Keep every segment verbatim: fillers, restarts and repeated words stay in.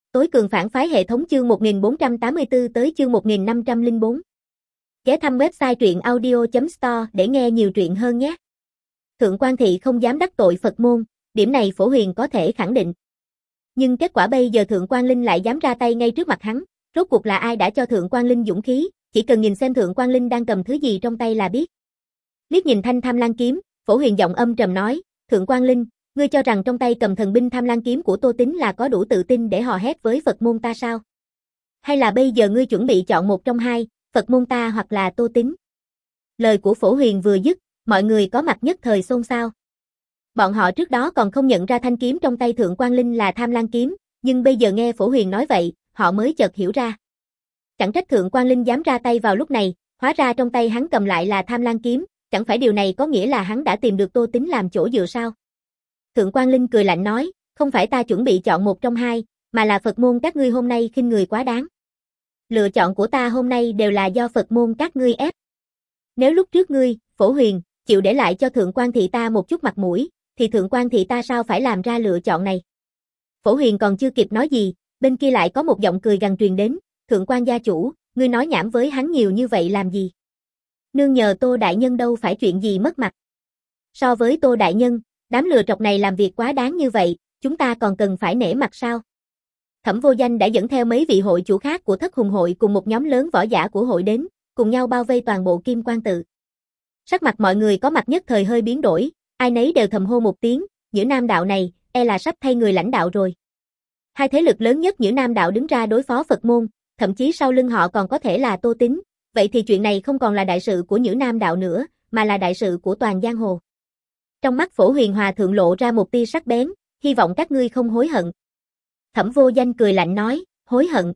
Tối cường phản phái hệ thống chương một nghìn bốn trăm tám mươi tư tới chương một nghìn năm trăm lẻ bốn. Ghé thăm website truyện audio chấm store để nghe nhiều truyện hơn nhé. Thượng quan thị không dám đắc tội Phật môn, điểm này Phổ Huyền có thể khẳng định. Nhưng kết quả bây giờ Thượng quan Linh lại dám ra tay ngay trước mặt hắn, rốt cuộc là ai đã cho Thượng quan Linh dũng khí, chỉ cần nhìn xem Thượng quan Linh đang cầm thứ gì trong tay là biết. Liếc nhìn thanh Tham Lang kiếm, Phổ Huyền giọng âm trầm nói, Thượng quan Linh, ngươi cho rằng trong tay cầm thần binh Tham Lang kiếm của Tô Tín là có đủ tự tin để hò hét với Phật môn ta sao? Hay là bây giờ ngươi chuẩn bị chọn một trong hai, Phật môn ta hoặc là Tô Tín? Lời của Phổ Huyền vừa dứt, mọi người có mặt nhất thời xôn xao. Bọn họ trước đó còn không nhận ra thanh kiếm trong tay Thượng quan Linh là Tham Lang kiếm, nhưng bây giờ nghe Phổ Huyền nói vậy, họ mới chợt hiểu ra. Chẳng trách Thượng quan Linh dám ra tay vào lúc này, hóa ra trong tay hắn cầm lại là Tham Lang kiếm, chẳng phải điều này có nghĩa là hắn đã tìm được Tô Tín làm chỗ dựa sao? Thượng quan Linh cười lạnh nói, không phải ta chuẩn bị chọn một trong hai, mà là Phật môn các ngươi hôm nay khinh người quá đáng. Lựa chọn của ta hôm nay đều là do Phật môn các ngươi ép. Nếu lúc trước ngươi, Phổ Huyền, chịu để lại cho Thượng quan thị ta một chút mặt mũi, thì Thượng quan thị ta sao phải làm ra lựa chọn này? Phổ Huyền còn chưa kịp nói gì, bên kia lại có một giọng cười gằn truyền đến, Thượng quan gia chủ, ngươi nói nhảm với hắn nhiều như vậy làm gì? Nương nhờ Tô đại nhân đâu phải chuyện gì mất mặt. So với Tô đại nhân, đám lừa trọc này làm việc quá đáng như vậy, chúng ta còn cần phải nể mặt sao? Thẩm Vô Danh đã dẫn theo mấy vị hội chủ khác của Thất Hùng hội cùng một nhóm lớn võ giả của hội đến, cùng nhau bao vây toàn bộ Kim Quan tự. Sắc mặt mọi người có mặt nhất thời hơi biến đổi, ai nấy đều thầm hô một tiếng, Nhữ Nam đạo này, e là sắp thay người lãnh đạo rồi. Hai thế lực lớn nhất Nhữ Nam đạo đứng ra đối phó Phật môn, thậm chí sau lưng họ còn có thể là Tô Tín, vậy thì chuyện này không còn là đại sự của Nhữ Nam đạo nữa, mà là đại sự của toàn giang hồ. Trong mắt Phổ Huyền Hòa thượng lộ ra một tia sắc bén, hy vọng các ngươi không hối hận. Thẩm Vô Danh cười lạnh nói, hối hận.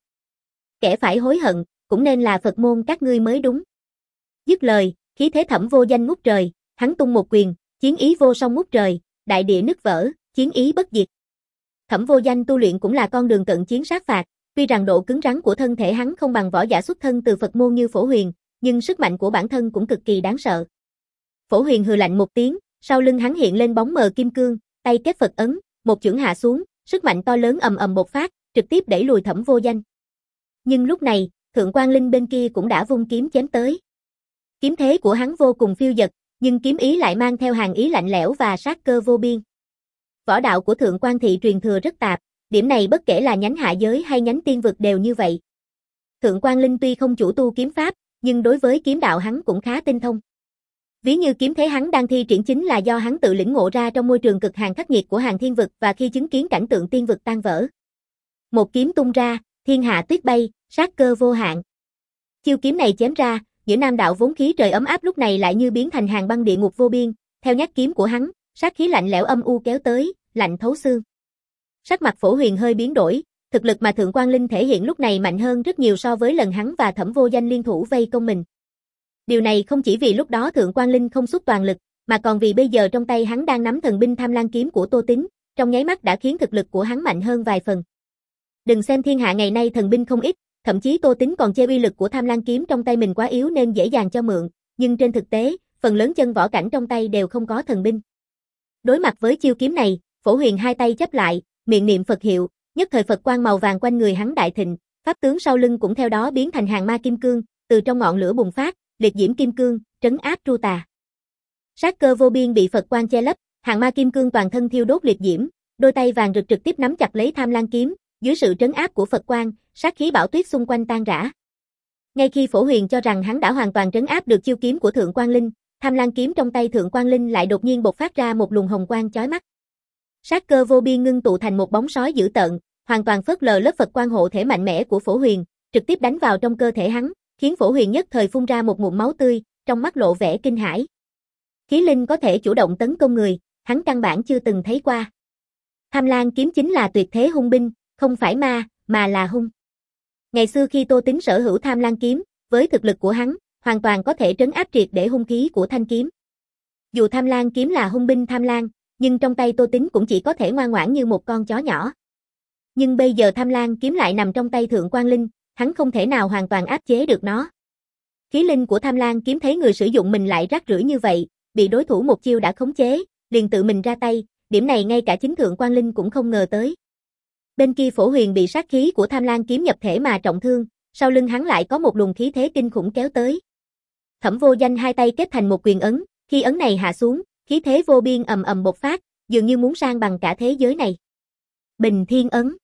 Kẻ phải hối hận, cũng nên là Phật môn các ngươi mới đúng. Dứt lời, khí thế Thẩm Vô Danh ngút trời, hắn tung một quyền, chiến ý vô song ngút trời, đại địa nứt vỡ, chiến ý bất diệt. Thẩm Vô Danh tu luyện cũng là con đường cận chiến sát phạt, tuy rằng độ cứng rắn của thân thể hắn không bằng võ giả xuất thân từ Phật môn như Phổ Huyền, nhưng sức mạnh của bản thân cũng cực kỳ đáng sợ. Phổ Huyền hừ lạnh một tiếng, sau lưng hắn hiện lên bóng mờ kim cương, tay kết Phật ấn, một chưởng hạ xuống, sức mạnh to lớn ầm ầm bộc phát, trực tiếp đẩy lùi Thẩm Vô Danh. Nhưng lúc này, Thượng quan Linh bên kia cũng đã vung kiếm chém tới. Kiếm thế của hắn vô cùng phiêu dật, nhưng kiếm ý lại mang theo hàn ý lạnh lẽo và sát cơ vô biên. Võ đạo của Thượng quan thị truyền thừa rất tạp, điểm này bất kể là nhánh hạ giới hay nhánh tiên vực đều như vậy. Thượng quan Linh tuy không chủ tu kiếm pháp, nhưng đối với kiếm đạo hắn cũng khá tinh thông. Ví như kiếm thế hắn đang thi triển chính là do hắn tự lĩnh ngộ ra trong môi trường cực hàn khắc nghiệt của Hàn Thiên vực và khi chứng kiến cảnh tượng tiên vực tan vỡ. Một kiếm tung ra, thiên hạ tuyết bay, sát cơ vô hạn. Chiêu kiếm này chém ra, Nhữ Nam đạo vốn khí trời ấm áp lúc này lại như biến thành hàn băng địa ngục vô biên, theo nhát kiếm của hắn, sát khí lạnh lẽo âm u kéo tới, lạnh thấu xương. Sắc mặt Phổ Huyền hơi biến đổi, thực lực mà Thượng quan Linh thể hiện lúc này mạnh hơn rất nhiều so với lần hắn và Thẩm Vô Danh liên thủ vây công mình. Điều này không chỉ vì lúc đó Thượng quan Linh không xuất toàn lực, mà còn vì bây giờ trong tay hắn đang nắm thần binh Tham Lang kiếm của Tô Tín, trong nháy mắt đã khiến thực lực của hắn mạnh hơn vài phần. Đừng xem thiên hạ ngày nay thần binh không ít, thậm chí Tô Tín còn chê uy lực của Tham Lang kiếm trong tay mình quá yếu nên dễ dàng cho mượn, nhưng trên thực tế, phần lớn chân võ cảnh trong tay đều không có thần binh. Đối mặt với chiêu kiếm này, Phổ Huyền hai tay chắp lại, miệng niệm Phật hiệu, nhất thời Phật quang màu vàng quanh người hắn đại thịnh, pháp tướng sau lưng cũng theo đó biến thành hàng ma kim cương, từ trong ngọn lửa bùng phát, liệt diễm kim cương, trấn áp tru tà. Sát cơ vô biên bị Phật quang che lấp, hàng ma kim cương toàn thân thiêu đốt liệt diễm, đôi tay vàng rực trực tiếp nắm chặt lấy Tham Lang kiếm, dưới sự trấn áp của Phật quang, sát khí bão tuyết xung quanh tan rã. Ngay khi Phổ Huyền cho rằng hắn đã hoàn toàn trấn áp được chiêu kiếm của Thượng quan Linh, Tham Lang kiếm trong tay Thượng quan Linh lại đột nhiên bộc phát ra một luồng hồng quang chói mắt. Sát cơ vô biên ngưng tụ thành một bóng sói dữ tợn, hoàn toàn phớt lờ lớp Phật quang hộ thể mạnh mẽ của Phổ Huyền, trực tiếp đánh vào trong cơ thể hắn, khiến Phổ Huyền nhất thời phun ra một ngụm máu tươi, trong mắt lộ vẻ kinh hãi. Khí linh có thể chủ động tấn công người, hắn căn bản chưa từng thấy qua. Tham Lang kiếm chính là tuyệt thế hung binh, không phải ma, mà là hung. Ngày xưa khi Tô Tín sở hữu Tham Lang kiếm, với thực lực của hắn, hoàn toàn có thể trấn áp triệt để hung khí của thanh kiếm. Dù Tham Lang kiếm là hung binh Tham Lang, nhưng trong tay Tô Tín cũng chỉ có thể ngoan ngoãn như một con chó nhỏ. Nhưng bây giờ Tham Lang kiếm lại nằm trong tay Thượng quan Linh, hắn không thể nào hoàn toàn áp chế được nó. Khí linh của Tham Lang kiếm thấy người sử dụng mình lại rác rưởi như vậy, bị đối thủ một chiêu đã khống chế, liền tự mình ra tay, điểm này ngay cả chính Thượng quan Linh cũng không ngờ tới. Bên kia Phổ Huyền bị sát khí của Tham Lang kiếm nhập thể mà trọng thương, sau lưng hắn lại có một luồng khí thế kinh khủng kéo tới. Thẩm Vô Danh hai tay kết thành một quyền ấn, khi ấn này hạ xuống, khí thế vô biên ầm ầm bộc phát, dường như muốn san bằng cả thế giới này. Bình Thiên ấn.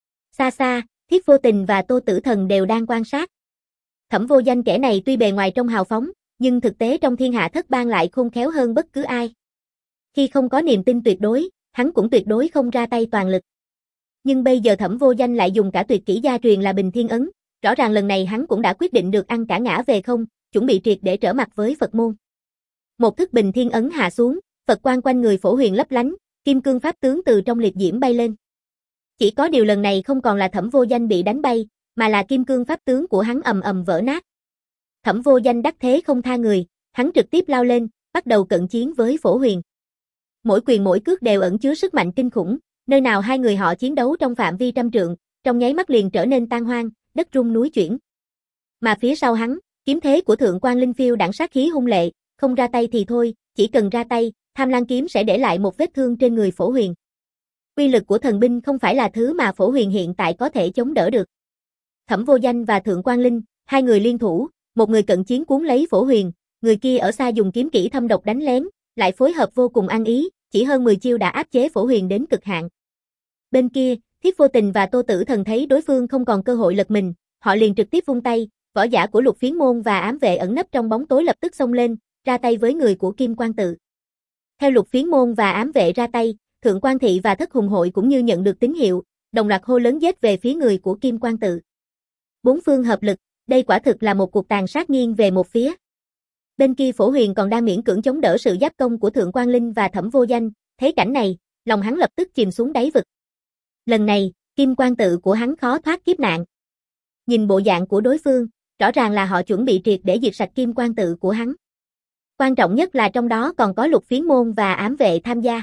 Xa xa, Thiết Vô Tình và Tô Tử Thần đều đang quan sát. Thẩm Vô Danh kẻ này tuy bề ngoài trông hào phóng, nhưng thực tế trong thiên hạ thất bang lại khôn khéo hơn bất cứ ai. Khi không có niềm tin tuyệt đối, hắn cũng tuyệt đối không ra tay toàn lực. Nhưng bây giờ Thẩm Vô Danh lại dùng cả tuyệt kỹ gia truyền là Bình Thiên ấn, rõ ràng lần này hắn cũng đã quyết định được ăn cả ngã về không, chuẩn bị triệt để trở mặt với Phật môn. Một thức Bình Thiên ấn hạ xuống, Phật quang quanh người Phổ Huyền lấp lánh, kim cương pháp tướng từ trong liệt diễm bay lên. Chỉ có điều lần này không còn là Thẩm Vô Danh bị đánh bay, mà là kim cương pháp tướng của hắn ầm ầm vỡ nát. Thẩm Vô Danh đắc thế không tha người, hắn trực tiếp lao lên, bắt đầu cận chiến với Phổ Huyền. Mỗi quyền mỗi cước đều ẩn chứa sức mạnh kinh khủng, nơi nào hai người họ chiến đấu trong phạm vi trăm trượng, trong nháy mắt liền trở nên tan hoang, đất rung núi chuyển. Mà phía sau hắn, kiếm thế của Thượng Quan Linh phiêu đãng sát khí hung lệ, không ra tay thì thôi, chỉ cần ra tay, Tham Lang kiếm sẽ để lại một vết thương trên người Phổ Huyền. Uy lực của thần binh không phải là thứ mà Phổ Huyền hiện tại có thể chống đỡ được. Thẩm Vô Danh và Thượng Quan Linh, hai người liên thủ, một người cận chiến cuốn lấy Phổ Huyền, người kia ở xa dùng kiếm kỹ thâm độc đánh lén, lại phối hợp vô cùng ăn ý, chỉ hơn mười chiêu đã áp chế Phổ Huyền đến cực hạn. Bên kia, Thiết Vô Tình và Tô Tử Thần thấy đối phương không còn cơ hội lật mình, họ liền trực tiếp vung tay, võ giả của Lục Phiến môn và ám vệ ẩn nấp trong bóng tối lập tức xông lên, ra tay với người của Kim Quan Tự. Theo Lục Phiến môn và ám vệ ra tay, Thượng Quan Thị và Thất Hùng hội cũng như nhận được tín hiệu, đồng loạt hô lớn giết về phía người của Kim Quan Tự. Bốn phương hợp lực, đây quả thực là một cuộc tàn sát nghiêng về một phía. Bên kia Phổ Huyền còn đang miễn cưỡng chống đỡ sự giáp công của Thượng Quan Linh và Thẩm Vô Danh, thấy cảnh này, lòng hắn lập tức chìm xuống đáy vực. Lần này, Kim Quan Tự của hắn khó thoát kiếp nạn. Nhìn bộ dạng của đối phương, rõ ràng là họ chuẩn bị triệt để diệt sạch Kim Quan Tự của hắn. Quan trọng nhất là trong đó còn có Lục Phiến môn và ám vệ tham gia.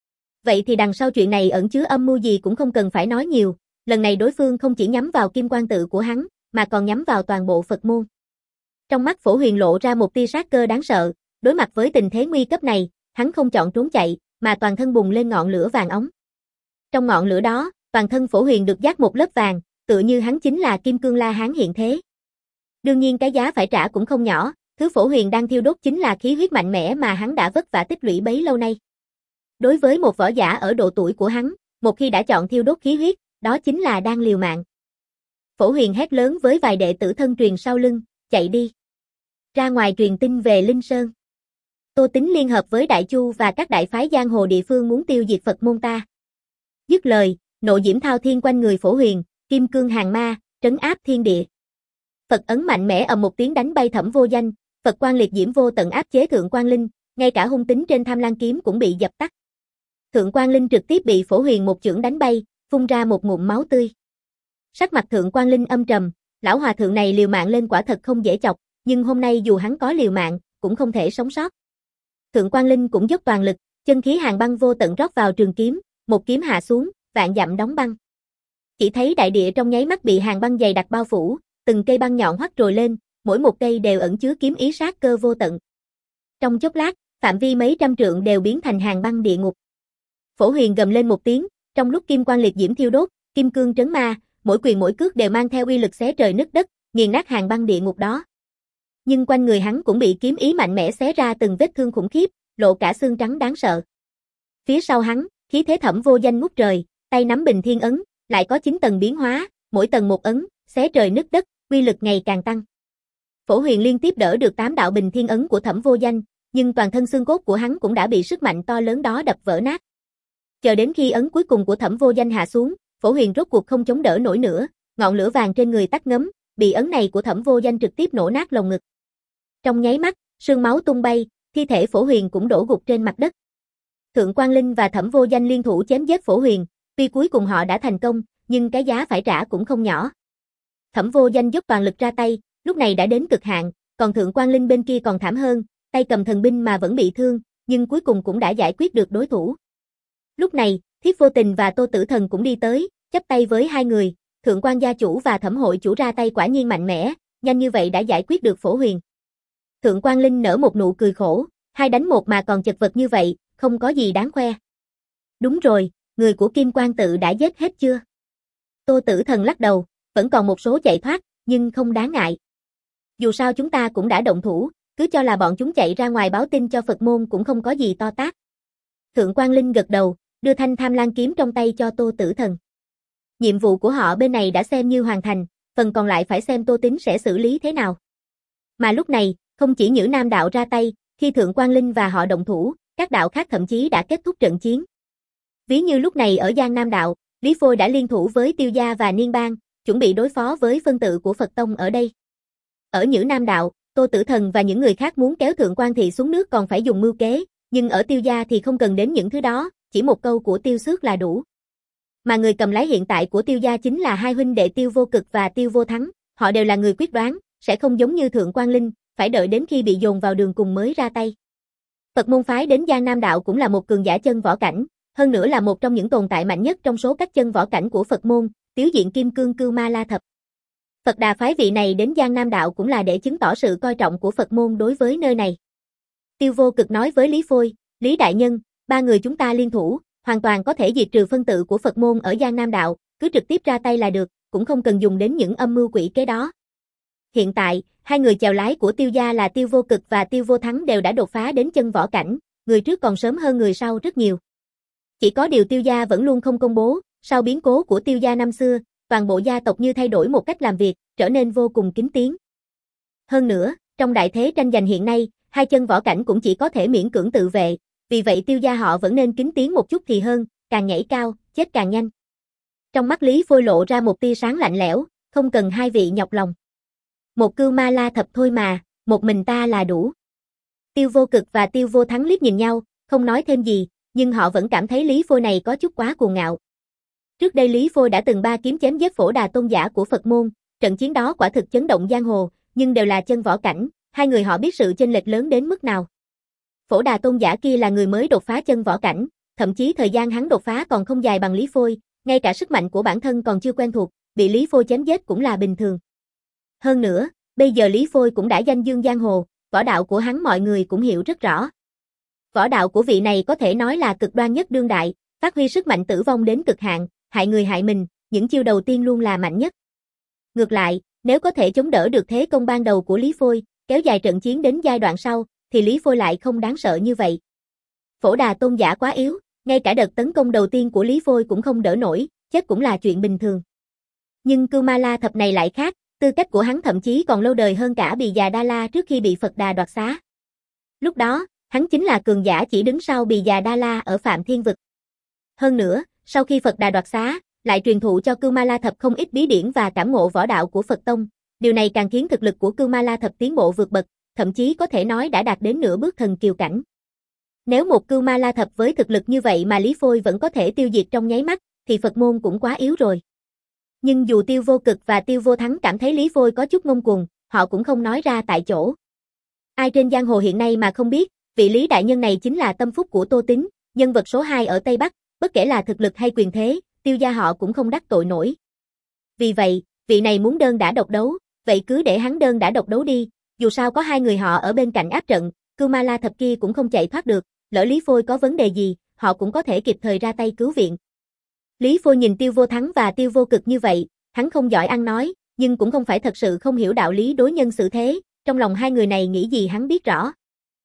Vậy thì đằng sau chuyện này ẩn chứa âm mưu gì cũng không cần phải nói nhiều, lần này đối phương không chỉ nhắm vào Kim Quan Tự của hắn, mà còn nhắm vào toàn bộ Phật môn. Trong mắt Phổ Huyền lộ ra một tia sát cơ đáng sợ, đối mặt với tình thế nguy cấp này, hắn không chọn trốn chạy, mà toàn thân bùng lên ngọn lửa vàng óng. Trong ngọn lửa đó, toàn thân Phổ Huyền được dát một lớp vàng, tựa như hắn chính là Kim Cương La Hán hiện thế. Đương nhiên cái giá phải trả cũng không nhỏ, thứ Phổ Huyền đang thiêu đốt chính là khí huyết mạnh mẽ mà hắn đã vất vả tích lũy bấy lâu nay. Đối với một võ giả ở độ tuổi của hắn, một khi đã chọn thiêu đốt khí huyết, đó chính là đang liều mạng. Phổ Huyền hét lớn với vài đệ tử thân truyền sau lưng, chạy đi. Ra ngoài truyền tin về Linh Sơn. Tô Tính liên hợp với Đại Chu và các đại phái giang hồ địa phương muốn tiêu diệt Phật môn ta. Dứt lời, nộ diễm thao thiên quanh người Phổ Huyền, kim cương hàng ma, trấn áp thiên địa. Phật ấn mạnh mẽ ầm một tiếng đánh bay Thẩm Vô Danh, Phật quang liệt diễm vô tận áp chế Thượng Quan Linh, ngay cả hung tính trên Tham Lang kiếm cũng bị dập tắt. Thượng Quan Linh trực tiếp bị Phổ Huyền một chưởng đánh bay, phun ra một ngụm máu tươi. Sắc mặt Thượng Quan Linh âm trầm, lão hòa thượng này liều mạng lên quả thật không dễ chọc, nhưng hôm nay dù hắn có liều mạng, cũng không thể sống sót. Thượng Quan Linh cũng dốc toàn lực, chân khí hàng băng vô tận rót vào trường kiếm, một kiếm hạ xuống, vạn dặm đóng băng. Chỉ thấy đại địa trong nháy mắt bị hàng băng dày đặc bao phủ, từng cây băng nhọn hoắt trồi lên, mỗi một cây đều ẩn chứa kiếm ý sát cơ vô tận. Trong chốc lát, phạm vi mấy trăm trượng đều biến thành hàng băng địa ngục. Phổ Huyền gầm lên một tiếng, trong lúc kim quang liệt diễm thiêu đốt, kim cương trấn ma, mỗi quyền mỗi cước đều mang theo uy lực xé trời nứt đất, nghiền nát hàng băng địa ngục đó. Nhưng quanh người hắn cũng bị kiếm ý mạnh mẽ xé ra từng vết thương khủng khiếp, lộ cả xương trắng đáng sợ. Phía sau hắn, khí thế Thẩm Vô Danh ngút trời, tay nắm Bình Thiên ấn, lại có chín tầng biến hóa, mỗi tầng một ấn, xé trời nứt đất, uy lực ngày càng tăng. Phổ Huyền liên tiếp đỡ được tám đạo Bình Thiên ấn của Thẩm Vô Danh, nhưng toàn thân xương cốt của hắn cũng đã bị sức mạnh to lớn đó đập vỡ nát. Chờ đến khi ấn cuối cùng của Thẩm Vô Danh hạ xuống, Phổ Huyền rốt cuộc không chống đỡ nổi nữa, ngọn lửa vàng trên người tắt ngấm, bị ấn này của Thẩm Vô Danh trực tiếp nổ nát lồng ngực. Trong nháy mắt, sương máu tung bay, thi thể Phổ Huyền cũng đổ gục trên mặt đất. Thượng Quan Linh và Thẩm Vô Danh liên thủ chém giết Phổ Huyền, tuy cuối cùng họ đã thành công, nhưng cái giá phải trả cũng không nhỏ. Thẩm Vô Danh dốc toàn lực ra tay, lúc này đã đến cực hạn, còn Thượng Quan Linh bên kia còn thảm hơn, tay cầm thần binh mà vẫn bị thương, nhưng cuối cùng cũng đã giải quyết được đối thủ. Lúc này, Thiết Vô Tình và Tô Tử Thần cũng đi tới, chắp tay với hai người, Thượng Quan gia chủ và Thẩm hội chủ ra tay quả nhiên mạnh mẽ, nhanh như vậy đã giải quyết được Phổ Huyền. Thượng Quan Linh nở một nụ cười khổ, hai đánh một mà còn chật vật như vậy, không có gì đáng khoe. Đúng rồi, người của Kim Quan Tự đã giết hết chưa? Tô Tử Thần lắc đầu, vẫn còn một số chạy thoát, nhưng không đáng ngại. Dù sao chúng ta cũng đã động thủ, cứ cho là bọn chúng chạy ra ngoài báo tin cho Phật môn cũng không có gì to tát. Thượng Quan Linh gật đầu, đưa thanh Tham Lang kiếm trong tay cho Tô Tử Thần. Nhiệm vụ của họ bên này đã xem như hoàn thành, phần còn lại phải xem Tô Tính sẽ xử lý thế nào. Mà lúc này, không chỉ Nhữ Nam đạo ra tay, khi Thượng Quan Linh và họ động thủ, các đạo khác thậm chí đã kết thúc trận chiến. Ví như lúc này ở Giang Nam đạo, Lý Phôi đã liên thủ với Tiêu Gia và Niên Bang, chuẩn bị đối phó với phân tự của Phật Tông ở đây. Ở Nhữ Nam đạo, Tô Tử Thần và những người khác muốn kéo Thượng Quan Thị xuống nước còn phải dùng mưu kế, nhưng ở Tiêu Gia thì không cần đến những thứ đó, chỉ một câu của Tiêu Xước là đủ. Mà người cầm lái hiện tại của Tiêu Gia chính là hai huynh đệ Tiêu Vô Cực và Tiêu Vô Thắng, họ đều là người quyết đoán, sẽ không giống như Thượng Quan Linh, phải đợi đến khi bị dồn vào đường cùng mới ra tay. Phật môn phái đến Giang Nam đạo cũng là một cường giả chân võ cảnh, hơn nữa là một trong những tồn tại mạnh nhất trong số các chân võ cảnh của Phật môn, Tiếu diện Kim Cương Cưu Ma La Thập. Phật Đà phái vị này đến Giang Nam đạo cũng là để chứng tỏ sự coi trọng của Phật môn đối với nơi này. Tiêu Vô Cực nói với Lý Phôi, Lý Đại Nhân, ba người chúng ta liên thủ, hoàn toàn có thể diệt trừ phân tự của Phật môn ở Giang Nam đạo, cứ trực tiếp ra tay là được, cũng không cần dùng đến những âm mưu quỷ kế đó. Hiện tại, hai người chèo lái của Tiêu Gia là Tiêu Vô Cực và Tiêu Vô Thắng đều đã đột phá đến chân võ cảnh, người trước còn sớm hơn người sau rất nhiều. Chỉ có điều Tiêu Gia vẫn luôn không công bố, sau biến cố của Tiêu Gia năm xưa, toàn bộ gia tộc như thay đổi một cách làm việc, trở nên vô cùng kín tiếng. Hơn nữa, trong đại thế tranh giành hiện nay, hai chân võ cảnh cũng chỉ có thể miễn cưỡng tự vệ, vì vậy Tiêu Gia họ vẫn nên kín tiếng một chút thì hơn, càng nhảy cao, chết càng nhanh. Trong mắt Lý Phôi lộ ra một tia sáng lạnh lẽo, không cần hai vị nhọc lòng. Một Cưu Ma La Thập thôi mà, một mình ta là đủ. Tiêu Vô Cực và Tiêu Vô Thắng liếc nhìn nhau, không nói thêm gì, nhưng họ vẫn cảm thấy Lý Phôi này có chút quá cuồng ngạo. Trước đây Lý Phôi đã từng ba kiếm chém giết Phổ Đà tôn giả của Phật môn, trận chiến đó quả thực chấn động giang hồ, nhưng đều là chân võ cảnh, hai người họ biết sự chênh lệch lớn đến mức nào. Phổ Đà tôn giả kia là người mới đột phá chân võ cảnh, thậm chí thời gian hắn đột phá còn không dài bằng Lý Phôi, ngay cả sức mạnh của bản thân còn chưa quen thuộc, bị Lý Phôi chém giết cũng là bình thường. Hơn nữa, bây giờ Lý Phôi cũng đã danh dương giang hồ, võ đạo của hắn mọi người cũng hiểu rất rõ. Võ đạo của vị này có thể nói là cực đoan nhất đương đại, phát huy sức mạnh tử vong đến cực hạn, hại người hại mình, những chiêu đầu tiên luôn là mạnh nhất. Ngược lại, nếu có thể chống đỡ được thế công ban đầu của Lý Phôi, kéo dài trận chiến đến giai đoạn sau, thì Lý Phôi lại không đáng sợ như vậy. Phổ Đà tôn giả quá yếu, ngay cả đợt tấn công đầu tiên của Lý Phôi cũng không đỡ nổi, chết cũng là chuyện bình thường. Nhưng Cưu Ma La Thập này lại khác, tư cách của hắn thậm chí còn lâu đời hơn cả Bì Già Đa La trước khi bị Phật Đà đoạt xá. Lúc đó, hắn chính là cường giả chỉ đứng sau Bì Già Đa La ở Phạm Thiên Vực. Hơn nữa, sau khi Phật Đà đoạt xá, lại truyền thụ cho Cưu Ma La Thập không ít bí điển và cảm ngộ võ đạo của Phật Tông, điều này càng khiến thực lực của Cưu Ma La Thập tiến bộ vượt bậc, thậm chí có thể nói đã đạt đến nửa bước thần kiều cảnh. Nếu một Cưu Ma La Thập với thực lực như vậy mà Lý Phôi vẫn có thể tiêu diệt trong nháy mắt, thì Phật môn cũng quá yếu rồi. Nhưng dù Tiêu Vô Cực và Tiêu Vô Thắng cảm thấy Lý Phôi có chút ngông cuồng, họ cũng không nói ra tại chỗ. Ai trên giang hồ hiện nay mà không biết, vị Lý đại nhân này chính là tâm phúc của Tô Tính, nhân vật số hai ở Tây Bắc, bất kể là thực lực hay quyền thế, Tiêu gia họ cũng không đắc tội nổi. Vì vậy, vị này muốn đơn đả độc đấu, vậy cứ để hắn đơn đả độc đấu đi, dù sao có hai người họ ở bên cạnh áp trận, Cưu Ma La Thập kia cũng không chạy thoát được, lỡ Lý Phôi có vấn đề gì, họ cũng có thể kịp thời ra tay cứu viện. Lý Phôi nhìn Tiêu Vô Thắng và Tiêu Vô Cực như vậy, hắn không giỏi ăn nói, nhưng cũng không phải thật sự không hiểu đạo lý đối nhân xử thế, trong lòng hai người này nghĩ gì hắn biết rõ.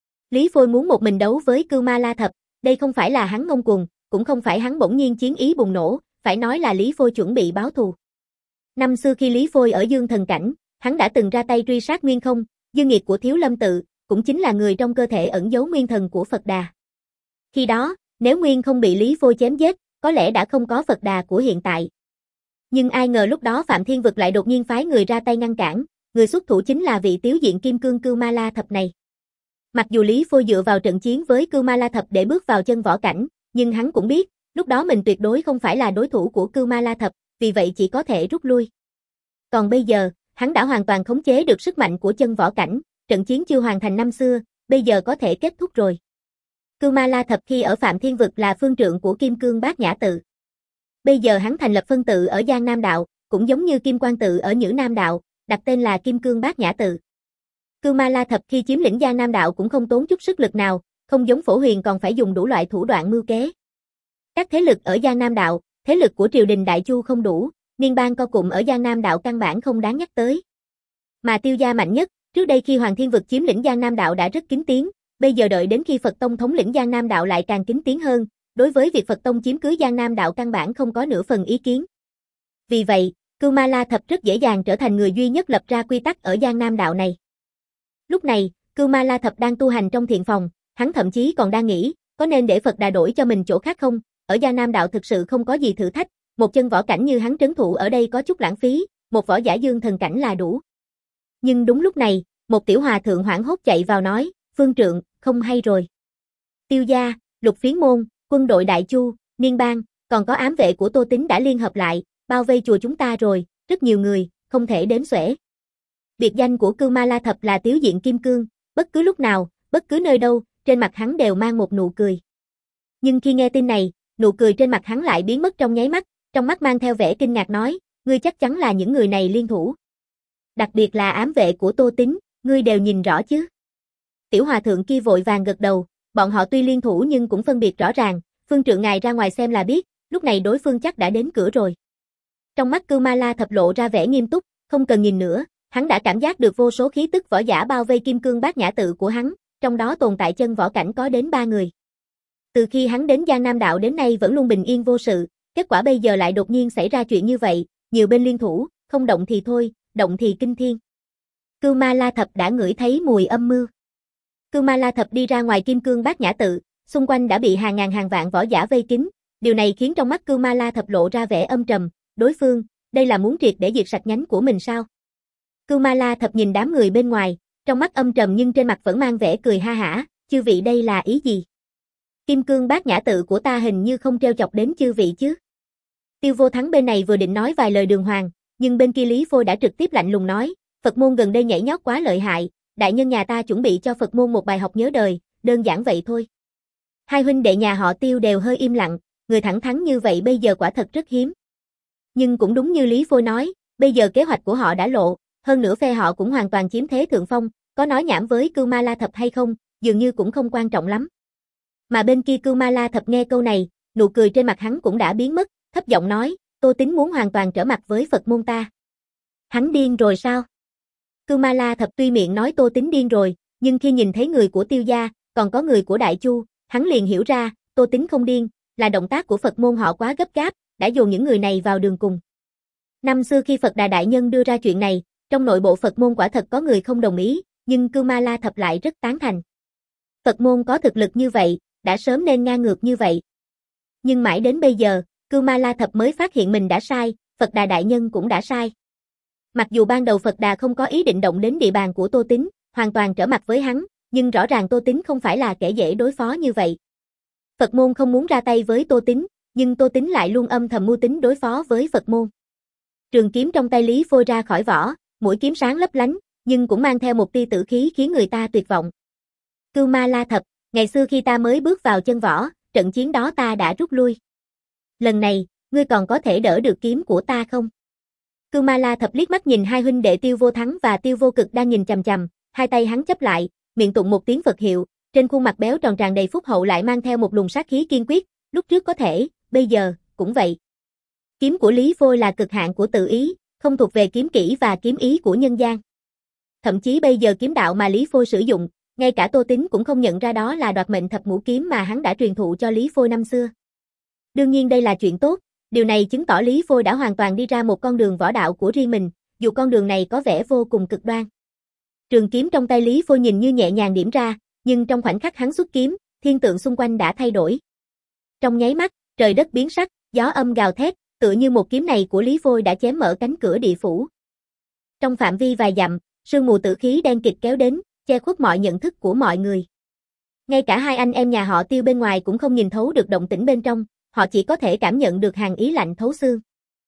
Lý Phôi muốn một mình đấu với Cưu Ma La Thập, đây không phải là hắn ngông cuồng, cũng không phải hắn bỗng nhiên chiến ý bùng nổ, phải nói là Lý Phôi chuẩn bị báo thù. Năm xưa khi Lý Phôi ở Dương Thần Cảnh, hắn đã từng ra tay truy sát Nguyên Không, dương nghiệt của Thiếu Lâm Tự, cũng chính là người trong cơ thể ẩn giấu nguyên thần của Phật Đà. Khi đó, nếu Nguyên Không bị Lý Phôi chém giết, có lẽ đã không có Phật Đà của hiện tại. Nhưng ai ngờ lúc đó Phạm Thiên Vực lại đột nhiên phái người ra tay ngăn cản, người xuất thủ chính là vị Tiếu diện Kim Cương Cưu Ma La Thập này. Mặc dù Lý Phôi dựa vào trận chiến với Cưu Ma La Thập để bước vào chân võ cảnh, nhưng hắn cũng biết, lúc đó mình tuyệt đối không phải là đối thủ của Cưu Ma La Thập, vì vậy chỉ có thể rút lui. Còn bây giờ, hắn đã hoàn toàn khống chế được sức mạnh của chân võ cảnh, trận chiến chưa hoàn thành năm xưa, bây giờ có thể kết thúc rồi. Cưu Ma La Thập khi ở Phạm Thiên Vực là phương trượng của Kim Cương Bát Nhã Tự. Bây giờ hắn thành lập phân tự ở Giang Nam Đạo, cũng giống như Kim Quan Tự ở Nhữ Nam Đạo, đặt tên là Kim Cương Bát Nhã Tự. Cưu Ma La Thập khi chiếm lĩnh Giang Nam Đạo cũng không tốn chút sức lực nào, không giống Phổ Huyền còn phải dùng đủ loại thủ đoạn mưu kế. Các thế lực ở Giang Nam Đạo, thế lực của triều đình Đại Chu không đủ, Niên bang co cụm ở Giang Nam đạo căn bản không đáng nhắc tới. Mà Tiêu gia mạnh nhất, trước đây khi Hoàng Thiên vực chiếm lĩnh Giang Nam đạo đã rất kín tiếng, bây giờ đợi đến khi Phật Tông thống lĩnh Giang Nam đạo lại càng kín tiếng hơn, đối với việc Phật Tông chiếm cứ Giang Nam đạo căn bản không có nửa phần ý kiến. Vì vậy, Cưu Ma La Thập rất dễ dàng trở thành người duy nhất lập ra quy tắc ở Giang Nam đạo này. Lúc này, Cưu Ma La Thập đang tu hành trong thiện phòng, hắn thậm chí còn đang nghĩ, có nên để Phật Đà đổi cho mình chỗ khác không? Ở Giang Nam đạo thực sự không có gì thử thách, một chân võ cảnh như hắn trấn thủ ở đây có chút lãng phí, một võ giả dương thần cảnh là đủ. Nhưng đúng lúc này, một tiểu hòa thượng hoảng hốt chạy vào nói, Phương Trượng, không hay rồi. Tiêu gia, Lục Phiến môn, quân đội Đại Chu, Niên bang, còn có ám vệ của Tô Tín đã liên hợp lại, bao vây chùa chúng ta rồi, rất nhiều người, không thể đếm xuể. Biệt danh của Cưu Ma La Thập là Tiếu Diện Kim Cương, bất cứ lúc nào, bất cứ nơi đâu, trên mặt hắn đều mang một nụ cười. Nhưng khi nghe tin này, nụ cười trên mặt hắn lại biến mất trong nháy mắt, trong mắt mang theo vẻ kinh ngạc nói, ngươi chắc chắn là những người này liên thủ. Đặc biệt là ám vệ của Tô Tín, ngươi đều nhìn rõ chứ? Tiểu hòa thượng kia vội vàng gật đầu, bọn họ tuy liên thủ nhưng cũng phân biệt rõ ràng, Phương Trượng ngài ra ngoài xem là biết, lúc này đối phương chắc đã đến cửa rồi. Trong mắt Cưu Ma La Thập lộ ra vẻ nghiêm túc, không cần nhìn nữa, hắn đã cảm giác được vô số khí tức võ giả bao vây Kim Cương Bát Nhã tự của hắn, trong đó tồn tại chân võ cảnh có đến ba người. Từ khi hắn đến Giang Nam đạo đến nay vẫn luôn bình yên vô sự, kết quả bây giờ lại đột nhiên xảy ra chuyện như vậy, nhiều bên liên thủ, không động thì thôi, động thì kinh thiên. Cưu Ma La Thập đã ngửi thấy mùi âm mưu. Cưu Ma La Thập đi ra ngoài Kim Cương Bát Nhã tự, xung quanh đã bị hàng ngàn hàng vạn võ giả vây kín, điều này khiến trong mắt Cưu Ma La Thập lộ ra vẻ âm trầm, đối phương, đây là muốn triệt để diệt sạch nhánh của mình sao? Cưu Ma La Thập nhìn đám người bên ngoài, trong mắt âm trầm nhưng trên mặt vẫn mang vẻ cười ha hả, chư vị đây là ý gì? Kim Cương Bát Nhã tự của ta hình như không trêu chọc đến chư vị chứ? Tiêu Vô Thắng bên này vừa định nói vài lời đường hoàng, nhưng bên kia Lý Phôi đã trực tiếp lạnh lùng nói, Phật môn gần đây nhảy nhót quá lợi hại, đại nhân nhà ta chuẩn bị cho Phật môn một bài học nhớ đời, đơn giản vậy thôi. Hai huynh đệ nhà họ Tiêu đều hơi im lặng, người thẳng thắn như vậy bây giờ quả thật rất hiếm. Nhưng cũng đúng như Lý Phôi nói, bây giờ kế hoạch của họ đã lộ, hơn nữa phe họ cũng hoàn toàn chiếm thế thượng phong, có nói nhảm với Cưu Ma La Thập hay không, dường như cũng không quan trọng lắm. Mà bên kia Cưu Ma La Thập nghe câu này, nụ cười trên mặt hắn cũng đã biến mất, thấp giọng nói, Tô Tín muốn hoàn toàn trở mặt với Phật môn ta. Hắn điên rồi sao? Cưu Ma La Thập tuy miệng nói Tô Tín điên rồi, nhưng khi nhìn thấy người của Tiêu gia, còn có người của Đại Chu, hắn liền hiểu ra, Tô Tín không điên, là động tác của Phật môn họ quá gấp gáp, đã dồn những người này vào đường cùng. Năm xưa khi Phật Đà Đại Nhân đưa ra chuyện này, trong nội bộ Phật môn quả thật có người không đồng ý, nhưng Cưu Ma La Thập lại rất tán thành. Phật môn có thực lực như vậy, đã sớm nên ngang ngược như vậy. Nhưng mãi đến bây giờ, Cưu Ma La Thập mới phát hiện mình đã sai, Phật Đà Đại Nhân cũng đã sai. Mặc dù ban đầu Phật Đà không có ý định động đến địa bàn của Tô Tín, hoàn toàn trở mặt với hắn, nhưng rõ ràng Tô Tín không phải là kẻ dễ đối phó như vậy. Phật môn không muốn ra tay với Tô Tín, nhưng Tô Tín lại luôn âm thầm mưu tính đối phó với Phật môn. Trường kiếm trong tay Lý Phôi ra khỏi vỏ, mũi kiếm sáng lấp lánh, nhưng cũng mang theo một tia tử khí khiến người ta tuyệt vọng. Cưu Ma La Thập, ngày xưa khi ta mới bước vào chân võ, trận chiến đó ta đã rút lui. Lần này, ngươi còn có thể đỡ được kiếm của ta không? Cưu Ma La Thập liếc mắt nhìn hai huynh đệ Tiêu Vô Thắng và Tiêu Vô Cực đang nhìn chằm chằm, hai tay hắn chấp lại, miệng tụng một tiếng Phật hiệu, trên khuôn mặt béo tròn tràn đầy phúc hậu lại mang theo một luồng sát khí kiên quyết, lúc trước có thể, bây giờ, cũng vậy. Kiếm của Lý Phôi là cực hạn của tự ý, không thuộc về kiếm kỹ và kiếm ý của nhân gian. Thậm chí bây giờ kiếm đạo mà Lý Phôi sử dụng, ngay cả Tô Tín cũng không nhận ra đó là đoạt mệnh thập ngũ kiếm mà hắn đã truyền thụ cho Lý Phôi năm xưa. Đương nhiên đây là chuyện tốt, điều này chứng tỏ Lý Phôi đã hoàn toàn đi ra một con đường võ đạo của riêng mình, dù con đường này có vẻ vô cùng cực đoan. Trường kiếm trong tay Lý Phôi nhìn như nhẹ nhàng điểm ra, nhưng trong khoảnh khắc hắn xuất kiếm, thiên tượng xung quanh đã thay đổi. Trong nháy mắt, trời đất biến sắc, gió âm gào thét, tựa như một kiếm này của Lý Phôi đã chém mở cánh cửa địa phủ. Trong phạm vi vài dặm, sương mù tử khí đen kịt kéo đến, che khuất mọi nhận thức của mọi người. Ngay cả hai anh em nhà họ Tiêu bên ngoài cũng không nhìn thấu được động tĩnh bên trong, họ chỉ có thể cảm nhận được hàn ý lạnh thấu xương.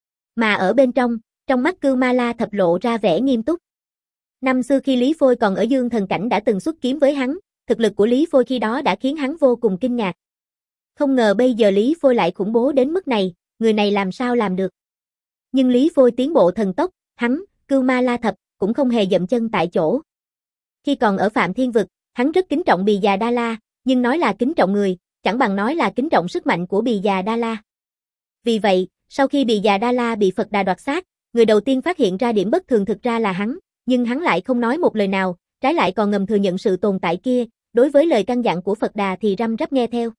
Mà ở bên trong, trong mắt Cưu Ma La Thập lộ ra vẻ nghiêm túc. Năm xưa khi Lý Phôi còn ở Dương Thần Cảnh đã từng xuất kiếm với hắn, thực lực của Lý Phôi khi đó đã khiến hắn vô cùng kinh ngạc. Không ngờ bây giờ Lý Phôi lại khủng bố đến mức này, người này làm sao làm được. Nhưng Lý Phôi tiến bộ thần tốc, hắn, Cưu Ma La Thập, cũng không hề dậm chân tại chỗ. Khi còn ở Phạm Thiên Vực, hắn rất kính trọng Bì Già Đa La, nhưng nói là kính trọng người, chẳng bằng nói là kính trọng sức mạnh của Bì Già Đa La. Vì vậy, sau khi bị già Đa La bị Phật Đà đoạt xác, người đầu tiên phát hiện ra điểm bất thường thực ra là hắn, nhưng hắn lại không nói một lời nào, trái lại còn ngầm thừa nhận sự tồn tại kia, đối với lời căn dặn của Phật Đà thì răm rắp nghe theo.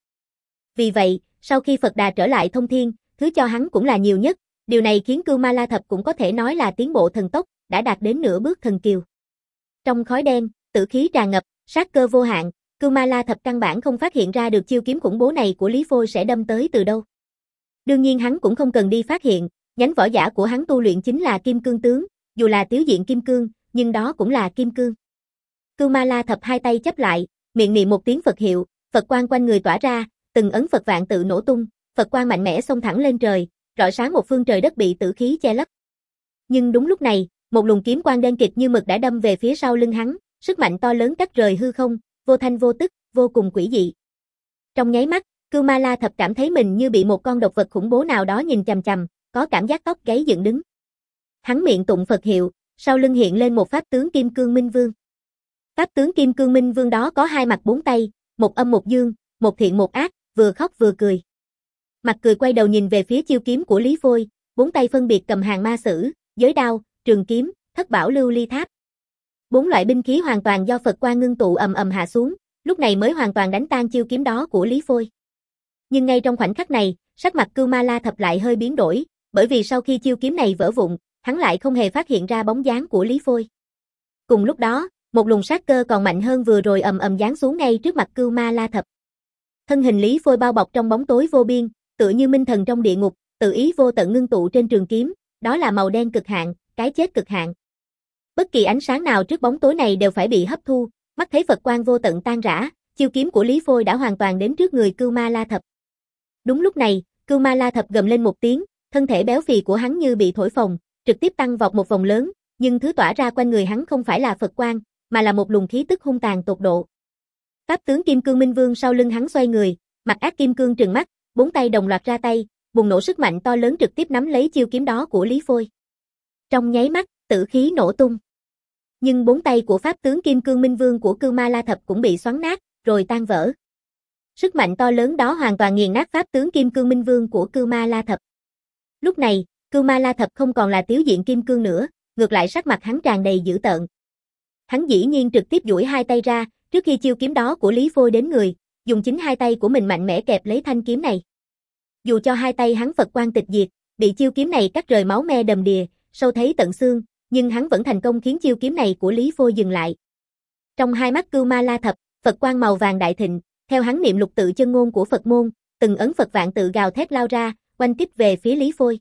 Vì vậy, sau khi Phật Đà trở lại thông thiên, thứ cho hắn cũng là nhiều nhất, điều này khiến Cưu Ma La Thập cũng có thể nói là tiến bộ thần tốc, đã đạt đến nửa bước thần kiều. Trong khói đen, tử khí tràn ngập, sát cơ vô hạn, Cưu Ma La Thập căn bản không phát hiện ra được chiêu kiếm khủng bố này của Lý Phôi sẽ đâm tới từ đâu. Đương nhiên hắn cũng không cần đi phát hiện, nhánh võ giả của hắn tu luyện chính là Kim Cương tướng, dù là tiếu diện kim cương, nhưng đó cũng là kim cương. Cưu Ma La Thập hai tay chấp lại, miệng niệm một tiếng Phật hiệu, Phật quang quanh người tỏa ra, từng ấn Phật vạn tự nổ tung, Phật quang mạnh mẽ xông thẳng lên trời, rọi sáng một phương trời đất bị tử khí che lấp. Nhưng đúng lúc này, một luồng kiếm quang đen kịt như mực đã đâm về phía sau lưng hắn, sức mạnh to lớn cắt rời hư không, vô thanh vô tức, vô cùng quỷ dị. Trong nháy mắt, Cưu Ma La Thập cảm thấy mình như bị một con độc vật khủng bố nào đó nhìn chằm chằm, có cảm giác tóc gáy dựng đứng. Hắn miệng tụng Phật hiệu, sau lưng hiện lên một pháp tướng Kim Cương Minh Vương. Pháp tướng Kim Cương Minh Vương đó có hai mặt bốn tay, một âm một dương, một thiện một ác, vừa khóc vừa cười. Mặt cười quay đầu nhìn về phía chiêu kiếm của Lý Phôi, bốn tay phân biệt cầm hàng ma sử, giới đao, trường kiếm, thất bảo lưu ly tháp. Bốn loại binh khí hoàn toàn do Phật quang ngưng tụ ầm ầm hạ xuống, lúc này mới hoàn toàn đánh tan chiêu kiếm đó của Lý Phôi. Nhưng ngay trong khoảnh khắc này, sắc mặt Cưu Ma La Thập lại hơi biến đổi, bởi vì sau khi chiêu kiếm này vỡ vụn, hắn lại không hề phát hiện ra bóng dáng của Lý Phôi. Cùng lúc đó, một luồng sát cơ còn mạnh hơn vừa rồi ầm ầm giáng xuống ngay trước mặt Cưu Ma La Thập. Thân hình Lý Phôi bao bọc trong bóng tối vô biên, tựa như minh thần trong địa ngục, tự ý vô tận ngưng tụ trên trường kiếm, đó là màu đen cực hạn, cái chết cực hạn. Bất kỳ ánh sáng nào trước bóng tối này đều phải bị hấp thu, mắt thấy Phật quang vô tận tan rã, chiêu kiếm của Lý Phôi đã hoàn toàn đến trước người Cưu Ma La Thập. Đúng lúc này, Cưu Ma La Thập gầm lên một tiếng, thân thể béo phì của hắn như bị thổi phồng, trực tiếp tăng vọt một vòng lớn, nhưng thứ tỏa ra quanh người hắn không phải là Phật quang, mà là một luồng khí tức hung tàn tột độ. Pháp tướng Kim Cương Minh Vương sau lưng hắn xoay người, mặt ác kim cương trừng mắt, bốn tay đồng loạt ra tay, bùng nổ sức mạnh to lớn trực tiếp nắm lấy chiêu kiếm đó của Lý Phôi. Trong nháy mắt, tử khí nổ tung. Nhưng bốn tay của pháp tướng Kim Cương Minh Vương của Cưu Ma La Thập cũng bị xoắn nát, rồi tan vỡ. Sức mạnh to lớn đó hoàn toàn nghiền nát pháp tướng Kim Cương Minh Vương của Cưu Ma La Thập. Lúc này, Cưu Ma La Thập không còn là tiếu diện kim cương nữa, ngược lại sắc mặt hắn tràn đầy dữ tợn. Hắn dĩ nhiên trực tiếp duỗi hai tay ra, trước khi chiêu kiếm đó của Lý Phôi đến người, dùng chính hai tay của mình mạnh mẽ kẹp lấy thanh kiếm này. Dù cho hai tay hắn Phật quang tịch diệt, bị chiêu kiếm này cắt rời máu me đầm đìa, sâu thấy tận xương, nhưng hắn vẫn thành công khiến chiêu kiếm này của Lý Phôi dừng lại. Trong hai mắt Cưu Ma La Thập, Phật quang màu vàng đại thịnh, theo hắn niệm lục tự chân ngôn của Phật môn, từng ấn Phật vạn tự gào thét lao ra, oanh kích về phía Lý Phôi.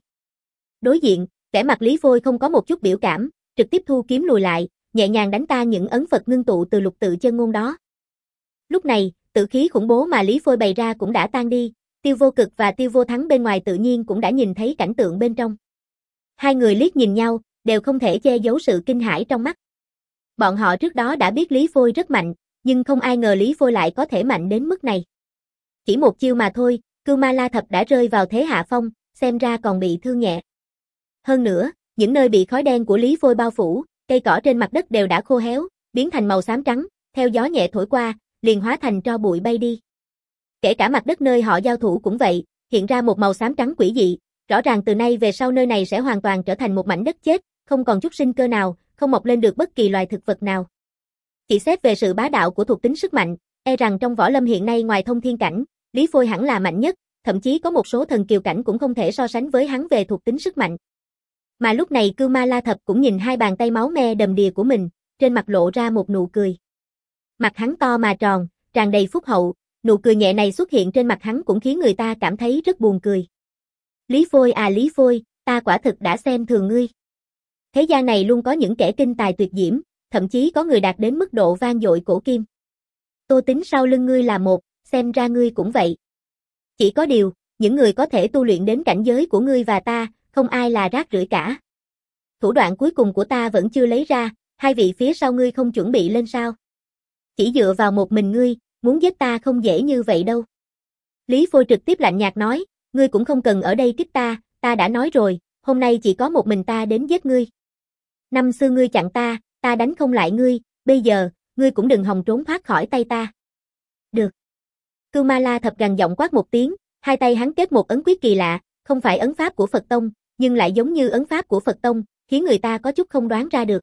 Đối diện, vẻ mặt Lý Phôi không có một chút biểu cảm, trực tiếp thu kiếm lùi lại, nhẹ nhàng đánh tan những ấn Phật ngưng tụ từ lục tự chân ngôn đó. Lúc này, tử khí khủng bố mà Lý Phôi bày ra cũng đã tan đi, Tiêu Vô Cực và Tiêu Vô Thắng bên ngoài tự nhiên cũng đã nhìn thấy cảnh tượng bên trong. Hai người liếc nhìn nhau, đều không thể che giấu sự kinh hãi trong mắt. Bọn họ trước đó đã biết Lý Phôi rất mạnh, nhưng không ai ngờ Lý Phôi lại có thể mạnh đến mức này. Chỉ một chiêu mà thôi, Cưu Ma La Thập đã rơi vào thế hạ phong, xem ra còn bị thương nhẹ. Hơn nữa, những nơi bị khói đen của Lý Phôi bao phủ, cây cỏ trên mặt đất đều đã khô héo, biến thành màu xám trắng, theo gió nhẹ thổi qua, liền hóa thành tro bụi bay đi. Kể cả mặt đất nơi họ giao thủ cũng vậy, hiện ra một màu xám trắng quỷ dị, rõ ràng từ nay về sau nơi này sẽ hoàn toàn trở thành một mảnh đất chết, không còn chút sinh cơ nào, không mọc lên được bất kỳ loài thực vật nào. Chỉ xét về sự bá đạo của thuộc tính sức mạnh, e rằng trong võ lâm hiện nay ngoài thông thiên cảnh, Lý Phôi hẳn là mạnh nhất, thậm chí có một số thần kiều cảnh cũng không thể so sánh với hắn về thuộc tính sức mạnh. Mà lúc này Cưu Ma La Thập cũng nhìn hai bàn tay máu me đầm đìa của mình, trên mặt lộ ra một nụ cười. Mặt hắn to mà tròn, tràn đầy phúc hậu, nụ cười nhẹ này xuất hiện trên mặt hắn cũng khiến người ta cảm thấy rất buồn cười. Lý Phôi à Lý Phôi, ta quả thực đã xem thường ngươi. Thế gian này luôn có những kẻ kinh tài tuyệt diễm, thậm chí có người đạt đến mức độ vang dội cổ kim. Tô Tính sau lưng ngươi là một, xem ra ngươi cũng vậy. Chỉ có điều, những người có thể tu luyện đến cảnh giới của ngươi và ta, không ai là rác rưởi cả. Thủ đoạn cuối cùng của ta vẫn chưa lấy ra, hai vị phía sau ngươi không chuẩn bị lên sao? Chỉ dựa vào một mình ngươi, muốn giết ta không dễ như vậy đâu. Lý Phôi trực tiếp lạnh nhạt nói, ngươi cũng không cần ở đây kích ta, ta đã nói rồi, hôm nay chỉ có một mình ta đến giết ngươi. Năm xưa ngươi chặn ta, ta đánh không lại ngươi, bây giờ, ngươi cũng đừng hòng trốn thoát khỏi tay ta. Được. Cưu Ma La Thập gằn giọng quát một tiếng, hai tay hắn kết một ấn quyết kỳ lạ, không phải ấn pháp của Phật Tông, nhưng lại giống như ấn pháp của Phật Tông, khiến người ta có chút không đoán ra được.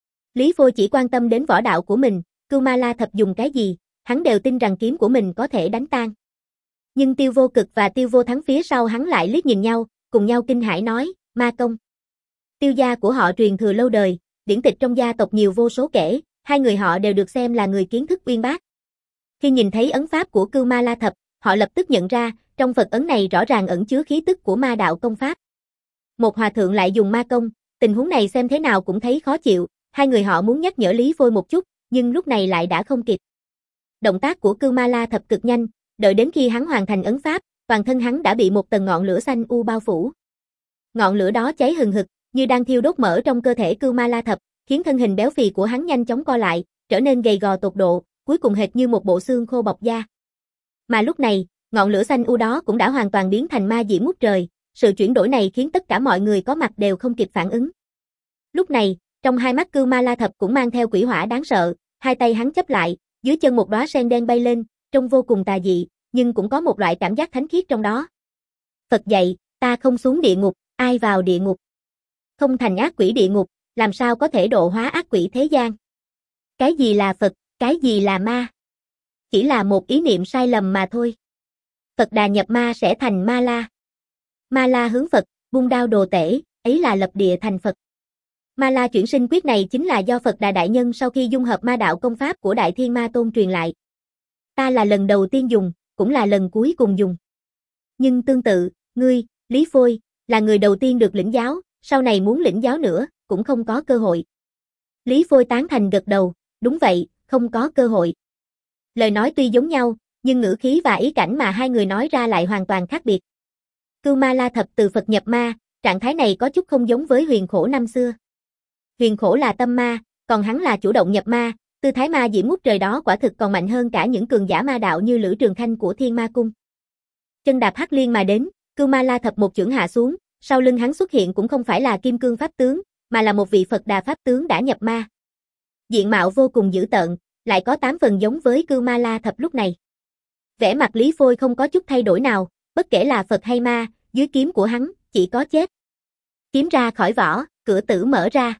Lý Phôi chỉ quan tâm đến võ đạo của mình, Cưu Ma La Thập dùng cái gì, hắn đều tin rằng kiếm của mình có thể đánh tan. Nhưng Tiêu Vô Cực và Tiêu Vô Thắng phía sau hắn lại liếc nhìn nhau, cùng nhau kinh hãi nói, ma công. Tiêu gia của họ truyền thừa lâu đời, điển tịch trong gia tộc nhiều vô số kể, hai người họ đều được xem là người kiến thức uyên bác. Khi nhìn thấy ấn pháp của Cưu Ma La Thập, họ lập tức nhận ra, trong Phật ấn này rõ ràng ẩn chứa khí tức của ma đạo công pháp. Một hòa thượng lại dùng ma công, tình huống này xem thế nào cũng thấy khó chịu, hai người họ muốn nhắc nhở Lý Phôi một chút, nhưng lúc này lại đã không kịp. Động tác của Cưu Ma La Thập cực nhanh, đợi đến khi hắn hoàn thành ấn pháp, toàn thân hắn đã bị một tầng ngọn lửa xanh u bao phủ. Ngọn lửa đó cháy hừng hực, như đang thiêu đốt mỡ trong cơ thể Cưu Ma La Thập, khiến thân hình béo phì của hắn nhanh chóng co lại, trở nên gầy gò tột độ, cuối cùng hệt như một bộ xương khô bọc da. Mà lúc này, ngọn lửa xanh u đó cũng đã hoàn toàn biến thành ma diễm ngút trời, sự chuyển đổi này khiến tất cả mọi người có mặt đều không kịp phản ứng. Lúc này, trong hai mắt Cưu Ma La Thập cũng mang theo quỷ hỏa đáng sợ, hai tay hắn chấp lại, dưới chân một đóa sen đen bay lên, trông vô cùng tà dị, nhưng cũng có một loại cảm giác thánh khiết trong đó. Phật dạy, ta không xuống địa ngục, ai vào địa ngục? Không thành ác quỷ địa ngục, làm sao có thể độ hóa ác quỷ thế gian? Cái gì là Phật, cái gì là ma? Chỉ là một ý niệm sai lầm mà thôi. Phật Đà nhập ma sẽ thành Ma La. Ma La hướng Phật, vung đao đồ tể, ấy là lập địa thành Phật. Ma La chuyển sinh quyết này chính là do Phật Đà Đại Nhân sau khi dung hợp ma đạo công pháp của Đại Thiên Ma Tôn truyền lại. Ta là lần đầu tiên dùng, cũng là lần cuối cùng dùng. Nhưng tương tự, ngươi, Lý Phôi, là người đầu tiên được lĩnh giáo, sau này muốn lĩnh giáo nữa, cũng không có cơ hội. Lý Phôi tán thành gật đầu, đúng vậy, không có cơ hội. Lời nói tuy giống nhau, nhưng ngữ khí và ý cảnh mà hai người nói ra lại hoàn toàn khác biệt. Cưu Ma La Thập từ Phật nhập ma, trạng thái này có chút không giống với Huyền Khổ năm xưa. Huyền Khổ là tâm ma, còn hắn là chủ động nhập ma, tư thái ma diễm ngút trời đó quả thực còn mạnh hơn cả những cường giả ma đạo như Lữ Trường Khanh của Thiên Ma Cung. Chân đạp hắc liên mà đến, Cưu Ma La Thập một chưởng hạ xuống, sau lưng hắn xuất hiện cũng không phải là kim cương pháp tướng, mà là một vị Phật Đà pháp tướng đã nhập ma. Diện mạo vô cùng dữ tợn, lại có tám phần giống với Cưu Ma La Thập lúc này. Vẻ mặt Lý Phôi không có chút thay đổi nào, bất kể là Phật hay ma, dưới kiếm của hắn, chỉ có chết. Kiếm ra khỏi vỏ, cửa tử mở ra.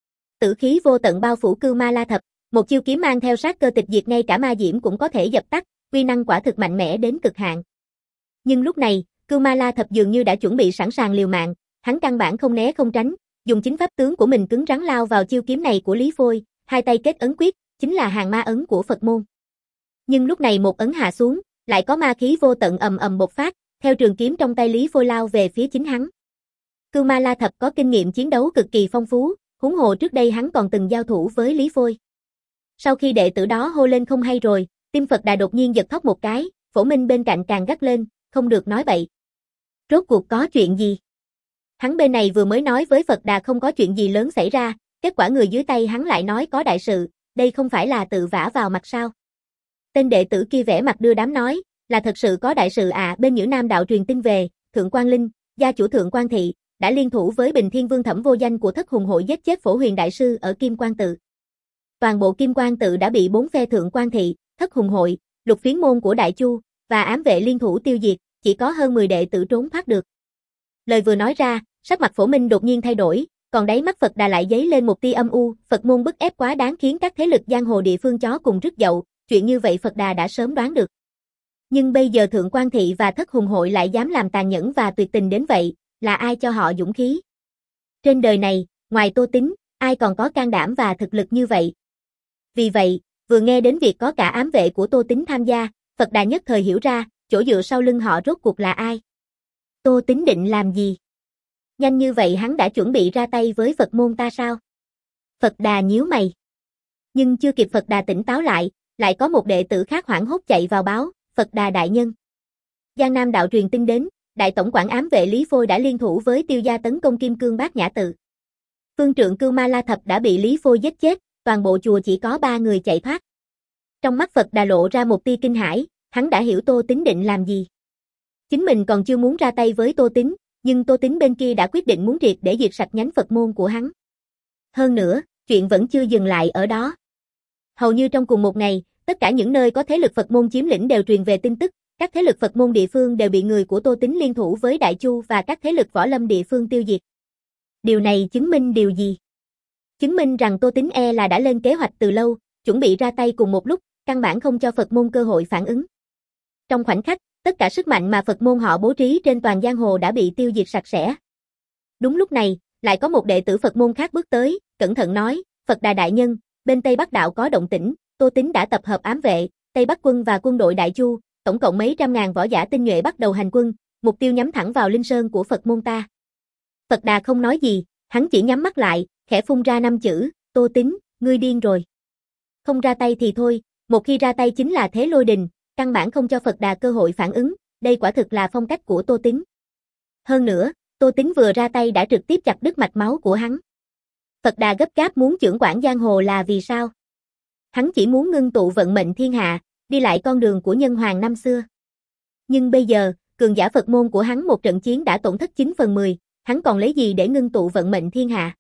Tử khí vô tận bao phủ Cưu Ma La Thập, một chiêu kiếm mang theo sát cơ tịch diệt ngay cả ma diễm cũng có thể dập tắt, uy năng quả thực mạnh mẽ đến cực hạn. Nhưng lúc này, Cưu Ma La Thập dường như đã chuẩn bị sẵn sàng liều mạng, hắn căn bản không né không tránh, dùng chính pháp tướng của mình cứng rắn lao vào chiêu kiếm này của Lý Phôi, hai tay kết ấn quyết, chính là hàng ma ấn của Phật môn. Nhưng lúc này một ấn hạ xuống, lại có ma khí vô tận ầm ầm bộc phát, theo trường kiếm trong tay Lý Phôi lao về phía chính hắn. Cưu Ma La Thập có kinh nghiệm chiến đấu cực kỳ phong phú, huống hồ trước đây hắn còn từng giao thủ với Lý Phôi. Sau khi đệ tử đó hô lên không hay rồi, tim Phật Đà đột nhiên giật thót một cái, Phổ Minh bên cạnh càng gắt lên, không được nói bậy. Rốt cuộc có chuyện gì? Hắn bên này vừa mới nói với Phật Đà không có chuyện gì lớn xảy ra, kết quả người dưới tay hắn lại nói có đại sự, đây không phải là tự vả vào mặt sao? Tên đệ tử kia vẻ mặt đưa đám nói, là thật sự có đại sự à, bên Nhữ Nam đạo truyền tin về, Thượng Quan Linh, gia chủ Thượng Quan Thị, đã liên thủ với Bình Thiên Vương Thẩm Vô Danh của Thất Hùng Hội giết chết Phổ Huyền Đại Sư ở Kim Quan Tự. Toàn bộ Kim Quan Tự đã bị bốn phe Thượng Quan Thị, Thất Hùng Hội, Lục Phiến Môn của Đại Chu, và ám vệ liên thủ tiêu diệt, chỉ có hơn mười đệ tử trốn thoát được. Lời vừa nói ra, sắc mặt Phổ Minh đột nhiên thay đổi, còn đáy mắt Phật Đà lại dấy lên một tia âm u, Phật môn bức ép quá đáng khiến các thế lực giang hồ địa phương chó cùng rứt dậu, chuyện như vậy Phật Đà đã sớm đoán được. Nhưng bây giờ Thượng Quan Thị và Thất Hùng Hội lại dám làm tàn nhẫn và tuyệt tình đến vậy, là ai cho họ dũng khí? Trên đời này, ngoài Tô Tín, ai còn có can đảm và thực lực như vậy? Vì vậy, vừa nghe đến việc có cả ám vệ của Tô Tín tham gia, Phật Đà nhất thời hiểu ra, chỗ dựa sau lưng họ rốt cuộc là ai? Tô Tín định làm gì? Nhanh như vậy hắn đã chuẩn bị ra tay với Phật môn ta sao? Phật Đà nhíu mày. Nhưng chưa kịp Phật Đà tỉnh táo lại, lại có một đệ tử khác hoảng hốt chạy vào báo, Phật Đà đại nhân. Giang Nam đạo truyền tin đến, đại tổng quản ám vệ Lý Phôi đã liên thủ với Tiêu gia tấn công Kim Cương Bát Nhã Tự. Phương trượng Cưu Ma La Thập đã bị Lý Phôi giết chết, toàn bộ chùa chỉ có ba người chạy thoát. Trong mắt Phật Đà lộ ra một tia kinh hãi, hắn đã hiểu Tô Tín định làm gì. Chính mình còn chưa muốn ra tay với Tô Tín, nhưng Tô Tín bên kia đã quyết định muốn triệt để diệt sạch nhánh Phật môn của hắn. Hơn nữa, chuyện vẫn chưa dừng lại ở đó. Hầu như trong cùng một ngày, tất cả những nơi có thế lực Phật môn chiếm lĩnh đều truyền về tin tức, các thế lực Phật môn địa phương đều bị người của Tô Tín liên thủ với Đại Chu và các thế lực võ lâm địa phương tiêu diệt. Điều này chứng minh điều gì? Chứng minh rằng Tô Tín e là đã lên kế hoạch từ lâu, chuẩn bị ra tay cùng một lúc, căn bản không cho Phật môn cơ hội phản ứng. Trong khoảnh khắc, tất cả sức mạnh mà Phật môn họ bố trí trên toàn giang hồ đã bị tiêu diệt sạch sẽ. Đúng lúc này, lại có một đệ tử Phật môn khác bước tới, cẩn thận nói, Phật Đà đại nhân, bên Tây Bắc đạo có động tĩnh, Tô Tín đã tập hợp ám vệ, Tây Bắc quân và quân đội Đại Chu, tổng cộng mấy trăm ngàn võ giả tinh nhuệ bắt đầu hành quân, mục tiêu nhắm thẳng vào linh sơn của Phật môn ta. Phật Đà không nói gì, hắn chỉ nhắm mắt lại, khẽ phun ra năm chữ, Tô Tín, ngươi điên rồi. Không ra tay thì thôi, một khi ra tay chính là thế lôi đình, căn bản không cho Phật Đà cơ hội phản ứng, đây quả thực là phong cách của Tô Tín. Hơn nữa, Tô Tín vừa ra tay đã trực tiếp chặt đứt mạch máu của hắn. Phật Đà gấp gáp muốn chưởng quản giang hồ là vì sao? Hắn chỉ muốn ngưng tụ vận mệnh thiên hạ, đi lại con đường của nhân hoàng năm xưa. Nhưng bây giờ, cường giả Phật môn của hắn một trận chiến đã tổn thất chín phần mười, hắn còn lấy gì để ngưng tụ vận mệnh thiên hạ?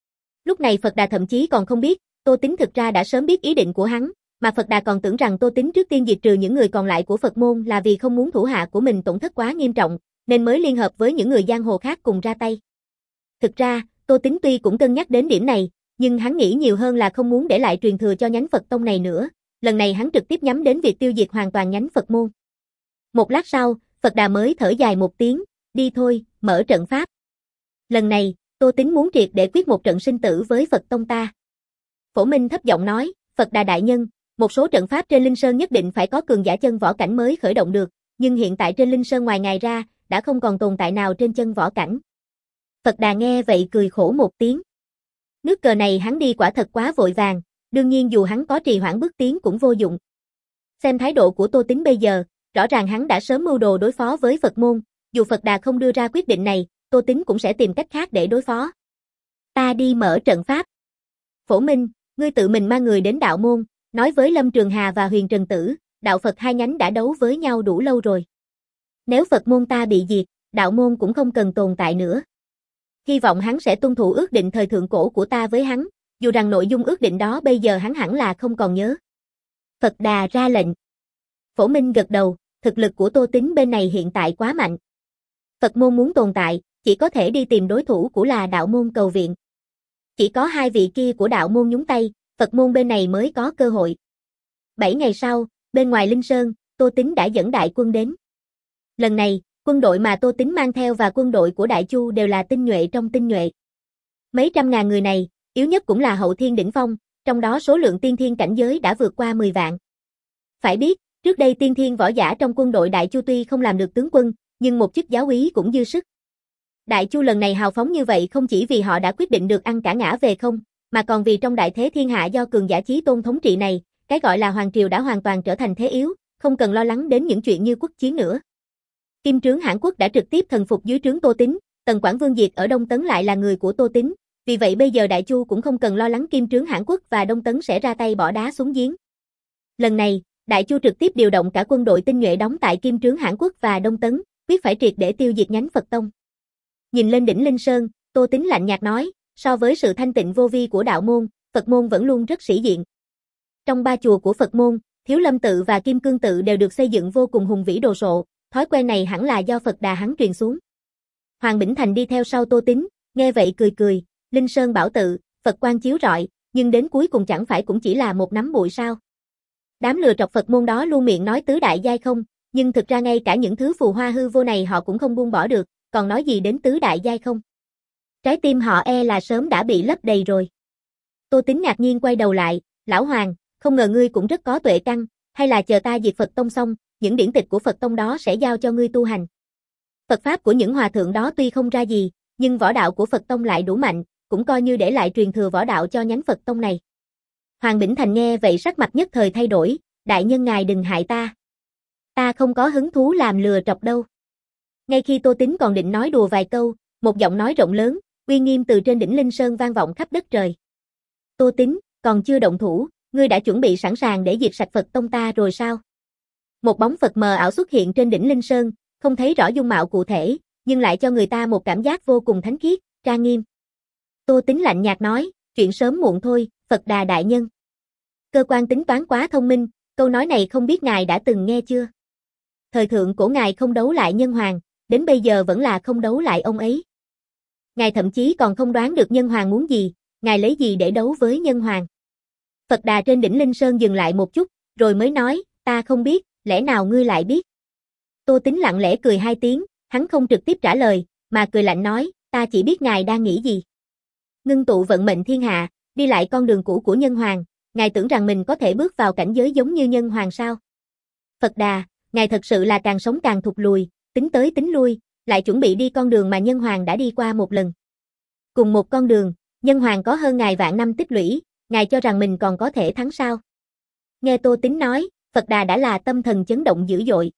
Lúc này Phật Đà thậm chí còn không biết, Tô Tín thực ra đã sớm biết ý định của hắn, mà Phật Đà còn tưởng rằng Tô Tín trước tiên diệt trừ những người còn lại của Phật môn là vì không muốn thủ hạ của mình tổn thất quá nghiêm trọng, nên mới liên hợp với những người giang hồ khác cùng ra tay. Thực ra, Tô Tín tuy cũng cân nhắc đến điểm này, nhưng hắn nghĩ nhiều hơn là không muốn để lại truyền thừa cho nhánh Phật tông này nữa, lần này hắn trực tiếp nhắm đến việc tiêu diệt hoàn toàn nhánh Phật môn. Một lát sau, Phật Đà mới thở dài một tiếng, đi thôi, mở trận pháp. Lần này, Tô Tín muốn triệt để quyết một trận sinh tử với Phật tông ta. Phổ Minh thấp giọng nói, Phật Đà đại nhân, một số trận pháp trên Linh Sơn nhất định phải có cường giả chân võ cảnh mới khởi động được, nhưng hiện tại trên Linh Sơn ngoài ngài ra, đã không còn tồn tại nào trên chân võ cảnh. Phật Đà nghe vậy cười khổ một tiếng. Nước cờ này hắn đi quả thật quá vội vàng, đương nhiên dù hắn có trì hoãn bước tiến cũng vô dụng. Xem thái độ của Tô Tín bây giờ, rõ ràng hắn đã sớm mưu đồ đối phó với Phật môn, dù Phật Đà không đưa ra quyết định này, Tô Tín cũng sẽ tìm cách khác để đối phó. Ta đi mở trận pháp. Phổ Minh, ngươi tự mình mang người đến đạo môn, nói với Lâm Trường Hà và Huyền Trần Tử, đạo Phật hai nhánh đã đấu với nhau đủ lâu rồi. Nếu Phật môn ta bị diệt, đạo môn cũng không cần tồn tại nữa. Hy vọng hắn sẽ tuân thủ ước định thời thượng cổ của ta với hắn, dù rằng nội dung ước định đó bây giờ hắn hẳn là không còn nhớ. Phật Đà ra lệnh. Phổ Minh gật đầu, thực lực của Tô Tín bên này hiện tại quá mạnh. Phật môn muốn tồn tại, chỉ có thể đi tìm đối thủ của là đạo môn cầu viện. Chỉ có hai vị kia của đạo môn nhúng tay, Phật môn bên này mới có cơ hội. Bảy ngày sau, bên ngoài Linh Sơn, Tô Tín đã dẫn đại quân đến. Lần này, quân đội mà Tô Tín mang theo và quân đội của Đại Chu đều là tinh nhuệ trong tinh nhuệ. Mấy trăm ngàn người này, yếu nhất cũng là hậu thiên đỉnh phong, trong đó số lượng tiên thiên cảnh giới đã vượt qua mười vạn. Phải biết, trước đây tiên thiên võ giả trong quân đội Đại Chu tuy không làm được tướng quân, nhưng một chức giáo úy cũng dư sức. Đại Chu lần này hào phóng như vậy không chỉ vì họ đã quyết định được ăn cả ngã về không, mà còn vì trong đại thế thiên hạ do cường giả chí tôn thống trị này, cái gọi là hoàng triều đã hoàn toàn trở thành thế yếu, không cần lo lắng đến những chuyện như quốc chiến nữa. Kim Trướng Hãn Quốc đã trực tiếp thần phục dưới trướng Tô Tín, Tần Quảng Vương Diệt ở Đông Tấn lại là người của Tô Tín, vì vậy bây giờ Đại Chu cũng không cần lo lắng Kim Trướng Hãn Quốc và Đông Tấn sẽ ra tay bỏ đá xuống giếng. Lần này, Đại Chu trực tiếp điều động cả quân đội tinh nhuệ đóng tại Kim Trướng Hãn Quốc và Đông Tấn, quyết phải triệt để tiêu diệt nhánh Phật tông. Nhìn lên đỉnh Linh Sơn, Tô Tín lạnh nhạt nói, so với sự thanh tịnh vô vi của đạo môn, Phật môn vẫn luôn rất sĩ diện. Trong ba chùa của Phật môn, Thiếu Lâm tự và Kim Cương tự đều được xây dựng vô cùng hùng vĩ đồ sộ, thói quen này hẳn là do Phật Đà hắn truyền xuống. Hoàng Bỉnh Thành đi theo sau Tô Tín, nghe vậy cười cười, Linh Sơn bảo tự, Phật quang chiếu rọi, nhưng đến cuối cùng chẳng phải cũng chỉ là một nắm bụi sao? Đám lừa trọc Phật môn đó luôn miệng nói tứ đại giai không, nhưng thực ra ngay cả những thứ phù hoa hư vô này họ cũng không buông bỏ được, còn nói gì đến tứ đại giai không? Trái tim họ e là sớm đã bị lấp đầy rồi. Tô Tín ngạc nhiên quay đầu lại, lão Hoàng, không ngờ ngươi cũng rất có tuệ căn, hay là chờ ta diệt Phật tông xong, những điển tịch của Phật tông đó sẽ giao cho ngươi tu hành. Phật pháp của những hòa thượng đó tuy không ra gì, nhưng võ đạo của Phật tông lại đủ mạnh, cũng coi như để lại truyền thừa võ đạo cho nhánh Phật tông này. Hoàng Bỉnh Thành nghe vậy sắc mặt nhất thời thay đổi, đại nhân ngài đừng hại ta. Ta không có hứng thú làm lừa trọc đâu. Ngay khi Tô Tín còn định nói đùa vài câu, một giọng nói rộng lớn, uy nghiêm từ trên đỉnh Linh Sơn vang vọng khắp đất trời. Tô Tín, còn chưa động thủ, ngươi đã chuẩn bị sẵn sàng để diệt sạch Phật tông ta rồi sao? Một bóng Phật mờ ảo xuất hiện trên đỉnh Linh Sơn, không thấy rõ dung mạo cụ thể, nhưng lại cho người ta một cảm giác vô cùng thánh khiết, trang nghiêm. Tô Tín lạnh nhạt nói, chuyện sớm muộn thôi, Phật Đà đại nhân. Cơ quan tính toán quá thông minh, câu nói này không biết ngài đã từng nghe chưa? Thời thượng cổ ngài không đấu lại nhân hoàng, đến bây giờ vẫn là không đấu lại ông ấy. Ngài thậm chí còn không đoán được nhân hoàng muốn gì, ngài lấy gì để đấu với nhân hoàng. Phật Đà trên đỉnh Linh Sơn dừng lại một chút, rồi mới nói, ta không biết, lẽ nào ngươi lại biết? Tô Tín lặng lẽ cười hai tiếng, hắn không trực tiếp trả lời, mà cười lạnh nói, ta chỉ biết ngài đang nghĩ gì. Ngưng tụ vận mệnh thiên hạ, đi lại con đường cũ của nhân hoàng, ngài tưởng rằng mình có thể bước vào cảnh giới giống như nhân hoàng sao? Phật Đà, ngài thật sự là càng sống càng thụt lùi, tính tới tính lui, lại chuẩn bị đi con đường mà nhân hoàng đã đi qua một lần. Cùng một con đường, nhân hoàng có hơn ngài vạn năm tích lũy, ngài cho rằng mình còn có thể thắng sao? Nghe Tô Tín nói, Phật Đà đã là tâm thần chấn động dữ dội.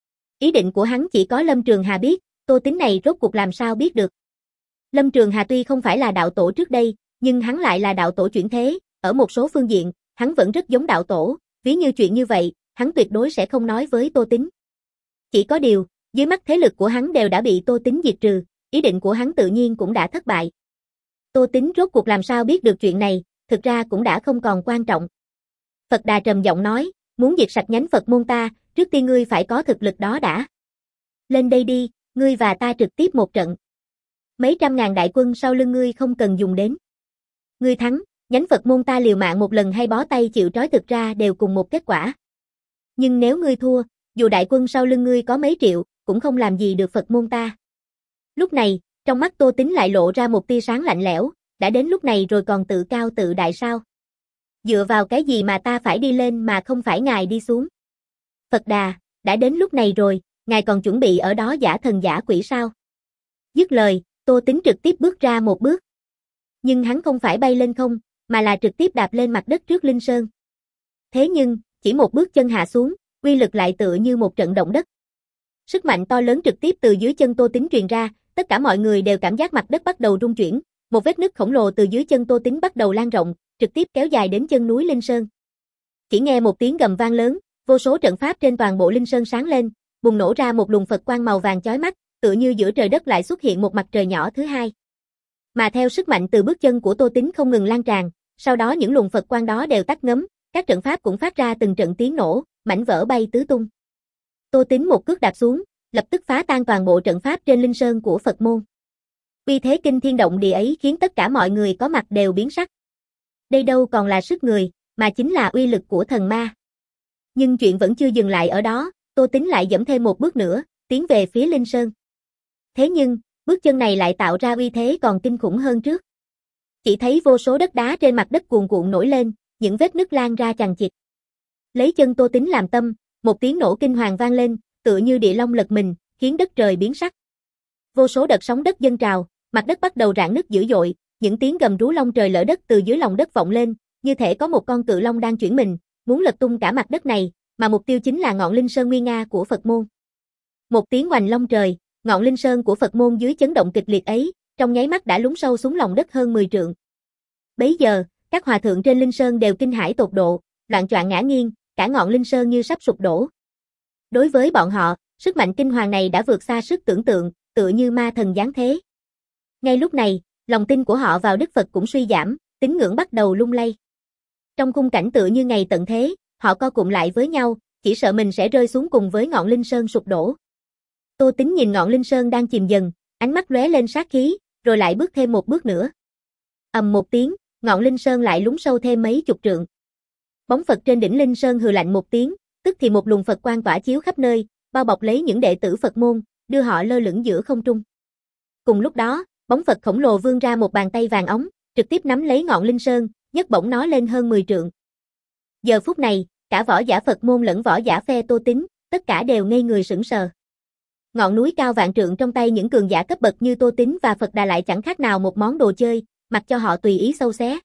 Ý định của hắn chỉ có Lâm Trường Hà biết, Tô Tín này rốt cuộc làm sao biết được. Lâm Trường Hà tuy không phải là đạo tổ trước đây, nhưng hắn lại là đạo tổ chuyển thế, ở một số phương diện, hắn vẫn rất giống đạo tổ, ví như chuyện như vậy, hắn tuyệt đối sẽ không nói với Tô Tín. Chỉ có điều, dưới mắt thế lực của hắn đều đã bị Tô Tín diệt trừ, ý định của hắn tự nhiên cũng đã thất bại. Tô Tín rốt cuộc làm sao biết được chuyện này, thực ra cũng đã không còn quan trọng. Phật Đà trầm giọng nói, muốn diệt sạch nhánh Phật môn ta, trước tiên ngươi phải có thực lực đó đã. Lên đây đi, ngươi và ta trực tiếp một trận. Mấy trăm ngàn đại quân sau lưng ngươi không cần dùng đến. Ngươi thắng, nhánh Phật môn ta liều mạng một lần hay bó tay chịu trói thực ra đều cùng một kết quả. Nhưng nếu ngươi thua, dù đại quân sau lưng ngươi có mấy triệu, cũng không làm gì được Phật môn ta. Lúc này, trong mắt Tô Tín lại lộ ra một tia sáng lạnh lẽo, đã đến lúc này rồi còn tự cao tự đại sao? Dựa vào cái gì mà ta phải đi lên mà không phải ngài đi xuống? Phật Đà, đã đến lúc này rồi, ngài còn chuẩn bị ở đó giả thần giả quỷ sao? Dứt lời, Tô Tín trực tiếp bước ra một bước. Nhưng hắn không phải bay lên không, mà là trực tiếp đạp lên mặt đất trước Linh Sơn. Thế nhưng, chỉ một bước chân hạ xuống, uy lực lại tựa như một trận động đất. Sức mạnh to lớn trực tiếp từ dưới chân Tô Tín truyền ra, tất cả mọi người đều cảm giác mặt đất bắt đầu rung chuyển, một vết nứt khổng lồ từ dưới chân Tô Tín bắt đầu lan rộng, trực tiếp kéo dài đến chân núi Linh Sơn. Chỉ nghe một tiếng gầm vang lớn, vô số trận pháp trên toàn bộ Linh Sơn sáng lên, bùng nổ ra một luồng Phật quang màu vàng chói mắt, tựa như giữa trời đất lại xuất hiện một mặt trời nhỏ thứ hai. Mà theo sức mạnh từ bước chân của Tô Tín không ngừng lan tràn, sau đó những luồng Phật quang đó đều tắt ngấm, các trận pháp cũng phát ra từng trận tiếng nổ, mảnh vỡ bay tứ tung. Tô Tín một cước đạp xuống, lập tức phá tan toàn bộ trận pháp trên Linh Sơn của Phật môn. Uy thế kinh thiên động địa ấy khiến tất cả mọi người có mặt đều biến sắc. Đây đâu còn là sức người, mà chính là uy lực của thần ma. Nhưng chuyện vẫn chưa dừng lại ở đó, Tô Tín lại dẫm thêm một bước nữa, tiến về phía Linh Sơn. Thế nhưng, bước chân này lại tạo ra uy thế còn kinh khủng hơn trước. Chỉ thấy vô số đất đá trên mặt đất cuồn cuộn nổi lên, những vết nứt lan ra chằng chịt. Lấy chân Tô Tín làm tâm, một tiếng nổ kinh hoàng vang lên, tựa như địa long lật mình, khiến đất trời biến sắc. Vô số đợt sóng đất dâng trào, mặt đất bắt đầu rạn nứt dữ dội, những tiếng gầm rú long trời lở đất từ dưới lòng đất vọng lên, như thể có một con cự long đang chuyển mình, muốn lật tung cả mặt đất này, mà mục tiêu chính là ngọn Linh Sơn nguy nga của Phật môn. Một tiếng oanh long trời, ngọn Linh Sơn của Phật môn dưới chấn động kịch liệt ấy, trong nháy mắt đã lún sâu xuống lòng đất hơn mười trượng. Bấy giờ, các hòa thượng trên Linh Sơn đều kinh hãi tột độ, loạng choạng ngã nghiêng, cả ngọn Linh Sơn như sắp sụp đổ. Đối với bọn họ, sức mạnh kinh hoàng này đã vượt xa sức tưởng tượng, tựa như ma thần giáng thế. Ngay lúc này, lòng tin của họ vào Đức Phật cũng suy giảm, tín ngưỡng bắt đầu lung lay. Trong khung cảnh tựa như ngày tận thế, họ co cụm lại với nhau, chỉ sợ mình sẽ rơi xuống cùng với ngọn Linh Sơn sụp đổ. Tô Tín nhìn ngọn Linh Sơn đang chìm dần, ánh mắt lóe lên sát khí, rồi lại bước thêm một bước nữa. Ầm một tiếng, ngọn Linh Sơn lại lún sâu thêm mấy chục trượng. Bóng Phật trên đỉnh Linh Sơn hừ lạnh một tiếng, tức thì một luồng Phật quang tỏa chiếu khắp nơi, bao bọc lấy những đệ tử Phật môn, đưa họ lơ lửng giữa không trung. Cùng lúc đó, bóng Phật khổng lồ vươn ra một bàn tay vàng óng, trực tiếp nắm lấy ngọn Linh Sơn, nhấc bổng nó lên hơn mười trượng. Giờ phút này, cả võ giả Phật môn lẫn võ giả phe Tô Tín, tất cả đều ngây người sững sờ. Ngọn núi cao vạn trượng trong tay những cường giả cấp bậc như Tô Tín và Phật Đà lại chẳng khác nào một món đồ chơi, mặc cho họ tùy ý xâu xé.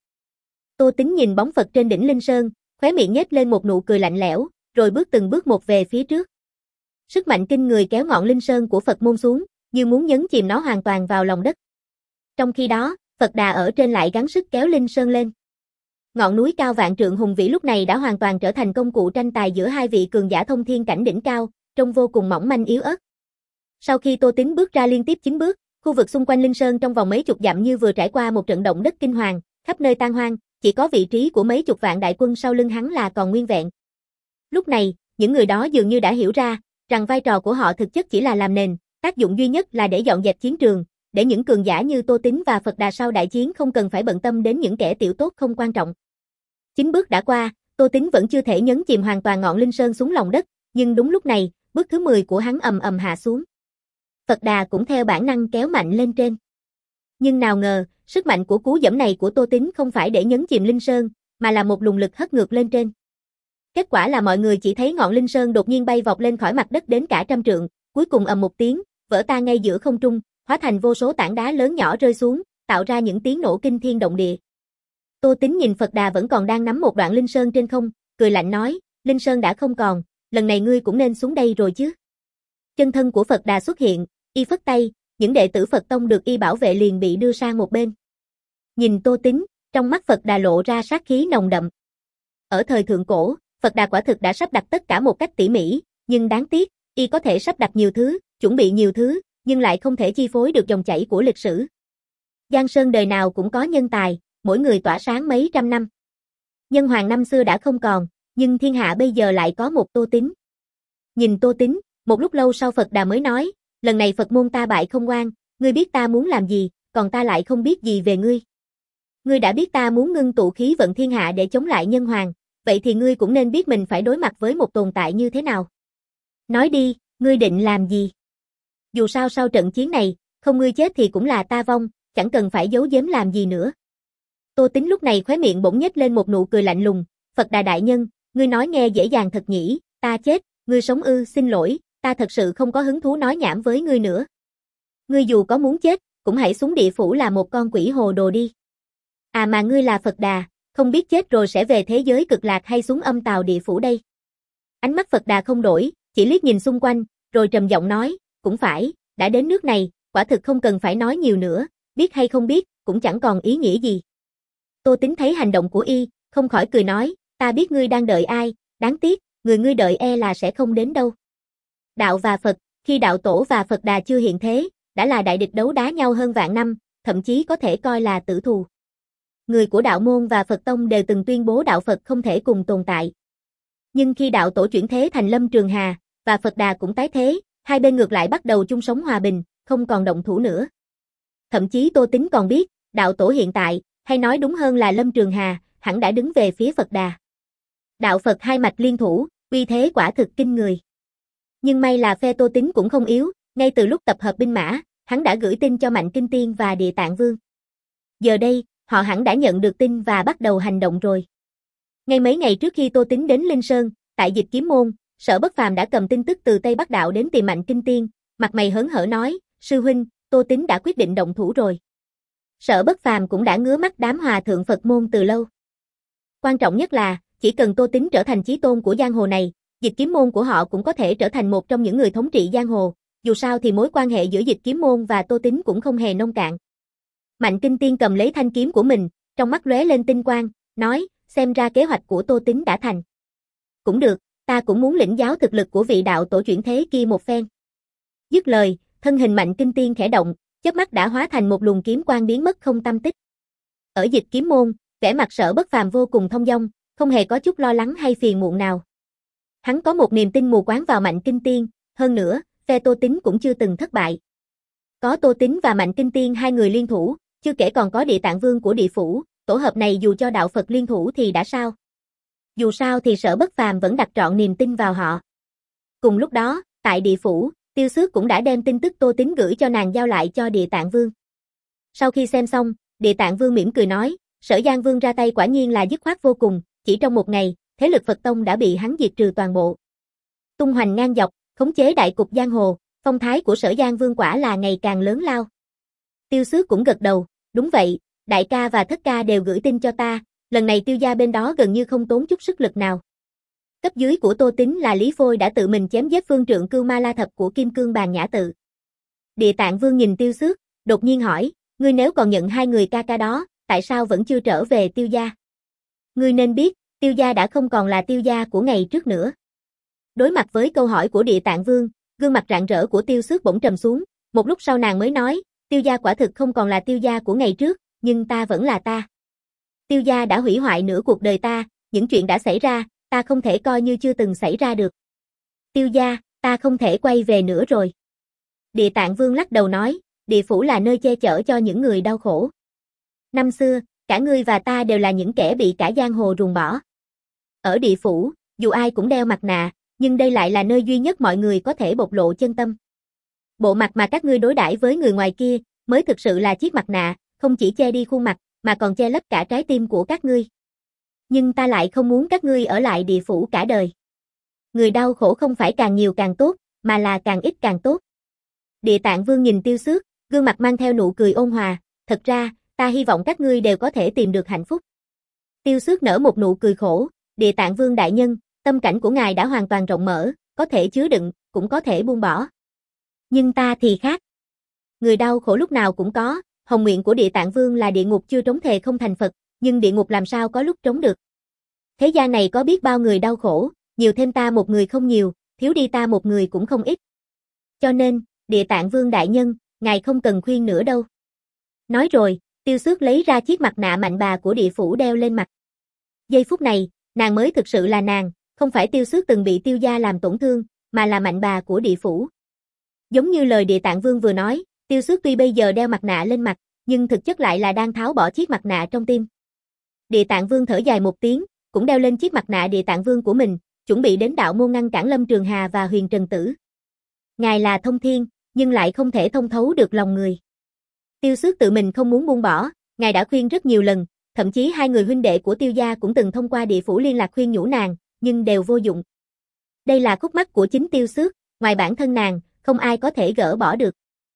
Tô Tín nhìn bóng Phật trên đỉnh Linh Sơn, khóe miệng nhếch lên một nụ cười lạnh lẽo, rồi bước từng bước một về phía trước. Sức mạnh kinh người kéo ngọn Linh Sơn của Phật môn xuống, như muốn nhấn chìm nó hoàn toàn vào lòng đất. Trong khi đó, Phật Đà ở trên lại gắng sức kéo Linh Sơn lên. Ngọn núi cao vạn trượng hùng vĩ lúc này đã hoàn toàn trở thành công cụ tranh tài giữa hai vị cường giả thông thiên cảnh đỉnh cao, trông vô cùng mỏng manh yếu ớt. Sau khi Tô Tín bước ra liên tiếp chín bước, khu vực xung quanh Linh Sơn trong vòng mấy chục dặm như vừa trải qua một trận động đất kinh hoàng, khắp nơi tan hoang, chỉ có vị trí của mấy chục vạn đại quân sau lưng hắn là còn nguyên vẹn. Lúc này, những người đó dường như đã hiểu ra, rằng vai trò của họ thực chất chỉ là làm nền, tác dụng duy nhất là để dọn dẹp chiến trường, để những cường giả như Tô Tín và Phật Đà sau đại chiến không cần phải bận tâm đến những kẻ tiểu tốt không quan trọng. Chín bước đã qua, Tô Tín vẫn chưa thể nhấn chìm hoàn toàn ngọn Linh Sơn xuống lòng đất, nhưng đúng lúc này, bước thứ mười của hắn ầm ầm hạ xuống. Phật Đà cũng theo bản năng kéo mạnh lên trên. Nhưng nào ngờ, sức mạnh của cú giẫm này của Tô Tín không phải để nhấn chìm Linh Sơn, mà là một luồng lực hất ngược lên trên. Kết quả là mọi người chỉ thấy ngọn Linh Sơn đột nhiên bay vọt lên khỏi mặt đất đến cả trăm trượng, cuối cùng ầm một tiếng, vỡ tan ngay giữa không trung, hóa thành vô số tảng đá lớn nhỏ rơi xuống, tạo ra những tiếng nổ kinh thiên động địa. Tô Tín nhìn Phật Đà vẫn còn đang nắm một đoạn Linh Sơn trên không, cười lạnh nói, Linh Sơn đã không còn, lần này ngươi cũng nên xuống đây rồi chứ. Chân thân của Phật Đà xuất hiện, y phất tay, những đệ tử Phật Tông được y bảo vệ liền bị đưa sang một bên. Nhìn Tô Tín, trong mắt Phật Đà lộ ra sát khí nồng đậm. Ở thời thượng cổ, Phật Đà quả thực đã sắp đặt tất cả một cách tỉ mỉ, nhưng đáng tiếc, y có thể sắp đặt nhiều thứ, chuẩn bị nhiều thứ, nhưng lại không thể chi phối được dòng chảy của lịch sử. Giang Sơn đời nào cũng có nhân tài, mỗi người tỏa sáng mấy trăm năm. Nhân hoàng năm xưa đã không còn, nhưng thiên hạ bây giờ lại có một Tô Tín. Nhìn Tô Tín, một lúc lâu sau Phật Đà mới nói, lần này Phật môn ta bại không oan, ngươi biết ta muốn làm gì, còn ta lại không biết gì về ngươi. Ngươi đã biết ta muốn ngưng tụ khí vận thiên hạ để chống lại nhân hoàng, vậy thì ngươi cũng nên biết mình phải đối mặt với một tồn tại như thế nào. Nói đi, ngươi định làm gì? Dù sao sau trận chiến này, không ngươi chết thì cũng là ta vong, chẳng cần phải giấu giếm làm gì nữa. Tô Tín lúc này khóe miệng bỗng nhếch lên một nụ cười lạnh lùng, Phật Đà đại nhân, ngươi nói nghe dễ dàng thật nhỉ, ta chết, ngươi sống ư, xin lỗi, ta thật sự không có hứng thú nói nhảm với ngươi nữa. Ngươi dù có muốn chết, cũng hãy xuống địa phủ là một con quỷ hồ đồ đi. À mà ngươi là Phật Đà, không biết chết rồi sẽ về thế giới cực lạc hay xuống âm tào địa phủ đây. Ánh mắt Phật Đà không đổi, chỉ liếc nhìn xung quanh, rồi trầm giọng nói, cũng phải, đã đến nước này, quả thực không cần phải nói nhiều nữa, biết hay không biết, cũng chẳng còn ý nghĩa gì. Tô Tín thấy hành động của y, không khỏi cười nói, ta biết ngươi đang đợi ai, đáng tiếc, người ngươi đợi e là sẽ không đến đâu. Đạo và Phật, khi đạo tổ và Phật Đà chưa hiện thế, đã là đại địch đấu đá nhau hơn vạn năm, thậm chí có thể coi là tử thù. Người của đạo môn và Phật Tông đều từng tuyên bố đạo Phật không thể cùng tồn tại. Nhưng khi đạo tổ chuyển thế thành Lâm Trường Hà, và Phật Đà cũng tái thế, hai bên ngược lại bắt đầu chung sống hòa bình, không còn động thủ nữa. Thậm chí Tô Tín còn biết, đạo tổ hiện tại, hay nói đúng hơn là Lâm Trường Hà, hẳn đã đứng về phía Phật Đà. Đạo Phật hai mạch liên thủ, uy thế quả thực kinh người. Nhưng may là phe Tô Tín cũng không yếu, ngay từ lúc tập hợp binh mã, hắn đã gửi tin cho Mạnh Kinh Tiên và Địa Tạng Vương. Giờ đây, họ hẳn đã nhận được tin và bắt đầu hành động rồi. Ngay mấy ngày trước khi Tô Tín đến Linh Sơn, tại Dịch Kiếm Môn, Sở Bất Phàm đã cầm tin tức từ Tây Bắc Đạo đến tìm Mạnh Kinh Tiên, mặt mày hớn hở nói, sư huynh, Tô Tín đã quyết định động thủ rồi. Sở Bất Phàm cũng đã ngứa mắt đám hòa thượng Phật môn từ lâu. Quan trọng nhất là, chỉ cần Tô Tín trở thành chí tôn của giang hồ này, Dịch Kiếm Môn của họ cũng có thể trở thành một trong những người thống trị giang hồ, dù sao thì mối quan hệ giữa Dịch Kiếm Môn và Tô Tín cũng không hề nông cạn. Mạnh Kinh Tiên cầm lấy thanh kiếm của mình, trong mắt lóe lên tinh quang, nói, xem ra kế hoạch của Tô Tín đã thành. Cũng được, ta cũng muốn lĩnh giáo thực lực của vị đạo tổ chuyển thế kia một phen. Dứt lời, thân hình Mạnh Kinh Tiên khẽ động, chớp mắt đã hóa thành một luồng kiếm quang biến mất không tăm tích. Ở Dịch Kiếm Môn, vẻ mặt Sở Bất Phàm vô cùng thông dong, không hề có chút lo lắng hay phiền muộn nào. Hắn có một niềm tin mù quáng vào Mạnh Kinh Tiên, hơn nữa, phe Tô Tín cũng chưa từng thất bại. Có Tô Tín và Mạnh Kinh Tiên hai người liên thủ, chưa kể còn có Địa Tạng Vương của địa phủ, tổ hợp này dù cho đạo Phật liên thủ thì đã sao? Dù sao thì Sở Bất Phàm vẫn đặt trọn niềm tin vào họ. Cùng lúc đó, tại địa phủ, Tiêu Xước cũng đã đem tin tức Tô Tín gửi cho nàng giao lại cho Địa Tạng Vương. Sau khi xem xong, Địa Tạng Vương mỉm cười nói, Sở Giang Vương ra tay quả nhiên là dứt khoát vô cùng, chỉ trong một ngày, thế lực Phật Tông đã bị hắn diệt trừ toàn bộ. Tung hoành ngang dọc, khống chế đại cục giang hồ, phong thái của Sở Giang Vương quả là ngày càng lớn lao. Tiêu Xước cũng gật đầu, đúng vậy, đại ca và thất ca đều gửi tin cho ta, lần này Tiêu gia bên đó gần như không tốn chút sức lực nào. Cấp dưới của Tô Tín là Lý Phôi đã tự mình chém giết phương trượng Cưu Ma La Thập của Kim Cương Bàn Nhã Tự. Địa Tạng Vương nhìn Tiêu Xước, đột nhiên hỏi, ngươi nếu còn nhận hai người ca ca đó, tại sao vẫn chưa trở về Tiêu gia? Ngươi nên biết, Tiêu gia đã không còn là Tiêu gia của ngày trước nữa. Đối mặt với câu hỏi của Địa Tạng Vương, gương mặt rạng rỡ của Tiêu Xước bỗng trầm xuống, một lúc sau nàng mới nói, Tiêu gia quả thực không còn là Tiêu gia của ngày trước, nhưng ta vẫn là ta. Tiêu gia đã hủy hoại nửa cuộc đời ta, những chuyện đã xảy ra, ta không thể coi như chưa từng xảy ra được. Tiêu gia, Ta không thể quay về nữa rồi. Địa Tạng Vương lắc đầu nói, địa phủ là nơi che chở cho những người đau khổ. Năm xưa, cả ngươi và ta đều là những kẻ bị cả giang hồ ruồng bỏ. Ở địa phủ, dù ai cũng đeo mặt nạ, nhưng đây lại là nơi duy nhất mọi người có thể bộc lộ chân tâm. Bộ mặt mà các ngươi đối đãi với người ngoài kia, mới thực sự là chiếc mặt nạ, không chỉ che đi khuôn mặt, mà còn che lấp cả trái tim của các ngươi. Nhưng ta lại không muốn các ngươi ở lại địa phủ cả đời. Người đau khổ không phải càng nhiều càng tốt, mà là càng ít càng tốt. Địa Tạng Vương nhìn Tiêu Xước, gương mặt mang theo nụ cười ôn hòa, thật ra, ta hy vọng các ngươi đều có thể tìm được hạnh phúc. Tiêu Xước nở một nụ cười khổ, Địa Tạng Vương đại nhân, tâm cảnh của ngài đã hoàn toàn rộng mở, có thể chứa đựng, cũng có thể buông bỏ. Nhưng ta thì khác. Người đau khổ lúc nào cũng có, hồng nguyện của Địa Tạng Vương là địa ngục chưa trống thề không thành Phật, nhưng địa ngục làm sao có lúc trống được. Thế gian này có biết bao người đau khổ, nhiều thêm ta một người không nhiều, thiếu đi ta một người cũng không ít. Cho nên, Địa Tạng Vương đại nhân, ngài không cần khuyên nữa đâu. Nói rồi, Tiêu Xước lấy ra chiếc mặt nạ mạnh bà của địa phủ đeo lên mặt. Giây phút này, nàng mới thực sự là nàng, không phải Tiêu Xước từng bị Tiêu gia làm tổn thương, mà là mạnh bà của địa phủ. Giống như lời Địa Tạng Vương vừa nói, Tiêu Xước tuy bây giờ đeo mặt nạ lên mặt, nhưng thực chất lại là đang tháo bỏ chiếc mặt nạ trong tim. Địa Tạng Vương thở dài một tiếng, cũng đeo lên chiếc mặt nạ Địa Tạng Vương của mình, chuẩn bị đến đạo môn ngăn cản Lâm Trường Hà và Huyền Trần Tử. Ngài là thông thiên, nhưng lại không thể thông thấu được lòng người. Tiêu Xước tự mình không muốn buông bỏ, ngài đã khuyên rất nhiều lần, thậm chí hai người huynh đệ của Tiêu gia cũng từng thông qua địa phủ liên lạc khuyên nhủ nàng, nhưng đều vô dụng. Đây là khúc mắc của chính Tiêu Xước, ngoài bản thân nàng, không ai có thể gỡ bỏ được.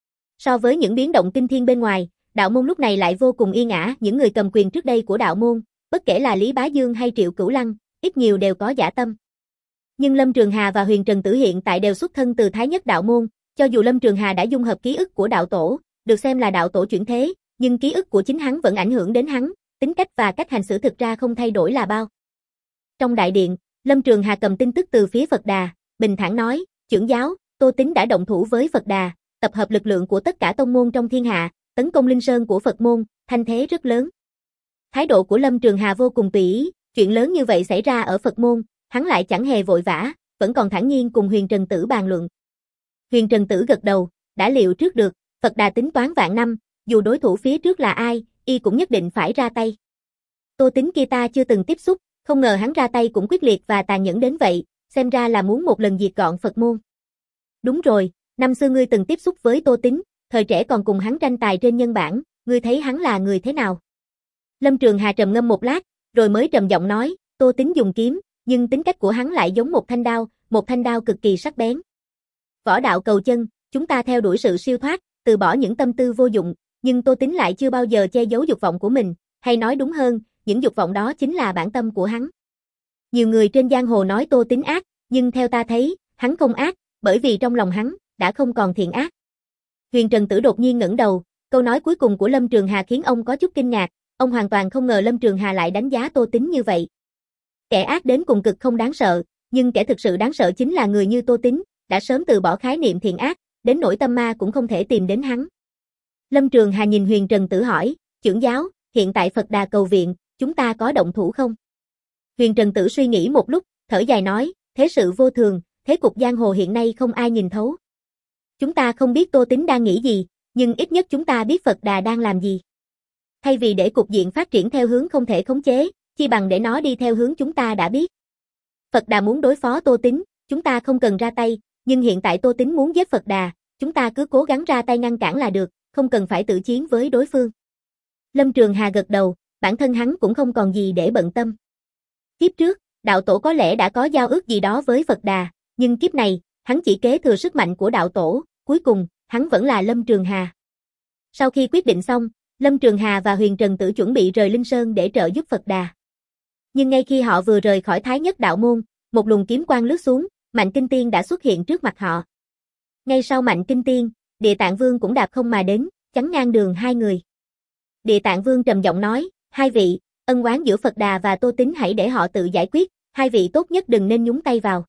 So với những biến động kinh thiên bên ngoài, đạo môn lúc này lại vô cùng yên ả, những người cầm quyền trước đây của đạo môn, bất kể là Lý Bá Dương hay Triệu Cửu Lăng, ít nhiều đều có dã tâm. Nhưng Lâm Trường Hà và Huyền Trần Tử hiện tại đều xuất thân từ Thái Nhất đạo môn, cho dù Lâm Trường Hà đã dung hợp ký ức của đạo tổ, được xem là đạo tổ chuyển thế, nhưng ký ức của chính hắn vẫn ảnh hưởng đến hắn, tính cách và cách hành xử thực ra không thay đổi là bao. Trong đại điện, Lâm Trường Hà cầm tin tức từ phía Phật Đà, bình thản nói, trưởng giáo, Tô Tín đã động thủ với Phật Đà, tập hợp lực lượng của tất cả tông môn trong thiên hạ, tấn công Linh Sơn của Phật môn, thanh thế rất lớn. Thái độ của Lâm Trường Hà vô cùng tùy ý, chuyện lớn như vậy xảy ra ở Phật môn, hắn lại chẳng hề vội vã, vẫn còn thản nhiên cùng Huyền Trần Tử bàn luận. Huyền Trần Tử gật đầu, đã liệu trước được, Phật Đà tính toán vạn năm, dù đối thủ phía trước là ai, y cũng nhất định phải ra tay. Tô Tín kia ta chưa từng tiếp xúc, không ngờ hắn ra tay cũng quyết liệt và tàn nhẫn đến vậy, xem ra là muốn một lần diệt gọn Phật môn. Đúng rồi, năm xưa ngươi từng tiếp xúc với Tô Tín, thời trẻ còn cùng hắn tranh tài trên nhân bản, ngươi thấy hắn là người thế nào? Lâm Trường Hà trầm ngâm một lát, rồi mới trầm giọng nói, Tô Tín dùng kiếm, nhưng tính cách của hắn lại giống một thanh đao, một thanh đao cực kỳ sắc bén. Võ đạo cầu chân, chúng ta theo đuổi sự siêu thoát, từ bỏ những tâm tư vô dụng, nhưng Tô Tín lại chưa bao giờ che giấu dục vọng của mình, hay nói đúng hơn, những dục vọng đó chính là bản tâm của hắn. Nhiều người trên giang hồ nói Tô Tín ác, nhưng theo ta thấy, hắn không ác, bởi vì trong lòng hắn đã không còn thiện ác. Huyền Trần Tử đột nhiên ngẩng đầu, câu nói cuối cùng của Lâm Trường Hà khiến ông có chút kinh ngạc, ông hoàn toàn không ngờ Lâm Trường Hà lại đánh giá Tô Tín như vậy. Kẻ ác đến cùng cực không đáng sợ, nhưng kẻ thực sự đáng sợ chính là người như Tô Tín, đã sớm từ bỏ khái niệm thiện ác, đến nỗi tâm ma cũng không thể tìm đến hắn. Lâm Trường Hà nhìn Huyền Trần Tử hỏi, trưởng giáo, hiện tại Phật Đà cầu viện, chúng ta có động thủ không? Huyền Trần Tử suy nghĩ một lúc, thở dài nói, thế sự vô thường, thế cục giang hồ hiện nay không ai nhìn thấu. Chúng ta không biết Tô Tín đang nghĩ gì, nhưng ít nhất chúng ta biết Phật Đà đang làm gì. Thay vì để cục diện phát triển theo hướng không thể khống chế, chi bằng để nó đi theo hướng chúng ta đã biết. Phật Đà muốn đối phó Tô Tín, chúng ta không cần ra tay, nhưng hiện tại Tô Tín muốn giết Phật Đà, chúng ta cứ cố gắng ra tay ngăn cản là được, không cần phải tự chiến với đối phương. Lâm Trường Hà gật đầu, bản thân hắn cũng không còn gì để bận tâm. Kiếp trước, đạo tổ có lẽ đã có giao ước gì đó với Phật Đà, nhưng kiếp này, hắn chỉ kế thừa sức mạnh của đạo tổ, cuối cùng, hắn vẫn là Lâm Trường Hà. Sau khi quyết định xong, Lâm Trường Hà và Huyền Trần Tử chuẩn bị rời Linh Sơn để trợ giúp Phật Đà. Nhưng ngay khi họ vừa rời khỏi Thái Nhất đạo môn, một luồng kiếm quang lướt xuống, Mạnh Kinh Tiên đã xuất hiện trước mặt họ. Ngay sau Mạnh Kinh Tiên, Địa Tạng Vương cũng đạp không mà đến, chắn ngang đường hai người. Địa Tạng Vương trầm giọng nói, hai vị, ân oán giữa Phật Đà và Tô Tín hãy để họ tự giải quyết, hai vị tốt nhất đừng nên nhúng tay vào.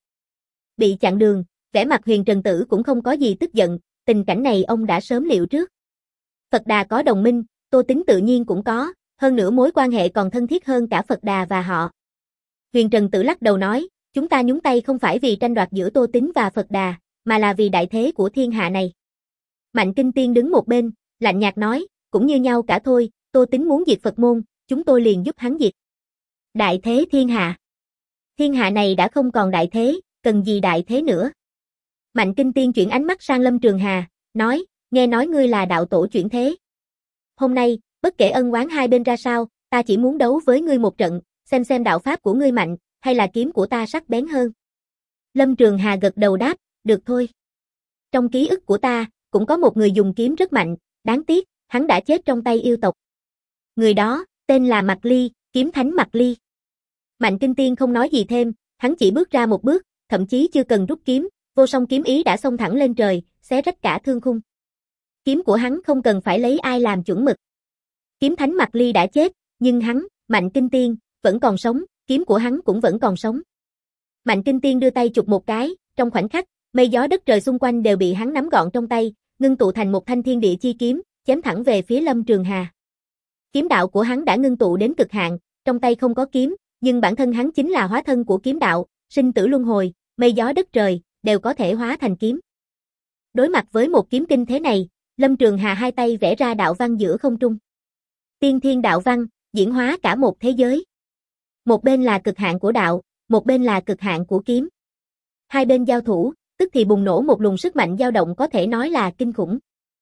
Bị chặn đường, vẻ mặt Huyền Trần Tử cũng không có gì tức giận, tình cảnh này ông đã sớm liệu trước. Phật Đà có đồng minh, Tô Tín tự nhiên cũng có, hơn nữa mối quan hệ còn thân thiết hơn cả Phật Đà và họ. Huyền Trần Tử lắc đầu nói, chúng ta nhúng tay không phải vì tranh đoạt giữa Tô Tín và Phật Đà, mà là vì đại thế của thiên hạ này. Mạnh Kinh Tiên đứng một bên, lạnh nhạt nói, cũng như nhau cả thôi, Tô Tín muốn diệt Phật môn, chúng tôi liền giúp hắn diệt. Đại thế thiên hạ. Thiên hạ này đã không còn đại thế, cần gì đại thế nữa. Mạnh Kinh Tiên chuyển ánh mắt sang Lâm Trường Hà, nói, nghe nói ngươi là đạo tổ chuyển thế. Hôm nay, bất kể ân oán hai bên ra sao, ta chỉ muốn đấu với ngươi một trận, xem xem đạo pháp của ngươi mạnh, hay là kiếm của ta sắc bén hơn. Lâm Trường Hà gật đầu đáp, được thôi. Trong ký ức của ta, cũng có một người dùng kiếm rất mạnh, đáng tiếc, hắn đã chết trong tay yêu tộc. Người đó, tên là Mạc Ly, kiếm thánh Mạc Ly. Mạnh Kinh Tiên không nói gì thêm, hắn chỉ bước ra một bước, thậm chí chưa cần rút kiếm, vô song kiếm ý đã xông thẳng lên trời, xé rách cả thương khung. Kiếm của hắn không cần phải lấy ai làm chuẩn mực. Kiếm thánh Mạc Ly đã chết, nhưng hắn, Mạnh Kinh Tiên, vẫn còn sống, kiếm của hắn cũng vẫn còn sống. Mạnh Kinh Tiên đưa tay chụp một cái, trong khoảnh khắc, mây gió đất trời xung quanh đều bị hắn nắm gọn trong tay, ngưng tụ thành một thanh thiên địa chi kiếm, chém thẳng về phía Lâm Trường Hà. Kiếm đạo của hắn đã ngưng tụ đến cực hạn, trong tay không có kiếm, nhưng bản thân hắn chính là hóa thân của kiếm đạo, sinh tử luân hồi, mây gió đất trời, đều có thể hóa thành kiếm. Đối mặt với một kiếm kinh thế này, Lâm Trường Hà hai tay vẽ ra đạo văn giữa không trung. Tiên thiên đạo văn, diễn hóa cả một thế giới. Một bên là cực hạn của đạo, một bên là cực hạn của kiếm. Hai bên giao thủ, tức thì bùng nổ một luồng sức mạnh dao động có thể nói là kinh khủng.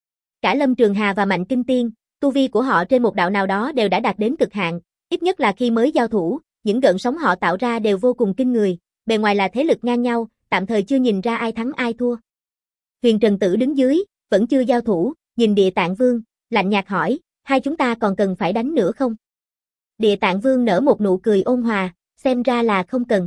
Cả Lâm Trường Hà và Mạnh Kinh Tiên, tu vi của họ trên một đạo nào đó đều đã đạt đến cực hạn, ít nhất là khi mới giao thủ, những gợn sóng họ tạo ra đều vô cùng kinh người, bề ngoài là thế lực ngang nhau, tạm thời chưa nhìn ra ai thắng ai thua. Huyền Trần Tử đứng dưới, vẫn chưa giao thủ, nhìn Địa Tạng Vương, lạnh nhạt hỏi, hai chúng ta còn cần phải đánh nữa không? Địa Tạng Vương nở một nụ cười ôn hòa, xem ra là không cần.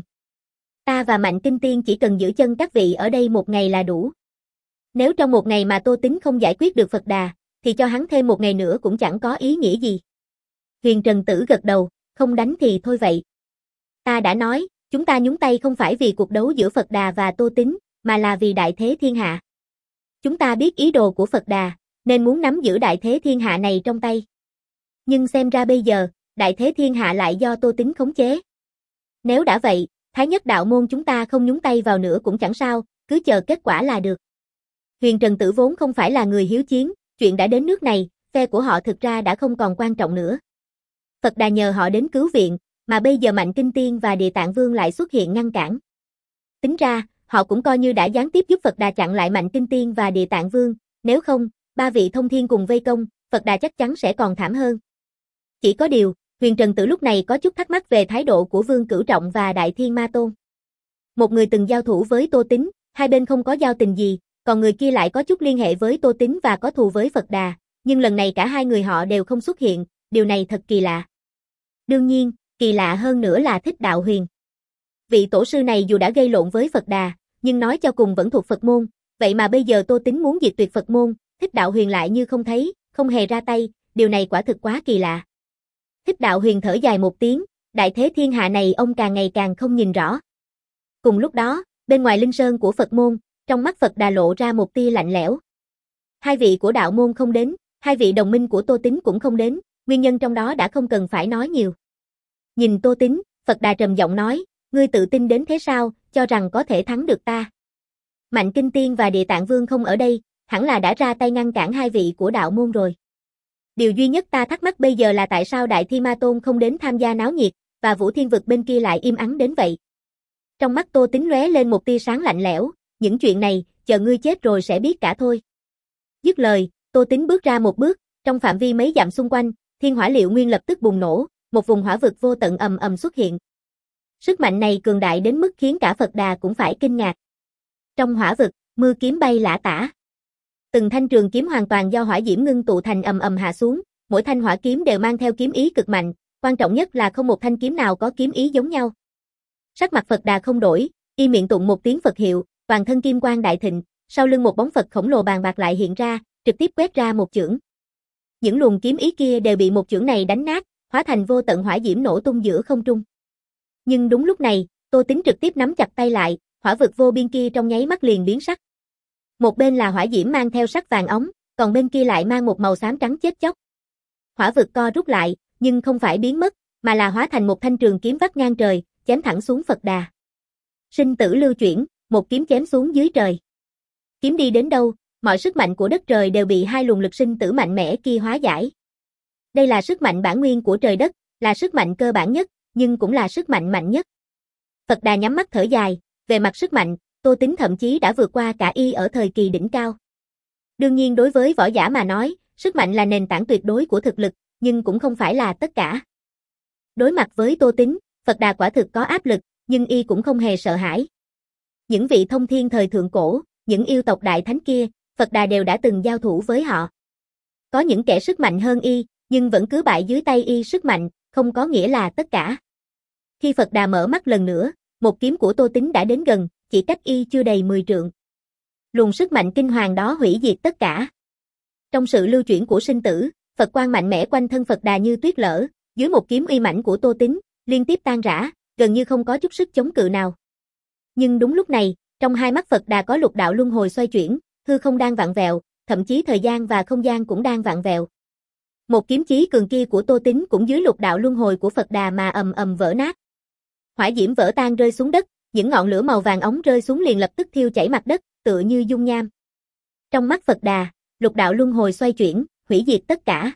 Ta và Mạnh Kinh Tiên chỉ cần giữ chân các vị ở đây một ngày là đủ. Nếu trong một ngày mà Tô Tín không giải quyết được Phật Đà, thì cho hắn thêm một ngày nữa cũng chẳng có ý nghĩa gì. Huyền Trần Tử gật đầu, không đánh thì thôi vậy. Ta đã nói, chúng ta nhúng tay không phải vì cuộc đấu giữa Phật Đà và Tô Tín, mà là vì đại thế thiên hạ. Chúng ta biết ý đồ của Phật Đà, nên muốn nắm giữ đại thế thiên hạ này trong tay. Nhưng xem ra bây giờ, đại thế thiên hạ lại do Tô Tín khống chế. Nếu đã vậy, Thái Nhất đạo môn chúng ta không nhúng tay vào nữa cũng chẳng sao, cứ chờ kết quả là được. Huyền Trần Tử vốn không phải là người hiếu chiến, chuyện đã đến nước này, phe của họ thực ra đã không còn quan trọng nữa. Phật Đà nhờ họ đến cứu viện, mà bây giờ Mạnh Kinh Tiên và Địa Tạng Vương lại xuất hiện ngăn cản. Tính ra, họ cũng coi như đã gián tiếp giúp Phật Đà chặn lại Mạnh Kinh Tiên và Địa Tạng Vương, nếu không, ba vị thông thiên cùng vây công, Phật Đà chắc chắn sẽ còn thảm hơn. Chỉ có điều, Huyền Trần Tử lúc này có chút thắc mắc về thái độ của Vương Cửu Trọng và Đại Thiên Ma Tôn. Một người từng giao thủ với Tô Tín, hai bên không có giao tình gì, còn người kia lại có chút liên hệ với Tô Tín và có thù với Phật Đà, nhưng lần này cả hai người họ đều không xuất hiện, điều này thật kỳ lạ. Đương nhiên, kỳ lạ hơn nữa là Thích Đạo Huyền. Vị tổ sư này dù đã gây lộn với Phật Đà, nhưng nói cho cùng vẫn thuộc Phật môn, vậy mà bây giờ Tô Tín muốn diệt tuyệt Phật môn, Thích Đạo Huyền lại như không thấy, không hề ra tay, điều này quả thực quá kỳ lạ. Thích Đạo Huyền thở dài một tiếng, đại thế thiên hạ này ông càng ngày càng không nhìn rõ. Cùng lúc đó, bên ngoài linh sơn của Phật môn, trong mắt Phật Đà lộ ra một tia lạnh lẽo. Hai vị của đạo môn không đến, hai vị đồng minh của Tô Tín cũng không đến, nguyên nhân trong đó đã không cần phải nói nhiều. Nhìn Tô Tín, Phật Đà trầm giọng nói, ngươi tự tin đến thế sao, cho rằng có thể thắng được ta. Mạnh Kinh Tiên và Địa Tạng Vương không ở đây, hẳn là đã ra tay ngăn cản hai vị của đạo môn rồi. Điều duy nhất ta thắc mắc bây giờ là tại sao Đại Thi Ma Tôn không đến tham gia náo nhiệt, và Vũ Thiên Vực bên kia lại im ắng đến vậy. Trong mắt Tô Tín lóe lên một tia sáng lạnh lẽo, những chuyện này, chờ ngươi chết rồi sẽ biết cả thôi. Dứt lời, Tô Tín bước ra một bước, trong phạm vi mấy dặm xung quanh, thiên hỏa liệu nguyên lập tức bùng nổ, một vùng hỏa vực vô tận ầm ầm xuất hiện. Sức mạnh này cường đại đến mức khiến cả Phật Đà cũng phải kinh ngạc. Trong hỏa vực, mưa kiếm bay lả tả. Từng thanh trường kiếm hoàn toàn do hỏa diễm ngưng tụ thành ầm ầm hạ xuống, mỗi thanh hỏa kiếm đều mang theo kiếm ý cực mạnh, quan trọng nhất là không một thanh kiếm nào có kiếm ý giống nhau. Sắc mặt Phật Đà không đổi, y miệng tụng một tiếng Phật hiệu, toàn thân kim quang đại thịnh, sau lưng một bóng Phật khổng lồ bàn bạc lại hiện ra, trực tiếp quét ra một chưởng. Những luồng kiếm ý kia đều bị một chưởng này đánh nát, hóa thành vô tận hỏa diễm nổ tung giữa không trung. Nhưng đúng lúc này, Tô Tín trực tiếp nắm chặt tay lại, hỏa vực vô biên kia trong nháy mắt liền biến sắc. Một bên là hỏa diễm mang theo sắc vàng óng, còn bên kia lại mang một màu xám trắng chết chóc. Hỏa vực co rút lại, nhưng không phải biến mất, mà là hóa thành một thanh trường kiếm vắt ngang trời, chém thẳng xuống Phật Đà. Sinh tử lưu chuyển, một kiếm chém xuống dưới trời. kiếm đi đến đâu, mọi sức mạnh của đất trời đều bị hai luồng lực sinh tử mạnh mẽ kia hóa giải. Đây là sức mạnh bản nguyên của trời đất, là sức mạnh cơ bản nhất, nhưng cũng là sức mạnh mạnh nhất. Phật Đà nhắm mắt thở dài, về mặt sức mạnh, Tô Tín thậm chí đã vượt qua cả y ở thời kỳ đỉnh cao. Đương nhiên đối với võ giả mà nói, sức mạnh là nền tảng tuyệt đối của thực lực, nhưng cũng không phải là tất cả. Đối mặt với Tô Tín, Phật Đà quả thực có áp lực, nhưng y cũng không hề sợ hãi. Những vị thông thiên thời thượng cổ, những yêu tộc đại thánh kia, Phật Đà đều đã từng giao thủ với họ. Có những kẻ sức mạnh hơn y, nhưng vẫn cứ bại dưới tay y. Sức mạnh, không có nghĩa là tất cả. Khi Phật Đà mở mắt lần nữa, một kiếm của Tô Tín đã đến gần, chỉ cách y chưa đầy mười trượng. Luồng sức mạnh kinh hoàng đó hủy diệt tất cả. Trong sự lưu chuyển của sinh tử, Phật quang mạnh mẽ quanh thân Phật Đà như tuyết lở, dưới một kiếm uy mãnh của Tô Tín, liên tiếp tan rã, gần như không có chút sức chống cự nào. Nhưng đúng lúc này, trong hai mắt Phật Đà có lục đạo luân hồi xoay chuyển, hư không đang vặn vẹo, thậm chí thời gian và không gian cũng đang vặn vẹo. Một kiếm chí cường kia của Tô Tín cũng dưới lục đạo luân hồi của Phật Đà mà ầm ầm vỡ nát. Hỏa diễm vỡ tan rơi xuống đất, những ngọn lửa màu vàng óng rơi xuống liền lập tức thiêu chảy mặt đất, tựa như dung nham. Trong mắt Phật Đà, lục đạo luân hồi xoay chuyển, hủy diệt tất cả.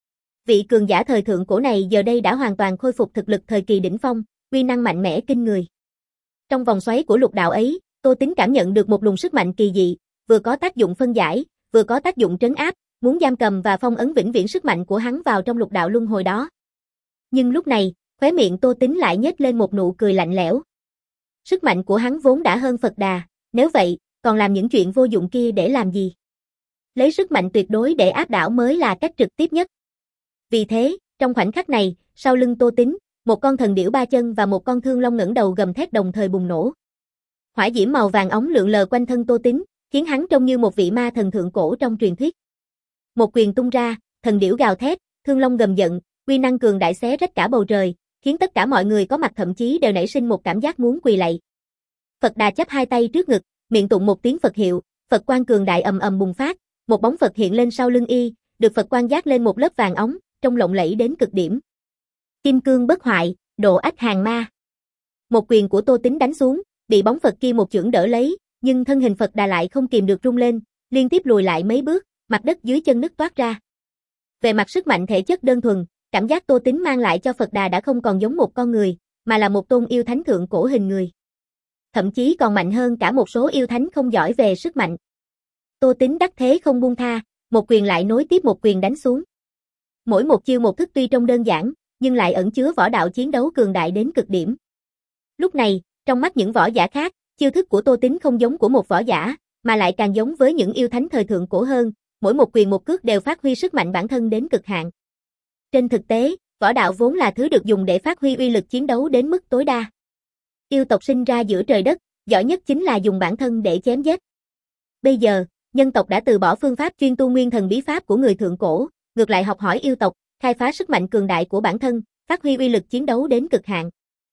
Vị cường giả thời thượng cổ này giờ đây đã hoàn toàn khôi phục thực lực thời kỳ đỉnh phong, uy năng mạnh mẽ kinh người. Trong vòng xoáy của lục đạo ấy, Tô Tín cảm nhận được một luồng sức mạnh kỳ dị, vừa có tác dụng phân giải, vừa có tác dụng trấn áp, muốn giam cầm và phong ấn vĩnh viễn sức mạnh của hắn vào trong lục đạo luân hồi đó. Nhưng lúc này, khóe miệng Tô Tín lại nhếch lên một nụ cười lạnh lẽo. Sức mạnh của hắn vốn đã hơn Phật Đà, nếu vậy, còn làm những chuyện vô dụng kia để làm gì? Lấy sức mạnh tuyệt đối để áp đảo mới là cách trực tiếp nhất. Vì thế, trong khoảnh khắc này, sau lưng Tô Tín, một con thần điểu ba chân và một con thương long ngẩng đầu gầm thét đồng thời bùng nổ. Hỏa diễm màu vàng óng lượn lờ quanh thân Tô Tín, khiến hắn trông như một vị ma thần thượng cổ trong truyền thuyết. Một quyền tung ra, thần điểu gào thét, thương long gầm giận, uy năng cường đại xé rách cả bầu trời, khiến tất cả mọi người có mặt thậm chí đều nảy sinh một cảm giác muốn quỳ lạy. Phật Đà chắp hai tay trước ngực, miệng tụng một tiếng Phật hiệu, Phật quang cường đại ầm ầm bùng phát, một bóng Phật hiện lên sau lưng y, được Phật quang dát lên một lớp vàng óng, trông lộng lẫy đến cực điểm. Kim cương bất hoại, độ ách hàng ma. Một quyền của Tô Tín đánh xuống, bị bóng Phật kia một chưởng đỡ lấy, nhưng thân hình Phật Đà lại không kìm được rung lên, liên tiếp lùi lại mấy bước, mặt đất dưới chân nứt toát ra. Về mặt sức mạnh thể chất đơn thuần, cảm giác Tô Tín mang lại cho Phật Đà đã không còn giống một con người, mà là một tôn yêu thánh thượng cổ hình người. Thậm chí còn mạnh hơn cả một số yêu thánh không giỏi về sức mạnh. Tô Tín đắc thế không buông tha, một quyền lại nối tiếp một quyền đánh xuống. Mỗi một chiêu một thức tuy trông đơn giản, nhưng lại ẩn chứa võ đạo chiến đấu cường đại đến cực điểm. Lúc này, trong mắt những võ giả khác, chiêu thức của Tô Tín không giống của một võ giả, mà lại càng giống với những yêu thánh thời thượng cổ hơn, mỗi một quyền một cước đều phát huy sức mạnh bản thân đến cực hạn. Trên thực tế, võ đạo vốn là thứ được dùng để phát huy uy lực chiến đấu đến mức tối đa. Yêu tộc sinh ra giữa trời đất, giỏi nhất chính là dùng bản thân để chém giết. Bây giờ, nhân tộc đã từ bỏ phương pháp chuyên tu nguyên thần bí pháp của người thượng cổ, ngược lại học hỏi yêu tộc, khai phá sức mạnh cường đại của bản thân, phát huy uy lực chiến đấu đến cực hạn.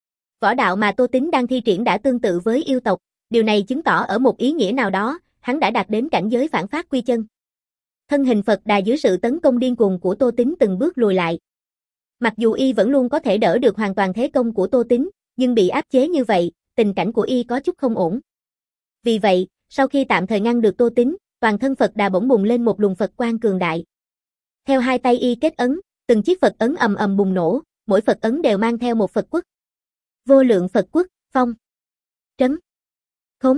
Võ đạo mà Tô Tín đang thi triển đã tương tự với yêu tộc, điều này chứng tỏ ở một ý nghĩa nào đó, hắn đã đạt đến cảnh giới phản phát quy chân. Thân hình Phật Đà dưới sự tấn công điên cuồng của Tô Tín từng bước lùi lại. Mặc dù y vẫn luôn có thể đỡ được hoàn toàn thế công của Tô Tín, nhưng bị áp chế như vậy, tình cảnh của y có chút không ổn. Vì vậy, sau khi tạm thời ngăn được Tô Tín, toàn thân Phật Đà bỗng bùng lên một luồng Phật quang cường đại. Theo hai tay y kết ấn, từng chiếc Phật ấn ầm ầm bùng nổ, mỗi Phật ấn đều mang theo một Phật quốc. Vô lượng Phật quốc, phong, trấn, khống.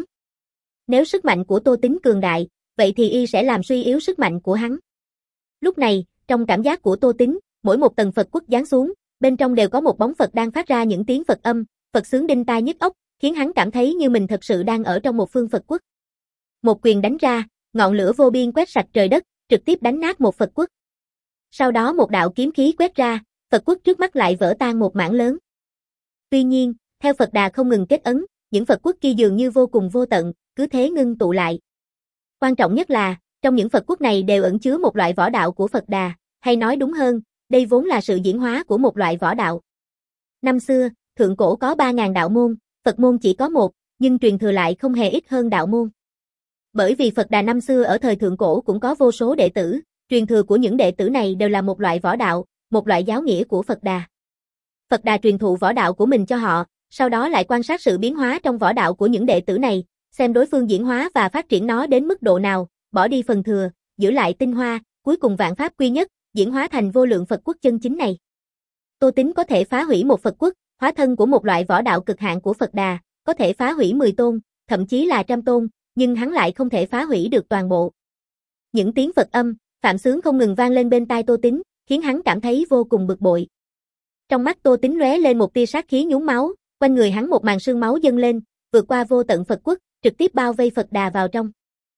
Nếu sức mạnh của Tô Tín cường đại, vậy thì y sẽ làm suy yếu sức mạnh của hắn. Lúc này, trong cảm giác của Tô Tín, mỗi một tầng Phật quốc giáng xuống, bên trong đều có một bóng Phật đang phát ra những tiếng Phật âm, Phật sướng đinh tai nhức óc, khiến hắn cảm thấy như mình thật sự đang ở trong một phương Phật quốc. Một quyền đánh ra, ngọn lửa vô biên quét sạch trời đất, trực tiếp đánh nát một Phật quốc. Sau đó một đạo kiếm khí quét ra, Phật quốc trước mắt lại vỡ tan một mảng lớn. Tuy nhiên, theo Phật Đà không ngừng kết ấn, những Phật quốc kia dường như vô cùng vô tận, cứ thế ngưng tụ lại. Quan trọng nhất là, trong những Phật quốc này đều ẩn chứa một loại võ đạo của Phật Đà, hay nói đúng hơn, đây vốn là sự diễn hóa của một loại võ đạo. Năm xưa, thượng cổ có ba nghìn đạo môn, Phật môn chỉ có một, nhưng truyền thừa lại không hề ít hơn đạo môn. Bởi vì Phật Đà năm xưa ở thời thượng cổ cũng có vô số đệ tử, truyền thừa của những đệ tử này đều là một loại võ đạo, một loại giáo nghĩa của Phật Đà. Phật Đà truyền thụ võ đạo của mình cho họ, sau đó lại quan sát sự biến hóa trong võ đạo của những đệ tử này, xem đối phương diễn hóa và phát triển nó đến mức độ nào, bỏ đi phần thừa, giữ lại tinh hoa, cuối cùng vạn pháp quy nhất, diễn hóa thành vô lượng Phật quốc chân chính này. Tô Tính có thể phá hủy một Phật quốc, hóa thân của một loại võ đạo cực hạn của Phật Đà, có thể phá hủy mười tôn, thậm chí là trăm tôn, nhưng hắn lại không thể phá hủy được toàn bộ. Những tiếng Phật âm, Phạm Xướng không ngừng vang lên bên tai Tô Tính, khiến hắn cảm thấy vô cùng bực bội. Trong mắt Tô Tính lóe lên một tia sát khí nhuốm máu, quanh người hắn một màn sương máu dâng lên, vượt qua vô tận Phật quốc, trực tiếp bao vây Phật Đà vào trong.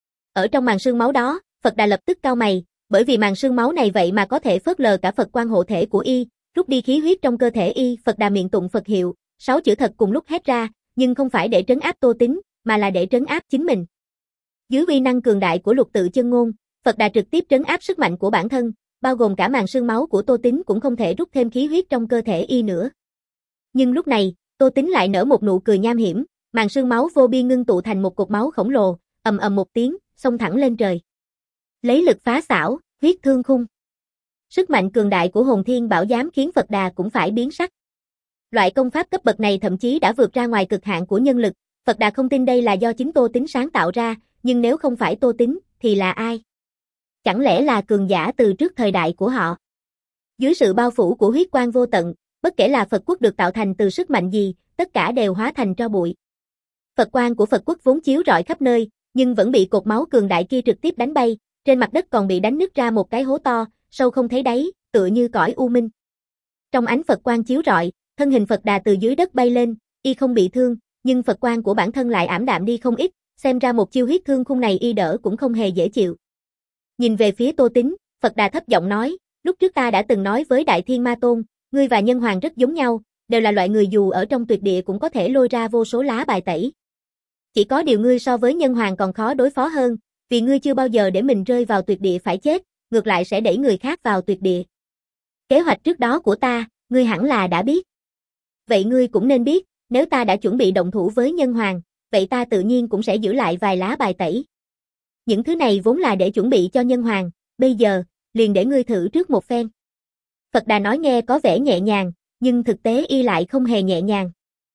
Ở trong màn sương máu đó, Phật Đà lập tức cau mày, bởi vì màn sương máu này vậy mà có thể phớt lờ cả Phật quan hộ thể của y, rút đi khí huyết trong cơ thể y. Phật Đà miệng tụng Phật hiệu, sáu chữ thật cùng lúc hét ra, nhưng không phải để trấn áp Tô Tính, mà là để trấn áp chính mình. Dưới uy năng cường đại của lục tự chân ngôn, Phật Đà trực tiếp trấn áp sức mạnh của bản thân, bao gồm cả màn sương máu của Tô Tính cũng không thể rút thêm khí huyết trong cơ thể y nữa. Nhưng lúc này, Tô Tính lại nở một nụ cười nham hiểm, màn sương máu vô biên ngưng tụ thành một cột máu khổng lồ, ầm ầm một tiếng, xông thẳng lên trời. Lấy lực phá xảo, huyết thương khung. Sức mạnh cường đại của Hồn Thiên Bảo Giám khiến Phật Đà cũng phải biến sắc. Loại công pháp cấp bậc này thậm chí đã vượt ra ngoài cực hạn của nhân lực, Phật Đà không tin đây là do chính Tô Tính sáng tạo ra, nhưng nếu không phải Tô Tính, thì là ai? Chẳng lẽ là cường giả từ trước thời đại của họ? Dưới sự bao phủ của huyết quang vô tận, bất kể là Phật quốc được tạo thành từ sức mạnh gì, tất cả đều hóa thành tro bụi. Phật quang của Phật quốc vốn chiếu rọi khắp nơi, nhưng vẫn bị cột máu cường đại kia trực tiếp đánh bay, trên mặt đất còn bị đánh nứt ra một cái hố to, sâu không thấy đáy, tựa như cõi u minh. Trong ánh Phật quang chiếu rọi, thân hình Phật Đà từ dưới đất bay lên, y không bị thương, nhưng Phật quang của bản thân lại ảm đạm đi không ít, xem ra một chiêu huyết thương khung này y đỡ cũng không hề dễ chịu. Nhìn về phía Tô Tính, Phật Đà thấp giọng nói, lúc trước ta đã từng nói với Đại Thiên Ma Tôn, ngươi và Nhân Hoàng rất giống nhau, đều là loại người dù ở trong tuyệt địa cũng có thể lôi ra vô số lá bài tẩy. Chỉ có điều ngươi so với Nhân Hoàng còn khó đối phó hơn, vì ngươi chưa bao giờ để mình rơi vào tuyệt địa phải chết, ngược lại sẽ đẩy người khác vào tuyệt địa. Kế hoạch trước đó của ta, ngươi hẳn là đã biết. Vậy ngươi cũng nên biết, nếu ta đã chuẩn bị động thủ với Nhân Hoàng, vậy ta tự nhiên cũng sẽ giữ lại vài lá bài tẩy. Những thứ này vốn là để chuẩn bị cho Nhân Hoàng, bây giờ, liền để ngươi thử trước một phen. Phật Đà nói nghe có vẻ nhẹ nhàng, nhưng thực tế y lại không hề nhẹ nhàng.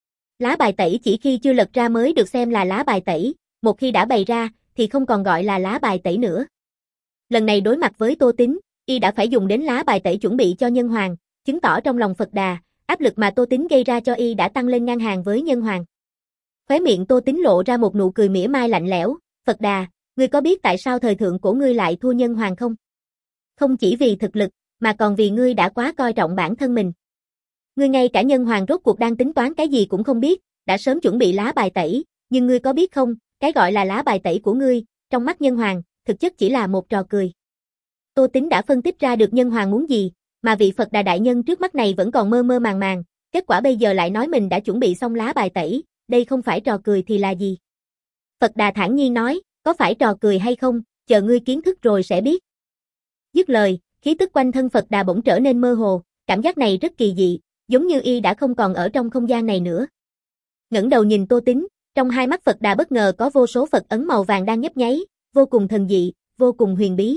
Lá bài tẩy chỉ khi chưa lật ra mới được xem là lá bài tẩy, một khi đã bày ra, thì không còn gọi là lá bài tẩy nữa. Lần này đối mặt với Tô Tính, y đã phải dùng đến lá bài tẩy chuẩn bị cho Nhân Hoàng, chứng tỏ trong lòng Phật Đà, áp lực mà Tô Tính gây ra cho y đã tăng lên ngang hàng với Nhân Hoàng. Khóe miệng Tô Tính lộ ra một nụ cười mỉa mai lạnh lẽo, Phật Đà, ngươi có biết tại sao thời thượng cổ ngươi lại thua Nhân Hoàng không? Không chỉ vì thực lực, mà còn vì ngươi đã quá coi trọng bản thân mình. Ngươi ngay cả Nhân Hoàng rốt cuộc đang tính toán cái gì cũng không biết, đã sớm chuẩn bị lá bài tẩy, nhưng ngươi có biết không, cái gọi là lá bài tẩy của ngươi, trong mắt Nhân Hoàng, thực chất chỉ là một trò cười. Tô Tính đã phân tích ra được Nhân Hoàng muốn gì, mà vị Phật Đà đại nhân trước mắt này vẫn còn mơ mơ màng màng, kết quả bây giờ lại nói mình đã chuẩn bị xong lá bài tẩy, đây không phải trò cười thì là gì? Phật Đà thản nhiên nói, có phải trò cười hay không, chờ ngươi kiến thức rồi sẽ biết. Dứt lời, khí tức quanh thân Phật Đà bỗng trở nên mơ hồ, cảm giác này rất kỳ dị, giống như y đã không còn ở trong không gian này nữa. Ngẩng đầu nhìn Tô Tính, trong hai mắt Phật Đà bất ngờ có vô số Phật ấn màu vàng đang nhấp nháy, vô cùng thần dị, vô cùng huyền bí.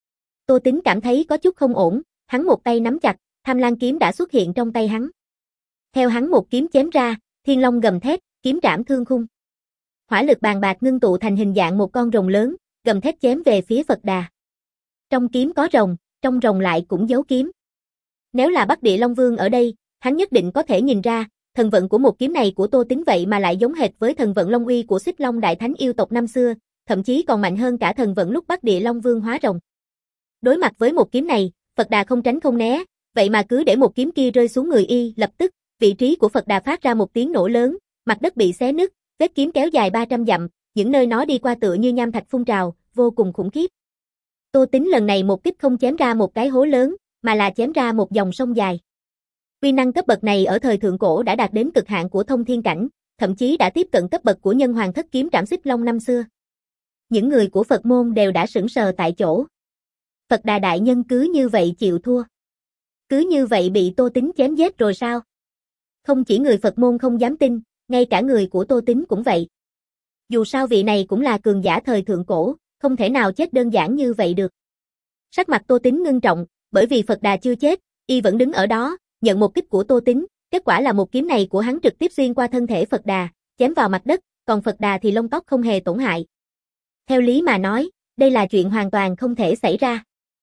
Tô Tính cảm thấy có chút không ổn, hắn một tay nắm chặt, Tham Lang kiếm đã xuất hiện trong tay hắn. Theo hắn một kiếm chém ra, Thiên Long gầm thét, kiếm trảm thương khung. Hỏa lực bàn bạc ngưng tụ thành hình dạng một con rồng lớn, gầm thét chém về phía Phật Đà. Trong kiếm có rồng, trong rồng lại cũng giấu kiếm. Nếu là Bắc Địa Long Vương ở đây, hắn nhất định có thể nhìn ra, thần vận của một kiếm này của Tô Tính vậy mà lại giống hệt với thần vận Long Uy của Xích Long Đại Thánh yêu tộc năm xưa, thậm chí còn mạnh hơn cả thần vận lúc Bắc Địa Long Vương hóa rồng. Đối mặt với một kiếm này, Phật Đà không tránh không né, vậy mà cứ để một kiếm kia rơi xuống người y, lập tức, vị trí của Phật Đà phát ra một tiếng nổ lớn, mặt đất bị xé nứt, vết kiếm kéo dài ba trăm dặm, những nơi nó đi qua tựa như nham thạch phun trào, vô cùng khủng khiếp. Tô Tính lần này một kích không chém ra một cái hố lớn, mà là chém ra một dòng sông dài. Uy năng cấp bậc này ở thời thượng cổ đã đạt đến cực hạn của thông thiên cảnh, thậm chí đã tiếp cận cấp bậc của Nhân Hoàng thất kiếm trảm Xích Long năm xưa. Những người của Phật môn đều đã sững sờ tại chỗ. Phật Đà đại nhân cứ như vậy chịu thua. Cứ như vậy bị Tô Tính chém giết rồi sao? Không chỉ người Phật môn không dám tin, ngay cả người của Tô Tính cũng vậy. Dù sao vị này cũng là cường giả thời thượng cổ, không thể nào chết đơn giản như vậy được. Sắc mặt Tô Tính ngưng trọng, bởi vì Phật Đà chưa chết, y vẫn đứng ở đó, nhận một kích của Tô Tính, kết quả là một kiếm này của hắn trực tiếp xuyên qua thân thể Phật Đà, chém vào mặt đất, còn Phật Đà thì lông tóc không hề tổn hại. Theo lý mà nói, đây là chuyện hoàn toàn không thể xảy ra.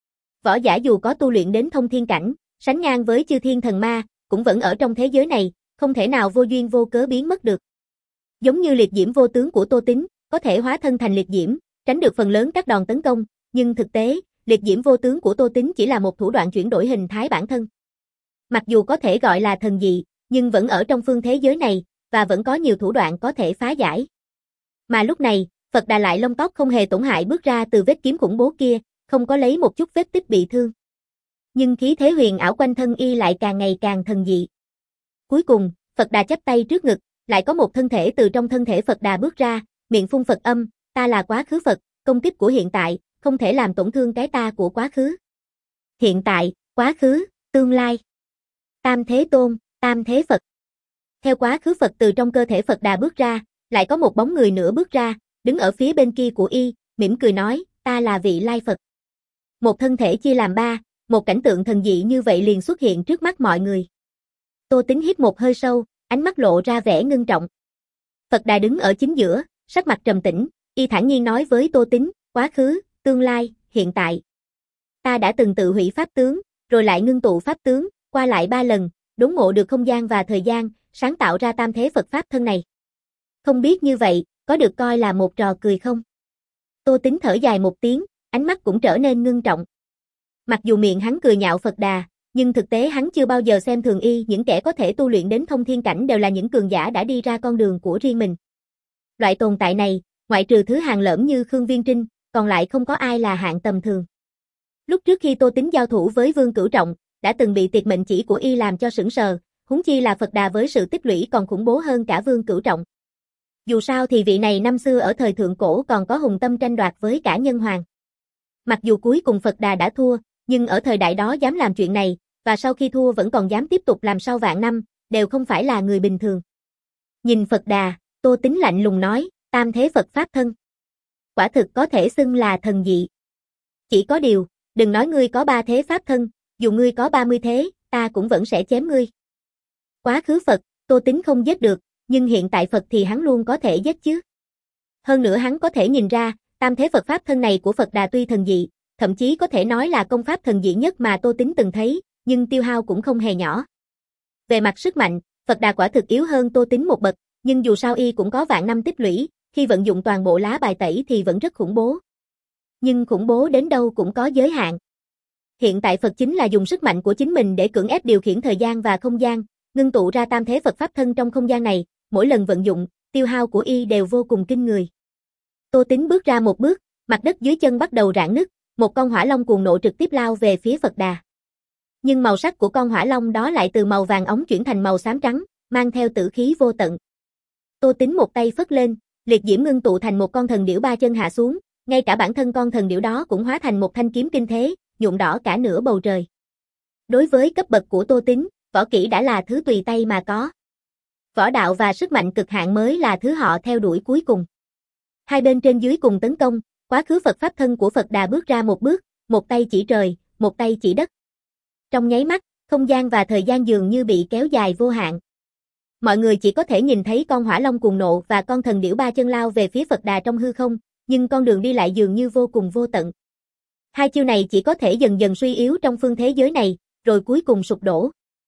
Võ giả dù có tu luyện đến thông thiên cảnh, sánh ngang với chư thiên thần ma, cũng vẫn ở trong thế giới này, không thể nào vô duyên vô cớ biến mất được. Giống như liệt diễm vô tướng của Tô Tín, có thể hóa thân thành liệt diễm, tránh được phần lớn các đòn tấn công, nhưng thực tế, liệt diễm vô tướng của Tô Tín chỉ là một thủ đoạn chuyển đổi hình thái bản thân. Mặc dù có thể gọi là thần dị, nhưng vẫn ở trong phương thế giới này, và vẫn có nhiều thủ đoạn có thể phá giải. Mà lúc này, Phật Đà lại lông tóc không hề tổn hại bước ra từ vết kiếm khủng bố kia, không có lấy một chút vết tích bị thương. Nhưng khí thế huyền ảo quanh thân y lại càng ngày càng thần dị. Cuối cùng, Phật Đà chắp tay trước ngực, lại có một thân thể từ trong thân thể Phật Đà bước ra, miệng phun Phật âm, ta là quá khứ Phật, công kích của hiện tại, không thể làm tổn thương cái ta của quá khứ. Hiện tại, quá khứ, tương lai. Tam Thế Tôn, Tam Thế Phật. Theo quá khứ Phật từ trong cơ thể Phật Đà bước ra, lại có một bóng người nữa bước ra, đứng ở phía bên kia của y, mỉm cười nói, ta là vị lai Phật. Một thân thể chia làm ba, một cảnh tượng thần dị như vậy liền xuất hiện trước mắt mọi người. Tô Tín hít một hơi sâu, ánh mắt lộ ra vẻ ngưng trọng. Phật Đà đứng ở chính giữa, sắc mặt trầm tĩnh, y thản nhiên nói với Tô Tín, quá khứ, tương lai, hiện tại. Ta đã từng tự hủy pháp tướng, rồi lại ngưng tụ pháp tướng, qua lại ba lần, đốn ngộ được không gian và thời gian, sáng tạo ra tam thế Phật pháp thân này. Không biết như vậy, có được coi là một trò cười không? Tô Tín thở dài một tiếng, ánh mắt cũng trở nên ngưng trọng. Mặc dù miệng hắn cười nhạo Phật Đà, nhưng thực tế hắn chưa bao giờ xem thường y, những kẻ có thể tu luyện đến thông thiên cảnh đều là những cường giả đã đi ra con đường của riêng mình. Loại tồn tại này, ngoại trừ thứ hàng lởm như Khương Viên Trinh, còn lại không có ai là hạng tầm thường. Lúc trước khi Tô Tín giao thủ với Vương Cửu Trọng, đã từng bị tuyệt mệnh chỉ của y làm cho sững sờ, huống chi là Phật Đà với sự tích lũy còn khủng bố hơn cả Vương Cửu Trọng. Dù sao thì vị này năm xưa ở thời thượng cổ còn có hùng tâm tranh đoạt với cả nhân hoàng. Mặc dù cuối cùng Phật Đà đã thua, nhưng ở thời đại đó dám làm chuyện này, và sau khi thua vẫn còn dám tiếp tục làm sau vạn năm, đều không phải là người bình thường. Nhìn Phật Đà, Tô Tín lạnh lùng nói, tam thế Phật pháp thân. Quả thực có thể xưng là thần dị. Chỉ có điều, đừng nói ngươi có ba thế pháp thân, dù ngươi có ba mươi thế, ta cũng vẫn sẽ chém ngươi. Quá khứ Phật, Tô Tín không giết được, nhưng hiện tại Phật thì hắn luôn có thể giết chứ. Hơn nữa hắn có thể nhìn ra, tam thế Phật pháp thân này của Phật Đà tuy thần dị, thậm chí có thể nói là công pháp thần dị nhất mà Tô Tín từng thấy, nhưng tiêu hao cũng không hề nhỏ. Về mặt sức mạnh, Phật Đà quả thực yếu hơn Tô Tín một bậc, nhưng dù sao y cũng có vạn năm tích lũy, khi vận dụng toàn bộ lá bài tẩy thì vẫn rất khủng bố. Nhưng khủng bố đến đâu cũng có giới hạn. Hiện tại Phật chính là dùng sức mạnh của chính mình để cưỡng ép điều khiển thời gian và không gian, ngưng tụ ra tam thế Phật pháp thân trong không gian này, mỗi lần vận dụng, tiêu hao của y đều vô cùng kinh người. Tô Tín bước ra một bước, mặt đất dưới chân bắt đầu rạn nứt, một con hỏa long cuồng nộ trực tiếp lao về phía Phật Đà. Nhưng màu sắc của con hỏa long đó lại từ màu vàng óng chuyển thành màu xám trắng, mang theo tử khí vô tận. Tô Tín một tay phất lên, liệt diễm ngưng tụ thành một con thần điểu ba chân hạ xuống, ngay cả bản thân con thần điểu đó cũng hóa thành một thanh kiếm kinh thế, nhuộm đỏ cả nửa bầu trời. Đối với cấp bậc của Tô Tín, võ kỹ đã là thứ tùy tay mà có. Võ đạo và sức mạnh cực hạn mới là thứ họ theo đuổi cuối cùng. Hai bên trên dưới cùng tấn công, quá khứ Phật pháp thân của Phật Đà bước ra một bước, một tay chỉ trời, một tay chỉ đất. Trong nháy mắt, không gian và thời gian dường như bị kéo dài vô hạn. Mọi người chỉ có thể nhìn thấy con hỏa long cuồng nộ và con thần điểu ba chân lao về phía Phật Đà trong hư không, nhưng con đường đi lại dường như vô cùng vô tận. Hai chiêu này chỉ có thể dần dần suy yếu trong phương thế giới này, rồi cuối cùng sụp đổ.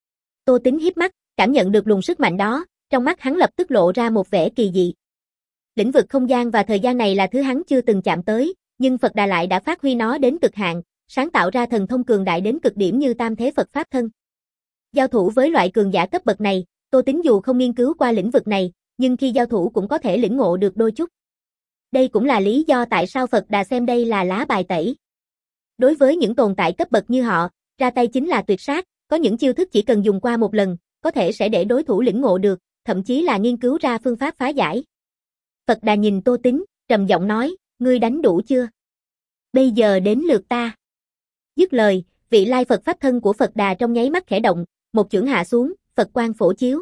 Tô Tín híp mắt, cảm nhận được luồng sức mạnh đó, trong mắt hắn lập tức lộ ra một vẻ kỳ dị. Lĩnh vực không gian và thời gian này là thứ hắn chưa từng chạm tới, nhưng Phật Đà lại đã phát huy nó đến cực hạn, sáng tạo ra thần thông cường đại đến cực điểm như tam thế Phật pháp thân. Giao thủ với loại cường giả cấp bậc này, Tô Tín dù không nghiên cứu qua lĩnh vực này, nhưng khi giao thủ cũng có thể lĩnh ngộ được đôi chút. Đây cũng là lý do tại sao Phật Đà xem đây là lá bài tẩy. Đối với những tồn tại cấp bậc như họ, ra tay chính là tuyệt sát, có những chiêu thức chỉ cần dùng qua một lần, có thể sẽ để đối thủ lĩnh ngộ được, thậm chí là nghiên cứu ra phương pháp phá giải. Phật Đà nhìn Tô Tín, trầm giọng nói, ngươi đánh đủ chưa? Bây giờ đến lượt ta. Dứt lời, vị lai Phật pháp thân của Phật Đà trong nháy mắt khẽ động, một chưởng hạ xuống, Phật quang phổ chiếu.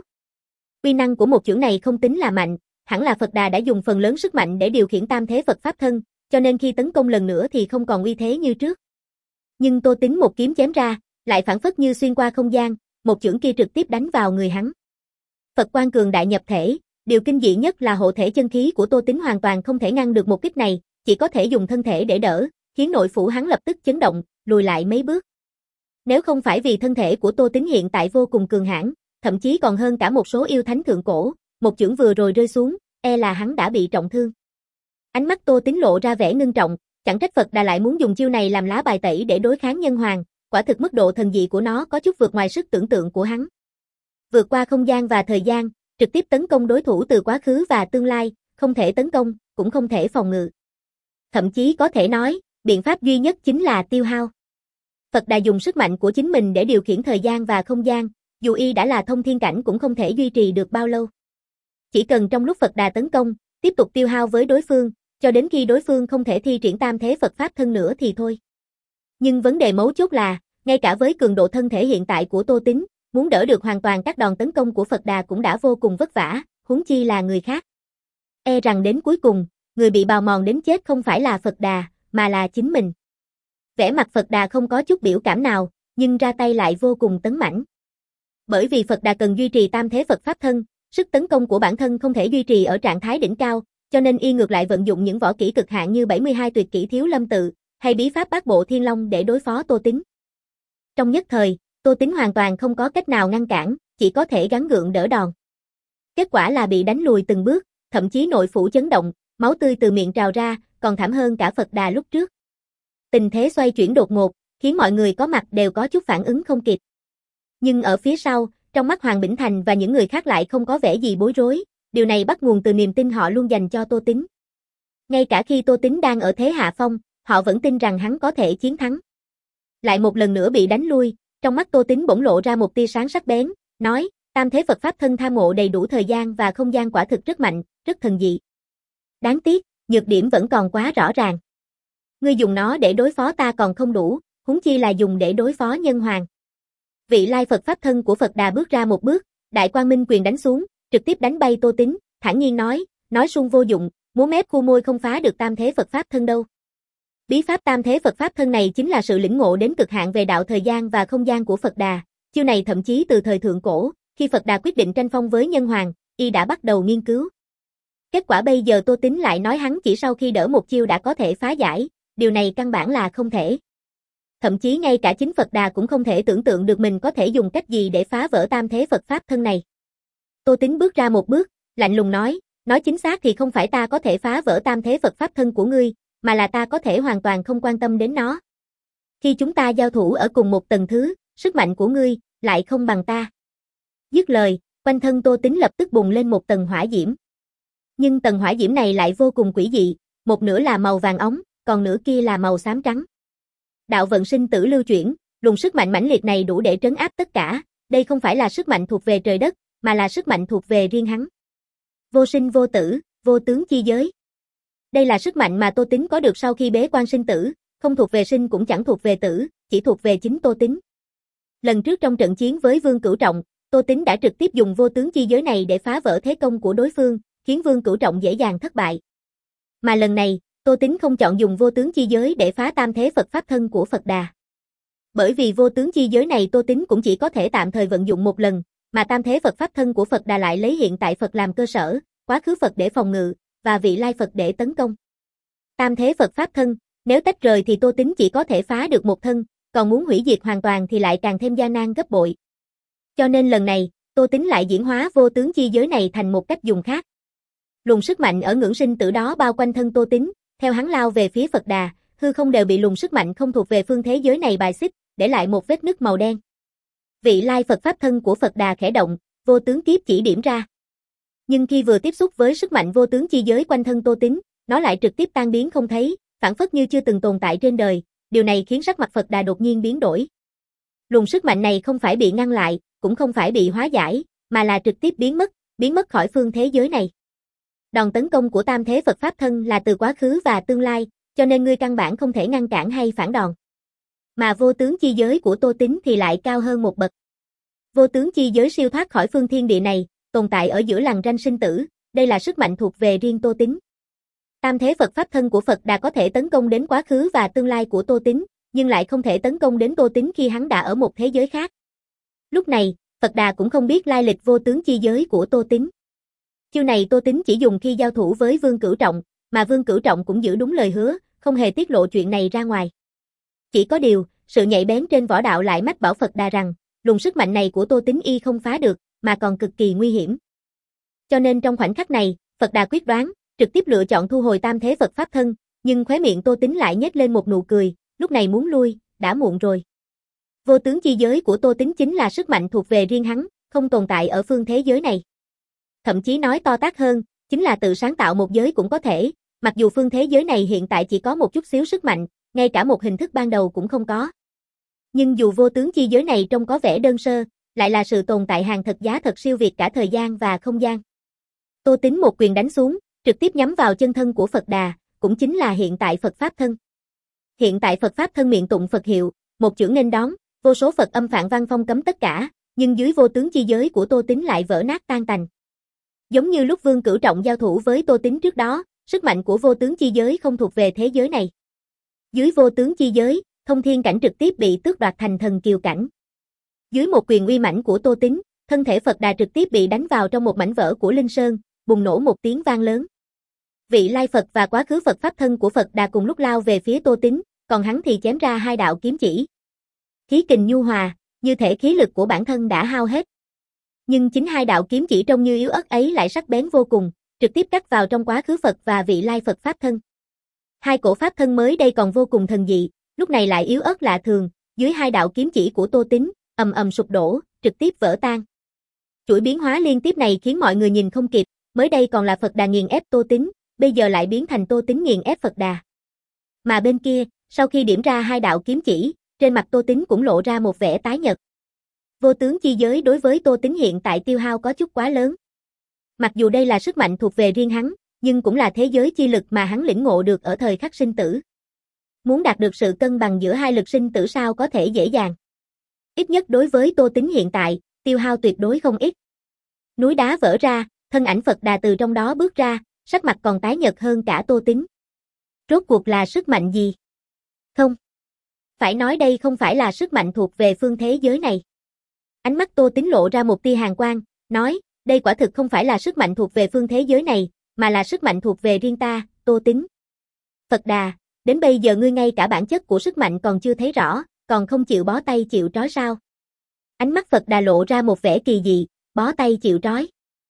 Uy năng của một chưởng này không tính là mạnh, hẳn là Phật Đà đã dùng phần lớn sức mạnh để điều khiển tam thế Phật pháp thân, cho nên khi tấn công lần nữa thì không còn uy thế như trước. Nhưng Tô Tín một kiếm chém ra, lại phảng phất như xuyên qua không gian, một chưởng kia trực tiếp đánh vào người hắn. Phật quang cường đại nhập thể, Điều kinh dị nhất là hộ thể chân khí của Tô Tín hoàn toàn không thể ngăn được một kích này, chỉ có thể dùng thân thể để đỡ, khiến nội phủ hắn lập tức chấn động, lùi lại mấy bước. Nếu không phải vì thân thể của Tô Tín hiện tại vô cùng cường hãn, thậm chí còn hơn cả một số yêu thánh thượng cổ, một chưởng vừa rồi rơi xuống, e là hắn đã bị trọng thương. Ánh mắt Tô Tín lộ ra vẻ ngưng trọng, chẳng trách Phật Đà lại muốn dùng chiêu này làm lá bài tẩy để đối kháng nhân hoàng, quả thực mức độ thần dị của nó có chút vượt ngoài sức tưởng tượng của hắn. Vượt qua không gian và thời gian, trực tiếp tấn công đối thủ từ quá khứ và tương lai, không thể tấn công, cũng không thể phòng ngự. Thậm chí có thể nói, biện pháp duy nhất chính là tiêu hao. Phật Đà dùng sức mạnh của chính mình để điều khiển thời gian và không gian, dù y đã là thông thiên cảnh cũng không thể duy trì được bao lâu. Chỉ cần trong lúc Phật Đà tấn công, tiếp tục tiêu hao với đối phương, cho đến khi đối phương không thể thi triển tam thế Phật Pháp thân nữa thì thôi. Nhưng vấn đề mấu chốt là, ngay cả với cường độ thân thể hiện tại của Tô Tín, muốn đỡ được hoàn toàn các đòn tấn công của Phật Đà cũng đã vô cùng vất vả, huống chi là người khác. E rằng đến cuối cùng, người bị bào mòn đến chết không phải là Phật Đà, mà là chính mình. Vẻ mặt Phật Đà không có chút biểu cảm nào, nhưng ra tay lại vô cùng tấn mãnh. Bởi vì Phật Đà cần duy trì tam thế Phật Pháp thân, sức tấn công của bản thân không thể duy trì ở trạng thái đỉnh cao, cho nên y ngược lại vận dụng những võ kỹ cực hạn như bảy mươi hai tuyệt kỹ Thiếu Lâm tự, hay bí pháp Bát Bộ Thiên Long để đối phó Tô Tín. Trong nhất thời, Tô Tín hoàn toàn không có cách nào ngăn cản, chỉ có thể gắng gượng đỡ đòn. Kết quả là bị đánh lùi từng bước, thậm chí nội phủ chấn động, máu tươi từ miệng trào ra, còn thảm hơn cả Phật Đà lúc trước. Tình thế xoay chuyển đột ngột, khiến mọi người có mặt đều có chút phản ứng không kịp. Nhưng ở phía sau, trong mắt Hoàng Bỉnh Thành và những người khác lại không có vẻ gì bối rối, điều này bắt nguồn từ niềm tin họ luôn dành cho Tô Tín. Ngay cả khi Tô Tín đang ở thế hạ phong, họ vẫn tin rằng hắn có thể chiến thắng. Lại một lần nữa bị đánh lui, trong mắt Tô Tín bỗng lộ ra một tia sáng sắc bén, nói, tam thế Phật Pháp thân tham ngộ đầy đủ thời gian và không gian quả thực rất mạnh, rất thần dị. Đáng tiếc, nhược điểm vẫn còn quá rõ ràng. Ngươi dùng nó để đối phó ta còn không đủ, huống chi là dùng để đối phó nhân hoàng. Vị lai Phật Pháp thân của Phật Đà bước ra một bước, đại quang minh quyền đánh xuống, trực tiếp đánh bay Tô Tín, thản nhiên nói, nói suông vô dụng, múa mép khu môi không phá được tam thế Phật Pháp thân đâu. Bí pháp tam thế Phật Pháp thân này chính là sự lĩnh ngộ đến cực hạn về đạo thời gian và không gian của Phật Đà, chiêu này thậm chí từ thời thượng cổ, khi Phật Đà quyết định tranh phong với nhân hoàng, y đã bắt đầu nghiên cứu. Kết quả bây giờ Tô Tín lại nói hắn chỉ sau khi đỡ một chiêu đã có thể phá giải, điều này căn bản là không thể. Thậm chí ngay cả chính Phật Đà cũng không thể tưởng tượng được mình có thể dùng cách gì để phá vỡ tam thế Phật Pháp thân này. Tô Tín bước ra một bước, lạnh lùng nói, nói chính xác thì không phải ta có thể phá vỡ tam thế Phật Pháp thân của ngươi, mà là ta có thể hoàn toàn không quan tâm đến nó. Khi chúng ta giao thủ ở cùng một tầng thứ, sức mạnh của ngươi lại không bằng ta. Dứt lời, quanh thân Tô Tín lập tức bùng lên một tầng hỏa diễm. Nhưng tầng hỏa diễm này lại vô cùng quỷ dị, một nửa là màu vàng óng, còn nửa kia là màu xám trắng. Đạo vận sinh tử lưu chuyển, luồng sức mạnh mãnh liệt này đủ để trấn áp tất cả, đây không phải là sức mạnh thuộc về trời đất, mà là sức mạnh thuộc về riêng hắn. Vô sinh vô tử, vô tướng chi giới. Đây là sức mạnh mà Tô Tín có được sau khi bế quan sinh tử, không thuộc về sinh cũng chẳng thuộc về tử, chỉ thuộc về chính Tô Tín. Lần trước trong trận chiến với Vương Cửu Trọng, Tô Tín đã trực tiếp dùng vô tướng chi giới này để phá vỡ thế công của đối phương, khiến Vương Cửu Trọng dễ dàng thất bại. Mà lần này, Tô Tín không chọn dùng vô tướng chi giới để phá tam thế Phật Pháp thân của Phật Đà. Bởi vì vô tướng chi giới này Tô Tín cũng chỉ có thể tạm thời vận dụng một lần, mà tam thế Phật Pháp thân của Phật Đà lại lấy hiện tại Phật làm cơ sở, quá khứ Phật để phòng ngự, và vị lai Phật để tấn công. Tam thế Phật Pháp thân, nếu tách rời thì Tô Tín chỉ có thể phá được một thân, còn muốn hủy diệt hoàn toàn thì lại càng thêm gian nan gấp bội. Cho nên lần này, Tô Tín lại diễn hóa vô tướng chi giới này thành một cách dùng khác. Luồng sức mạnh ở ngưỡng sinh tử đó bao quanh thân Tô Tín, theo hắn lao về phía Phật Đà, hư không đều bị luồng sức mạnh không thuộc về phương thế giới này bài xích, để lại một vết nứt màu đen. Vị lai Phật Pháp thân của Phật Đà khẽ động, vô tướng kiếp chỉ điểm ra. Nhưng khi vừa tiếp xúc với sức mạnh vô tướng chi giới quanh thân Tô Tín, nó lại trực tiếp tan biến không thấy, phảng phất như chưa từng tồn tại trên đời, điều này khiến sắc mặt Phật Đà đột nhiên biến đổi. Luồng sức mạnh này không phải bị ngăn lại, cũng không phải bị hóa giải, mà là trực tiếp biến mất, biến mất khỏi phương thế giới này. Đòn tấn công của tam thế Phật Pháp thân là từ quá khứ và tương lai, cho nên ngươi căn bản không thể ngăn cản hay phản đòn. Mà vô tướng chi giới của Tô Tín thì lại cao hơn một bậc. Vô tướng chi giới siêu thoát khỏi phương thiên địa này, tồn tại ở giữa lằn ranh sinh tử, đây là sức mạnh thuộc về riêng Tô Tín. Tam thế Phật Pháp thân của Phật Đà có thể tấn công đến quá khứ và tương lai của Tô Tín, nhưng lại không thể tấn công đến Tô Tín khi hắn đã ở một thế giới khác. Lúc này, Phật Đà cũng không biết lai lịch vô tướng chi giới của Tô Tín. Chiêu này Tô Tính chỉ dùng khi giao thủ với Vương Cửu Trọng, mà Vương Cửu Trọng cũng giữ đúng lời hứa, không hề tiết lộ chuyện này ra ngoài. Chỉ có điều, sự nhạy bén trên võ đạo lại mách bảo Phật Đà rằng, luồng sức mạnh này của Tô Tính y không phá được, mà còn cực kỳ nguy hiểm. Cho nên trong khoảnh khắc này, Phật Đà quyết đoán, trực tiếp lựa chọn thu hồi tam thế Phật Pháp thân, nhưng khóe miệng Tô Tính lại nhếch lên một nụ cười, lúc này muốn lui, đã muộn rồi. Vô tướng chi giới của Tô Tính chính là sức mạnh thuộc về riêng hắn, không tồn tại ở phương thế giới này. Thậm chí nói to tát hơn, chính là tự sáng tạo một giới cũng có thể, mặc dù phương thế giới này hiện tại chỉ có một chút xíu sức mạnh, ngay cả một hình thức ban đầu cũng không có. Nhưng dù vô tướng chi giới này trông có vẻ đơn sơ, lại là sự tồn tại hàng thật giá thật siêu việt cả thời gian và không gian. Tô Tính một quyền đánh xuống, trực tiếp nhắm vào chân thân của Phật Đà, cũng chính là hiện tại Phật Pháp thân. Hiện tại Phật Pháp thân miệng tụng Phật hiệu, một chưởng nên đón, vô số Phật âm phạn văn phong cấm tất cả, nhưng dưới vô tướng chi giới của Tô Tính lại vỡ nát tan tành. Giống như lúc Vương Cửu Trọng giao thủ với Tô Tính trước đó, sức mạnh của vô tướng chi giới không thuộc về thế giới này. Dưới vô tướng chi giới, thông thiên cảnh trực tiếp bị tước đoạt thành thần kiều cảnh. Dưới một quyền uy mãnh của Tô Tính, thân thể Phật Đà trực tiếp bị đánh vào trong một mảnh vỡ của Linh Sơn, bùng nổ một tiếng vang lớn. Vị lai Phật và quá khứ Phật Pháp thân của Phật Đà cùng lúc lao về phía Tô Tính, còn hắn thì chém ra hai đạo kiếm chỉ. Khí kình nhu hòa, như thể khí lực của bản thân đã hao hết. Nhưng chính hai đạo kiếm chỉ trông như yếu ớt ấy lại sắc bén vô cùng, trực tiếp cắt vào trong quá khứ Phật và vị lai Phật Pháp thân. Hai cổ Pháp thân mới đây còn vô cùng thần dị, lúc này lại yếu ớt lạ thường, dưới hai đạo kiếm chỉ của Tô Tính, ầm ầm sụp đổ, trực tiếp vỡ tan. Chuỗi biến hóa liên tiếp này khiến mọi người nhìn không kịp, mới đây còn là Phật Đà nghiền ép Tô Tính, bây giờ lại biến thành Tô Tính nghiền ép Phật Đà. Mà bên kia, sau khi điểm ra hai đạo kiếm chỉ, trên mặt Tô Tính cũng lộ ra một vẻ tái nhợt. Vô tướng chi giới đối với Tô Tính hiện tại tiêu hao có chút quá lớn. Mặc dù đây là sức mạnh thuộc về riêng hắn, nhưng cũng là thế giới chi lực mà hắn lĩnh ngộ được ở thời khắc sinh tử. Muốn đạt được sự cân bằng giữa hai lực sinh tử sao có thể dễ dàng. Ít nhất đối với Tô Tính hiện tại, tiêu hao tuyệt đối không ít. Núi đá vỡ ra, thân ảnh Phật Đà từ trong đó bước ra, sắc mặt còn tái nhợt hơn cả Tô Tính. Rốt cuộc là sức mạnh gì? Không. Phải nói đây không phải là sức mạnh thuộc về phương thế giới này. Ánh mắt Tô Tính lộ ra một tia hàn quang, nói, đây quả thực không phải là sức mạnh thuộc về phương thế giới này, mà là sức mạnh thuộc về riêng ta, Tô Tính. Phật Đà, đến bây giờ ngươi ngay cả bản chất của sức mạnh còn chưa thấy rõ, còn không chịu bó tay chịu trói sao? Ánh mắt Phật Đà lộ ra một vẻ kỳ dị, bó tay chịu trói.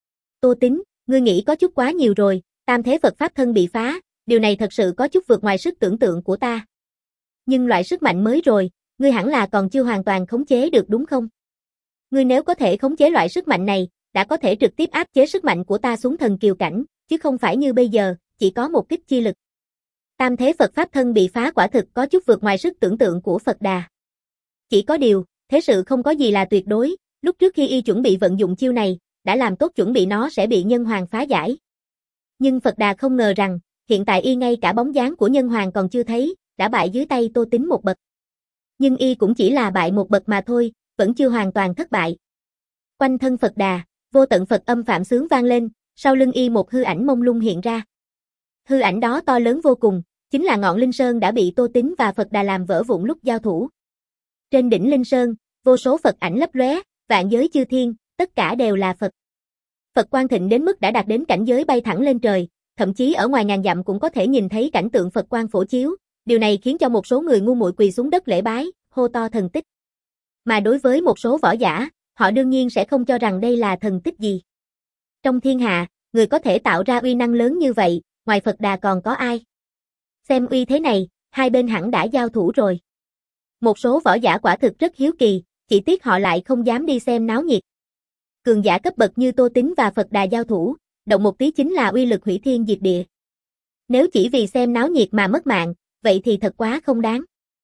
Tô Tính, ngươi nghĩ có chút quá nhiều rồi, tam thế Phật Pháp thân bị phá, điều này thật sự có chút vượt ngoài sức tưởng tượng của ta. Nhưng loại sức mạnh mới rồi, ngươi hẳn là còn chưa hoàn toàn khống chế được đúng không? Ngươi nếu có thể khống chế loại sức mạnh này, đã có thể trực tiếp áp chế sức mạnh của ta xuống thần kiều cảnh, chứ không phải như bây giờ, chỉ có một kích chi lực. Tam thế Phật Pháp thân bị phá quả thực có chút vượt ngoài sức tưởng tượng của Phật Đà. Chỉ có điều, thế sự không có gì là tuyệt đối, lúc trước khi y chuẩn bị vận dụng chiêu này, đã làm tốt chuẩn bị nó sẽ bị nhân hoàng phá giải. Nhưng Phật Đà không ngờ rằng, hiện tại y ngay cả bóng dáng của nhân hoàng còn chưa thấy, đã bại dưới tay Tô Tính một bậc. Nhưng y cũng chỉ là bại một bậc mà thôi, vẫn chưa hoàn toàn thất bại. Quanh thân Phật Đà, vô tận Phật âm phạm sướng vang lên, sau lưng y một hư ảnh mông lung hiện ra. Hư ảnh đó to lớn vô cùng, chính là ngọn Linh Sơn đã bị Tô Tính và Phật Đà làm vỡ vụn lúc giao thủ. Trên đỉnh Linh Sơn, vô số Phật ảnh lấp lóe, vạn giới chư thiên, tất cả đều là Phật. Phật quang thịnh đến mức đã đạt đến cảnh giới bay thẳng lên trời, thậm chí ở ngoài ngàn dặm cũng có thể nhìn thấy cảnh tượng Phật quang phổ chiếu, điều này khiến cho một số người ngu muội quỳ xuống đất lễ bái, hô to thần tích. Mà đối với một số võ giả, họ đương nhiên sẽ không cho rằng đây là thần tích gì. Trong thiên hạ, người có thể tạo ra uy năng lớn như vậy, ngoài Phật Đà còn có ai? Xem uy thế này, hai bên hẳn đã giao thủ rồi. Một số võ giả quả thực rất hiếu kỳ, chỉ tiếc họ lại không dám đi xem náo nhiệt. Cường giả cấp bậc như Tô Tính và Phật Đà giao thủ, động một tí chính là uy lực hủy thiên diệt địa. Nếu chỉ vì xem náo nhiệt mà mất mạng, vậy thì thật quá không đáng.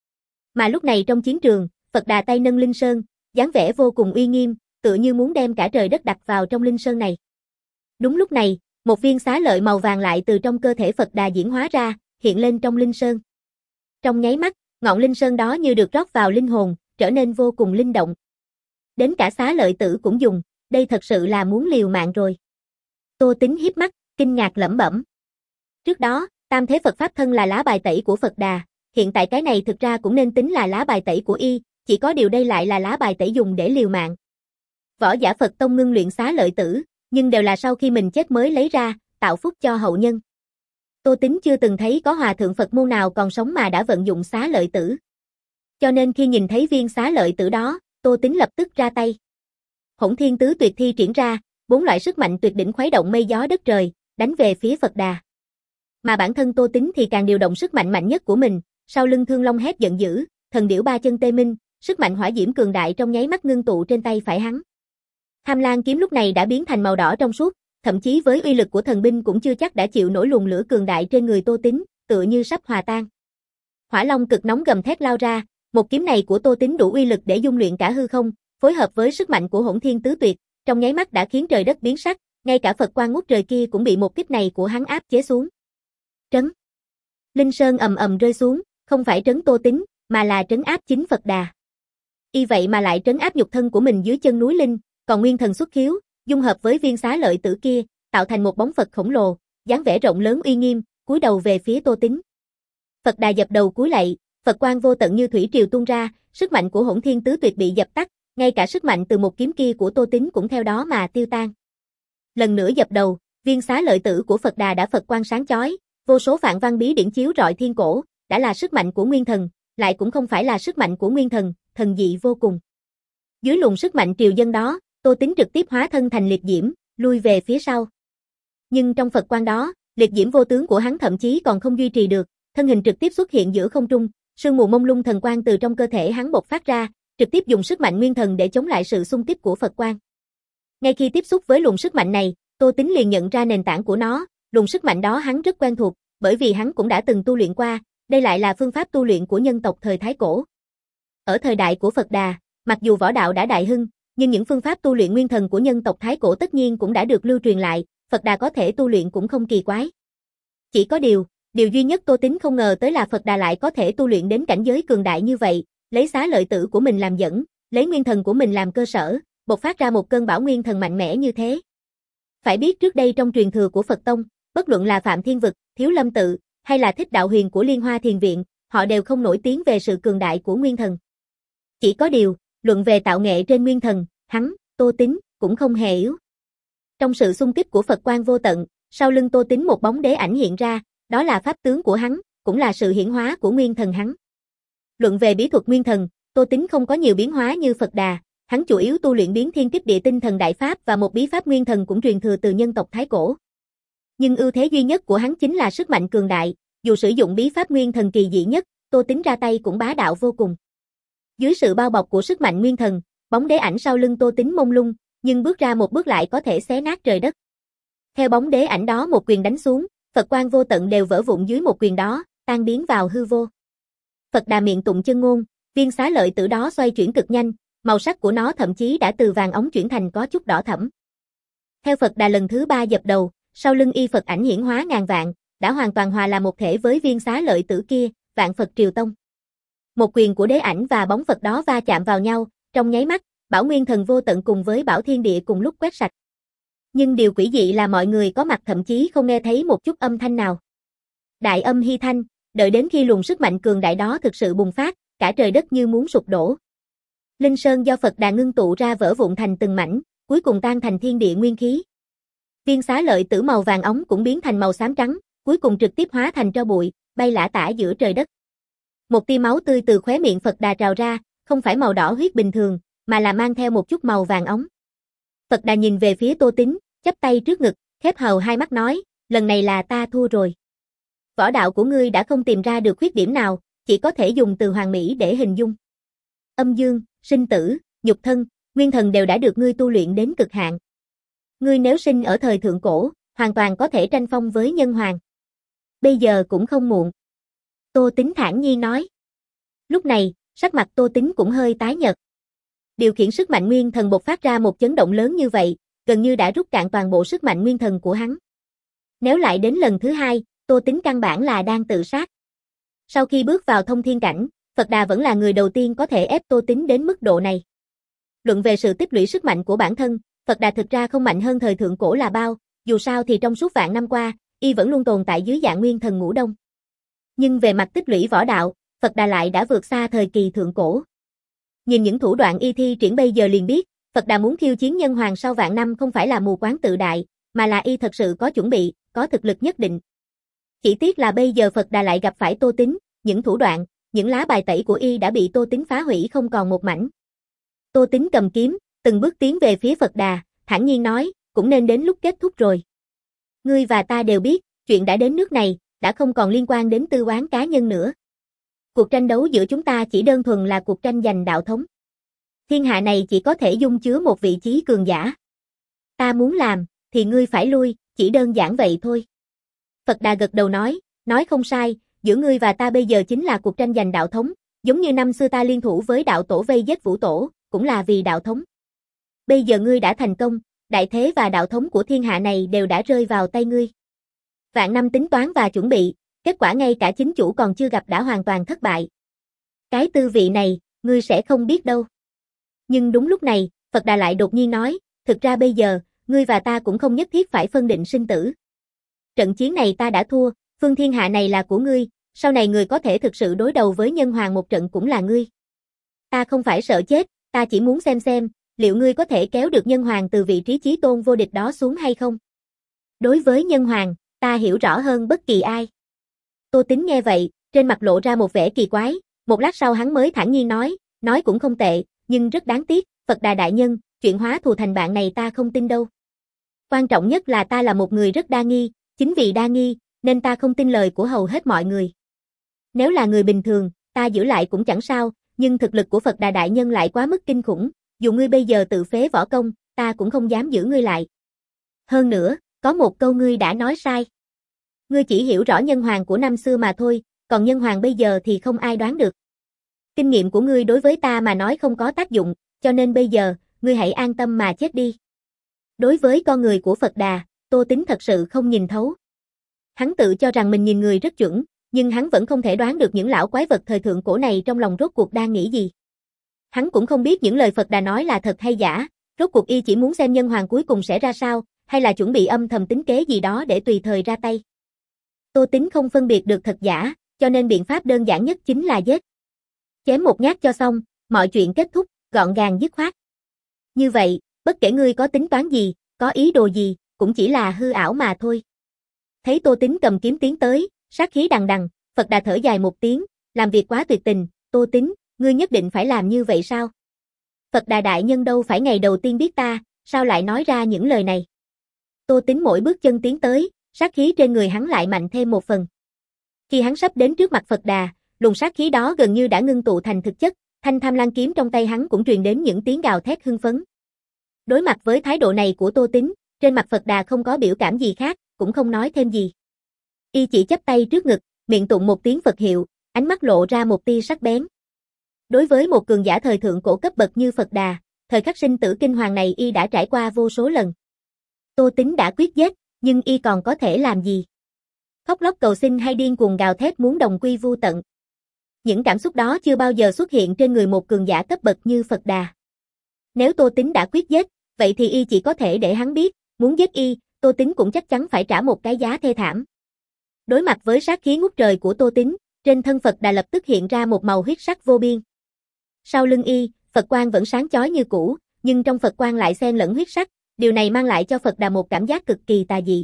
Mà lúc này trong chiến trường, Phật Đà tay nâng Linh Sơn, dáng vẻ vô cùng uy nghiêm, tựa như muốn đem cả trời đất đặt vào trong Linh Sơn này. Đúng lúc này, một viên xá lợi màu vàng lại từ trong cơ thể Phật Đà diễn hóa ra, hiện lên trong Linh Sơn. Trong nháy mắt, ngọn Linh Sơn đó như được rót vào linh hồn, trở nên vô cùng linh động. Đến cả xá lợi tử cũng dùng, đây thật sự là muốn liều mạng rồi. Tô Tính híp mắt, kinh ngạc lẩm bẩm. Trước đó, tam thế Phật Pháp thân là lá bài tẩy của Phật Đà, hiện tại cái này thực ra cũng nên tính là lá bài tẩy của y, chỉ có điều đây lại là lá bài tẩy dùng để liều mạng. Võ giả Phật tông ngưng luyện xá lợi tử, Nhưng đều là sau khi mình chết mới lấy ra, tạo phúc cho hậu nhân. Tô Tính chưa từng thấy có hòa thượng Phật môn nào còn sống mà đã vận dụng xá lợi tử. Cho nên khi nhìn thấy viên xá lợi tử đó, Tô Tính lập tức ra tay. Hỗn Thiên Tứ Tuyệt thi triển ra, bốn loại sức mạnh tuyệt đỉnh khuấy động mây gió đất trời, đánh về phía Phật Đà. Mà bản thân Tô Tính thì càng điều động sức mạnh mạnh nhất của mình, sau lưng Thương Long hét giận dữ, thần điểu ba chân tê minh, sức mạnh hỏa diễm cường đại trong nháy mắt ngưng tụ trên tay phải hắn. Tham Lang kiếm lúc này đã biến thành màu đỏ trong suốt, thậm chí với uy lực của thần binh cũng chưa chắc đã chịu nổi luồng lửa cường đại trên người Tô Tính, tựa như sắp hòa tan. Hỏa Long cực nóng gầm thét lao ra, một kiếm này của Tô Tính đủ uy lực để dung luyện cả hư không, phối hợp với sức mạnh của Hỗn Thiên Tứ Tuyệt, trong nháy mắt đã khiến trời đất biến sắc, ngay cả Phật quang ngút trời kia cũng bị một kích này của hắn áp chế xuống. Trấn. Linh Sơn ầm ầm rơi xuống, không phải trấn Tô Tính, mà là trấn áp chính Phật Đà. Y vậy mà lại trấn áp nhục thân của mình dưới chân núi Linh, còn nguyên thần xuất khiếu, dung hợp với viên xá lợi tử kia, tạo thành một bóng Phật khổng lồ, dáng vẻ rộng lớn uy nghiêm, cúi đầu về phía Tô Tính. Phật Đà dập đầu cúi lạy, Phật quang vô tận như thủy triều tuôn ra, sức mạnh của Hỗn Thiên Tứ Tuyệt bị dập tắt, ngay cả sức mạnh từ một kiếm kia của Tô Tính cũng theo đó mà tiêu tan. Lần nữa dập đầu, viên xá lợi tử của Phật Đà đã Phật quang sáng chói, vô số phạn văn bí điển chiếu rọi thiên cổ, đã là sức mạnh của nguyên thần, lại cũng không phải là sức mạnh của nguyên thần, thần dị vô cùng. Dưới luồng sức mạnh triều dân đó, Tô Tính trực tiếp hóa thân thành liệt diễm, lui về phía sau. Nhưng trong Phật quang đó, liệt diễm vô tướng của hắn thậm chí còn không duy trì được, thân hình trực tiếp xuất hiện giữa không trung, sương mù mông lung thần quang từ trong cơ thể hắn bộc phát ra, trực tiếp dùng sức mạnh nguyên thần để chống lại sự xung kích của Phật quang. Ngay khi tiếp xúc với luồng sức mạnh này, Tô Tính liền nhận ra nền tảng của nó, luồng sức mạnh đó hắn rất quen thuộc, bởi vì hắn cũng đã từng tu luyện qua, đây lại là phương pháp tu luyện của nhân tộc thời Thái Cổ. Ở thời đại của Phật Đà, mặc dù võ đạo đã đại hưng, nhưng những phương pháp tu luyện nguyên thần của nhân tộc Thái Cổ tất nhiên cũng đã được lưu truyền lại, Phật Đà có thể tu luyện cũng không kỳ quái. Chỉ có điều, điều duy nhất Tô Tính không ngờ tới là Phật Đà lại có thể tu luyện đến cảnh giới cường đại như vậy, lấy xá lợi tử của mình làm dẫn, lấy nguyên thần của mình làm cơ sở, bộc phát ra một cơn bão nguyên thần mạnh mẽ như thế. Phải biết trước đây trong truyền thừa của Phật Tông, bất luận là Phạm Thiên Vực, Thiếu Lâm Tự, hay là Thích Đạo Huyền của Liên Hoa Thiền Viện, họ đều không nổi tiếng về sự cường đại của nguyên thần. Chỉ có điều, luận về tạo nghệ trên nguyên thần, hắn, Tô Tính, cũng không hề yếu. Trong sự xung kích của Phật quang vô tận, sau lưng Tô Tính một bóng đế ảnh hiện ra, đó là pháp tướng của hắn, cũng là sự hiển hóa của nguyên thần hắn. Luận về bí thuật nguyên thần, Tô Tính không có nhiều biến hóa như Phật Đà, hắn chủ yếu tu luyện biến thiên kiếp địa tinh thần đại pháp và một bí pháp nguyên thần cũng truyền thừa từ nhân tộc Thái Cổ. Nhưng ưu thế duy nhất của hắn chính là sức mạnh cường đại, dù sử dụng bí pháp nguyên thần kỳ dị nhất, Tô Tính ra tay cũng bá đạo vô cùng. Dưới sự bao bọc của sức mạnh nguyên thần, bóng đế ảnh sau lưng Tô Tính mông lung, nhưng bước ra một bước lại có thể xé nát trời đất. Theo bóng đế ảnh đó một quyền đánh xuống, Phật quang vô tận đều vỡ vụn dưới một quyền đó, tan biến vào hư vô. Phật Đà miệng tụng chân ngôn, viên xá lợi tử đó xoay chuyển cực nhanh, màu sắc của nó thậm chí đã từ vàng óng chuyển thành có chút đỏ thẫm. Theo Phật Đà lần thứ ba dập đầu, sau lưng y Phật ảnh hiển hóa ngàn vạn, đã hoàn toàn hòa làm một thể với viên xá lợi tử kia, Vạn Phật Triều Tông. Một quyền của đế ảnh và bóng Phật đó va chạm vào nhau, trong nháy mắt, Bảo Nguyên Thần vô tận cùng với Bảo Thiên Địa cùng lúc quét sạch. Nhưng điều quỷ dị là mọi người có mặt thậm chí không nghe thấy một chút âm thanh nào. Đại âm hy thanh, đợi đến khi luồng sức mạnh cường đại đó thực sự bùng phát, cả trời đất như muốn sụp đổ. Linh Sơn do Phật Đà ngưng tụ ra vỡ vụn thành từng mảnh, cuối cùng tan thành thiên địa nguyên khí. Viên xá lợi tử màu vàng óng cũng biến thành màu xám trắng, cuối cùng trực tiếp hóa thành tro bụi, bay lả tả giữa trời đất. Một tia máu tươi từ khóe miệng Phật Đà trào ra, không phải màu đỏ huyết bình thường, mà là mang theo một chút màu vàng óng. Phật Đà nhìn về phía Tô Tính, chắp tay trước ngực, khép hờ hai mắt nói, lần này là ta thua rồi. Võ đạo của ngươi đã không tìm ra được khuyết điểm nào, chỉ có thể dùng từ hoàn mỹ để hình dung. Âm dương, sinh tử, nhục thân, nguyên thần đều đã được ngươi tu luyện đến cực hạn. Ngươi nếu sinh ở thời thượng cổ, hoàn toàn có thể tranh phong với nhân hoàng. Bây giờ cũng không muộn. Tô Tính thản nhiên nói. Lúc này, sắc mặt Tô Tính cũng hơi tái nhợt. Điều khiển sức mạnh nguyên thần bộc phát ra một chấn động lớn như vậy, gần như đã rút cạn toàn bộ sức mạnh nguyên thần của hắn. Nếu lại đến lần thứ hai, Tô Tính căn bản là đang tự sát. Sau khi bước vào thông thiên cảnh, Phật Đà vẫn là người đầu tiên có thể ép Tô Tính đến mức độ này. Luận về sự tích lũy sức mạnh của bản thân, Phật Đà thực ra không mạnh hơn thời thượng cổ là bao, dù sao thì trong suốt vạn năm qua, y vẫn luôn tồn tại dưới dạng nguyên thần ngũ đông. Nhưng về mặt tích lũy võ đạo, Phật Đà lại đã vượt xa thời kỳ thượng cổ. Nhìn những thủ đoạn y thi triển bây giờ liền biết, Phật Đà muốn khiêu chiến nhân hoàng sau vạn năm không phải là mù quáng tự đại, mà là y thật sự có chuẩn bị, có thực lực nhất định. Chỉ tiếc là bây giờ Phật Đà lại gặp phải Tô Tín, những thủ đoạn, những lá bài tẩy của y đã bị Tô Tín phá hủy không còn một mảnh. Tô Tín cầm kiếm, từng bước tiến về phía Phật Đà, thản nhiên nói, cũng nên đến lúc kết thúc rồi. Ngươi và ta đều biết, chuyện đã đến nước này, đã không còn liên quan đến tư oán cá nhân nữa. Cuộc tranh đấu giữa chúng ta chỉ đơn thuần là cuộc tranh giành đạo thống. Thiên hạ này chỉ có thể dung chứa một vị chí cường giả. Ta muốn làm, thì ngươi phải lui, chỉ đơn giản vậy thôi. Phật Đà gật đầu nói, nói không sai, giữa ngươi và ta bây giờ chính là cuộc tranh giành đạo thống, giống như năm xưa ta liên thủ với đạo tổ vây giết Vũ Tổ, cũng là vì đạo thống. Bây giờ ngươi đã thành công, đại thế và đạo thống của thiên hạ này đều đã rơi vào tay ngươi. Vạn năm tính toán và chuẩn bị, kết quả ngay cả chính chủ còn chưa gặp đã hoàn toàn thất bại. Cái tư vị này, ngươi sẽ không biết đâu. Nhưng đúng lúc này, Phật Đà lại đột nhiên nói, thực ra bây giờ, ngươi và ta cũng không nhất thiết phải phân định sinh tử. Trận chiến này ta đã thua, phương thiên hạ này là của ngươi, sau này người có thể thực sự đối đầu với nhân hoàng một trận cũng là ngươi. Ta không phải sợ chết, ta chỉ muốn xem xem, liệu ngươi có thể kéo được nhân hoàng từ vị trí chí tôn vô địch đó xuống hay không? Đối với nhân hoàng, ta hiểu rõ hơn bất kỳ ai. Tô Tín nghe vậy, trên mặt lộ ra một vẻ kỳ quái, một lát sau hắn mới thản nhiên nói, nói cũng không tệ, nhưng rất đáng tiếc, Phật Đà đại nhân, chuyện hóa thù thành bạn này ta không tin đâu. Quan trọng nhất là ta là một người rất đa nghi, chính vì đa nghi, nên ta không tin lời của hầu hết mọi người. Nếu là người bình thường, ta giữ lại cũng chẳng sao, nhưng thực lực của Phật Đà đại nhân lại quá mức kinh khủng, dù ngươi bây giờ tự phế võ công, ta cũng không dám giữ ngươi lại. Hơn nữa, có một câu ngươi đã nói sai. Ngươi chỉ hiểu rõ nhân hoàng của năm xưa mà thôi, còn nhân hoàng bây giờ thì không ai đoán được. Kinh nghiệm của ngươi đối với ta mà nói không có tác dụng, cho nên bây giờ, ngươi hãy an tâm mà chết đi. Đối với con người của Phật Đà, Tô Tín thật sự không nhìn thấu. Hắn tự cho rằng mình nhìn người rất chuẩn, nhưng hắn vẫn không thể đoán được những lão quái vật thời thượng cổ này trong lòng rốt cuộc đang nghĩ gì. Hắn cũng không biết những lời Phật Đà nói là thật hay giả, rốt cuộc y chỉ muốn xem nhân hoàng cuối cùng sẽ ra sao, hay là chuẩn bị âm thầm tính kế gì đó để tùy thời ra tay. Tô Tín không phân biệt được thật giả, cho nên biện pháp đơn giản nhất chính là giết. Chém một nhát cho xong, mọi chuyện kết thúc, gọn gàng dứt khoát. Như vậy, bất kể ngươi có tính toán gì, có ý đồ gì, cũng chỉ là hư ảo mà thôi. Thấy Tô Tín cầm kiếm tiến tới, sát khí đằng đằng, Phật Đà thở dài một tiếng, làm việc quá tuyệt tình, Tô Tín, ngươi nhất định phải làm như vậy sao? Phật Đà đại nhân đâu phải ngày đầu tiên biết ta, sao lại nói ra những lời này? Tô Tín mỗi bước chân tiến tới, sát khí trên người hắn lại mạnh thêm một phần. Khi hắn sắp đến trước mặt Phật Đà, luồng sát khí đó gần như đã ngưng tụ thành thực chất, thanh tham lan kiếm trong tay hắn cũng truyền đến những tiếng gào thét hưng phấn. Đối mặt với thái độ này của Tô Tín, trên mặt Phật Đà không có biểu cảm gì khác, cũng không nói thêm gì. Y chỉ chắp tay trước ngực, miệng tụng một tiếng Phật hiệu, ánh mắt lộ ra một tia sắc bén. Đối với một cường giả thời thượng cổ cấp bậc như Phật Đà, thời khắc sinh tử kinh hoàng này y đã trải qua vô số lần. Tô Tín đã quyết giết, nhưng y còn có thể làm gì? Khóc lóc cầu xin hay điên cuồng gào thét muốn đồng quy vu tận. Những cảm xúc đó chưa bao giờ xuất hiện trên người một cường giả cấp bậc như Phật Đà. Nếu Tô Tín đã quyết giết, vậy thì y chỉ có thể để hắn biết, muốn giết y, Tô Tín cũng chắc chắn phải trả một cái giá thê thảm. Đối mặt với sát khí ngút trời của Tô Tín, trên thân Phật Đà lập tức hiện ra một màu huyết sắc vô biên. Sau lưng y, Phật quang vẫn sáng chói như cũ, nhưng trong Phật quang lại xen lẫn huyết sắc, điều này mang lại cho Phật Đà một cảm giác cực kỳ tà dị.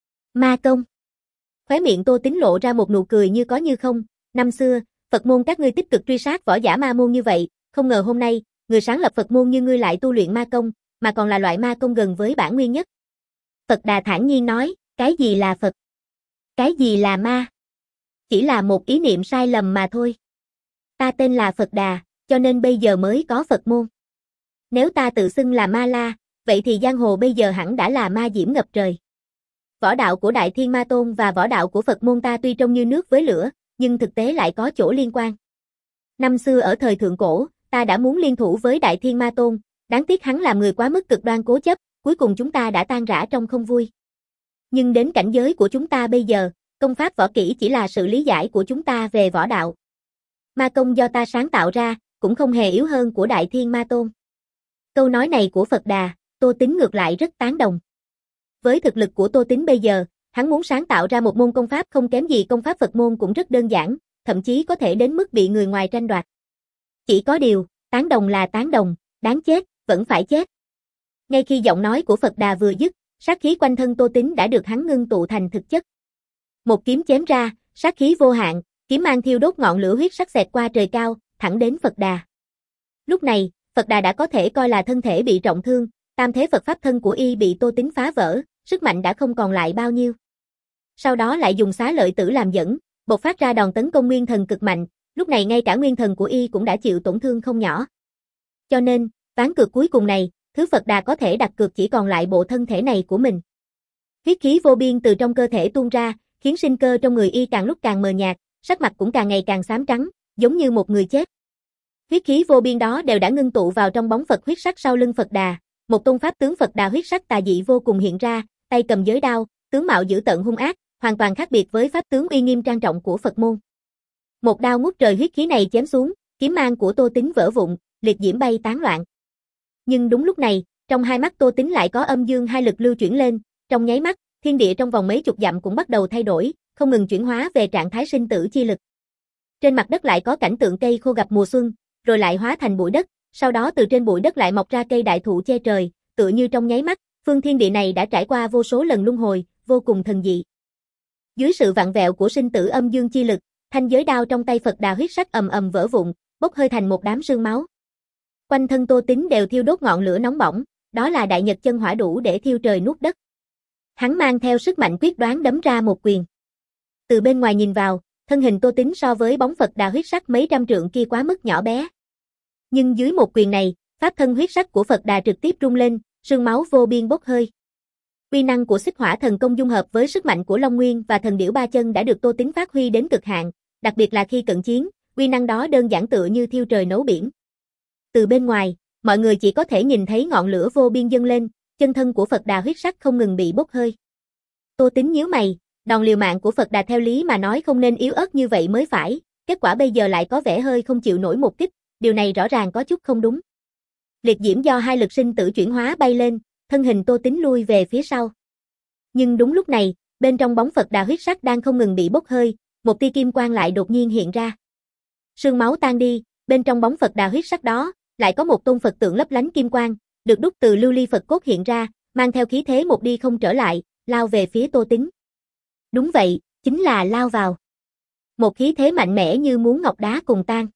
Ma công. Khóe miệng Tô Tín lộ ra một nụ cười như có như không, năm xưa, Phật môn các ngươi tích cực truy sát võ giả ma môn như vậy, không ngờ hôm nay, người sáng lập Phật môn như ngươi lại tu luyện ma công, mà còn là loại ma công gần với bản nguyên nhất. Phật Đà thản nhiên nói, cái gì là Phật? Cái gì là ma? Chỉ là một ý niệm sai lầm mà thôi. Ta tên là Phật Đà, cho nên bây giờ mới có Phật môn. Nếu ta tự xưng là Ma La, vậy thì giang hồ bây giờ hẳn đã là ma diễm ngập trời. Võ đạo của Đại Thiên Ma Tôn và võ đạo của Phật môn ta tuy trông như nước với lửa, nhưng thực tế lại có chỗ liên quan. Năm xưa ở thời thượng cổ, ta đã muốn liên thủ với Đại Thiên Ma Tôn, đáng tiếc hắn làm người quá mức cực đoan cố chấp, cuối cùng chúng ta đã tan rã trong không vui. Nhưng đến cảnh giới của chúng ta bây giờ, công pháp võ kỹ chỉ là sự lý giải của chúng ta về võ đạo. Ma công do ta sáng tạo ra, cũng không hề yếu hơn của Đại Thiên Ma Tôn. Câu nói này của Phật Đà, Tô Tín ngược lại rất tán đồng. Với thực lực của Tô Tín bây giờ, hắn muốn sáng tạo ra một môn công pháp không kém gì công pháp Phật môn cũng rất đơn giản, thậm chí có thể đến mức bị người ngoài tranh đoạt. Chỉ có điều, tán đồng là tán đồng, đáng chết, vẫn phải chết. Ngay khi giọng nói của Phật Đà vừa dứt, sát khí quanh thân Tô Tín đã được hắn ngưng tụ thành thực chất. Một kiếm chém ra, sát khí vô hạn, kiếm mang thiêu đốt ngọn lửa huyết sắc xẹt qua trời cao, thẳng đến Phật Đà. Lúc này, Phật Đà đã có thể coi là thân thể bị trọng thương, tam thế Phật pháp thân của y bị Tô Tín phá vỡ, sức mạnh đã không còn lại bao nhiêu. Sau đó lại dùng xá lợi tử làm dẫn, bộc phát ra đòn tấn công nguyên thần cực mạnh, lúc này ngay cả nguyên thần của y cũng đã chịu tổn thương không nhỏ. Cho nên, ván cược cuối cùng này, thứ Phật Đà có thể đặt cược chỉ còn lại bộ thân thể này của mình. Huyết khí vô biên từ trong cơ thể tuôn ra, khiến sinh cơ trong người y càng lúc càng mờ nhạt, sắc mặt cũng càng ngày càng xám trắng, giống như một người chết. Huyết khí vô biên đó đều đã ngưng tụ vào trong bóng Phật huyết sắc sau lưng Phật Đà, một tôn pháp tướng Phật Đà huyết sắc tà dị vô cùng hiện ra, tay cầm giới đao, tướng mạo dữ tợn hung ác, hoàn toàn khác biệt với pháp tướng uy nghiêm trang trọng của Phật môn. Một đao ngút trời huyết khí này chém xuống, kiếm mang của Tô Tín vỡ vụn, liệt diễm bay tán loạn. Nhưng đúng lúc này, trong hai mắt Tô Tín lại có âm dương hai lực lưu chuyển lên, trong nháy mắt, thiên địa trong vòng mấy chục dặm cũng bắt đầu thay đổi, không ngừng chuyển hóa về trạng thái sinh tử chi lực. Trên mặt đất lại có cảnh tượng cây khô gặp mùa xuân, rồi lại hóa thành bụi đất, sau đó từ trên bụi đất lại mọc ra cây đại thụ che trời, tựa như trong nháy mắt, phương thiên địa này đã trải qua vô số lần luân hồi, vô cùng thần dị. Dưới sự vặn vẹo của sinh tử âm dương chi lực, thanh giới đao trong tay Phật Đà huyết sắc ầm ầm vỡ vụn, bốc hơi thành một đám sương máu. Quanh thân Tô Tín đều thiêu đốt ngọn lửa nóng bỏng, đó là đại nhật chân hỏa đủ để thiêu trời nuốt đất. Hắn mang theo sức mạnh quyết đoán đấm ra một quyền. Từ bên ngoài nhìn vào, thân hình Tô Tín so với bóng Phật Đà huyết sắc mấy trăm trượng kia quá mức nhỏ bé. Nhưng dưới một quyền này, pháp thân huyết sắc của Phật Đà trực tiếp rung lên, sương máu vô biên bốc hơi. Uy năng của Xích Hỏa Thần Công dung hợp với sức mạnh của Long Nguyên và Thần Điểu Ba Chân đã được Tô Tín phát huy đến cực hạn, đặc biệt là khi cận chiến, uy năng đó đơn giản tựa như thiêu trời nấu biển. Từ bên ngoài, mọi người chỉ có thể nhìn thấy ngọn lửa vô biên dâng lên, chân thân của Phật Đà huyết sắc không ngừng bị bốc hơi. Tô Tín nhíu mày, đòn liều mạng của Phật Đà theo lý mà nói không nên yếu ớt như vậy mới phải, kết quả bây giờ lại có vẻ hơi không chịu nổi một kích, điều này rõ ràng có chút không đúng. Liệt diễm do hai lực sinh tử chuyển hóa bay lên, thân hình Tô Tín lui về phía sau. Nhưng đúng lúc này, bên trong bóng Phật Đà huyết sắc đang không ngừng bị bốc hơi, một tia kim quang lại đột nhiên hiện ra. Sương máu tan đi, bên trong bóng Phật Đà huyết sắc đó, lại có một tôn Phật tượng lấp lánh kim quang, được đúc từ lưu ly Phật cốt hiện ra, mang theo khí thế một đi không trở lại, lao về phía Tô Tín. Đúng vậy, chính là lao vào. Một khí thế mạnh mẽ như muốn ngọc đá cùng tan.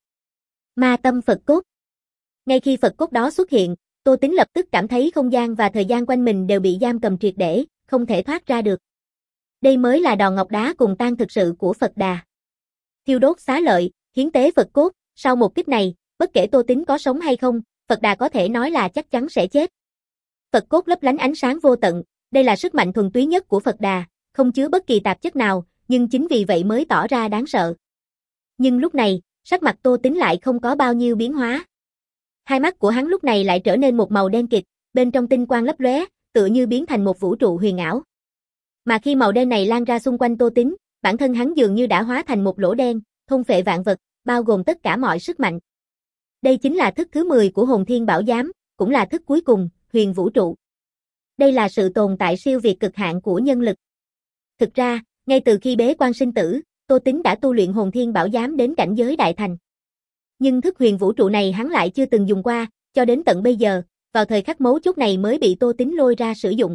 Ma tâm Phật cốt. Ngay khi Phật cốt đó xuất hiện, Tô Tín lập tức cảm thấy không gian và thời gian quanh mình đều bị giam cầm triệt để, không thể thoát ra được. Đây mới là đòn ngọc đá cùng tan thực sự của Phật Đà. Thiêu đốt xá lợi, hiến tế Phật cốt, sau một kích này, bất kể Tô Tín có sống hay không, Phật Đà có thể nói là chắc chắn sẽ chết. Phật cốt lấp lánh ánh sáng vô tận, đây là sức mạnh thuần túy nhất của Phật Đà, không chứa bất kỳ tạp chất nào, nhưng chính vì vậy mới tỏ ra đáng sợ. Nhưng lúc này, sắc mặt Tô Tín lại không có bao nhiêu biến hóa. Hai mắt của hắn lúc này lại trở nên một màu đen kịt, bên trong tinh quang lấp lóe, tựa như biến thành một vũ trụ huyền ảo. Mà khi màu đen này lan ra xung quanh Tô Tín, bản thân hắn dường như đã hóa thành một lỗ đen, thôn phệ vạn vật, bao gồm tất cả mọi sức mạnh. Đây chính là thức thứ mười của Hồn Thiên Bảo Giám, cũng là thức cuối cùng, huyền vũ trụ. Đây là sự tồn tại siêu việt cực hạn của nhân lực. Thực ra, ngay từ khi bế quan sinh tử, Tô Tín đã tu luyện Hồn Thiên Bảo Giám đến cảnh giới đại thành. Nhưng thức huyền vũ trụ này hắn lại chưa từng dùng qua, cho đến tận bây giờ, vào thời khắc mấu chốt này mới bị Tô Tín lôi ra sử dụng.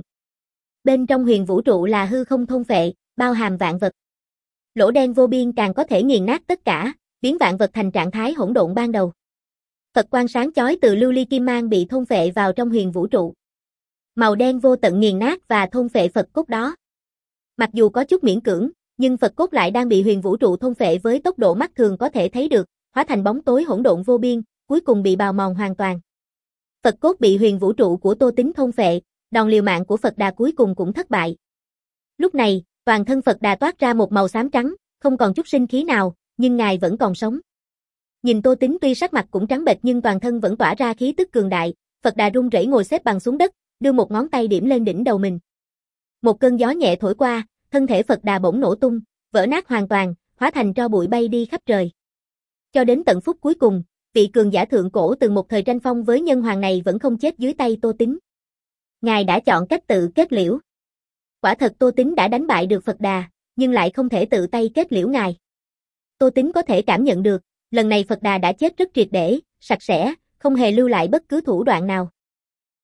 Bên trong huyền vũ trụ là hư không thôn phệ, bao hàm vạn vật. Lỗ đen vô biên càng có thể nghiền nát tất cả, biến vạn vật thành trạng thái hỗn độn ban đầu. Phật quang sáng chói từ lưu ly kim mang bị thôn phệ vào trong huyền vũ trụ. Màu đen vô tận nghiền nát và thôn phệ Phật cốt đó. Mặc dù có chút miễn cưỡng, nhưng Phật cốt lại đang bị huyền vũ trụ thôn phệ với tốc độ mắt thường có thể thấy được, hóa thành bóng tối hỗn độn vô biên, cuối cùng bị bào mòn hoàn toàn. Phật cốt bị huyền vũ trụ của Tô Tín thôn phệ, đòn liều mạng của Phật Đà cuối cùng cũng thất bại. Lúc này, toàn thân Phật Đà toát ra một màu xám trắng, không còn chút sinh khí nào, nhưng ngài vẫn còn sống. Nhìn Tô Tín tuy sắc mặt cũng trắng bệch nhưng toàn thân vẫn tỏa ra khí tức cường đại, Phật Đà run rẩy ngồi xếp bằng xuống đất, đưa một ngón tay điểm lên đỉnh đầu mình. Một cơn gió nhẹ thổi qua, thân thể Phật Đà bỗng nổ tung, vỡ nát hoàn toàn, hóa thành tro bụi bay đi khắp trời. Cho đến tận phút cuối cùng, vị cường giả thượng cổ từng một thời tranh phong với nhân hoàng này vẫn không chết dưới tay Tô Tín. Ngài đã chọn cách tự kết liễu. Quả thật Tô Tín đã đánh bại được Phật Đà, nhưng lại không thể tự tay kết liễu ngài. Tô Tín có thể cảm nhận được, lần này Phật Đà đã chết rất triệt để, sạch sẽ, không hề lưu lại bất cứ thủ đoạn nào.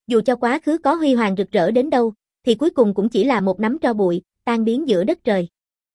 Dù cho quá khứ có huy hoàng rực rỡ đến đâu, thì cuối cùng cũng chỉ là một nắm tro bụi, tan biến giữa đất trời.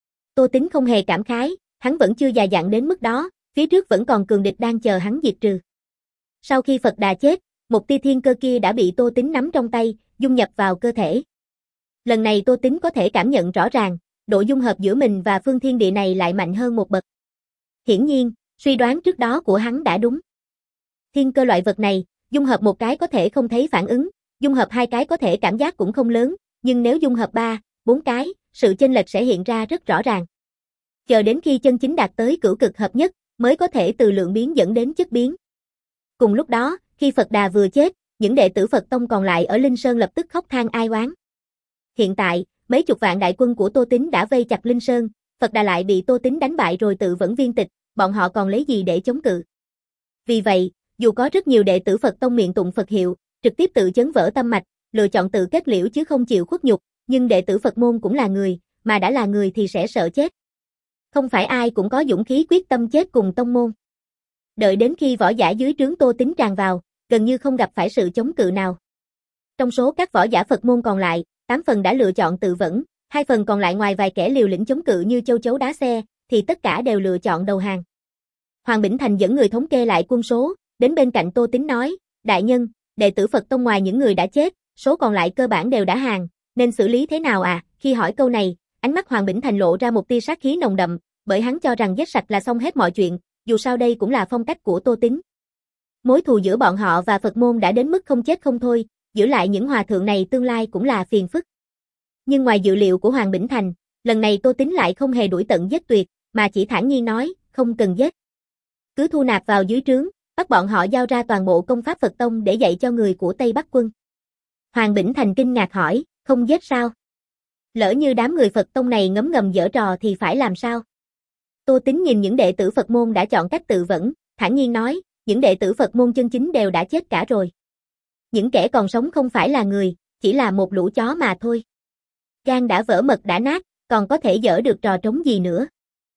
Tô Tín không hề cảm khái, hắn vẫn chưa già dặn đến mức đó, phía trước vẫn còn cường địch đang chờ hắn diệt trừ. Sau khi Phật Đà chết, một tia thiên cơ kia đã bị Tô Tín nắm trong tay, dung nhập vào cơ thể. Lần này Tô Tín có thể cảm nhận rõ ràng, độ dung hợp giữa mình và phương thiên địa này lại mạnh hơn một bậc. Hiển nhiên, suy đoán trước đó của hắn đã đúng. Thiên cơ loại vật này, dung hợp một cái có thể không thấy phản ứng, dung hợp hai cái có thể cảm giác cũng không lớn, nhưng nếu dung hợp ba, bốn cái, sự chênh lệch sẽ hiện ra rất rõ ràng. Chờ đến khi chân chính đạt tới cửu cực hợp nhất, mới có thể từ lượng biến dẫn đến chất biến. Cùng lúc đó, khi Phật Đà vừa chết, những đệ tử Phật Tông còn lại ở Linh Sơn lập tức khóc than ai oán. Hiện tại, mấy chục vạn đại quân của Tô Tín đã vây chặt Linh Sơn, Phật Đà lại bị Tô Tín đánh bại rồi tự vẫn viên tịch, bọn họ còn lấy gì để chống cự. Vì vậy, dù có rất nhiều đệ tử Phật Tông miệng tụng Phật hiệu, trực tiếp tự chấn vỡ tâm mạch, lựa chọn tự kết liễu chứ không chịu khuất nhục, nhưng đệ tử Phật môn cũng là người, mà đã là người thì sẽ sợ chết. Không phải ai cũng có dũng khí quyết tâm chết cùng tông môn. Đợi đến khi võ giả dưới trướng Tô Tín tràn vào, gần như không gặp phải sự chống cự nào. Trong số các võ giả Phật môn còn lại, tám phần đã lựa chọn tự vẫn, hai phần còn lại ngoài vài kẻ liều lĩnh chống cự như châu chấu đá xe, thì tất cả đều lựa chọn đầu hàng. Hoàng Bỉnh Thành dẫn người thống kê lại quân số, đến bên cạnh Tô Tín nói, đại nhân, đệ tử Phật Tông ngoài những người đã chết, số còn lại cơ bản đều đã hàng, nên xử lý thế nào à? Khi hỏi câu này, ánh mắt Hoàng Bỉnh Thành lộ ra một tia sát khí nồng đậm, bởi hắn cho rằng giết sạch là xong hết mọi chuyện, dù sao đây cũng là phong cách của Tô Tín. Mối thù giữa bọn họ và Phật môn đã đến mức không chết không thôi, giữ lại những hòa thượng này tương lai cũng là phiền phức. Nhưng ngoài dự liệu của Hoàng Bỉnh Thành, lần này Tô Tín lại không hề đuổi tận giết tuyệt, mà chỉ thản nhiên nói, không cần giết. Cứ thu nạp vào dưới trướng, bắt bọn họ giao ra toàn bộ công pháp Phật Tông để dạy cho người của Tây Bắc quân. Hoàng Bỉnh Thành kinh ngạc hỏi, không giết sao? Lỡ như đám người Phật Tông này ngấm ngầm giở trò thì phải làm sao? Tô Tín nhìn những đệ tử Phật môn đã chọn cách tự vẫn, thản nhiên nói, những đệ tử Phật môn chân chính đều đã chết cả rồi. Những kẻ còn sống không phải là người, chỉ là một lũ chó mà thôi. Gan đã vỡ mật đã nát, còn có thể dở được trò trống gì nữa.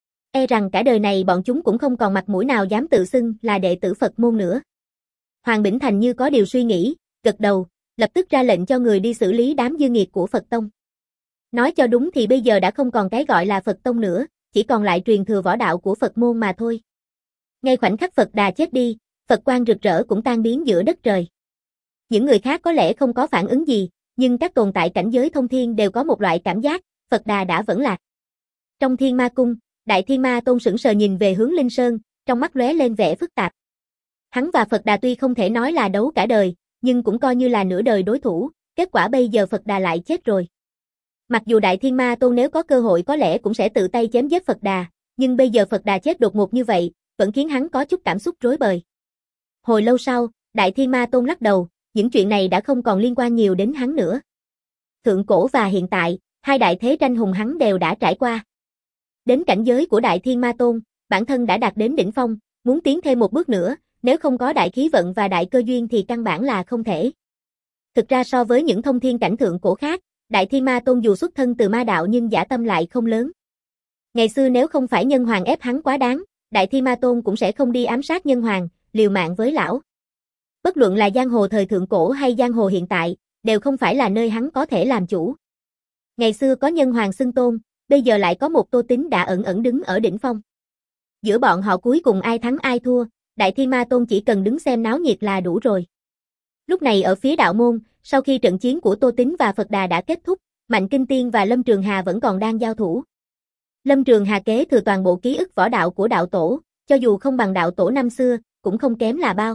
E rằng cả đời này bọn chúng cũng không còn mặt mũi nào dám tự xưng là đệ tử Phật môn nữa. Hoàng Bỉnh Thành như có điều suy nghĩ, gật đầu, lập tức ra lệnh cho người đi xử lý đám dư nghiệt của Phật Tông. Nói cho đúng thì bây giờ đã không còn cái gọi là Phật Tông nữa, chỉ còn lại truyền thừa võ đạo của Phật môn mà thôi. Ngay khoảnh khắc Phật Đà chết đi, Phật quang rực rỡ cũng tan biến giữa đất trời. Những người khác có lẽ không có phản ứng gì, nhưng các tồn tại cảnh giới thông thiên đều có một loại cảm giác, Phật Đà đã vẫn lạc. Trong Thiên Ma Cung, Đại Thiên Ma Tôn sững sờ nhìn về hướng Linh Sơn, trong mắt lóe lên vẻ phức tạp. Hắn và Phật Đà tuy không thể nói là đấu cả đời, nhưng cũng coi như là nửa đời đối thủ, kết quả bây giờ Phật Đà lại chết rồi. Mặc dù Đại Thiên Ma Tôn nếu có cơ hội có lẽ cũng sẽ tự tay chém giết Phật Đà, nhưng bây giờ Phật Đà chết đột ngột như vậy, vẫn khiến hắn có chút cảm xúc rối bời. Hồi lâu sau, Đại Thiên Ma Tôn lắc đầu, những chuyện này đã không còn liên quan nhiều đến hắn nữa. Thượng cổ và hiện tại, hai đại thế tranh hùng hắn đều đã trải qua. Đến cảnh giới của Đại Thiên Ma Tôn, bản thân đã đạt đến đỉnh phong, muốn tiến thêm một bước nữa, nếu không có đại khí vận và đại cơ duyên thì căn bản là không thể. Thực ra so với những thông thiên cảnh thượng cổ khác, Đại Thiên Ma Tôn dù xuất thân từ ma đạo nhưng dã tâm lại không lớn. Ngày xưa nếu không phải Nhân Hoàng ép hắn quá đáng, Đại Thiên Ma Tôn cũng sẽ không đi ám sát Nhân Hoàng, liều mạng với lão. Bất luận là giang hồ thời thượng cổ hay giang hồ hiện tại, đều không phải là nơi hắn có thể làm chủ. Ngày xưa có Nhân Hoàng xưng tôn, bây giờ lại có một Tô Tín đã ẩn ẩn đứng ở đỉnh phong. Giữa bọn họ cuối cùng ai thắng ai thua, Đại Thiên Ma Tôn chỉ cần đứng xem náo nhiệt là đủ rồi. Lúc này ở phía đạo môn, sau khi trận chiến của Tô Tín và Phật Đà đã kết thúc, Mạnh Kinh Tiên và Lâm Trường Hà vẫn còn đang giao thủ. Lâm Trường Hà kế thừa toàn bộ ký ức võ đạo của đạo tổ, cho dù không bằng đạo tổ năm xưa, cũng không kém là bao.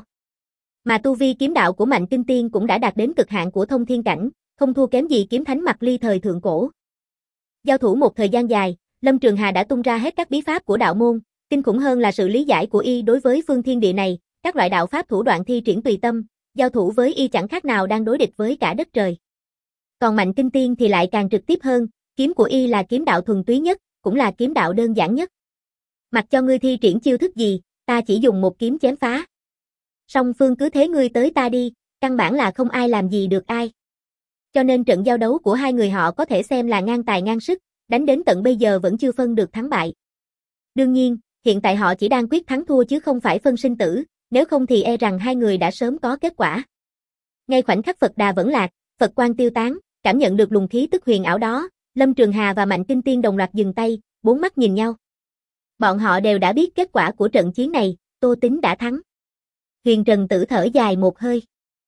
Mà tu vi kiếm đạo của Mạnh Kinh Tiên cũng đã đạt đến cực hạn của thông thiên cảnh, không thua kém gì kiếm thánh Mạc Ly thời thượng cổ. Giao thủ một thời gian dài, Lâm Trường Hà đã tung ra hết các bí pháp của đạo môn, kinh khủng hơn là sự lý giải của y đối với phương thiên địa này, các loại đạo pháp thủ đoạn thi triển tùy tâm, giao thủ với y chẳng khác nào đang đối địch với cả đất trời. Còn Mạnh Kinh Tiên thì lại càng trực tiếp hơn, kiếm của y là kiếm đạo thuần túy nhất, cũng là kiếm đạo đơn giản nhất. Mặc cho ngươi thi triển chiêu thức gì, ta chỉ dùng một kiếm chém phá. Song phương cứ thế ngươi tới ta đi, căn bản là không ai làm gì được ai. Cho nên trận giao đấu của hai người họ có thể xem là ngang tài ngang sức, đánh đến tận bây giờ vẫn chưa phân được thắng bại. Đương nhiên, hiện tại họ chỉ đang quyết thắng thua chứ không phải phân sinh tử, nếu không thì e rằng hai người đã sớm có kết quả. Ngay khoảnh khắc Phật Đà vẫn lạc, Phật quang tiêu tán, cảm nhận được luồng khí tức huyền ảo đó, Lâm Trường Hà và Mạnh Kinh Tiên đồng loạt dừng tay, bốn mắt nhìn nhau. Bọn họ đều đã biết kết quả của trận chiến này, Tô Tín đã thắng. Huyền Trần Tử thở dài một hơi.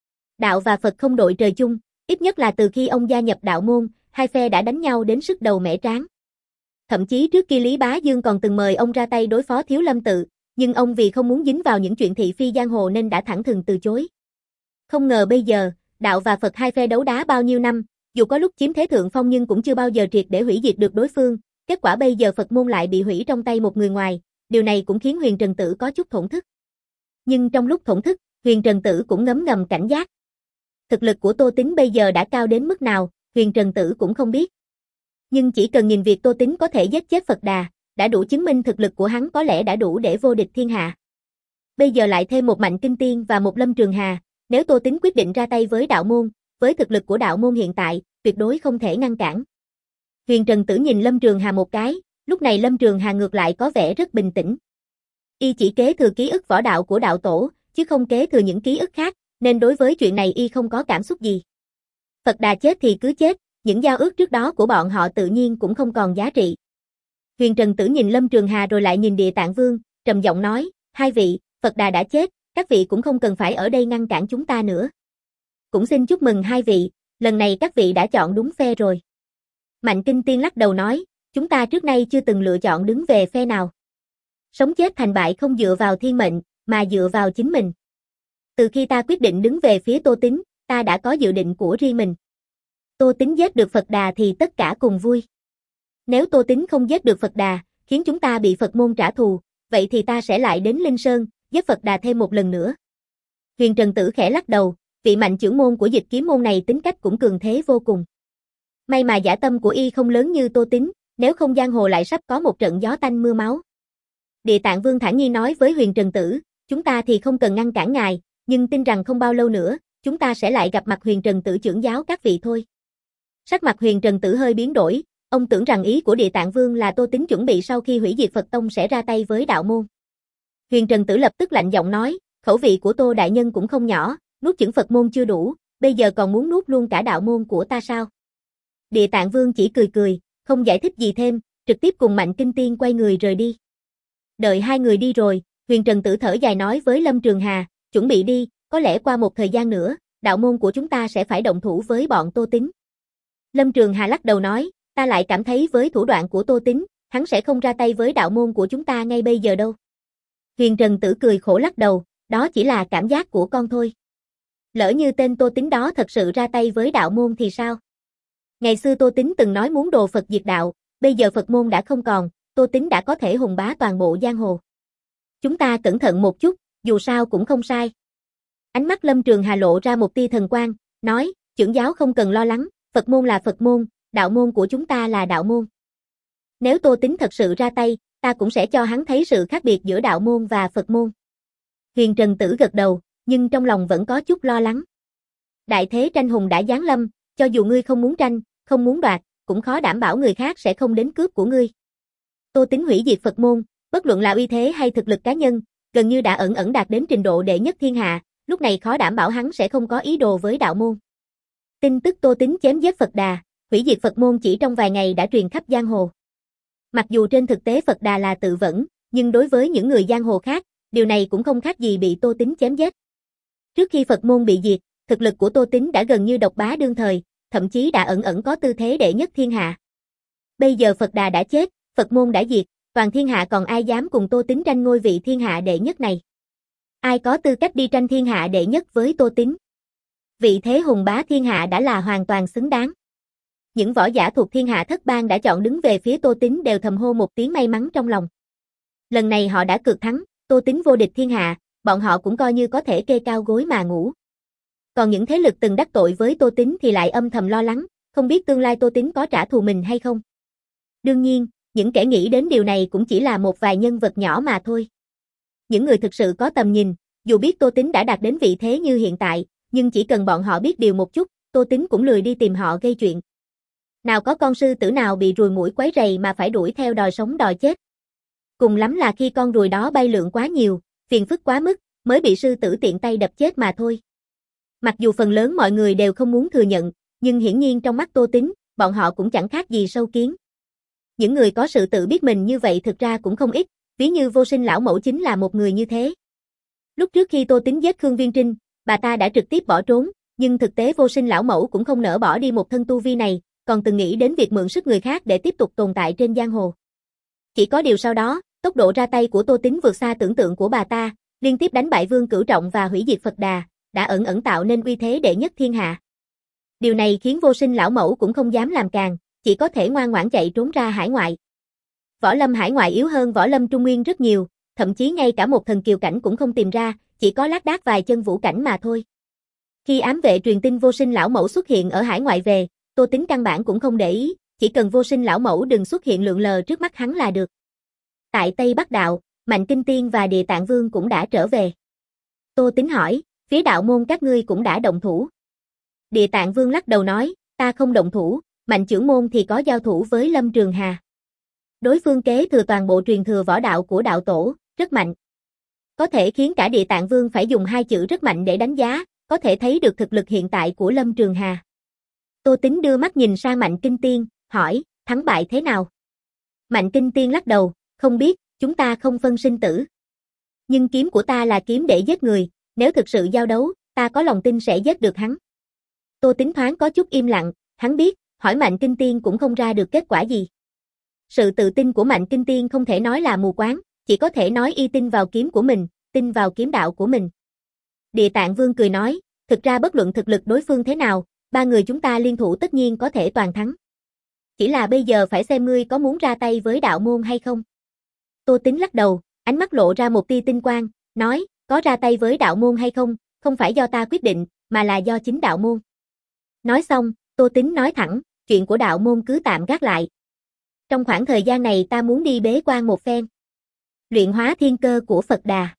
Đạo và Phật không đội trời chung, ít nhất là từ khi ông gia nhập đạo môn, hai phe đã đánh nhau đến sức đầu mẻ trán. Thậm chí trước kia Lý Bá Dương còn từng mời ông ra tay đối phó Thiếu Lâm Tự, nhưng ông vì không muốn dính vào những chuyện thị phi giang hồ nên đã thẳng thừng từ chối. Không ngờ bây giờ, đạo và Phật hai phe đấu đá bao nhiêu năm, dù có lúc chiếm thế thượng phong nhưng cũng chưa bao giờ triệt để hủy diệt được đối phương, kết quả bây giờ Phật môn lại bị hủy trong tay một người ngoài, điều này cũng khiến Huyền Trần Tử có chút thổn thức. Nhưng trong lúc thổn thức, Huyền Trần Tử cũng ngấm ngầm cảnh giác. Thực lực của Tô Tín bây giờ đã cao đến mức nào, Huyền Trần Tử cũng không biết. Nhưng chỉ cần nhìn việc Tô Tín có thể giết chết Phật Đà, đã đủ chứng minh thực lực của hắn có lẽ đã đủ để vô địch thiên hạ. Bây giờ lại thêm một Mạnh Kinh Tiên và một Lâm Trường Hà, nếu Tô Tín quyết định ra tay với đạo môn, với thực lực của đạo môn hiện tại, tuyệt đối không thể ngăn cản. Huyền Trần Tử nhìn Lâm Trường Hà một cái, lúc này Lâm Trường Hà ngược lại có vẻ rất bình tĩnh. Y chỉ kế thừa ký ức võ đạo của đạo tổ, chứ không kế thừa những ký ức khác, nên đối với chuyện này Y không có cảm xúc gì. Phật Đà chết thì cứ chết, những giao ước trước đó của bọn họ tự nhiên cũng không còn giá trị. Huyền Trần Tử nhìn Lâm Trường Hà rồi lại nhìn Địa Tạng Vương, trầm giọng nói, hai vị, Phật Đà đã chết, các vị cũng không cần phải ở đây ngăn cản chúng ta nữa. Cũng xin chúc mừng hai vị, lần này các vị đã chọn đúng phe rồi. Mạnh Kinh Tiên lắc đầu nói, chúng ta trước nay chưa từng lựa chọn đứng về phe nào. Sống chết thành bại không dựa vào thiên mệnh, mà dựa vào chính mình. Từ khi ta quyết định đứng về phía Tô Tín, ta đã có dự định của riêng mình. Tô Tín giết được Phật Đà thì tất cả cùng vui. Nếu Tô Tín không giết được Phật Đà, khiến chúng ta bị Phật môn trả thù, vậy thì ta sẽ lại đến Linh Sơn, giết Phật Đà thêm một lần nữa. Huyền Trần Tử khẽ lắc đầu, vị Mạnh trưởng môn của Dịch Kiếm môn này tính cách cũng cường thế vô cùng. May mà dã tâm của Y không lớn như Tô Tín, nếu không giang hồ lại sắp có một trận gió tanh mưa máu. Địa Tạng Vương thản nhiên nói với Huyền Trần Tử, chúng ta thì không cần ngăn cản ngài, nhưng tin rằng không bao lâu nữa, chúng ta sẽ lại gặp mặt Huyền Trần Tử trưởng giáo các vị thôi. Sắc mặt Huyền Trần Tử hơi biến đổi, ông tưởng rằng ý của Địa Tạng Vương là Tô Tín chuẩn bị sau khi hủy diệt Phật Tông sẽ ra tay với đạo môn. Huyền Trần Tử lập tức lạnh giọng nói, khẩu vị của Tô đại nhân cũng không nhỏ, nuốt chửng Phật môn chưa đủ, bây giờ còn muốn nuốt luôn cả đạo môn của ta sao? Địa Tạng Vương chỉ cười cười, không giải thích gì thêm, trực tiếp cùng Mạnh Kinh Tiên quay người rời đi. Đợi hai người đi rồi, Huyền Trần Tử thở dài nói với Lâm Trường Hà, chuẩn bị đi, có lẽ qua một thời gian nữa, đạo môn của chúng ta sẽ phải động thủ với bọn Tô Tín. Lâm Trường Hà lắc đầu nói, ta lại cảm thấy với thủ đoạn của Tô Tín, hắn sẽ không ra tay với đạo môn của chúng ta ngay bây giờ đâu. Huyền Trần Tử cười khổ lắc đầu, đó chỉ là cảm giác của con thôi. Lỡ như tên Tô Tín đó thật sự ra tay với đạo môn thì sao? Ngày xưa Tô Tín từng nói muốn đồ Phật diệt đạo, bây giờ Phật môn đã không còn, Tô Tín đã có thể hùng bá toàn bộ giang hồ. Chúng ta cẩn thận một chút, dù sao cũng không sai. Ánh mắt Lâm Trường Hà lộ ra một tia thần quang, nói, trưởng giáo không cần lo lắng, Phật môn là Phật môn, đạo môn của chúng ta là đạo môn. Nếu Tô Tín thật sự ra tay, ta cũng sẽ cho hắn thấy sự khác biệt giữa đạo môn và Phật môn. Huyền Trần Tử gật đầu, nhưng trong lòng vẫn có chút lo lắng. Đại thế tranh hùng đã giáng lâm, cho dù ngươi không muốn tranh, không muốn đoạt, cũng khó đảm bảo người khác sẽ không đến cướp của ngươi. Tô Tín hủy diệt Phật môn, bất luận là uy thế hay thực lực cá nhân, gần như đã ẩn ẩn đạt đến trình độ đệ nhất thiên hạ, lúc này khó đảm bảo hắn sẽ không có ý đồ với đạo môn. Tin tức Tô Tín chém giết Phật Đà, hủy diệt Phật môn chỉ trong vài ngày đã truyền khắp giang hồ. Mặc dù trên thực tế Phật Đà là tự vẫn, nhưng đối với những người giang hồ khác, điều này cũng không khác gì bị Tô Tín chém giết. Trước khi Phật môn bị diệt, thực lực của Tô Tín đã gần như độc bá đương thời, thậm chí đã ẩn ẩn có tư thế đệ nhất thiên hạ. Bây giờ Phật Đà đã chết, Phật môn đã diệt, toàn thiên hạ còn ai dám cùng Tô Tín tranh ngôi vị thiên hạ đệ nhất này? Ai có tư cách đi tranh thiên hạ đệ nhất với Tô Tín? Vị thế hùng bá thiên hạ đã là hoàn toàn xứng đáng. Những võ giả thuộc thiên hạ thất bang đã chọn đứng về phía Tô Tín đều thầm hô một tiếng may mắn trong lòng. Lần này họ đã cược thắng, Tô Tín vô địch thiên hạ, bọn họ cũng coi như có thể kê cao gối mà ngủ. Còn những thế lực từng đắc tội với Tô Tín thì lại âm thầm lo lắng, không biết tương lai Tô Tín có trả thù mình hay không. Đương nhiên, những kẻ nghĩ đến điều này cũng chỉ là một vài nhân vật nhỏ mà thôi. Những người thực sự có tầm nhìn, dù biết Tô Tín đã đạt đến vị thế như hiện tại, nhưng chỉ cần bọn họ biết điều một chút, Tô Tín cũng lười đi tìm họ gây chuyện. Nào có con sư tử nào bị ruồi muỗi quấy rầy mà phải đuổi theo đòi sống đòi chết. Cùng lắm là khi con ruồi đó bay lượn quá nhiều, phiền phức quá mức, mới bị sư tử tiện tay đập chết mà thôi. Mặc dù phần lớn mọi người đều không muốn thừa nhận, nhưng hiển nhiên trong mắt Tô Tín, bọn họ cũng chẳng khác gì sâu kiến. Những người có sự tự biết mình như vậy thực ra cũng không ít, ví như Vô Sinh lão mẫu chính là một người như thế. Lúc trước khi Tô Tín giết Khương Viên Trinh, bà ta đã trực tiếp bỏ trốn, nhưng thực tế Vô Sinh lão mẫu cũng không nỡ bỏ đi một thân tu vi này, còn từng nghĩ đến việc mượn sức người khác để tiếp tục tồn tại trên giang hồ. Chỉ có điều sau đó, tốc độ ra tay của Tô Tín vượt xa tưởng tượng của bà ta, liên tiếp đánh bại Vương Cửu Trọng và hủy diệt Phật Đà, đã ẩn ẩn tạo nên uy thế đệ nhất thiên hạ. Điều này khiến Vô Sinh lão mẫu cũng không dám làm càng, chỉ có thể ngoan ngoãn chạy trốn ra hải ngoại. Võ lâm hải ngoại yếu hơn võ lâm trung nguyên rất nhiều, thậm chí ngay cả một thần kiều cảnh cũng không tìm ra, chỉ có lác đác vài chân vũ cảnh mà thôi. Khi ám vệ truyền tin Vô Sinh lão mẫu xuất hiện ở hải ngoại về, Tô Tín căn bản cũng không để ý, chỉ cần Vô Sinh lão mẫu đừng xuất hiện lượn lờ trước mắt hắn là được. Tại Tây Bắc Đạo, Mạnh Kinh Tiên và Địa Tạng Vương cũng đã trở về. Tô Tín hỏi, phía đạo môn các ngươi cũng đã động thủ. Địa Tạng Vương lắc đầu nói, ta không động thủ, Mạnh trưởng môn thì có giao thủ với Lâm Trường Hà. Đối phương kế thừa toàn bộ truyền thừa võ đạo của đạo tổ, rất mạnh. Có thể khiến cả Địa Tạng Vương phải dùng hai chữ rất mạnh để đánh giá, có thể thấy được thực lực hiện tại của Lâm Trường Hà. Tô Tín đưa mắt nhìn sang Mạnh Kinh Tiên, hỏi, thắng bại thế nào? Mạnh Kinh Tiên lắc đầu, không biết, chúng ta không phân sinh tử. Nhưng kiếm của ta là kiếm để giết người, nếu thực sự giao đấu, ta có lòng tin sẽ giết được hắn. Tô Tín thoáng có chút im lặng, hắn biết, hỏi Mạnh Kinh Tiên cũng không ra được kết quả gì. Sự tự tin của Mạnh Kinh Tiên không thể nói là mù quáng, chỉ có thể nói y tin vào kiếm của mình, tin vào kiếm đạo của mình. Địa Tạng Vương cười nói, thực ra bất luận thực lực đối phương thế nào, ba người chúng ta liên thủ tất nhiên có thể toàn thắng. Chỉ là bây giờ phải xem ngươi có muốn ra tay với đạo môn hay không. Tô Tín lắc đầu, ánh mắt lộ ra một tia tinh quang, nói, có ra tay với đạo môn hay không, không phải do ta quyết định, mà là do chính đạo môn. Nói xong, Tô Tín nói thẳng, chuyện của đạo môn cứ tạm gác lại. Trong khoảng thời gian này ta muốn đi bế quan một phen. Luyện hóa thiên cơ của Phật Đà.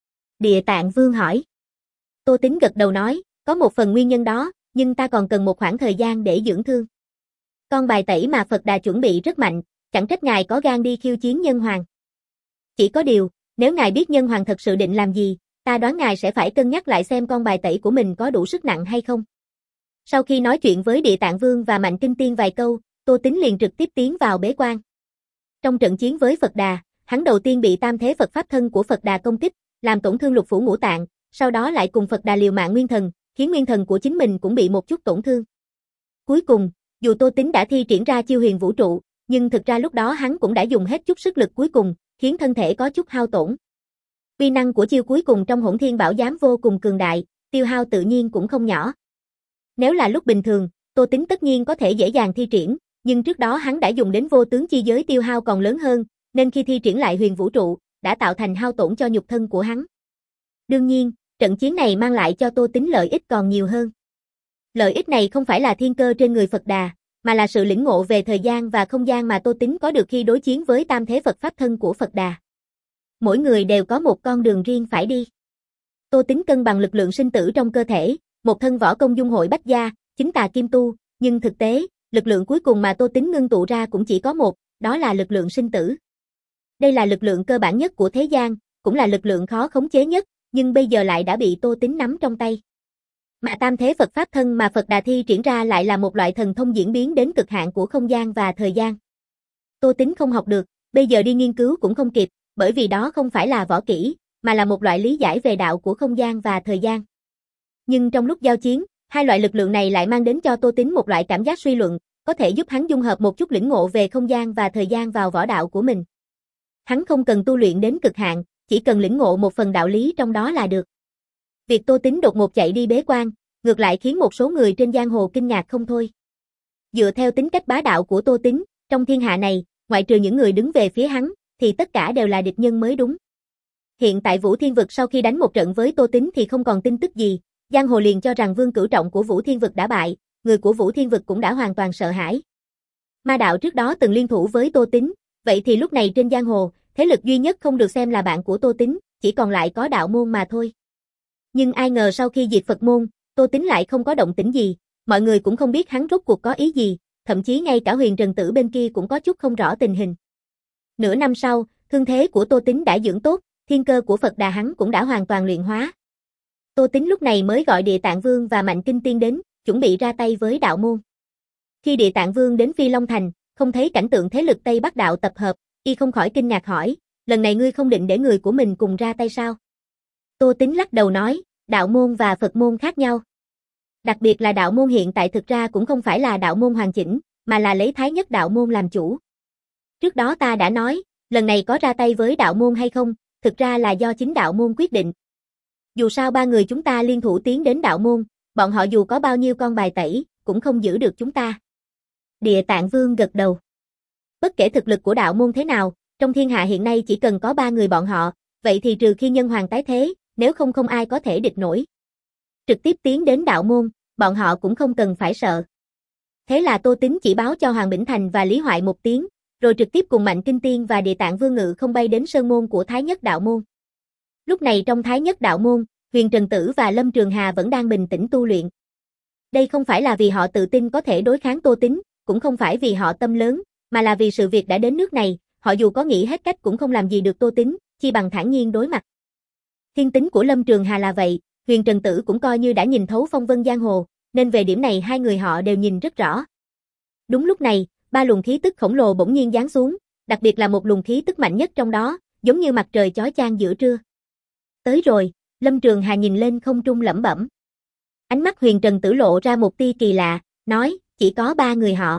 Địa Tạng Vương hỏi. Tô Tín gật đầu nói, có một phần nguyên nhân đó, nhưng ta còn cần một khoảng thời gian để dưỡng thương. Con bài tẩy mà Phật Đà chuẩn bị rất mạnh, chẳng trách ngài có gan đi khiêu chiến Nhân Hoàng. Chỉ có điều, nếu ngài biết Nhân Hoàng thật sự định làm gì, ta đoán ngài sẽ phải cân nhắc lại xem con bài tẩy của mình có đủ sức nặng hay không. Sau khi nói chuyện với Địa Tạng Vương và Mạnh Kinh Tiên vài câu, Tô Tín liền trực tiếp tiến vào bế quan. Trong trận chiến với Phật Đà, hắn đầu tiên bị tam thế Phật Pháp thân của Phật Đà công kích, làm tổn thương lục phủ ngũ tạng, sau đó lại cùng Phật Đà liều mạng nguyên thần, khiến nguyên thần của chính mình cũng bị một chút tổn thương. Cuối cùng, dù Tô Tín đã thi triển ra chiêu huyền vũ trụ, nhưng thực ra lúc đó hắn cũng đã dùng hết chút sức lực cuối cùng, khiến thân thể có chút hao tổn. Uy năng của chiêu cuối cùng trong Hỗn Thiên Bảo Giám vô cùng cường đại, tiêu hao tự nhiên cũng không nhỏ. Nếu là lúc bình thường, Tô Tín tất nhiên có thể dễ dàng thi triển, nhưng trước đó hắn đã dùng đến vô tướng chi giới tiêu hao còn lớn hơn, nên khi thi triển lại huyền vũ trụ, đã tạo thành hao tổn cho nhục thân của hắn. Đương nhiên, trận chiến này mang lại cho Tô Tín lợi ích còn nhiều hơn. Lợi ích này không phải là thiên cơ trên người Phật Đà, mà là sự lĩnh ngộ về thời gian và không gian mà Tô Tín có được khi đối chiến với tam thế Phật Pháp thân của Phật Đà. Mỗi người đều có một con đường riêng phải đi. Tô Tín cân bằng lực lượng sinh tử trong cơ thể, một thân võ công dung hội bách gia, chính tà kim tu, nhưng thực tế, lực lượng cuối cùng mà Tô Tín ngưng tụ ra cũng chỉ có một, đó là lực lượng sinh tử. Đây là lực lượng cơ bản nhất của thế gian, cũng là lực lượng khó khống chế nhất, nhưng bây giờ lại đã bị Tô Tín nắm trong tay. Mà tam thế Phật Pháp thân mà Phật Đà thi triển ra lại là một loại thần thông diễn biến đến cực hạn của không gian và thời gian. Tô Tín không học được, bây giờ đi nghiên cứu cũng không kịp, bởi vì đó không phải là võ kỹ, mà là một loại lý giải về đạo của không gian và thời gian. Nhưng trong lúc giao chiến, hai loại lực lượng này lại mang đến cho Tô Tín một loại cảm giác suy luận, có thể giúp hắn dung hợp một chút lĩnh ngộ về không gian và thời gian vào võ đạo của mình. Hắn không cần tu luyện đến cực hạn, chỉ cần lĩnh ngộ một phần đạo lý trong đó là được. Việc Tô Tín đột ngột chạy đi bế quan, ngược lại khiến một số người trên giang hồ kinh ngạc không thôi. Dựa theo tính cách bá đạo của Tô Tín, trong thiên hạ này, ngoại trừ những người đứng về phía hắn, thì tất cả đều là địch nhân mới đúng. Hiện tại Vũ Thiên Vực sau khi đánh một trận với Tô Tín thì không còn tin tức gì, giang hồ liền cho rằng Vương Cửu Trọng của Vũ Thiên Vực đã bại, người của Vũ Thiên Vực cũng đã hoàn toàn sợ hãi. Ma đạo trước đó từng liên thủ với Tô Tín, vậy thì lúc này trên giang hồ, thế lực duy nhất không được xem là bạn của Tô Tín, chỉ còn lại có đạo môn mà thôi. Nhưng ai ngờ sau khi diệt Phật môn, Tô Tín lại không có động tĩnh gì, mọi người cũng không biết hắn rốt cuộc có ý gì, thậm chí ngay cả Huyền Trần Tử bên kia cũng có chút không rõ tình hình. Nửa năm sau, thương thế của Tô Tín đã dưỡng tốt, thiên cơ của Phật Đà hắn cũng đã hoàn toàn luyện hóa. Tô Tính lúc này mới gọi Địa Tạng Vương và Mạnh Kinh Tiên đến, chuẩn bị ra tay với đạo môn. Khi Địa Tạng Vương đến Phi Long Thành, không thấy cảnh tượng thế lực Tây Bắc đạo tập hợp, y không khỏi kinh ngạc hỏi, lần này ngươi không định để người của mình cùng ra tay sao? Tô Tính lắc đầu nói, đạo môn và Phật môn khác nhau. Đặc biệt là đạo môn hiện tại thực ra cũng không phải là đạo môn hoàn chỉnh, mà là lấy Thái Nhất đạo môn làm chủ. Trước đó ta đã nói, lần này có ra tay với đạo môn hay không, thực ra là do chính đạo môn quyết định. Dù sao ba người chúng ta liên thủ tiến đến đạo môn, bọn họ dù có bao nhiêu con bài tẩy, cũng không giữ được chúng ta. Địa Tạng Vương gật đầu. Bất kể thực lực của đạo môn thế nào, trong thiên hạ hiện nay chỉ cần có ba người bọn họ, vậy thì trừ khi nhân hoàng tái thế, nếu không không ai có thể địch nổi. Trực tiếp tiến đến đạo môn, bọn họ cũng không cần phải sợ. Thế là Tô Tính chỉ báo cho Hoàng Bỉnh Thành và Lý Hoại một tiếng, rồi trực tiếp cùng Mạnh Kinh Tiên và Địa Tạng Vương ngự không bay đến sơn môn của Thái Nhất đạo môn. Lúc này trong Thái Nhất đạo môn, Huyền Trần Tử và Lâm Trường Hà vẫn đang bình tĩnh tu luyện. Đây không phải là vì họ tự tin có thể đối kháng Tô Tính, cũng không phải vì họ tâm lớn, mà là vì sự việc đã đến nước này, họ dù có nghĩ hết cách cũng không làm gì được Tô Tính, chi bằng thản nhiên đối mặt. Thiên tính của Lâm Trường Hà là vậy, Huyền Trần Tử cũng coi như đã nhìn thấu phong vân giang hồ, nên về điểm này hai người họ đều nhìn rất rõ. Đúng lúc này, ba luồng khí tức khổng lồ bỗng nhiên giáng xuống, đặc biệt là một luồng khí tức mạnh nhất trong đó, giống như mặt trời chói chang giữa trưa. Tới rồi, Lâm Trường Hà nhìn lên không trung lẩm bẩm. Ánh mắt Huyền Trần Tử lộ ra một tia kỳ lạ, nói, chỉ có ba người họ.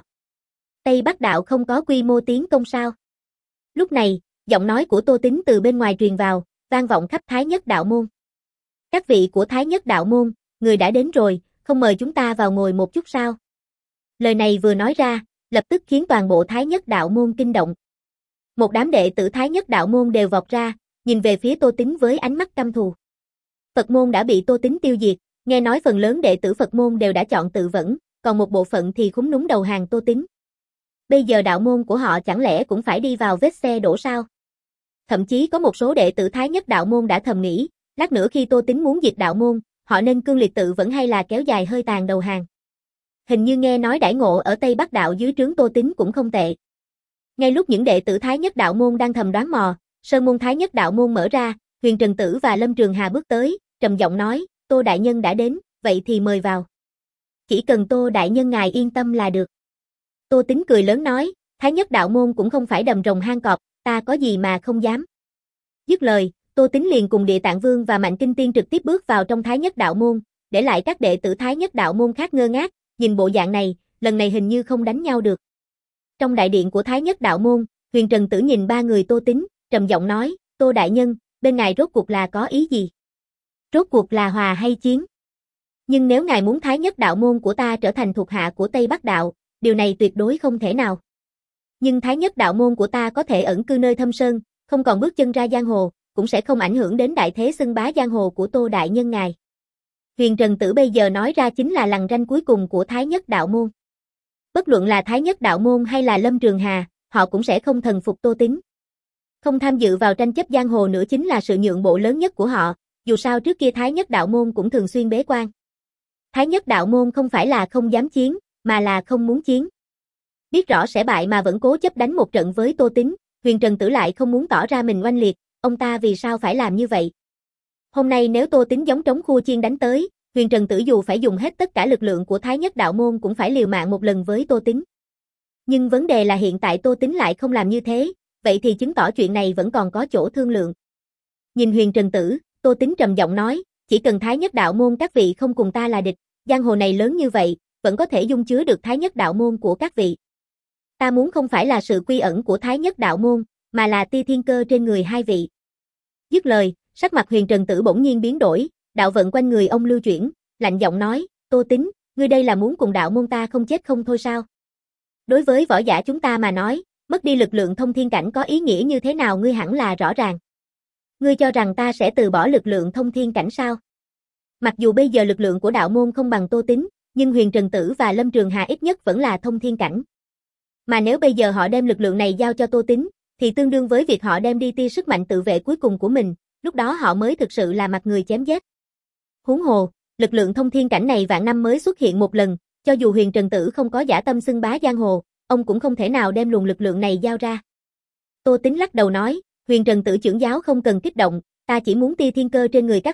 Tây Bắc đạo không có quy mô tiến công sao? Lúc này, giọng nói của Tô Tính từ bên ngoài truyền vào, vang vọng khắp Thái Nhất đạo môn. Các vị của Thái Nhất đạo môn, người đã đến rồi, không mời chúng ta vào ngồi một chút sao? Lời này vừa nói ra, lập tức khiến toàn bộ Thái Nhất đạo môn kinh động. Một đám đệ tử Thái Nhất đạo môn đều vọt ra, nhìn về phía Tô Tính với ánh mắt căm thù. Phật môn đã bị Tô Tính tiêu diệt, nghe nói phần lớn đệ tử Phật môn đều đã chọn tự vẫn, còn một bộ phận thì khúm núm đầu hàng Tô Tính. Bây giờ đạo môn của họ chẳng lẽ cũng phải đi vào vết xe đổ sao? Thậm chí có một số đệ tử Thái Nhất đạo môn đã thầm nghĩ, lát nữa khi Tô Tính muốn diệt đạo môn, họ nên cương liệt tự vẫn hay là kéo dài hơi tàn đầu hàng. Hình như nghe nói đãi ngộ ở Tây Bắc đạo dưới trướng Tô Tính cũng không tệ. Ngay lúc những đệ tử Thái Nhất đạo môn đang thầm đoán mò, sơn môn Thái Nhất đạo môn mở ra, Huyền Trần Tử và Lâm Trường Hà bước tới, trầm giọng nói, Tô đại nhân đã đến, vậy thì mời vào. Chỉ cần Tô đại nhân ngài yên tâm là được. Tô Tính cười lớn nói, Thái Nhất đạo môn cũng không phải đầm rồng hang cọp, ta có gì mà không dám. Dứt lời, Tô Tính liền cùng Địa Tạng Vương và Mạnh Kinh Tiên trực tiếp bước vào trong Thái Nhất đạo môn, để lại các đệ tử Thái Nhất đạo môn khác ngơ ngác, nhìn bộ dạng này, lần này hình như không đánh nhau được. Trong đại điện của Thái Nhất đạo môn, Huyền Trần Tử nhìn ba người Tô Tính, trầm giọng nói, Tô đại nhân, bên ngài rốt cuộc là có ý gì? Rốt cuộc là hòa hay chiến? Nhưng nếu ngài muốn Thái Nhất đạo môn của ta trở thành thuộc hạ của Tây Bắc đạo, điều này tuyệt đối không thể nào. Nhưng Thái Nhất đạo môn của ta có thể ẩn cư nơi thâm sơn, không còn bước chân ra giang hồ, cũng sẽ không ảnh hưởng đến đại thế xưng bá giang hồ của Tô đại nhân ngài. Huyền Trần Tử bây giờ nói ra chính là lằn ranh cuối cùng của Thái Nhất đạo môn. Bất luận là Thái Nhất đạo môn hay là Lâm Trường Hà, họ cũng sẽ không thần phục Tô Tính. Không tham dự vào tranh chấp giang hồ nữa chính là sự nhượng bộ lớn nhất của họ, dù sao trước kia Thái Nhất đạo môn cũng thường xuyên bế quan. Thái Nhất đạo môn không phải là không dám chiến, mà là không muốn chiến. Biết rõ sẽ bại mà vẫn cố chấp đánh một trận với Tô Tính, Huyền Trần Tử lại không muốn tỏ ra mình oanh liệt, ông ta vì sao phải làm như vậy? Hôm nay nếu Tô Tính giống trống khua chiên đánh tới, Huyền Trần Tử dù phải dùng hết tất cả lực lượng của Thái Nhất đạo môn cũng phải liều mạng một lần với Tô Tính. Nhưng vấn đề là hiện tại Tô Tính lại không làm như thế, vậy thì chứng tỏ chuyện này vẫn còn có chỗ thương lượng. Nhìn Huyền Trần Tử, Tô Tính trầm giọng nói, chỉ cần Thái Nhất đạo môn các vị không cùng ta là địch, giang hồ này lớn như vậy, vẫn có thể dung chứa được Thái Nhất đạo môn của các vị. Ta muốn không phải là sự quy ẩn của Thái Nhất đạo môn, mà là tia thiên cơ trên người hai vị. Dứt lời, sắc mặt Huyền Trần Tử bỗng nhiên biến đổi, đạo vận quanh người ông lưu chuyển, lạnh giọng nói, Tô Tính, ngươi đây là muốn cùng đạo môn ta không chết không thôi sao? Đối với võ giả chúng ta mà nói, mất đi lực lượng thông thiên cảnh có ý nghĩa như thế nào ngươi hẳn là rõ ràng. Ngươi cho rằng ta sẽ từ bỏ lực lượng thông thiên cảnh sao? Mặc dù bây giờ lực lượng của đạo môn không bằng Tô Tính, nhưng Huyền Trần Tử và Lâm Trường Hà ít nhất vẫn là thông thiên cảnh. Mà nếu bây giờ họ đem lực lượng này giao cho Tô Tính, thì tương đương với việc họ đem đi tia sức mạnh tự vệ cuối cùng của mình, lúc đó họ mới thực sự là mặt người chém giết. Huống hồ, lực lượng thông thiên cảnh này vạn năm mới xuất hiện một lần, cho dù Huyền Trần Tử không có dã tâm xưng bá giang hồ, ông cũng không thể nào đem luồng lực lượng này giao ra. Tô Tính lắc đầu nói, Huyền Trần Tử trưởng giáo không cần kích động, ta chỉ muốn tia thiên cơ trên người các vị,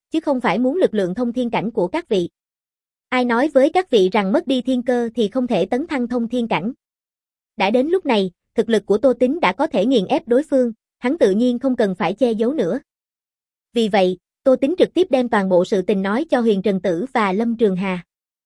chứ không phải muốn lực lượng thông thiên cảnh của các vị. Ai nói với các vị rằng mất đi thiên cơ thì không thể tấn thăng thông thiên cảnh. Đã đến lúc này, thực lực của Tô Tín đã có thể nghiền ép đối phương, hắn tự nhiên không cần phải che giấu nữa. Vì vậy, Tô Tín trực tiếp đem toàn bộ sự tình nói cho Huyền Trần Tử và Lâm Trường Hà.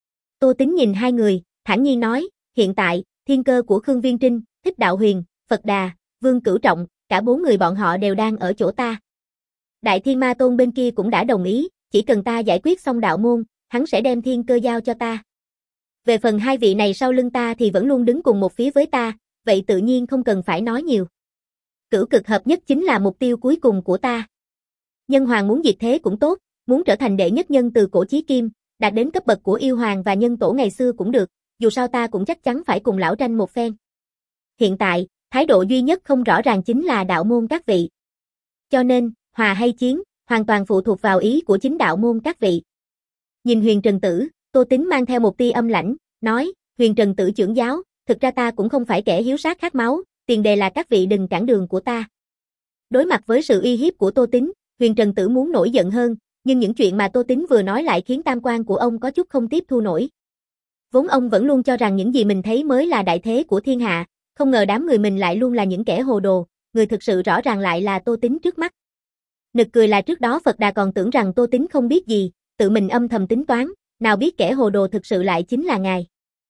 Tô Tín nhìn hai người, thản nhiên nói, hiện tại, thiên cơ của Khương Viên Trinh, Thích Đạo Huyền, Phật Đà, Vương Cửu Trọng, cả bốn người bọn họ đều đang ở chỗ ta. Đại Thiên Ma Tôn bên kia cũng đã đồng ý, chỉ cần ta giải quyết xong đạo môn, hắn sẽ đem thiên cơ giao cho ta. Về phần hai vị này sau lưng ta thì vẫn luôn đứng cùng một phía với ta, vậy tự nhiên không cần phải nói nhiều. Cửu cực hợp nhất chính là mục tiêu cuối cùng của ta. Nhân hoàng muốn diệt thế cũng tốt, muốn trở thành đệ nhất nhân từ cổ chí kim, đạt đến cấp bậc của yêu hoàng và nhân tổ ngày xưa cũng được, dù sao ta cũng chắc chắn phải cùng lão tranh một phen. Hiện tại, thái độ duy nhất không rõ ràng chính là đạo môn các vị. Cho nên, hòa hay chiến, hoàn toàn phụ thuộc vào ý của chính đạo môn các vị. Nhìn Huyền Trần Tử, Tô Tín mang theo một tia âm lãnh, nói, Huyền Trần Tử trưởng giáo, thực ra ta cũng không phải kẻ hiếu sát khát máu, tiền đề là các vị đừng cản đường của ta. Đối mặt với sự uy hiếp của Tô Tín, Huyền Trần Tử muốn nổi giận hơn, nhưng những chuyện mà Tô Tín vừa nói lại khiến tam quan của ông có chút không tiếp thu nổi. Vốn ông vẫn luôn cho rằng những gì mình thấy mới là đại thế của thiên hạ, không ngờ đám người mình lại luôn là những kẻ hồ đồ, người thực sự rõ ràng lại là Tô Tín trước mắt. Nực cười là trước đó Phật Đà còn tưởng rằng Tô Tín không biết gì, tự mình âm thầm tính toán, nào biết kẻ hồ đồ thực sự lại chính là ngài.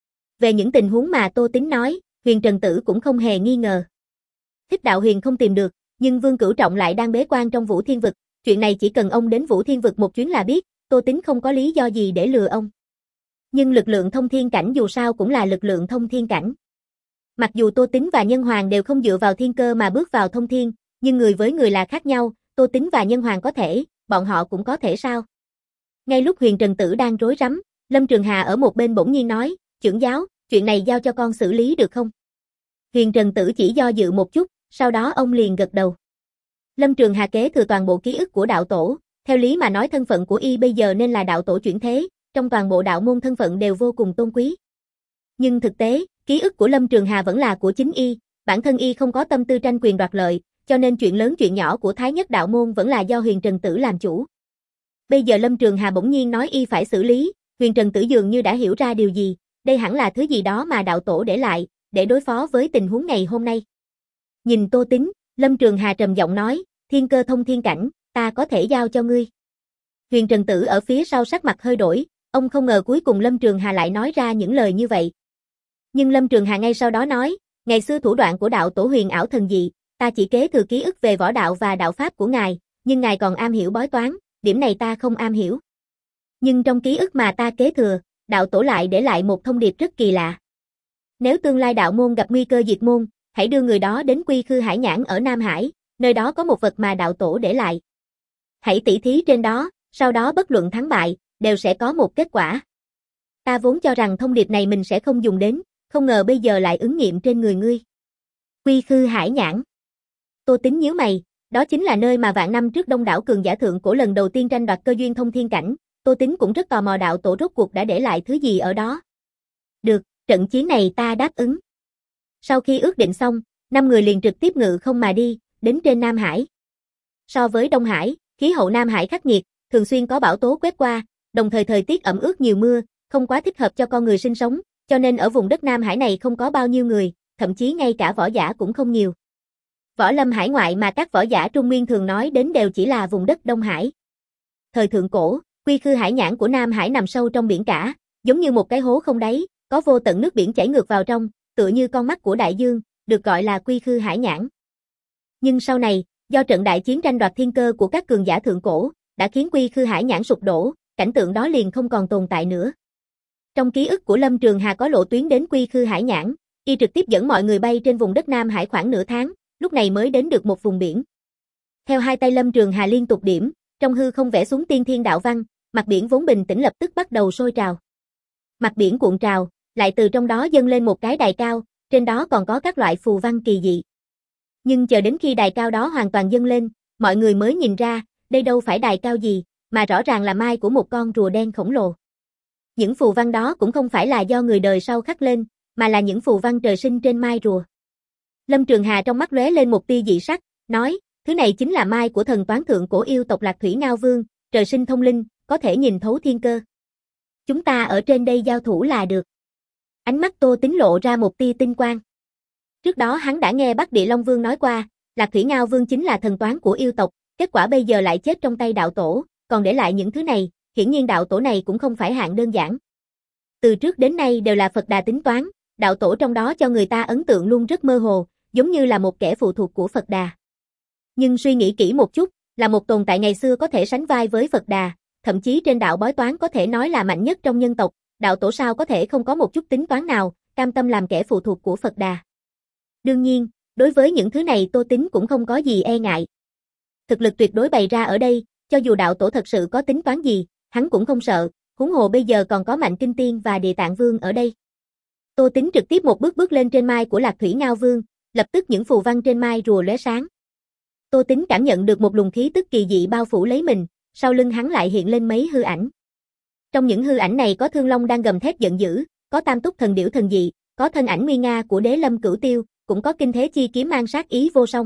Về những tình huống mà Tô Tín nói, Huyền Trần Tử cũng không hề nghi ngờ. Thích Đạo Huyền không tìm được, nhưng Vương Cửu Trọng lại đang bế quan trong Vũ Thiên Vực, chuyện này chỉ cần ông đến Vũ Thiên Vực một chuyến là biết, Tô Tín không có lý do gì để lừa ông. Nhưng lực lượng thông thiên cảnh dù sao cũng là lực lượng thông thiên cảnh. Mặc dù Tô Tín và Nhân Hoàng đều không dựa vào thiên cơ mà bước vào thông thiên, nhưng người với người là khác nhau, Tô Tín và Nhân Hoàng có thể, bọn họ cũng có thể sao? Ngay lúc Huyền Trần Tử đang rối rắm, Lâm Trường Hà ở một bên bỗng nhiên nói, trưởng giáo, chuyện này giao cho con xử lý được không? Huyền Trần Tử chỉ do dự một chút, sau đó ông liền gật đầu. Lâm Trường Hà kế thừa toàn bộ ký ức của đạo tổ, theo lý mà nói thân phận của y bây giờ nên là đạo tổ chuyển thế, trong toàn bộ đạo môn thân phận đều vô cùng tôn quý. Nhưng thực tế, ký ức của Lâm Trường Hà vẫn là của chính y, bản thân y không có tâm tư tranh quyền đoạt lợi, cho nên chuyện lớn chuyện nhỏ của Thái Nhất đạo môn vẫn là do Huyền Trần Tử làm chủ. Bây giờ Lâm Trường Hà bỗng nhiên nói y phải xử lý, Huyền Trần Tử dường như đã hiểu ra điều gì, đây hẳn là thứ gì đó mà đạo tổ để lại, để đối phó với tình huống ngày hôm nay. Nhìn Tô Tín, Lâm Trường Hà trầm giọng nói, thiên cơ thông thiên cảnh, ta có thể giao cho ngươi. Huyền Trần Tử ở phía sau sắc mặt hơi đổi, ông không ngờ cuối cùng Lâm Trường Hà lại nói ra những lời như vậy. Nhưng Lâm Trường Hà ngay sau đó nói, ngày xưa thủ đoạn của đạo tổ huyền ảo thần dị, ta chỉ kế thừa ký ức về võ đạo và đạo pháp của ngài, nhưng ngài còn am hiểu bói toán, điểm này ta không am hiểu. Nhưng trong ký ức mà ta kế thừa, đạo tổ lại để lại một thông điệp rất kỳ lạ. Nếu tương lai đạo môn gặp nguy cơ diệt môn, hãy đưa người đó đến Quy Khư Hải Nhãn ở Nam Hải, nơi đó có một vật mà đạo tổ để lại. Hãy tỉ thí trên đó, sau đó bất luận thắng bại, đều sẽ có một kết quả. Ta vốn cho rằng thông điệp này mình sẽ không dùng đến, không ngờ bây giờ lại ứng nghiệm trên người ngươi. Quy Khư Hải Nhãn. Tô Tín nhíu mày, đó chính là nơi mà vạn năm trước đông đảo cường giả thượng cổ lần đầu tiên tranh đoạt cơ duyên thông thiên cảnh, Tô Tín cũng rất tò mò đạo tổ rốt cuộc đã để lại thứ gì ở đó. Được, trận chiến này ta đáp ứng. Sau khi ước định xong, năm người liền trực tiếp ngự không mà đi, đến trên Nam Hải. So với Đông Hải, khí hậu Nam Hải khắc nghiệt, thường xuyên có bão tố quét qua, đồng thời thời tiết ẩm ướt nhiều mưa, không quá thích hợp cho con người sinh sống, cho nên ở vùng đất Nam Hải này không có bao nhiêu người, thậm chí ngay cả võ giả cũng không nhiều. Võ lâm hải ngoại mà các võ giả Trung Nguyên thường nói đến đều chỉ là vùng đất Đông Hải. Thời thượng cổ, Quy Khư Hải Nhãn của Nam Hải nằm sâu trong biển cả, giống như một cái hố không đáy, có vô tận nước biển chảy ngược vào trong, tựa như con mắt của đại dương, được gọi là Quy Khư Hải Nhãn. Nhưng sau này, do trận đại chiến tranh đoạt thiên cơ của các cường giả thượng cổ, đã khiến Quy Khư Hải Nhãn sụp đổ, cảnh tượng đó liền không còn tồn tại nữa. Trong ký ức của Lâm Trường Hà có lộ tuyến đến Quy Khư Hải Nhãn, y trực tiếp dẫn mọi người bay trên vùng đất Nam Hải khoảng nửa tháng, lúc này mới đến được một vùng biển. Theo hai tay Lâm Trường Hà liên tục điểm, trong hư không vẽ xuống tiên thiên đạo văn, mặt biển vốn bình tĩnh lập tức bắt đầu sôi trào. Mặt biển cuộn trào, lại từ trong đó dâng lên một cái đài cao, trên đó còn có các loại phù văn kỳ dị. Nhưng chờ đến khi đài cao đó hoàn toàn dâng lên, mọi người mới nhìn ra, đây đâu phải đài cao gì, mà rõ ràng là mai của một con rùa đen khổng lồ. Những phù văn đó cũng không phải là do người đời sau khắc lên, mà là những phù văn trời sinh trên mai rùa. Lâm Trường Hà trong mắt lóe lên một tia dị sắc, nói, thứ này chính là mai của thần toán thượng cổ yêu tộc Lạc Thủy Ngao Vương, trời sinh thông linh, có thể nhìn thấu thiên cơ. Chúng ta ở trên đây giao thủ là được. Ánh mắt Tô Tính lộ ra một tia tinh quang. Trước đó hắn đã nghe Bắc Địa Long Vương nói qua, Lạc Thủy Ngao Vương chính là thần toán của yêu tộc, kết quả bây giờ lại chết trong tay đạo tổ, còn để lại những thứ này, hiển nhiên đạo tổ này cũng không phải hạng đơn giản. Từ trước đến nay đều là Phật Đà tính toán, đạo tổ trong đó cho người ta ấn tượng luôn rất mơ hồ, giống như là một kẻ phụ thuộc của Phật Đà. Nhưng suy nghĩ kỹ một chút, là một tồn tại ngày xưa có thể sánh vai với Phật Đà, thậm chí trên đạo bói toán có thể nói là mạnh nhất trong nhân tộc, đạo tổ sao có thể không có một chút tính toán nào, cam tâm làm kẻ phụ thuộc của Phật Đà. Đương nhiên, đối với những thứ này Tô Tính cũng không có gì e ngại. Thực lực tuyệt đối bày ra ở đây, cho dù đạo tổ thật sự có tính toán gì, hắn cũng không sợ, huống hồ bây giờ còn có Mạnh Kinh Tiên và Địa Tạng Vương ở đây. Tô Tính trực tiếp một bước bước lên trên mai của Lạc Thủy Ngao Vương, lập tức những phù văn trên mai rùa lóe sáng. Tô Tính cảm nhận được một luồng khí tức kỳ dị bao phủ lấy mình, sau lưng hắn lại hiện lên mấy hư ảnh. Trong những hư ảnh này có Thương Long đang gầm thét giận dữ, có Tam Túc Thần Điểu thần dị, có thân ảnh nguy nga của Đế Lâm Cửu Tiêu, cũng có Kinh Thế Chi kiếm mang sát ý vô song.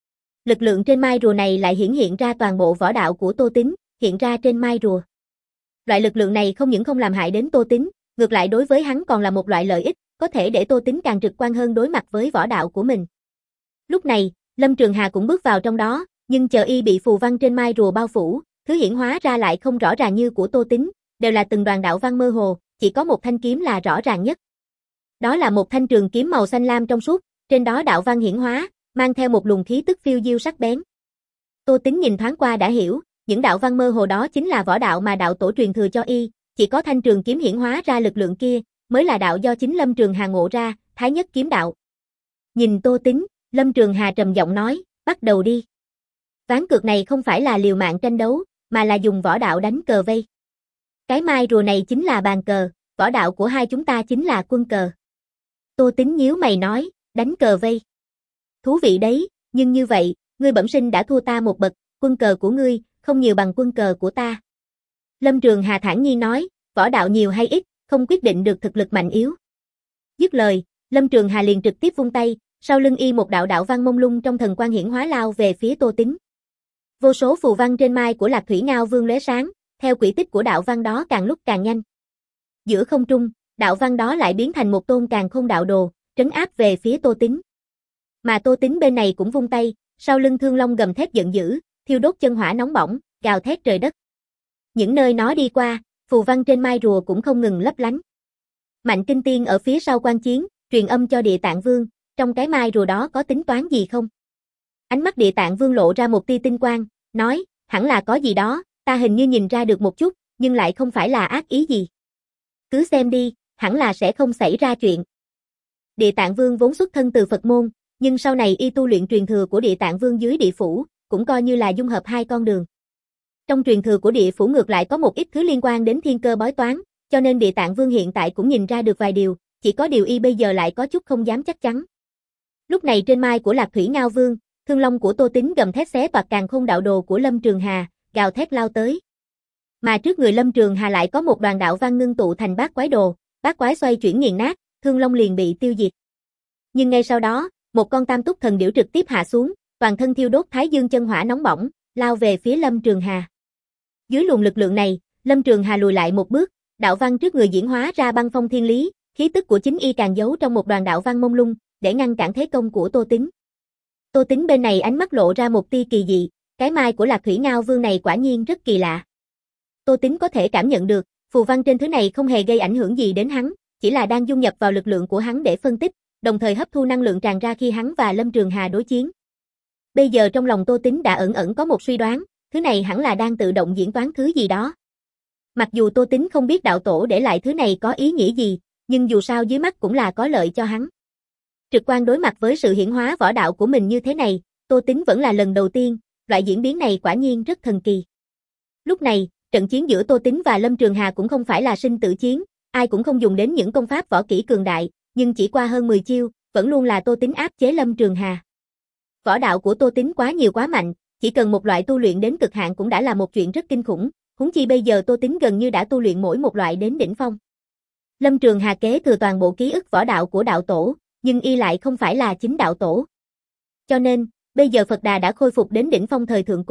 Lực lượng trên mai rùa này lại hiển hiện ra toàn bộ võ đạo của Tô Tính, hiện ra trên mai rùa. Loại lực lượng này không những không làm hại đến Tô Tính, ngược lại đối với hắn còn là một loại lợi ích, có thể để Tô Tính càng trực quan hơn đối mặt với võ đạo của mình. Lúc này, Lâm Trường Hà cũng bước vào trong đó, nhưng chờ y bị phù văn trên mai rùa bao phủ, thứ hiển hóa ra lại không rõ ràng như của Tô Tính, đều là từng đoàn đạo văn mơ hồ, chỉ có một thanh kiếm là rõ ràng nhất. Đó là một thanh trường kiếm màu xanh lam trong suốt, trên đó đạo văn hiển hóa, mang theo một luồng khí tức phiêu diêu sắc bén. Tô Tính nhìn thoáng qua đã hiểu, những đạo văn mơ hồ đó chính là võ đạo mà đạo tổ truyền thừa cho y, chỉ có thanh trường kiếm hiển hóa ra lực lượng kia, mới là đạo do chính Lâm Trường Hà ngộ ra, Thái Nhất kiếm đạo. Nhìn Tô Tính, Lâm Trường Hà trầm giọng nói, bắt đầu đi. Ván cược này không phải là liều mạng tranh đấu, mà là dùng võ đạo đánh cờ vây. Cái mai rùa này chính là bàn cờ, võ đạo của hai chúng ta chính là quân cờ. Tô Tính nhíu mày nói, đánh cờ vây. Thú vị đấy, nhưng như vậy, ngươi bẩm sinh đã thua ta một bậc, quân cờ của ngươi, không nhiều bằng quân cờ của ta. Lâm Trường Hà thản nhiên nói, võ đạo nhiều hay ít, không quyết định được thực lực mạnh yếu. Dứt lời, Lâm Trường Hà liền trực tiếp vung tay, sau lưng y một đạo đạo văn mông lung trong thần quang hiển hóa lao về phía Tô Tính. Vô số phù văn trên mai của Lạc Thủy Ngao Vương lóe sáng, theo quỹ tích của đạo văn đó càng lúc càng nhanh. Giữa không trung, đạo văn đó lại biến thành một tôn càn khôn đạo đồ, trấn áp về phía Tô Tính. Mà Tô Tính bên này cũng vung tay, sau lưng Thương Long gầm thét giận dữ, thiêu đốt chân hỏa nóng bỏng, gào thét trời đất. Những nơi nó đi qua, phù văn trên mai rùa cũng không ngừng lấp lánh. Mạnh Kinh Tiên ở phía sau quan chiến, truyền âm cho Địa Tạng Vương, trong cái mai rùa đó có tính toán gì không? Ánh mắt Địa Tạng Vương lộ ra một tia tinh quang, nói, hẳn là có gì đó, ta hình như nhìn ra được một chút, nhưng lại không phải là ác ý gì. Cứ xem đi, hẳn là sẽ không xảy ra chuyện. Địa Tạng Vương vốn xuất thân từ Phật môn, nhưng sau này y tu luyện truyền thừa của Địa Tạng Vương dưới địa phủ, cũng coi như là dung hợp hai con đường. Trong truyền thừa của địa phủ ngược lại có một ít thứ liên quan đến thiên cơ bói toán, cho nên Địa Tạng Vương hiện tại cũng nhìn ra được vài điều, chỉ có điều y bây giờ lại có chút không dám chắc chắn. Lúc này trên mai của Lạc Thủy Ngao Vương, Thương Long của Tô Tính gầm thét xé toạc càn khôn đạo đồ của Lâm Trường Hà, gào thét lao tới. Mà trước người Lâm Trường Hà lại có một đoàn đạo văn ngưng tụ thành bát quái đồ, bát quái xoay chuyển nghiền nát, Thương Long liền bị tiêu diệt. Nhưng ngay sau đó, một con Tam Túc Thần Điểu trực tiếp hạ xuống, toàn thân thiêu đốt thái dương chân hỏa nóng bỏng, lao về phía Lâm Trường Hà. Dưới luồng lực lượng này, Lâm Trường Hà lùi lại một bước, đạo văn trước người diễn hóa ra băng phong thiên lý, khí tức của chính y càng giấu trong một đoàn đạo văn mông lung, để ngăn cản thế công của Tô Tính. Tô Tính bên này ánh mắt lộ ra một tia kỳ dị, cái mai của Lạc Thủy Ngao Vương này quả nhiên rất kỳ lạ. Tô Tính có thể cảm nhận được, phù văn trên thứ này không hề gây ảnh hưởng gì đến hắn, chỉ là đang dung nhập vào lực lượng của hắn để phân tích, đồng thời hấp thu năng lượng tràn ra khi hắn và Lâm Trường Hà đối chiến. Bây giờ trong lòng Tô Tính đã ẩn ẩn có một suy đoán, thứ này hẳn là đang tự động diễn toán thứ gì đó. Mặc dù Tô Tính không biết đạo tổ để lại thứ này có ý nghĩa gì, nhưng dù sao dưới mắt cũng là có lợi cho hắn. Trực quan đối mặt với sự hiển hóa võ đạo của mình như thế này, Tô Tính vẫn là lần đầu tiên, loại diễn biến này quả nhiên rất thần kỳ. Lúc này, trận chiến giữa Tô Tính và Lâm Trường Hà cũng không phải là sinh tử chiến, ai cũng không dùng đến những công pháp võ kỹ cường đại, nhưng chỉ qua hơn mười chiêu, vẫn luôn là Tô Tính áp chế Lâm Trường Hà. Võ đạo của Tô Tính quá nhiều quá mạnh, chỉ cần một loại tu luyện đến cực hạn cũng đã là một chuyện rất kinh khủng, huống chi bây giờ Tô Tính gần như đã tu luyện mỗi một loại đến đỉnh phong. Lâm Trường Hà kế thừa toàn bộ ký ức võ đạo của đạo tổ, nhưng y lại không phải là chính đạo tổ. Cho nên, bây giờ Phật Đà đã khôi phục đến đỉnh phong thời thượng cổ,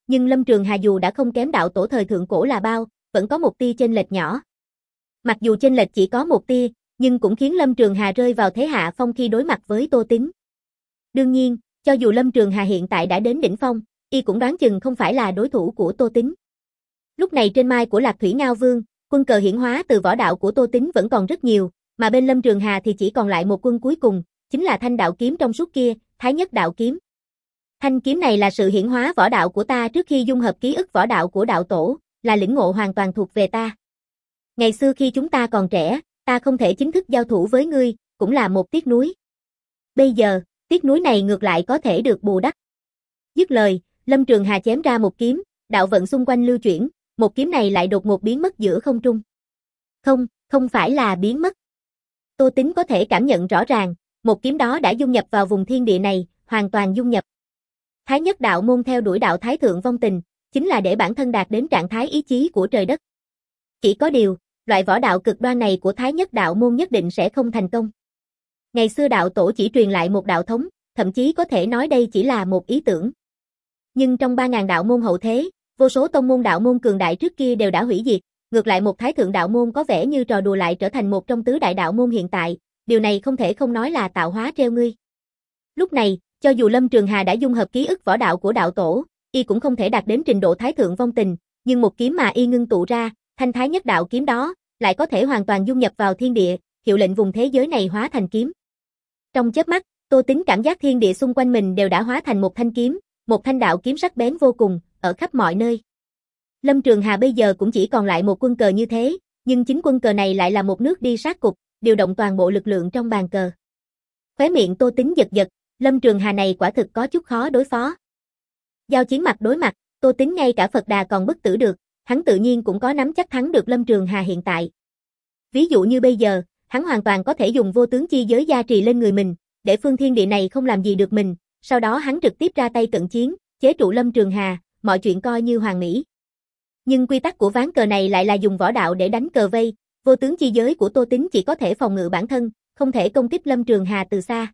nhưng Lâm Trường Hà dù đã không kém đạo tổ thời thượng cổ là bao, vẫn có một tia chênh lệch nhỏ. Mặc dù chênh lệch chỉ có một tia, nhưng cũng khiến Lâm Trường Hà rơi vào thế hạ phong khi đối mặt với Tô Tín. Đương nhiên, cho dù Lâm Trường Hà hiện tại đã đến đỉnh phong, y cũng đoán chừng không phải là đối thủ của Tô Tín. Lúc này trên mai của Lạc Thủy Ngao Vương, quân cờ hiển hóa từ võ đạo của Tô Tín vẫn còn rất nhiều, mà bên Lâm Trường Hà thì chỉ còn lại một quân cuối cùng, chính là thanh đạo kiếm trong suốt kia, Thái Nhất Đạo Kiếm. Thanh kiếm này là sự hiển hóa võ đạo của ta trước khi dung hợp ký ức võ đạo của đạo tổ, là lĩnh ngộ hoàn toàn thuộc về ta. Ngày xưa khi chúng ta còn trẻ, ta không thể chính thức giao thủ với ngươi, cũng là một tiếc nuối. Bây giờ, tiếc nuối này ngược lại có thể được bù đắp. Dứt lời, Lâm Trường Hà chém ra một kiếm, đạo vận xung quanh lưu chuyển, một kiếm này lại đột ngột biến mất giữa không trung. Không, không phải là biến mất. Tô Tín có thể cảm nhận rõ ràng, một kiếm đó đã dung nhập vào vùng thiên địa này, hoàn toàn dung nhập. Thái Nhất Đạo môn theo đuổi đạo Thái Thượng vong tình, chính là để bản thân đạt đến trạng thái ý chí của trời đất. Chỉ có điều, loại võ đạo cực đoan này của Thái Nhất Đạo môn nhất định sẽ không thành công. Ngày xưa đạo tổ chỉ truyền lại một đạo thống, thậm chí có thể nói đây chỉ là một ý tưởng. Nhưng trong ba ngàn đạo môn hậu thế, vô số tông môn đạo môn cường đại trước kia đều đã hủy diệt, ngược lại một Thái Thượng đạo môn có vẻ như trò đùa lại trở thành một trong tứ đại đạo môn hiện tại, điều này không thể không nói là tạo hóa treo ngươi. Lúc này, cho dù Lâm Trường Hà đã dung hợp ký ức võ đạo của đạo tổ, y cũng không thể đạt đến trình độ Thái Thượng vong tình, nhưng một kiếm mà y ngưng tụ ra, thanh Thái Nhất Đạo kiếm đó, lại có thể hoàn toàn dung nhập vào thiên địa, hiệu lệnh vùng thế giới này hóa thành kiếm. Trong chớp mắt, Tô Tín cảm giác thiên địa xung quanh mình đều đã hóa thành một thanh kiếm, một thanh đạo kiếm sắc bén vô cùng, ở khắp mọi nơi. Lâm Trường Hà bây giờ cũng chỉ còn lại một quân cờ như thế, nhưng chính quân cờ này lại là một nước đi sát cục, điều động toàn bộ lực lượng trong bàn cờ. Khóe miệng Tô Tín giật giật, Lâm Trường Hà này quả thực có chút khó đối phó. Giao chiến mặt đối mặt, Tô Tín ngay cả Phật Đà còn bức tử được, hắn tự nhiên cũng có nắm chắc thắng được Lâm Trường Hà hiện tại. Ví dụ như bây giờ, hắn hoàn toàn có thể dùng vô tướng chi giới gia trì lên người mình, để phương thiên địa này không làm gì được mình, sau đó hắn trực tiếp ra tay cận chiến, chế trụ Lâm Trường Hà, mọi chuyện coi như hoàn mỹ. Nhưng quy tắc của ván cờ này lại là dùng võ đạo để đánh cờ vây, vô tướng chi giới của Tô Tín chỉ có thể phòng ngự bản thân, không thể công kích Lâm Trường Hà từ xa.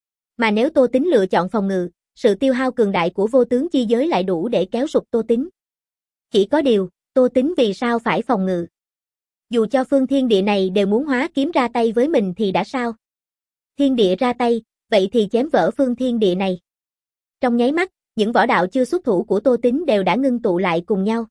Mà nếu Tô Tín lựa chọn phòng ngự, sự tiêu hao cường đại của vô tướng chi giới lại đủ để kéo sụp Tô Tín. Chỉ có điều, Tô Tín vì sao phải phòng ngự? Dù cho phương thiên địa này đều muốn hóa kiếm ra tay với mình thì đã sao? Thiên địa ra tay, vậy thì chém vỡ phương thiên địa này. Trong nháy mắt, những võ đạo chưa xuất thủ của Tô Tín đều đã ngưng tụ lại cùng nhau.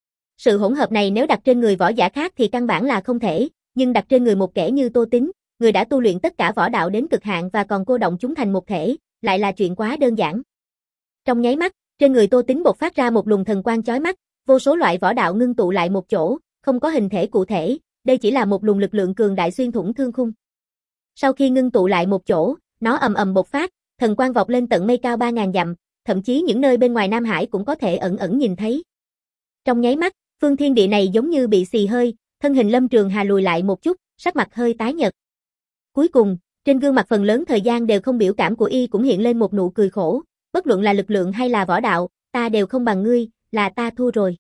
Sự hỗn hợp này nếu đặt trên người võ giả khác thì căn bản là không thể, nhưng đặt trên người một kẻ như Tô Tín, người đã tu luyện tất cả võ đạo đến cực hạn và còn cô động chúng thành một thể, lại là chuyện quá đơn giản. Trong nháy mắt, trên người Tô Tín bộc phát ra một luồng thần quang chói mắt, vô số loại võ đạo ngưng tụ lại một chỗ, không có hình thể cụ thể, đây chỉ là một luồng lực lượng cường đại xuyên thủng thương khung. Sau khi ngưng tụ lại một chỗ, nó ầm ầm bộc phát, thần quang vọt lên tận mây cao ba ngàn dặm, thậm chí những nơi bên ngoài Nam Hải cũng có thể ẩn ẩn nhìn thấy. Trong nháy mắt, phương thiên địa này giống như bị xì hơi, thân hình Lâm Trường Hà lùi lại một chút, sắc mặt hơi tái nhợt. Cuối cùng, trên gương mặt phần lớn thời gian đều không biểu cảm của y cũng hiện lên một nụ cười khổ, bất luận là lực lượng hay là võ đạo, ta đều không bằng ngươi, là ta thua rồi.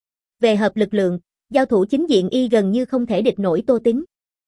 Về hợp lực lượng, giao thủ chính diện y gần như không thể địch nổi Tô Tín.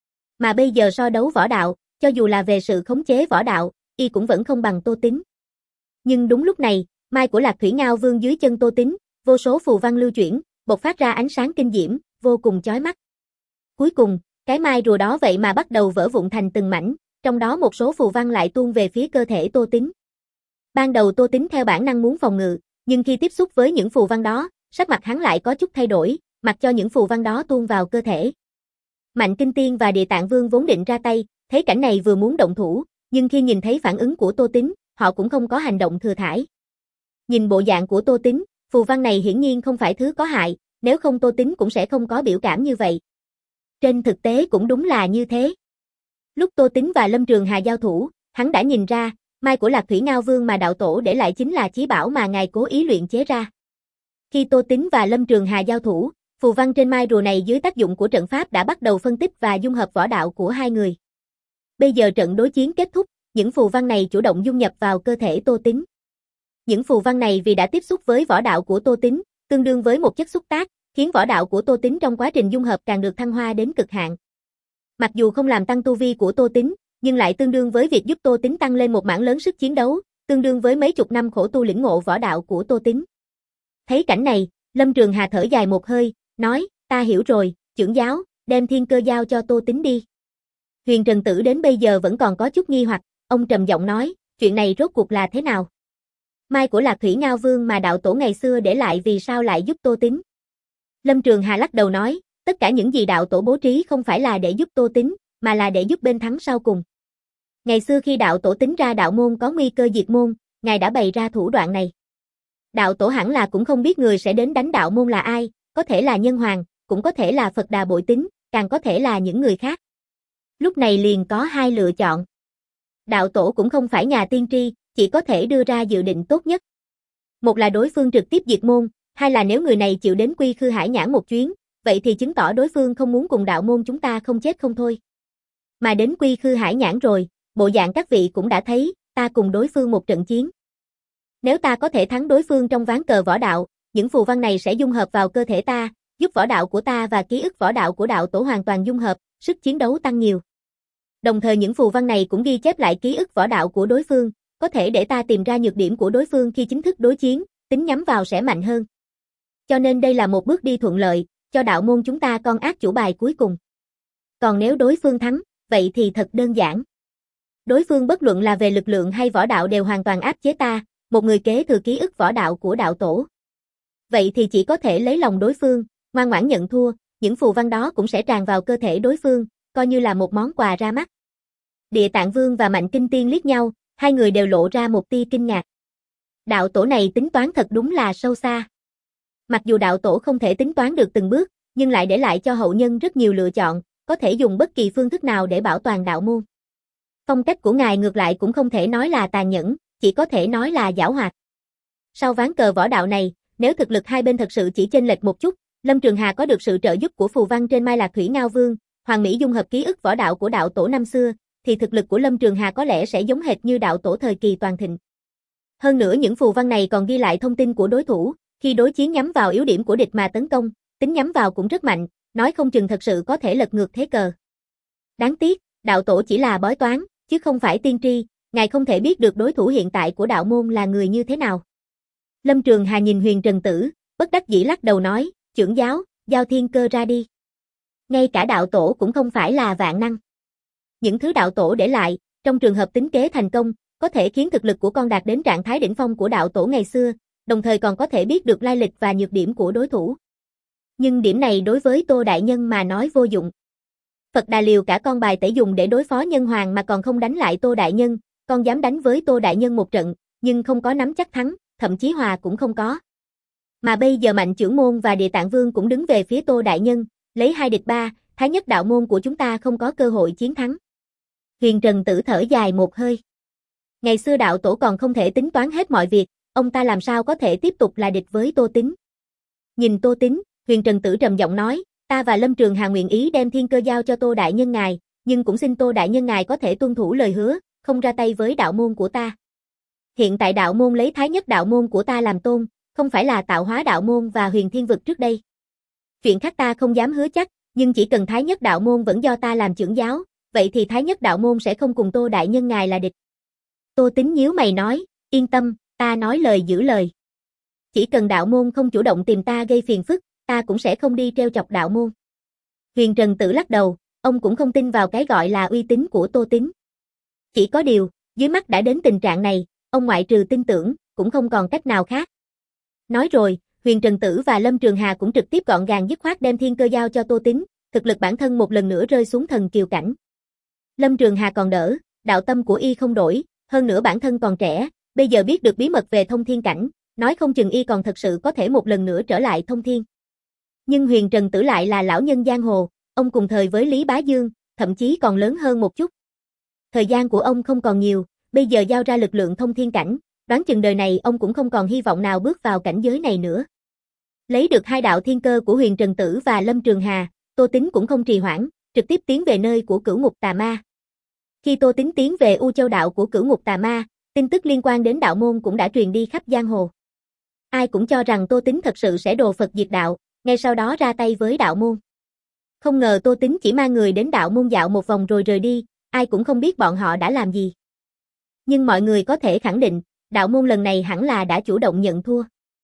Mà bây giờ so đấu võ đạo, cho dù là về sự khống chế võ đạo, y cũng vẫn không bằng Tô Tín. Nhưng đúng lúc này, mai của Lạc Thủy Ngao Vương dưới chân Tô Tín, vô số phù văn lưu chuyển, bộc phát ra ánh sáng kinh diễm, vô cùng chói mắt. Cuối cùng, cái mai rùa đó vậy mà bắt đầu vỡ vụn thành từng mảnh, trong đó một số phù văn lại tuôn về phía cơ thể Tô Tín. Ban đầu Tô Tín theo bản năng muốn phòng ngự, nhưng khi tiếp xúc với những phù văn đó, sắc mặt hắn lại có chút thay đổi, mặc cho những phù văn đó tuôn vào cơ thể. Mạnh Kinh Tiên và Địa Tạng Vương vốn định ra tay, thấy cảnh này vừa muốn động thủ, nhưng khi nhìn thấy phản ứng của Tô Tín, họ cũng không có hành động thừa thãi. Nhìn bộ dạng của Tô Tín, phù văn này hiển nhiên không phải thứ có hại, nếu không Tô Tín cũng sẽ không có biểu cảm như vậy. Trên thực tế cũng đúng là như thế. Lúc Tô Tín và Lâm Trường Hà giao thủ, hắn đã nhìn ra, mai của Lạc Thủy Ngao Vương mà đạo tổ để lại chính là chí bảo mà ngài cố ý luyện chế ra. Khi Tô Tín và Lâm Trường Hà giao thủ, phù văn trên mai rùa này dưới tác dụng của trận pháp đã bắt đầu phân tích và dung hợp võ đạo của hai người. Bây giờ trận đối chiến kết thúc, những phù văn này chủ động dung nhập vào cơ thể Tô Tín. Những phù văn này vì đã tiếp xúc với võ đạo của Tô Tín, tương đương với một chất xúc tác, khiến võ đạo của Tô Tín trong quá trình dung hợp càng được thăng hoa đến cực hạn. Mặc dù không làm tăng tu vi của Tô Tín, nhưng lại tương đương với việc giúp Tô Tín tăng lên một mảng lớn sức chiến đấu, tương đương với mấy chục năm khổ tu lĩnh ngộ võ đạo của Tô Tín. Thấy cảnh này, Lâm Trường Hà thở dài một hơi, nói, ta hiểu rồi, trưởng giáo, đem thiên cơ giao cho Tô Tín đi. Huyền Trần Tử đến bây giờ vẫn còn có chút nghi hoặc, ông trầm giọng nói, chuyện này rốt cuộc là thế nào? Mai của Lạc Thủy Ngao Vương mà đạo tổ ngày xưa để lại vì sao lại giúp Tô Tín? Lâm Trường Hà lắc đầu nói, tất cả những gì đạo tổ bố trí không phải là để giúp Tô Tín, mà là để giúp bên thắng sau cùng. Ngày xưa khi đạo tổ tính ra đạo môn có nguy cơ diệt môn, ngài đã bày ra thủ đoạn này. Đạo tổ hẳn là cũng không biết người sẽ đến đánh đạo môn là ai, có thể là Nhân Hoàng, cũng có thể là Phật Đà Bội Tín, càng có thể là những người khác. Lúc này liền có hai lựa chọn. Đạo tổ cũng không phải nhà tiên tri, chỉ có thể đưa ra dự định tốt nhất. Một là đối phương trực tiếp diệt môn, hai là nếu người này chịu đến Quy Khư Hải Nhãn một chuyến, vậy thì chứng tỏ đối phương không muốn cùng đạo môn chúng ta không chết không thôi. Mà đến Quy Khư Hải Nhãn rồi, bộ dạng các vị cũng đã thấy, ta cùng đối phương một trận chiến. Nếu ta có thể thắng đối phương trong ván cờ võ đạo, những phù văn này sẽ dung hợp vào cơ thể ta, giúp võ đạo của ta và ký ức võ đạo của đạo tổ hoàn toàn dung hợp, sức chiến đấu tăng nhiều. Đồng thời những phù văn này cũng ghi chép lại ký ức võ đạo của đối phương, có thể để ta tìm ra nhược điểm của đối phương khi chính thức đối chiến, tính nhắm vào sẽ mạnh hơn. Cho nên đây là một bước đi thuận lợi, cho đạo môn chúng ta con ác chủ bài cuối cùng. Còn nếu đối phương thắng, vậy thì thật đơn giản. Đối phương bất luận là về lực lượng hay võ đạo đều hoàn toàn áp chế ta, một người kế thừa ký ức võ đạo của đạo tổ. Vậy thì chỉ có thể lấy lòng đối phương, ngoan ngoãn nhận thua, những phù văn đó cũng sẽ tràn vào cơ thể đối phương, coi như là một món quà ra mắt. Địa Tạng Vương và Mạnh Kinh Tiên liếc nhau, hai người đều lộ ra một tia kinh ngạc. Đạo tổ này tính toán thật đúng là sâu xa. Mặc dù đạo tổ không thể tính toán được từng bước, nhưng lại để lại cho hậu nhân rất nhiều lựa chọn, có thể dùng bất kỳ phương thức nào để bảo toàn đạo môn. Phong cách của ngài ngược lại cũng không thể nói là tàn nhẫn, chỉ có thể nói là giảo hoạt. Sau ván cờ võ đạo này, nếu thực lực hai bên thật sự chỉ chênh lệch một chút, Lâm Trường Hà có được sự trợ giúp của phù văn trên Mai Lạc Thủy Ngao Vương, Hoàng Mỹ dung hợp ký ức võ đạo của đạo tổ năm xưa, thì thực lực của Lâm Trường Hà có lẽ sẽ giống hệt như đạo tổ thời kỳ toàn thịnh. Hơn nữa những phù văn này còn ghi lại thông tin của đối thủ, khi đối chiến nhắm vào yếu điểm của địch mà tấn công, tính nhắm vào cũng rất mạnh, nói không chừng thật sự có thể lật ngược thế cờ. Đáng tiếc, đạo tổ chỉ là bói toán, chứ không phải tiên tri, ngài không thể biết được đối thủ hiện tại của đạo môn là người như thế nào. Lâm Trường Hà nhìn Huyền Trần Tử, bất đắc dĩ lắc đầu nói, trưởng giáo, giao thiên cơ ra đi. Ngay cả đạo tổ cũng không phải là vạn năng. Những thứ đạo tổ để lại, trong trường hợp tính kế thành công, có thể khiến thực lực của con đạt đến trạng thái đỉnh phong của đạo tổ ngày xưa, đồng thời còn có thể biết được lai lịch và nhược điểm của đối thủ. Nhưng điểm này đối với Tô Đại Nhân mà nói vô dụng. Phật Đà liều cả con bài tẩy dùng để đối phó Nhân Hoàng mà còn không đánh lại Tô Đại Nhân, con dám đánh với Tô Đại Nhân một trận, nhưng không có nắm chắc thắng, thậm chí hòa cũng không có. Mà bây giờ Mạnh Chưởng Môn và Địa Tạng Vương cũng đứng về phía Tô Đại Nhân, lấy hai địch ba, Thái Nhất đạo môn của chúng ta không có cơ hội chiến thắng. Huyền Trần Tử thở dài một hơi. Ngày xưa đạo tổ còn không thể tính toán hết mọi việc, ông ta làm sao có thể tiếp tục là địch với Tô Tín. Nhìn Tô Tín, Huyền Trần Tử trầm giọng nói, ta và Lâm Trường Hà nguyện ý đem thiên cơ giao cho Tô Đại Nhân ngài, nhưng cũng xin Tô Đại Nhân ngài có thể tuân thủ lời hứa, không ra tay với đạo môn của ta. Hiện tại đạo môn lấy Thái Nhất đạo môn của ta làm tôn, không phải là tạo hóa đạo môn và Huyền Thiên vực trước đây. Chuyện khác ta không dám hứa chắc, nhưng chỉ cần Thái Nhất đạo môn vẫn do ta làm trưởng giáo, vậy thì Thái Nhất đạo môn sẽ không cùng Tô Đại Nhân ngài là địch. Tô Tín nhíu mày nói, yên tâm, ta nói lời giữ lời. Chỉ cần đạo môn không chủ động tìm ta gây phiền phức, ta cũng sẽ không đi treo chọc đạo môn. Huyền Trần Tử lắc đầu, ông cũng không tin vào cái gọi là uy tín của Tô Tín. Chỉ có điều, dưới mắt đã đến tình trạng này, ông ngoại trừ tin tưởng, cũng không còn cách nào khác. Nói rồi, Huyền Trần Tử và Lâm Trường Hà cũng trực tiếp gọn gàng dứt khoát đem thiên cơ giao cho Tô Tín, thực lực bản thân một lần nữa rơi xuống thần kiều cảnh. Lâm Trường Hà còn đỡ, đạo tâm của y không đổi, hơn nữa bản thân còn trẻ, bây giờ biết được bí mật về thông thiên cảnh, nói không chừng y còn thật sự có thể một lần nữa trở lại thông thiên. Nhưng Huyền Trần Tử lại là lão nhân giang hồ, ông cùng thời với Lý Bá Dương, thậm chí còn lớn hơn một chút. Thời gian của ông không còn nhiều, bây giờ giao ra lực lượng thông thiên cảnh, đoán chừng đời này ông cũng không còn hy vọng nào bước vào cảnh giới này nữa. Lấy được hai đạo thiên cơ của Huyền Trần Tử và Lâm Trường Hà, Tô Tín cũng không trì hoãn, trực tiếp tiến về nơi của Cửu Ngục Tà Ma. Khi Tô Tín tiến về U Châu đạo của Cửu Ngục Tà Ma, tin tức liên quan đến đạo môn cũng đã truyền đi khắp giang hồ. Ai cũng cho rằng Tô Tín thật sự sẽ đồ Phật diệt đạo, ngay sau đó ra tay với đạo môn. Không ngờ Tô Tín chỉ mang người đến đạo môn dạo một vòng rồi rời đi, ai cũng không biết bọn họ đã làm gì. Nhưng mọi người có thể khẳng định, đạo môn lần này hẳn là đã chủ động nhận thua.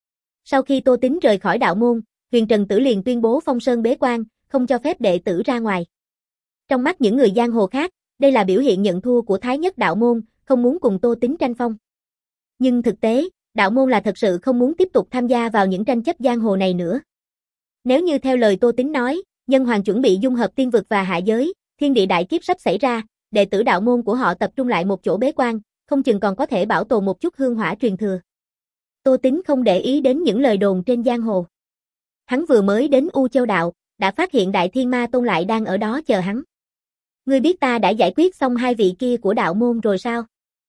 Sau khi Tô Tín rời khỏi đạo môn, Huyền Trần Tử liền tuyên bố phong sơn bế quan, không cho phép đệ tử ra ngoài. Trong mắt những người giang hồ khác, đây là biểu hiện nhận thua của Thái Nhất đạo môn, không muốn cùng Tô Tín tranh phong. Nhưng thực tế, đạo môn là thật sự không muốn tiếp tục tham gia vào những tranh chấp giang hồ này nữa. Nếu như theo lời Tô Tín nói, Nhân Hoàng chuẩn bị dung hợp tiên vực và hạ giới, thiên địa đại kiếp sắp xảy ra, đệ tử đạo môn của họ tập trung lại một chỗ bế quan, không chừng còn có thể bảo tồn một chút hương hỏa truyền thừa. Tô Tín không để ý đến những lời đồn trên giang hồ. Hắn vừa mới đến U Châu đạo, đã phát hiện Đại Thiên Ma Tôn lại đang ở đó chờ hắn. Ngươi biết ta đã giải quyết xong hai vị kia của đạo môn rồi sao?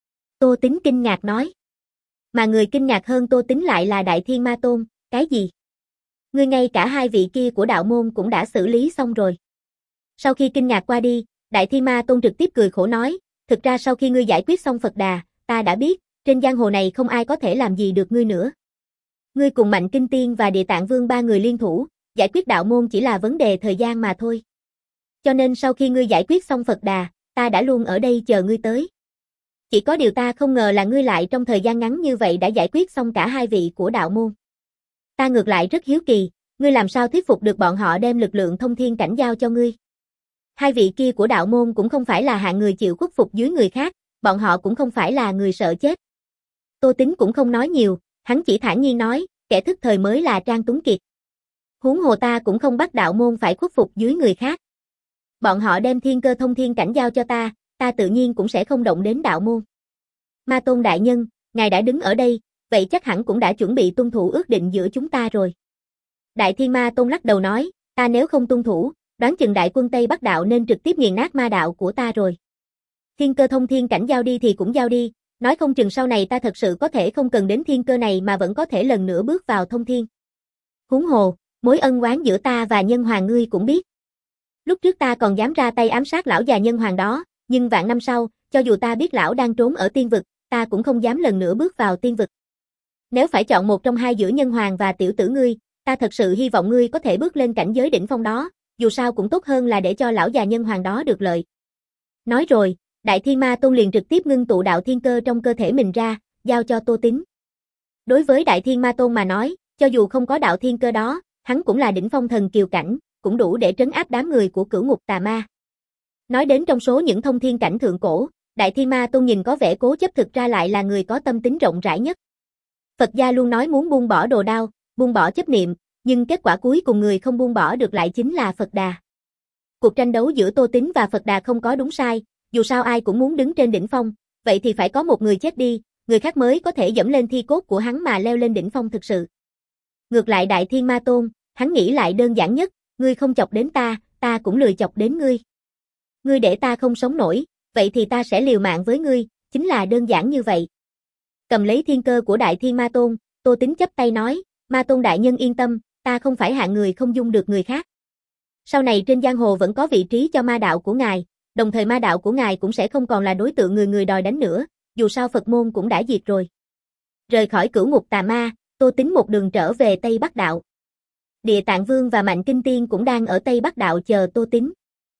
Tô Tín kinh ngạc nói. Mà người kinh ngạc hơn Tô Tín lại là Đại Thiên Ma Tôn, cái gì? Ngươi ngay cả hai vị kia của đạo môn cũng đã xử lý xong rồi. Sau khi kinh ngạc qua đi, Đại Thiên Ma Tôn trực tiếp cười khổ nói, thực ra sau khi ngươi giải quyết xong Phật Đà, ta đã biết, trên giang hồ này không ai có thể làm gì được ngươi nữa. Ngươi cùng Mạnh Kinh Tiên và Địa Tạng Vương ba người liên thủ, giải quyết đạo môn chỉ là vấn đề thời gian mà thôi. Cho nên sau khi ngươi giải quyết xong Phật Đà, ta đã luôn ở đây chờ ngươi tới. Chỉ có điều ta không ngờ là ngươi lại trong thời gian ngắn như vậy đã giải quyết xong cả hai vị của đạo môn. Ta ngược lại rất hiếu kỳ, ngươi làm sao thuyết phục được bọn họ đem lực lượng thông thiên cảnh giao cho ngươi. Hai vị kia của đạo môn cũng không phải là hạng người chịu khuất phục dưới người khác, bọn họ cũng không phải là người sợ chết. Tô Tín cũng không nói nhiều, hắn chỉ thản nhiên nói, kẻ thức thời mới là Trang Tuấn Kiệt. Huống hồ ta cũng không bắt đạo môn phải khuất phục dưới người khác. Bọn họ đem thiên cơ thông thiên cảnh giao cho ta, ta tự nhiên cũng sẽ không động đến đạo môn. Ma Tôn đại nhân, ngài đã đứng ở đây, vậy chắc hẳn cũng đã chuẩn bị tuân thủ ước định giữa chúng ta rồi. Đại Thiên Ma Tôn lắc đầu nói, ta nếu không tuân thủ, đoán chừng đại quân Tây Bắc đạo nên trực tiếp nghiền nát ma đạo của ta rồi. Thiên cơ thông thiên cảnh giao đi thì cũng giao đi, nói không chừng sau này ta thật sự có thể không cần đến thiên cơ này mà vẫn có thể lần nữa bước vào thông thiên. Huống hồ, mối ân oán giữa ta và Nhân Hoàng ngươi cũng biết. Lúc trước ta còn dám ra tay ám sát lão già Nhân Hoàng đó, nhưng vạn năm sau, cho dù ta biết lão đang trốn ở tiên vực, ta cũng không dám lần nữa bước vào tiên vực. Nếu phải chọn một trong hai giữa Nhân Hoàng và tiểu tử ngươi, ta thật sự hy vọng ngươi có thể bước lên cảnh giới đỉnh phong đó, dù sao cũng tốt hơn là để cho lão già Nhân Hoàng đó được lợi. Nói rồi, Đại Thiên Ma Tôn liền trực tiếp ngưng tụ đạo thiên cơ trong cơ thể mình ra, giao cho Tô Tín. Đối với Đại Thiên Ma Tôn mà nói, cho dù không có đạo thiên cơ đó, hắn cũng là đỉnh phong thần kiều cảnh, cũng đủ để trấn áp đám người của Cửu Ngục Tà Ma. Nói đến trong số những thông thiên cảnh thượng cổ, Đại Thiên Ma Tôn nhìn có vẻ cố chấp, thực ra lại là người có tâm tính rộng rãi nhất. Phật gia luôn nói muốn buông bỏ đồ đao, buông bỏ chấp niệm, nhưng kết quả cuối cùng người không buông bỏ được lại chính là Phật Đà. Cuộc tranh đấu giữa Tô Tín và Phật Đà không có đúng sai, dù sao ai cũng muốn đứng trên đỉnh phong, vậy thì phải có một người chết đi, người khác mới có thể dẫm lên thi cốt của hắn mà leo lên đỉnh phong thực sự. Ngược lại Đại Thiên Ma Tôn, hắn nghĩ lại đơn giản nhất, ngươi không chọc đến ta, ta cũng lười chọc đến ngươi. Ngươi để ta không sống nổi, vậy thì ta sẽ liều mạng với ngươi, chính là đơn giản như vậy. Cầm lấy thiên cơ của Đại Thiên Ma Tôn, Tô Tín chắp tay nói, Ma Tôn đại nhân yên tâm, ta không phải hạng người không dung được người khác. Sau này trên giang hồ vẫn có vị trí cho ma đạo của ngài, đồng thời ma đạo của ngài cũng sẽ không còn là đối tượng người người đòi đánh nữa, dù sao Phật môn cũng đã diệt rồi. Rời khỏi Cửu Ngục Tà Ma, Tô Tín một đường trở về Tây Bắc đạo. Địa Tạng Vương và Mạnh Kinh Tiên cũng đang ở Tây Bắc đạo chờ Tô Tín.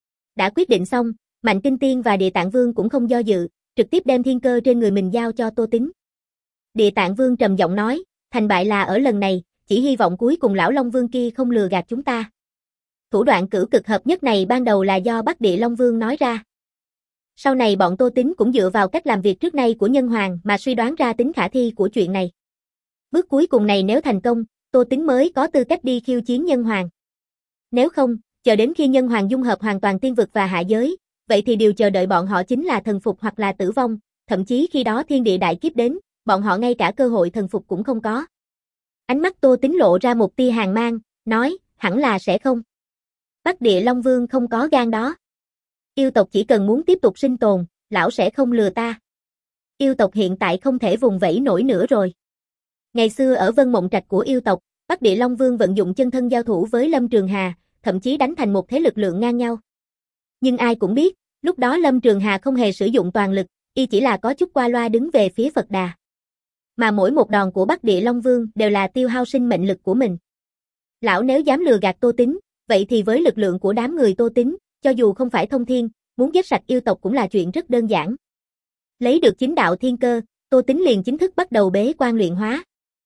Đã quyết định xong, Mạnh Kinh Tiên và Địa Tạng Vương cũng không do dự, trực tiếp đem thiên cơ trên người mình giao cho Tô Tín. Địa Tạng Vương trầm giọng nói, thành bại là ở lần này, chỉ hy vọng cuối cùng lão Long Vương kia không lừa gạt chúng ta. Thủ đoạn cửu cực hợp nhất này ban đầu là do Bắc Địa Long Vương nói ra. Sau này bọn Tô Tín cũng dựa vào cách làm việc trước nay của Nhân Hoàng mà suy đoán ra tính khả thi của chuyện này. Bước cuối cùng này nếu thành công, Tô Tín mới có tư cách đi khiêu chiến Nhân Hoàng. Nếu không, chờ đến khi Nhân Hoàng dung hợp hoàn toàn tiên vực và hạ giới, vậy thì điều chờ đợi bọn họ chính là thần phục hoặc là tử vong, thậm chí khi đó thiên địa đại kiếp đến, bọn họ ngay cả cơ hội thần phục cũng không có. Ánh mắt Tô Tín lộ ra một tia hàn mang, nói, hẳn là sẽ không. Bắc Địa Long Vương không có gan đó. Yêu tộc chỉ cần muốn tiếp tục sinh tồn, lão sẽ không lừa ta. Yêu tộc hiện tại không thể vùng vẫy nổi nữa rồi. Ngày xưa ở Vân Mộng Trạch của yêu tộc, Bắc Địa Long Vương vận dụng chân thân giao thủ với Lâm Trường Hà, thậm chí đánh thành một thế lực lượng ngang nhau. Nhưng ai cũng biết, lúc đó Lâm Trường Hà không hề sử dụng toàn lực, y chỉ là có chút qua loa đứng về phía Phật Đà. Mà mỗi một đòn của Bắc Địa Long Vương đều là tiêu hao sinh mệnh lực của mình. Lão nếu dám lừa gạt Tô Tín, vậy thì với lực lượng của đám người Tô Tín, cho dù không phải thông thiên, muốn giết sạch yêu tộc cũng là chuyện rất đơn giản. Lấy được chính đạo thiên cơ, Tô Tín liền chính thức bắt đầu bế quan luyện hóa.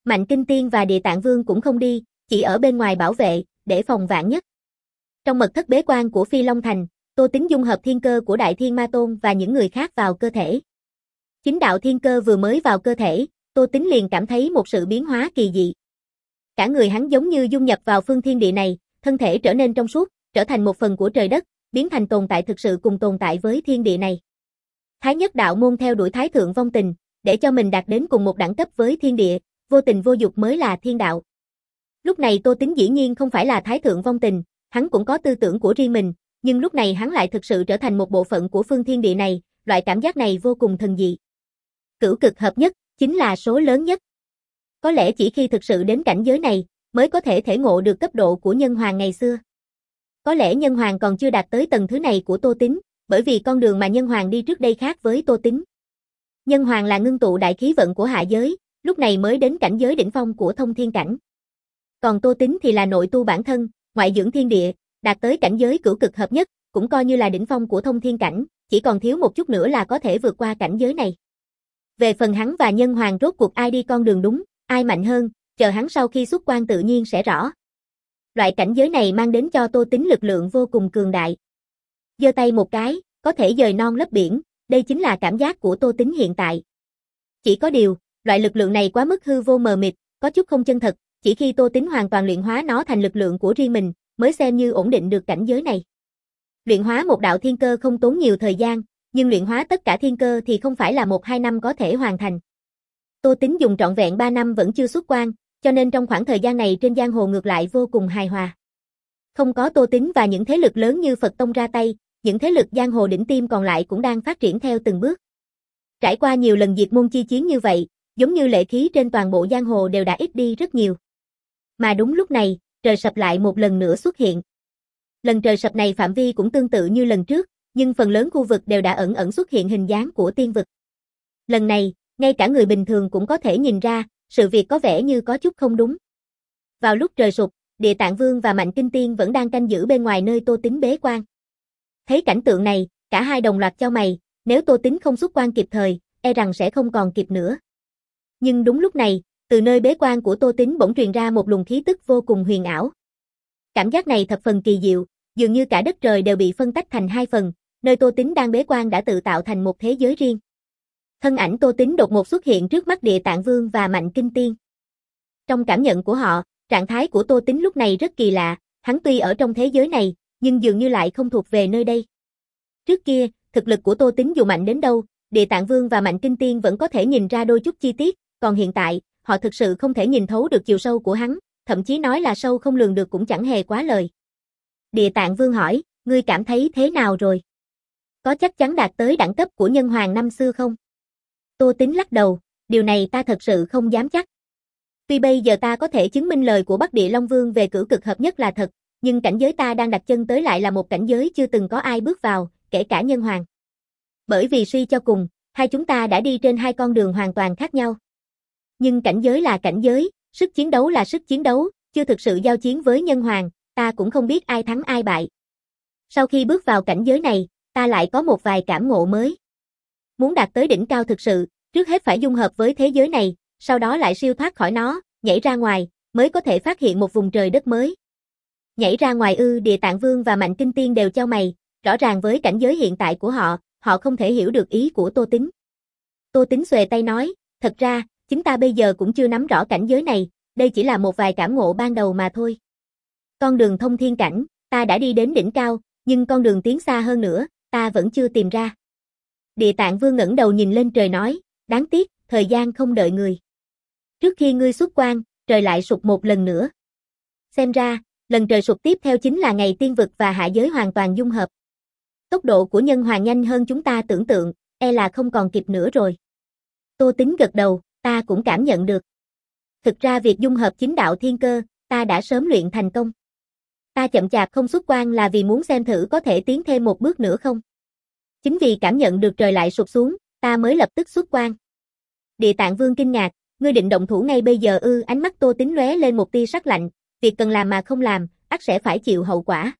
Mạnh Kinh Tiên và Địa Tạng Vương cũng không đi, chỉ ở bên ngoài bảo vệ, để phòng vạn nhất. Trong mật thất bế quan của Phi Long Thành, Tô Tín dung hợp thiên cơ của Đại Thiên Ma Tôn và những người khác vào cơ thể. Chính đạo thiên cơ vừa mới vào cơ thể, Tô Tín liền cảm thấy một sự biến hóa kỳ dị. Cả người hắn giống như dung nhập vào phương thiên địa này, thân thể trở nên trong suốt, trở thành một phần của trời đất, biến thành tồn tại thực sự cùng tồn tại với thiên địa này. Thái nhất đạo môn theo đuổi thái thượng vong tình, để cho mình đạt đến cùng một đẳng cấp với thiên địa, vô tình vô dục mới là thiên đạo. Lúc này Tô Tín dĩ nhiên không phải là thái thượng vong tình, hắn cũng có tư tưởng của riêng mình, nhưng lúc này hắn lại thực sự trở thành một bộ phận của phương thiên địa này, loại cảm giác này vô cùng thần dị. Cửu cực hợp nhất, chính là số lớn nhất. Có lẽ chỉ khi thực sự đến cảnh giới này, mới có thể thể ngộ được cấp độ của nhân hoàng ngày xưa. Có lẽ nhân hoàng còn chưa đạt tới tầng thứ này của Tô Tín, bởi vì con đường mà nhân hoàng đi trước đây khác với Tô Tín. Nhân hoàng là ngưng tụ đại khí vận của hạ giới, lúc này mới đến cảnh giới đỉnh phong của thông thiên cảnh. Còn Tô Tín thì là nội tu bản thân, ngoại dưỡng thiên địa, đạt tới cảnh giới cửu cực hợp nhất, cũng coi như là đỉnh phong của thông thiên cảnh, chỉ còn thiếu một chút nữa là có thể vượt qua cảnh giới này. Về phần hắn và nhân hoàng rốt cuộc ai đi con đường đúng, ai mạnh hơn, chờ hắn sau khi xuất quan tự nhiên sẽ rõ. Loại cảnh giới này mang đến cho Tô Tín lực lượng vô cùng cường đại. Giơ tay một cái, có thể dời non lấp biển, đây chính là cảm giác của Tô Tín hiện tại. Chỉ có điều, loại lực lượng này quá mức hư vô mờ mịt, có chút không chân thật, chỉ khi Tô Tín hoàn toàn luyện hóa nó thành lực lượng của riêng mình, mới xem như ổn định được cảnh giới này. Luyện hóa một đạo thiên cơ không tốn nhiều thời gian, nhưng luyện hóa tất cả thiên cơ thì không phải là một hai năm có thể hoàn thành. Tô Tín dùng trọn vẹn ba năm vẫn chưa xuất quan, cho nên trong khoảng thời gian này trên giang hồ ngược lại vô cùng hài hòa. Không có Tô Tín và những thế lực lớn như Phật Tông ra tay, những thế lực giang hồ đỉnh tiêm còn lại cũng đang phát triển theo từng bước. Trải qua nhiều lần diệt môn chi chiến như vậy, giống như lệ khí trên toàn bộ giang hồ đều đã ít đi rất nhiều. Mà đúng lúc này, trời sập lại một lần nữa xuất hiện. Lần trời sập này phạm vi cũng tương tự như lần trước, nhưng phần lớn khu vực đều đã ẩn ẩn xuất hiện hình dáng của tiên vực. Lần này, ngay cả người bình thường cũng có thể nhìn ra, sự việc có vẻ như có chút không đúng. Vào lúc trời sụp, Địa Tạng Vương và Mạnh Kinh Tiên vẫn đang canh giữ bên ngoài nơi Tô Tín bế quan. Thấy cảnh tượng này, cả hai đồng loạt chau mày, nếu Tô Tín không xuất quan kịp thời, e rằng sẽ không còn kịp nữa. Nhưng đúng lúc này, từ nơi bế quan của Tô Tín bỗng truyền ra một luồng khí tức vô cùng huyền ảo. Cảm giác này thập phần kỳ diệu, dường như cả đất trời đều bị phân tách thành hai phần, nơi Tô Tín đang bế quan đã tự tạo thành một thế giới riêng. Thân ảnh Tô Tín đột ngột xuất hiện trước mắt Địa Tạng Vương và Mạnh Kinh Tiên. Trong cảm nhận của họ, trạng thái của Tô Tín lúc này rất kỳ lạ, hắn tuy ở trong thế giới này, nhưng dường như lại không thuộc về nơi đây. Trước kia, thực lực của Tô Tín dù mạnh đến đâu, Địa Tạng Vương và Mạnh Kinh Tiên vẫn có thể nhìn ra đôi chút chi tiết, còn hiện tại, họ thực sự không thể nhìn thấu được chiều sâu của hắn, thậm chí nói là sâu không lường được cũng chẳng hề quá lời. Địa Tạng Vương hỏi, ngươi cảm thấy thế nào rồi? Có chắc chắn đạt tới đẳng cấp của nhân hoàng năm xưa không? Tô Tín lắc đầu, điều này ta thật sự không dám chắc. Tuy bây giờ ta có thể chứng minh lời của Bắc Địa Long Vương về cửu cực hợp nhất là thật, nhưng cảnh giới ta đang đặt chân tới lại là một cảnh giới chưa từng có ai bước vào, kể cả nhân hoàng. Bởi vì suy cho cùng, hai chúng ta đã đi trên hai con đường hoàn toàn khác nhau. Nhưng cảnh giới là cảnh giới, sức chiến đấu là sức chiến đấu, chưa thực sự giao chiến với nhân hoàng, ta cũng không biết ai thắng ai bại. Sau khi bước vào cảnh giới này, ta lại có một vài cảm ngộ mới. Muốn đạt tới đỉnh cao thực sự, trước hết phải dung hợp với thế giới này, sau đó lại siêu thoát khỏi nó, nhảy ra ngoài, mới có thể phát hiện một vùng trời đất mới. Nhảy ra ngoài ư? Địa Tạng Vương và Mạnh Kinh Tiên đều chau mày, rõ ràng với cảnh giới hiện tại của họ, họ không thể hiểu được ý của Tô Tín. Tô Tín xuề tay nói, thật ra, chúng ta bây giờ cũng chưa nắm rõ cảnh giới này, đây chỉ là một vài cảm ngộ ban đầu mà thôi. Con đường thông thiên cảnh, ta đã đi đến đỉnh cao, nhưng con đường tiến xa hơn nữa, ta vẫn chưa tìm ra. Địa Tạng Vương ngẩng đầu nhìn lên trời nói, đáng tiếc, thời gian không đợi người. Trước khi ngươi xuất quan, trời lại sụp một lần nữa. Xem ra, lần trời sụp tiếp theo chính là ngày tiên vực và hạ giới hoàn toàn dung hợp. Tốc độ của nhân hoàng nhanh hơn chúng ta tưởng tượng, e là không còn kịp nữa rồi. Tô Tín gật đầu, ta cũng cảm nhận được. Thực ra việc dung hợp chính đạo thiên cơ, ta đã sớm luyện thành công. Ta chậm chạp không xuất quan là vì muốn xem thử có thể tiến thêm một bước nữa không. Chính vì cảm nhận được trời lại sụp xuống, ta mới lập tức xuất quan. Địa Tạng Vương kinh ngạc, ngươi định động thủ ngay bây giờ ư? Ánh mắt Tô Tín lóe lên một tia sắc lạnh, việc cần làm mà không làm, ắt sẽ phải chịu hậu quả.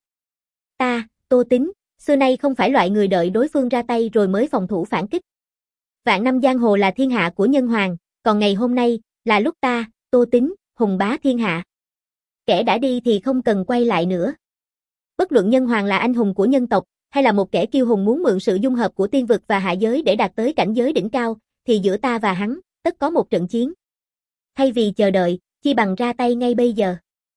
Ta, Tô Tín, xưa nay không phải loại người đợi đối phương ra tay rồi mới phòng thủ phản kích. Vạn năm giang hồ là thiên hạ của nhân hoàng, còn ngày hôm nay, là lúc ta, Tô Tín, hùng bá thiên hạ. Kẻ đã đi thì không cần quay lại nữa. Bất luận Nhân Hoàng là anh hùng của nhân tộc, hay là một kẻ kiêu hùng muốn mượn sự dung hợp của tiên vực và hạ giới để đạt tới cảnh giới đỉnh cao, thì giữa ta và hắn, tất có một trận chiến. Thay vì chờ đợi, chi bằng ra tay ngay bây giờ.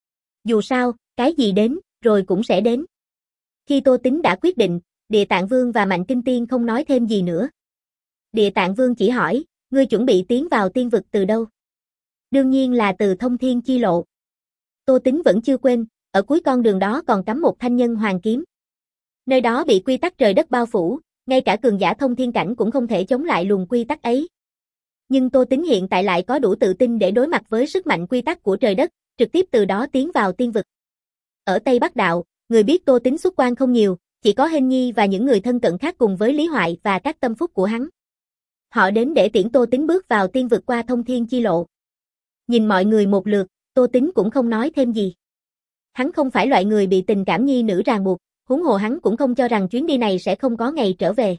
Dù sao, cái gì đến, rồi cũng sẽ đến. Khi Tô Tín đã quyết định, Địa Tạng Vương và Mạnh Kinh Tiên không nói thêm gì nữa. Địa Tạng Vương chỉ hỏi, ngươi chuẩn bị tiến vào tiên vực từ đâu? Đương nhiên là từ Thông Thiên Chi Lộ. Tô Tín vẫn chưa quên, ở cuối con đường đó còn cắm một thanh nhân hoàng kiếm. Nơi đó bị quy tắc trời đất bao phủ, ngay cả cường giả thông thiên cảnh cũng không thể chống lại luồng quy tắc ấy. Nhưng Tô Tín hiện tại lại có đủ tự tin để đối mặt với sức mạnh quy tắc của trời đất, trực tiếp từ đó tiến vào tiên vực. Ở Tây Bắc Đạo, người biết Tô Tín xuất quan không nhiều, chỉ có Hinh Nhi và những người thân cận khác cùng với Lý Hoại và các tâm phúc của hắn. Họ đến để tiễn Tô Tín bước vào tiên vực qua Thông Thiên Chi Lộ. Nhìn mọi người một lượt, Tô Tín cũng không nói thêm gì. Hắn không phải loại người bị tình cảm nhi nữ ràng buộc, huống hồ hắn cũng không cho rằng chuyến đi này sẽ không có ngày trở về.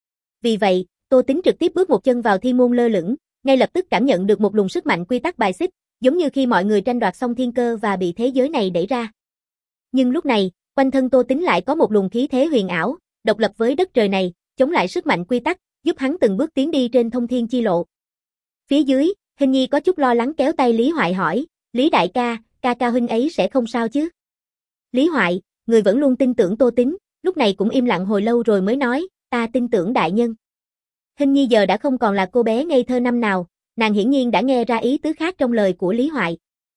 Vì vậy, Tô Tín trực tiếp bước một chân vào thiên môn lơ lửng, ngay lập tức cảm nhận được một luồng sức mạnh quy tắc bài xích, giống như khi mọi người tranh đoạt xong thiên cơ và bị thế giới này đẩy ra. Nhưng lúc này, quanh thân Tô Tín lại có một luồng khí thế huyền ảo, độc lập với đất trời này, chống lại sức mạnh quy tắc, giúp hắn từng bước tiến đi trên Thông Thiên Chi Lộ. Phía dưới, Hinh Nhi có chút lo lắng kéo tay Lý Hoại hỏi, Lý đại ca, ca ca huynh ấy sẽ không sao chứ? Lý Hoại, người vẫn luôn tin tưởng Tô Tín, lúc này cũng im lặng hồi lâu rồi mới nói, ta tin tưởng đại nhân. Hinh Nhi giờ đã không còn là cô bé ngây thơ năm nào, nàng hiển nhiên đã nghe ra ý tứ khác trong lời của Lý Hoại.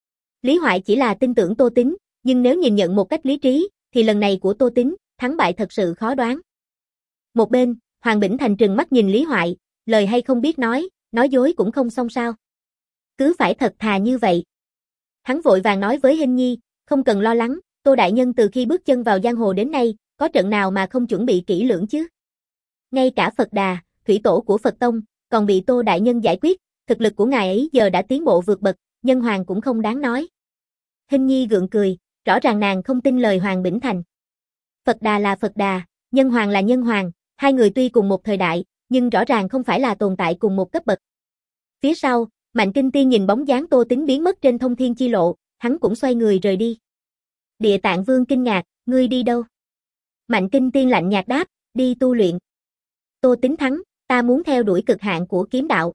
Lý Hoại chỉ là tin tưởng Tô Tín, nhưng nếu nhìn nhận một cách lý trí, thì lần này của Tô Tín, thắng bại thật sự khó đoán. Một bên, Hoàng Bỉnh Thành trừng mắt nhìn Lý Hoại, lời hay không biết nói, nói dối cũng không xong sao. Cứ phải thật thà như vậy. Hắn vội vàng nói với Hinh Nhi, không cần lo lắng, Tô đại nhân từ khi bước chân vào giang hồ đến nay, có trận nào mà không chuẩn bị kỹ lưỡng chứ? Ngay cả Phật Đà, thủy tổ của Phật Tông, còn bị Tô đại nhân giải quyết, thực lực của ngài ấy giờ đã tiến bộ vượt bậc, Nhân Hoàng cũng không đáng nói. Hinh Nhi gượng cười, rõ ràng nàng không tin lời Hoàng Bỉnh Thành. Phật Đà là Phật Đà, Nhân Hoàng là Nhân Hoàng, hai người tuy cùng một thời đại, nhưng rõ ràng không phải là tồn tại cùng một cấp bậc. Phía sau, Mạnh Kinh Tiên nhìn bóng dáng Tô Tín biến mất trên Thông Thiên Chi Lộ, hắn cũng xoay người rời đi. Địa Tạng Vương kinh ngạc, ngươi đi đâu? Mạnh Kinh Tiên lạnh nhạt đáp, đi tu luyện. Tô Tín thắng, ta muốn theo đuổi cực hạn của kiếm đạo.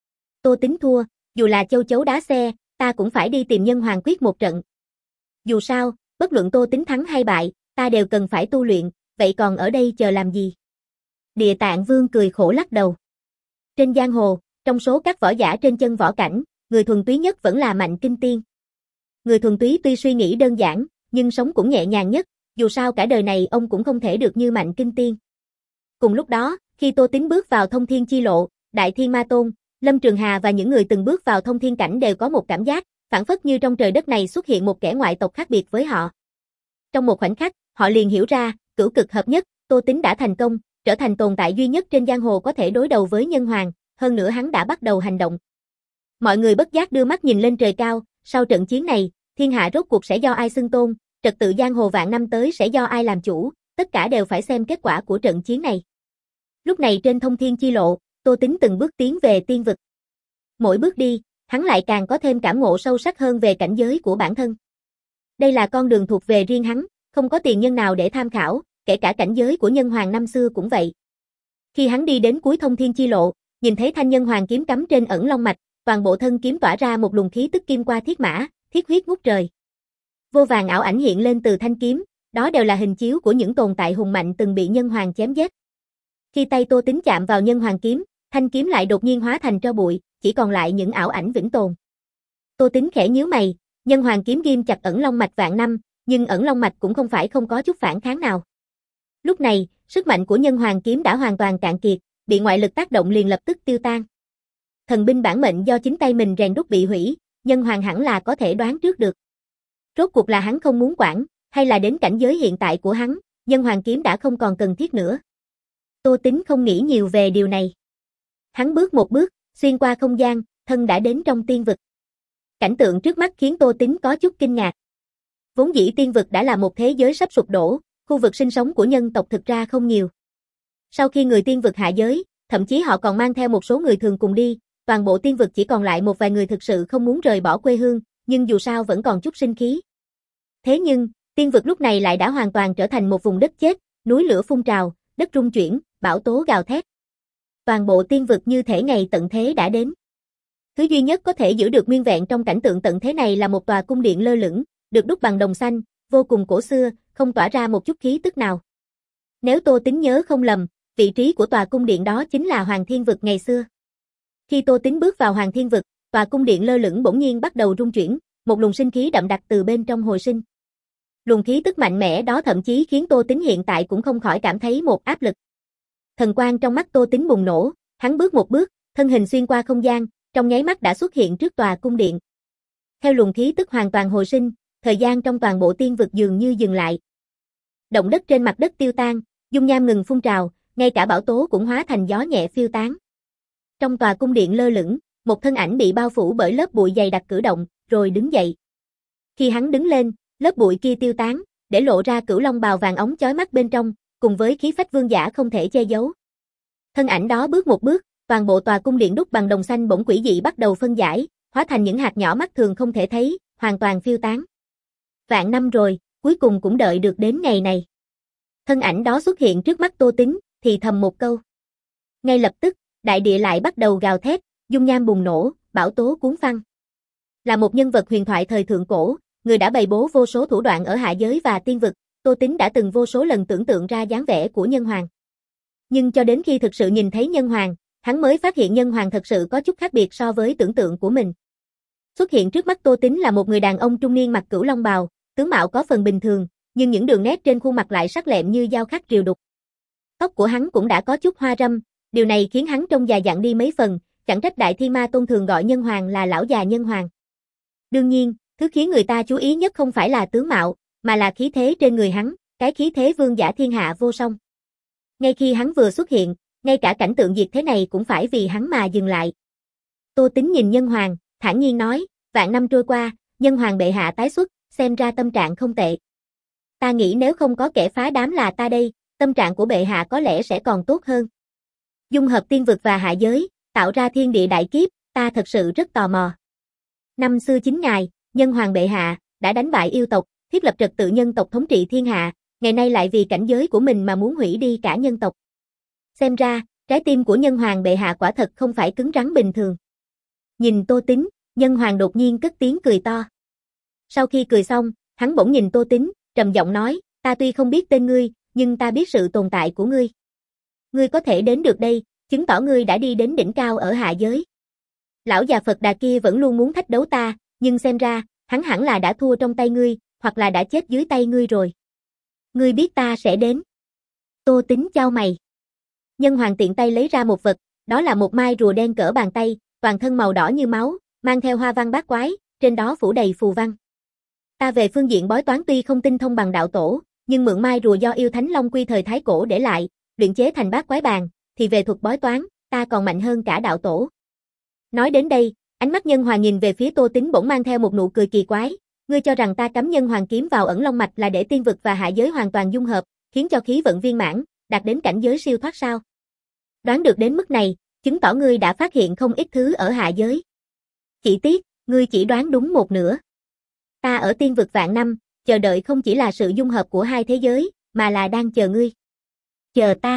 Tô Tín thua, dù là châu chấu đá xe, ta cũng phải đi tìm Nhân Hoàng quyết một trận. Dù sao, bất luận Tô Tín thắng hay bại, ta đều cần phải tu luyện, vậy còn ở đây chờ làm gì? Địa Tạng Vương cười khổ lắc đầu. Trên giang hồ, trong số các võ giả trên chân võ cảnh, người thuần túy nhất vẫn là Mạnh Kinh Tiên. Người thuần túy tuy suy nghĩ đơn giản, nhưng sống cũng nhẹ nhàng nhất, dù sao cả đời này ông cũng không thể được như Mạnh Kinh Tiên. Cùng lúc đó, khi Tô Tín bước vào Thông Thiên Chi Lộ, Đại Thiên Ma Tôn, Lâm Trường Hà và những người từng bước vào thông thiên cảnh đều có một cảm giác, phảng phất như trong trời đất này xuất hiện một kẻ ngoại tộc khác biệt với họ. Trong một khoảnh khắc, họ liền hiểu ra, cửu cực hợp nhất, Tô Tín đã thành công, trở thành tồn tại duy nhất trên giang hồ có thể đối đầu với Nhân Hoàng, hơn nữa hắn đã bắt đầu hành động. Mọi người bất giác đưa mắt nhìn lên trời cao, sau trận chiến này, thiên hạ rốt cuộc sẽ do ai xưng tôn, trật tự giang hồ vạn năm tới sẽ do ai làm chủ, tất cả đều phải xem kết quả của trận chiến này. Lúc này trên Thông Thiên Chi Lộ, Tô Tín từng bước tiến về tiên vực. Mỗi bước đi, hắn lại càng có thêm cảm ngộ sâu sắc hơn về cảnh giới của bản thân. Đây là con đường thuộc về riêng hắn, không có tiền nhân nào để tham khảo, kể cả cảnh giới của Nhân Hoàng năm xưa cũng vậy. Khi hắn đi đến cuối Thông Thiên Chi Lộ, nhìn thấy thanh Nhân Hoàng kiếm cắm trên ẩn long mạch, toàn bộ thân kiếm tỏa ra một luồng khí tức kim qua thiết mã, thiết huyết ngút trời. Vô vàng ảo ảnh hiện lên từ thanh kiếm, đó đều là hình chiếu của những tồn tại hùng mạnh từng bị Nhân Hoàng chém giết. Khi tay Tô Tín chạm vào Nhân Hoàng kiếm, thanh kiếm lại đột nhiên hóa thành tro bụi, chỉ còn lại những ảo ảnh vĩnh tồn. Tô Tín khẽ nhíu mày, Nhân Hoàng kiếm ghim chặt ẩn long mạch vạn năm, nhưng ẩn long mạch cũng không phải không có chút phản kháng nào. Lúc này, sức mạnh của Nhân Hoàng kiếm đã hoàn toàn cạn kiệt, bị ngoại lực tác động liền lập tức tiêu tan. Thần binh bản mệnh do chính tay mình rèn đúc bị hủy, Nhân Hoàng hẳn là có thể đoán trước được. Rốt cuộc là hắn không muốn quản, hay là đến cảnh giới hiện tại của hắn, Nhân Hoàng kiếm đã không còn cần thiết nữa. Tô Tín không nghĩ nhiều về điều này. Hắn bước một bước, xuyên qua không gian, thân đã đến trong tiên vực. Cảnh tượng trước mắt khiến Tô Tín có chút kinh ngạc. Vốn dĩ tiên vực đã là một thế giới sắp sụp đổ, khu vực sinh sống của nhân tộc thực ra không nhiều. Sau khi người tiên vực hạ giới, thậm chí họ còn mang theo một số người thường cùng đi, toàn bộ tiên vực chỉ còn lại một vài người thực sự không muốn rời bỏ quê hương, nhưng dù sao vẫn còn chút sinh khí. Thế nhưng, tiên vực lúc này lại đã hoàn toàn trở thành một vùng đất chết, núi lửa phun trào, đất rung chuyển, bão tố gào thét. Toàn bộ tiên vực như thể ngày tận thế đã đến. Thứ duy nhất có thể giữ được nguyên vẹn trong cảnh tượng tận thế này là một tòa cung điện lơ lửng, được đúc bằng đồng xanh, vô cùng cổ xưa, không tỏa ra một chút khí tức nào. Nếu Tô Tính nhớ không lầm, vị trí của tòa cung điện đó chính là Hoàng Thiên Vực ngày xưa. Khi Tô Tính bước vào Hoàng Thiên Vực, tòa cung điện lơ lửng bỗng nhiên bắt đầu rung chuyển, một luồng sinh khí đậm đặc từ bên trong hồi sinh. Luồng khí tức mạnh mẽ đó thậm chí khiến Tô Tính hiện tại cũng không khỏi cảm thấy một áp lực. Thần quang trong mắt Tô Tính bùng nổ, hắn bước một bước, thân hình xuyên qua không gian, trong nháy mắt đã xuất hiện trước tòa cung điện. Theo luồng khí tức hoàn toàn hồi sinh, thời gian trong toàn bộ tiên vực dường như dừng lại. Động đất trên mặt đất tiêu tan, dung nham ngừng phun trào, ngay cả bão tố cũng hóa thành gió nhẹ phiêu tán. Trong tòa cung điện lơ lửng, một thân ảnh bị bao phủ bởi lớp bụi dày đặc cử động, rồi đứng dậy. Khi hắn đứng lên, lớp bụi kia tiêu tán, để lộ ra cửu long bào vàng óng chói mắt bên trong, cùng với khí phách vương giả không thể che giấu. Thân ảnh đó bước một bước, toàn bộ tòa cung điện đúc bằng đồng xanh bỗng quỷ dị bắt đầu phân giải, hóa thành những hạt nhỏ mắt thường không thể thấy, hoàn toàn phiêu tán. Vạn năm rồi, cuối cùng cũng đợi được đến ngày này. Thân ảnh đó xuất hiện trước mắt Tô Tính, thì thầm một câu. Ngay lập tức, đại địa lại bắt đầu gào thét, dung nham bùng nổ, bão tố cuốn phăng. Là một nhân vật huyền thoại thời thượng cổ, người đã bày bố vô số thủ đoạn ở hạ giới và tiên vực, Tô Tính đã từng vô số lần tưởng tượng ra dáng vẻ của Nhân Hoàng. Nhưng cho đến khi thực sự nhìn thấy Nhân Hoàng, hắn mới phát hiện Nhân Hoàng thật sự có chút khác biệt so với tưởng tượng của mình. Xuất hiện trước mắt Tô Tính là một người đàn ông trung niên mặc cửu long bào, tướng mạo có phần bình thường, nhưng những đường nét trên khuôn mặt lại sắc lẹm như dao khắc triều đục. Tóc của hắn cũng đã có chút hoa râm, điều này khiến hắn trông già dặn đi mấy phần, chẳng trách Đại Thiên Ma Tôn thường gọi Nhân Hoàng là lão già Nhân Hoàng. Đương nhiên, thứ khiến người ta chú ý nhất không phải là tướng mạo, mà là khí thế trên người hắn, cái khí thế vương giả thiên hạ vô song. Ngay khi hắn vừa xuất hiện, ngay cả cảnh tượng diệt thế này cũng phải vì hắn mà dừng lại. Tô Tính nhìn Nhân Hoàng, thản nhiên nói, vạn năm trôi qua, Nhân Hoàng bệ hạ tái xuất, xem ra tâm trạng không tệ. Ta nghĩ nếu không có kẻ phá đám là ta đây, tâm trạng của bệ hạ có lẽ sẽ còn tốt hơn. Dung hợp tiên vực và hạ giới, tạo ra thiên địa đại kiếp, ta thật sự rất tò mò. Năm xưa chính ngài, Nhân Hoàng bệ hạ, đã đánh bại yêu tộc, thiết lập trật tự nhân tộc thống trị thiên hạ, ngày nay lại vì cảnh giới của mình mà muốn hủy đi cả nhân tộc. Xem ra, trái tim của Nhân Hoàng bệ hạ quả thật không phải cứng rắn bình thường. Nhìn Tô Tính, Nhân Hoàng đột nhiên cất tiếng cười to. Sau khi cười xong, hắn bỗng nhìn Tô Tính, trầm giọng nói, ta tuy không biết tên ngươi, nhưng ta biết sự tồn tại của ngươi. Ngươi có thể đến được đây, chứng tỏ ngươi đã đi đến đỉnh cao ở hạ giới. Lão già Phật Đà kia vẫn luôn muốn thách đấu ta, nhưng xem ra, hắn hẳn là đã thua trong tay ngươi, hoặc là đã chết dưới tay ngươi rồi. Ngươi biết ta sẽ đến. Tô Tính chau mày. Nhân Hoàng tiện tay lấy ra một vật, đó là một mai rùa đen cỡ bàn tay, toàn thân màu đỏ như máu, mang theo hoa văn bát quái, trên đó phủ đầy phù văn. Ta về phương diện bói toán tuy không tinh thông bằng đạo tổ, nhưng mượn mai rùa do yêu thánh Long Quy thời Thái Cổ để lại, luyện chế thành bát quái bàn, thì về thuật bói toán, ta còn mạnh hơn cả đạo tổ. Nói đến đây, ánh mắt Nhân Hoàng nhìn về phía Tô Tính bỗng mang theo một nụ cười kỳ quái, ngươi cho rằng ta cắm Nhân Hoàng kiếm vào ẩn long mạch là để tiên vực và hạ giới hoàn toàn dung hợp, khiến cho khí vận viên mãn, đạt đến cảnh giới siêu thoát sao? Đoán được đến mức này, chứng tỏ ngươi đã phát hiện không ít thứ ở hạ giới. Chỉ tiếc, ngươi chỉ đoán đúng một nửa. Ta ở tiên vực vạn năm, chờ đợi không chỉ là sự dung hợp của hai thế giới, mà là đang chờ ngươi. Chờ ta.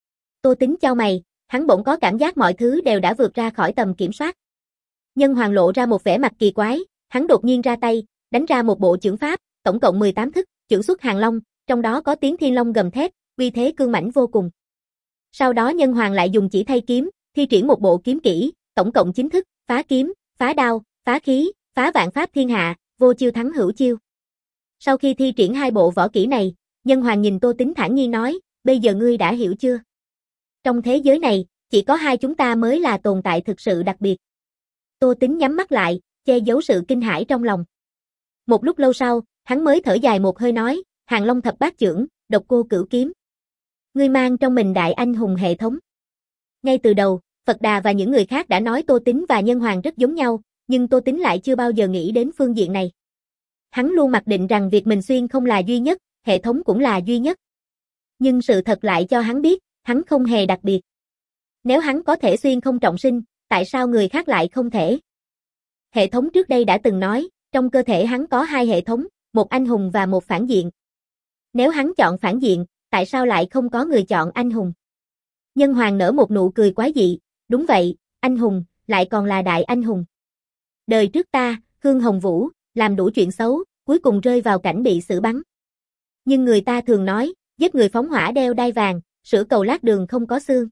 Tô Tính chau mày, hắn bỗng có cảm giác mọi thứ đều đã vượt ra khỏi tầm kiểm soát. Nhân Hoàng lộ ra một vẻ mặt kỳ quái, hắn đột nhiên ra tay, đánh ra một bộ chưởng pháp, tổng cộng mười tám thức, chưởng xuất hàng long, trong đó có tiếng thiên long gầm thét, uy thế cương mãnh vô cùng. Sau đó Nhân Hoàng lại dùng chỉ thay kiếm, thi triển một bộ kiếm kỹ, tổng cộng chín thức, phá kiếm, phá đao, phá khí, phá vạn pháp thiên hạ, vô chiêu thắng hữu chiêu. Sau khi thi triển hai bộ võ kỹ này, Nhân Hoàng nhìn Tô Tính thản nhiên nói, bây giờ ngươi đã hiểu chưa? Trong thế giới này, chỉ có hai chúng ta mới là tồn tại thực sự đặc biệt. Tô Tính nhắm mắt lại, che giấu sự kinh hãi trong lòng. Một lúc lâu sau, hắn mới thở dài một hơi nói, Hàng Long thập bát chưởng, độc cô cửu kiếm. Ngươi mang trong mình đại anh hùng hệ thống. Ngay từ đầu, Phật Đà và những người khác đã nói Tô Tính và Nhân Hoàng rất giống nhau, nhưng Tô Tính lại chưa bao giờ nghĩ đến phương diện này. Hắn luôn mặc định rằng việc mình xuyên không là duy nhất, hệ thống cũng là duy nhất. Nhưng sự thật lại cho hắn biết, hắn không hề đặc biệt. Nếu hắn có thể xuyên không trọng sinh, tại sao người khác lại không thể? Hệ thống trước đây đã từng nói, trong cơ thể hắn có hai hệ thống, một anh hùng và một phản diện. Nếu hắn chọn phản diện, tại sao lại không có người chọn anh hùng? Nhân Hoàng nở một nụ cười quái dị, đúng vậy, anh hùng, lại còn là đại anh hùng. Đời trước ta, Khương Hồng Vũ, làm đủ chuyện xấu, cuối cùng rơi vào cảnh bị xử bắn. Nhưng người ta thường nói, giết người phóng hỏa đeo đai vàng, sửa cầu lát đường không có xương.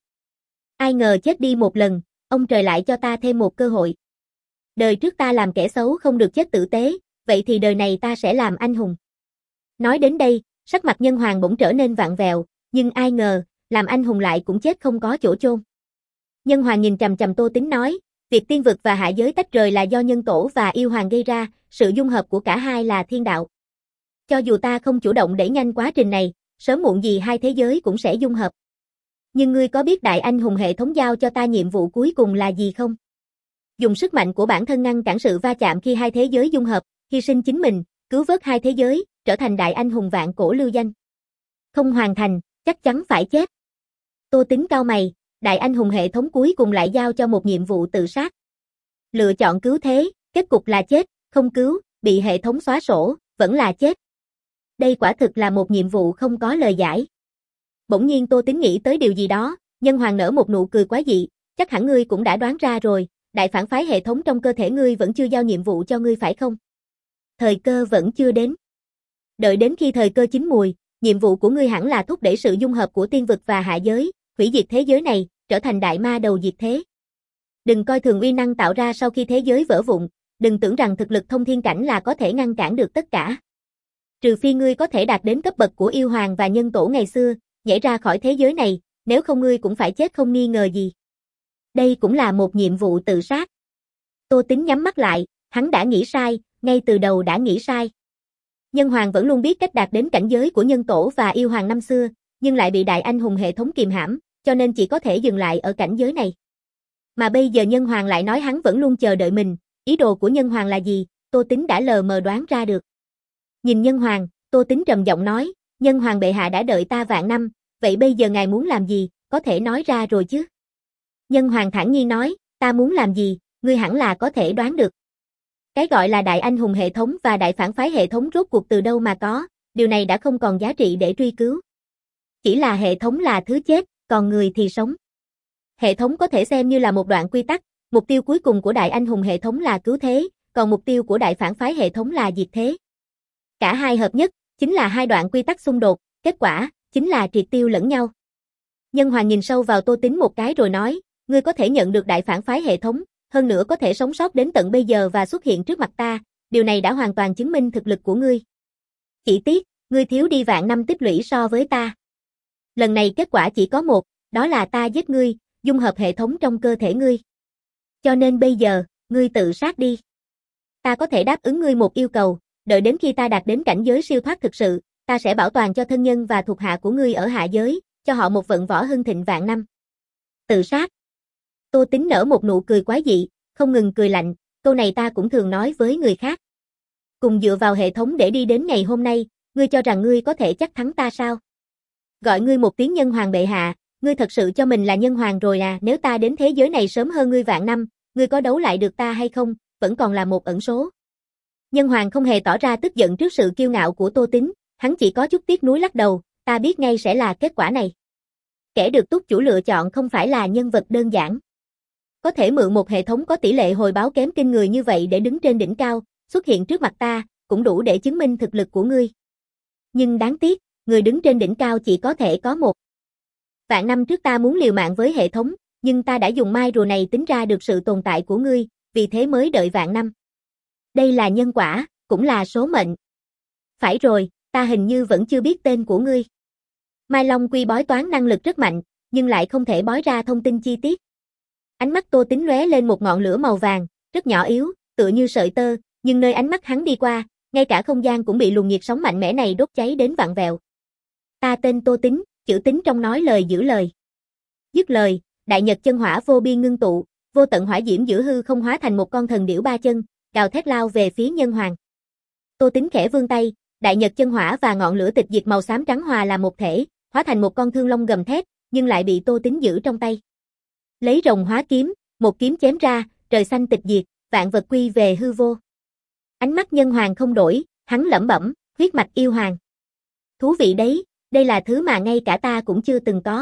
Ai ngờ chết đi một lần, ông trời lại cho ta thêm một cơ hội. Đời trước ta làm kẻ xấu không được chết tử tế, vậy thì đời này ta sẽ làm anh hùng. Nói đến đây, sắc mặt Nhân Hoàng bỗng trở nên vặn vẹo, nhưng ai ngờ, làm anh hùng lại cũng chết không có chỗ chôn. Nhân Hoàng nhìn chằm chằm Tô Tính nói, việc tiên vực và hạ giới tách rời là do nhân tổ và yêu hoàng gây ra, sự dung hợp của cả hai là thiên đạo. Cho dù ta không chủ động đẩy nhanh quá trình này, sớm muộn gì hai thế giới cũng sẽ dung hợp. Nhưng ngươi có biết đại anh hùng hệ thống giao cho ta nhiệm vụ cuối cùng là gì không? Dùng sức mạnh của bản thân ngăn cản sự va chạm khi hai thế giới dung hợp, hy sinh chính mình, cứu vớt hai thế giới, trở thành đại anh hùng vạn cổ lưu danh. Không hoàn thành, chắc chắn phải chết. Tô Tính cau mày, đại anh hùng hệ thống cuối cùng lại giao cho một nhiệm vụ tự sát. Lựa chọn cứu thế, kết cục là chết, không cứu, bị hệ thống xóa sổ, vẫn là chết. Đây quả thực là một nhiệm vụ không có lời giải. Bỗng nhiên Tô Tính nghĩ tới điều gì đó, Nhân Hoàng nở một nụ cười quái dị, chắc hẳn ngươi cũng đã đoán ra rồi, đại phản phái hệ thống trong cơ thể ngươi vẫn chưa giao nhiệm vụ cho ngươi phải không? Thời cơ vẫn chưa đến. Đợi đến khi thời cơ chín mùi, nhiệm vụ của ngươi hẳn là thúc đẩy sự dung hợp của tiên vực và hạ giới, hủy diệt thế giới này, trở thành đại ma đầu diệt thế. Đừng coi thường uy năng tạo ra sau khi thế giới vỡ vụn, đừng tưởng rằng thực lực thông thiên cảnh là có thể ngăn cản được tất cả. Trừ phi ngươi có thể đạt đến cấp bậc của yêu hoàng và nhân tổ ngày xưa, nhảy ra khỏi thế giới này, nếu không ngươi cũng phải chết không nghi ngờ gì. Đây cũng là một nhiệm vụ tự sát. Tô Tính nhắm mắt lại, hắn đã nghĩ sai, ngay từ đầu đã nghĩ sai. Nhân Hoàng vẫn luôn biết cách đạt đến cảnh giới của nhân tổ và yêu hoàng năm xưa, nhưng lại bị đại anh hùng hệ thống kìm hãm, cho nên chỉ có thể dừng lại ở cảnh giới này. Mà bây giờ Nhân Hoàng lại nói hắn vẫn luôn chờ đợi mình, ý đồ của Nhân Hoàng là gì, Tô Tính đã lờ mờ đoán ra được. Nhìn Nhân Hoàng, Tô Tính trầm giọng nói, Nhân Hoàng bệ hạ đã đợi ta vạn năm, vậy bây giờ ngài muốn làm gì, có thể nói ra rồi chứ? Nhân Hoàng thản nhiên nói, ta muốn làm gì, ngươi hẳn là có thể đoán được. Cái gọi là đại anh hùng hệ thống và đại phản phái hệ thống rốt cuộc từ đâu mà có, điều này đã không còn giá trị để truy cứu. Chỉ là hệ thống là thứ chết, còn người thì sống. Hệ thống có thể xem như là một đoạn quy tắc, mục tiêu cuối cùng của đại anh hùng hệ thống là cứu thế, còn mục tiêu của đại phản phái hệ thống là diệt thế. Cả hai hợp nhất, chính là hai đoạn quy tắc xung đột, kết quả, chính là triệt tiêu lẫn nhau. Nhân Hoàng nhìn sâu vào Tô Tính một cái rồi nói, ngươi có thể nhận được đại phản phái hệ thống, hơn nữa có thể sống sót đến tận bây giờ và xuất hiện trước mặt ta, điều này đã hoàn toàn chứng minh thực lực của ngươi. Chỉ tiếc, ngươi thiếu đi vạn năm tích lũy so với ta. Lần này kết quả chỉ có một, đó là ta giết ngươi, dung hợp hệ thống trong cơ thể ngươi. Cho nên bây giờ, ngươi tự sát đi. Ta có thể đáp ứng ngươi một yêu cầu, đợi đến khi ta đạt đến cảnh giới siêu thoát thực sự, ta sẽ bảo toàn cho thân nhân và thuộc hạ của ngươi ở hạ giới, cho họ một vận võ hưng thịnh vạn năm. Tự sát. Tô Tính nở một nụ cười quái dị, không ngừng cười lạnh, câu này ta cũng thường nói với người khác. Cùng dựa vào hệ thống để đi đến ngày hôm nay, ngươi cho rằng ngươi có thể chắc thắng ta sao? Gọi ngươi một tiếng Nhân Hoàng bệ hạ, ngươi thật sự cho mình là Nhân Hoàng rồi à, nếu ta đến thế giới này sớm hơn ngươi vạn năm, ngươi có đấu lại được ta hay không, vẫn còn là một ẩn số. Nhân Hoàng không hề tỏ ra tức giận trước sự kiêu ngạo của Tô Tính, hắn chỉ có chút tiếc nuối lắc đầu, ta biết ngay sẽ là kết quả này. Kẻ được túc chủ lựa chọn không phải là nhân vật đơn giản. Có thể mượn một hệ thống có tỷ lệ hồi báo kém kinh người như vậy để đứng trên đỉnh cao, xuất hiện trước mặt ta, cũng đủ để chứng minh thực lực của ngươi. Nhưng đáng tiếc, người đứng trên đỉnh cao chỉ có thể có một. Vạn năm trước ta muốn liều mạng với hệ thống, nhưng ta đã dùng mai rùa này tính ra được sự tồn tại của ngươi, vì thế mới đợi vạn năm. Đây là nhân quả, cũng là số mệnh. Phải rồi, ta hình như vẫn chưa biết tên của ngươi. Mai Long Quy bói toán năng lực rất mạnh, nhưng lại không thể bói ra thông tin chi tiết. Ánh mắt Tô Tính lóe lên một ngọn lửa màu vàng, rất nhỏ yếu, tựa như sợi tơ, nhưng nơi ánh mắt hắn đi qua, ngay cả không gian cũng bị luồng nhiệt sóng mạnh mẽ này đốt cháy đến vặn vẹo. Ta tên Tô Tính, chữ Tính trong nói lời giữ lời. Dứt lời, đại nhật chân hỏa vô biên ngưng tụ, vô tận hỏa diễm giữa hư không hóa thành một con thần điểu ba chân, gào thét lao về phía Nhân Hoàng. Tô Tính khẽ vươn tay, đại nhật chân hỏa và ngọn lửa tịch diệt màu xám trắng hòa là một thể, hóa thành một con thương long gầm thét, nhưng lại bị Tô Tính giữ trong tay. Lấy rồng hóa kiếm, Một kiếm chém ra, trời xanh tịch diệt, vạn vật quy về hư vô. Ánh mắt Nhân Hoàng không đổi, hắn lẩm bẩm, huyết mạch yêu hoàng. Thú vị đấy, đây là thứ mà ngay cả ta cũng chưa từng có.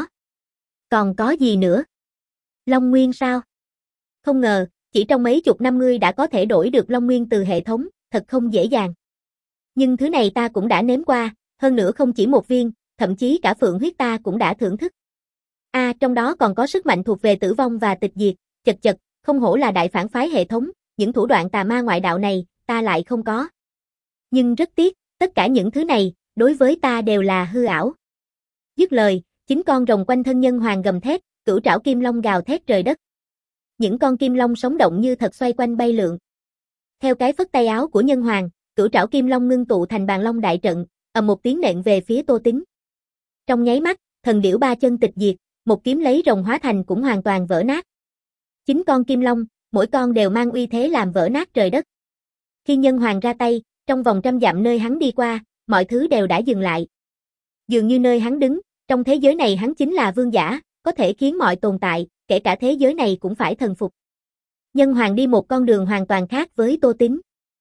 Còn có gì nữa? Long Nguyên sao? Không ngờ, chỉ trong mấy chục năm ngươi đã có thể đổi được Long Nguyên từ hệ thống, thật không dễ dàng. Nhưng thứ này ta cũng đã nếm qua, hơn nữa không chỉ một viên, thậm chí cả phượng huyết ta cũng đã thưởng thức. A, à, trong đó còn có sức mạnh thuộc về tử vong và tịch diệt, chật chật, không hổ là đại phản phái hệ thống, những thủ đoạn tà ma ngoại đạo này, ta lại không có. Nhưng rất tiếc, tất cả những thứ này, đối với ta đều là hư ảo. Dứt lời, chính con rồng quanh thân Nhân Hoàng gầm thét, cửu trảo kim long gào thét trời đất. Những con kim long sống động như thật xoay quanh bay lượn. Theo cái phất tay áo của Nhân Hoàng, cửu trảo kim long ngưng tụ thành bàn long đại trận, ầm một tiếng nện về phía Tô Tín. Trong nháy mắt, thần điểu ba chân tịch diệt, một kiếm lấy rồng hóa thành cũng hoàn toàn vỡ nát. Chính con kim long, mỗi con đều mang uy thế làm vỡ nát trời đất. Khi Nhân Hoàng ra tay, trong vòng trăm dặm nơi hắn đi qua, mọi thứ đều đã dừng lại. Dường như nơi hắn đứng, trong thế giới này hắn chính là vương giả, có thể khiến mọi tồn tại, kể cả thế giới này cũng phải thần phục. Nhân Hoàng đi một con đường hoàn toàn khác với Tô Tín.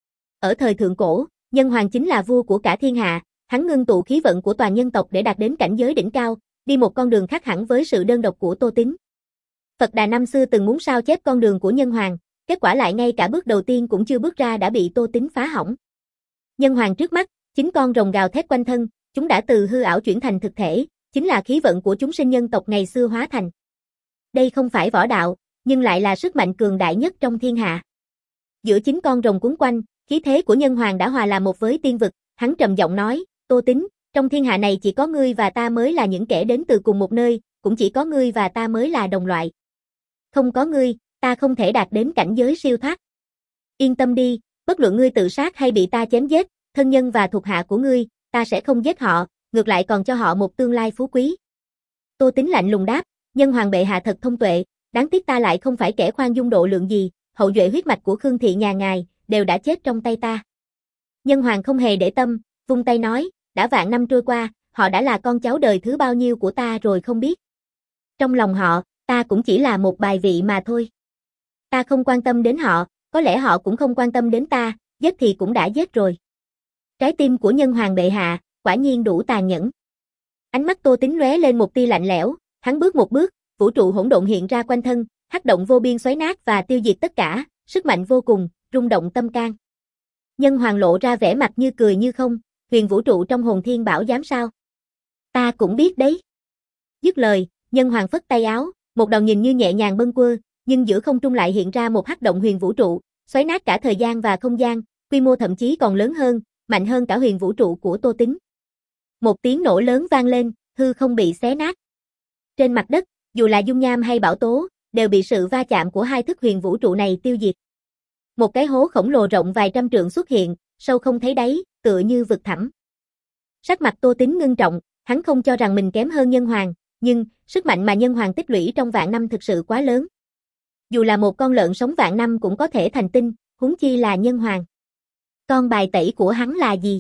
Ở thời thượng cổ, Nhân Hoàng chính là vua của cả thiên hạ, hắn ngưng tụ khí vận của toàn nhân tộc để đạt đến cảnh giới đỉnh cao, đi một con đường khác hẳn với sự đơn độc của Tô Tín. Phật Đà năm xưa từng muốn sao chép con đường của Nhân Hoàng, kết quả lại ngay cả bước đầu tiên cũng chưa bước ra đã bị Tô Tín phá hỏng. Nhân Hoàng trước mắt, chính con rồng gào thét quanh thân, chúng đã từ hư ảo chuyển thành thực thể, chính là khí vận của chúng sinh nhân tộc ngày xưa hóa thành. Đây không phải võ đạo, nhưng lại là sức mạnh cường đại nhất trong thiên hạ. Giữa chính con rồng cuốn quanh, khí thế của Nhân Hoàng đã hòa làm một với tiên vực, hắn trầm giọng nói, Tô Tín, trong thiên hạ này chỉ có ngươi và ta mới là những kẻ đến từ cùng một nơi, cũng chỉ có ngươi và ta mới là đồng loại. Không có ngươi, ta không thể đạt đến cảnh giới siêu thoát. Yên tâm đi, bất luận ngươi tự sát hay bị ta chém giết, thân nhân và thuộc hạ của ngươi, ta sẽ không giết họ, ngược lại còn cho họ một tương lai phú quý. Tô Tín lạnh lùng đáp, Nhân Hoàng bệ hạ thật thông tuệ, đáng tiếc ta lại không phải kẻ khoan dung độ lượng gì, hậu duệ huyết mạch của Khương thị nhà ngài, đều đã chết trong tay ta. Nhân Hoàng không hề để tâm, vung tay nói, đã vạn năm trôi qua, họ đã là con cháu đời thứ bao nhiêu của ta rồi không biết. Trong lòng họ, ta cũng chỉ là một bài vị mà thôi. Ta không quan tâm đến họ, có lẽ họ cũng không quan tâm đến ta, giết thì cũng đã giết rồi. Trái tim của Nhân Hoàng bệ hạ, quả nhiên đủ tàn nhẫn. Ánh mắt Tô Tín lóe lên một tia lạnh lẽo, hắn bước một bước, vũ trụ hỗn độn hiện ra quanh thân, hắc động vô biên xoáy nát và tiêu diệt tất cả, sức mạnh vô cùng, rung động tâm can. Nhân Hoàng lộ ra vẻ mặt như cười như không, huyền vũ trụ trong hồn thiên bảo giám sao? Ta cũng biết đấy. Dứt lời, Nhân Hoàng phất tay áo, một đầu nhìn như nhẹ nhàng bâng quơ, nhưng giữa không trung lại hiện ra một hắc động huyền vũ trụ, xoáy nát cả thời gian và không gian, quy mô thậm chí còn lớn hơn, mạnh hơn cả huyền vũ trụ của Tô Tín. Một tiếng nổ lớn vang lên, hư không bị xé nát. Trên mặt đất, dù là dung nham hay bão tố, đều bị sự va chạm của hai thức huyền vũ trụ này tiêu diệt. Một cái hố khổng lồ rộng vài trăm trượng xuất hiện, sâu không thấy đáy, tựa như vực thẳm. Sắc mặt Tô Tín ngưng trọng, hắn không cho rằng mình kém hơn Nhân Hoàng, nhưng sức mạnh mà Nhân Hoàng tích lũy trong vạn năm thực sự quá lớn. Dù là một con lợn sống vạn năm cũng có thể thành tinh, huống chi là Nhân Hoàng. Con bài tẩy của hắn là gì?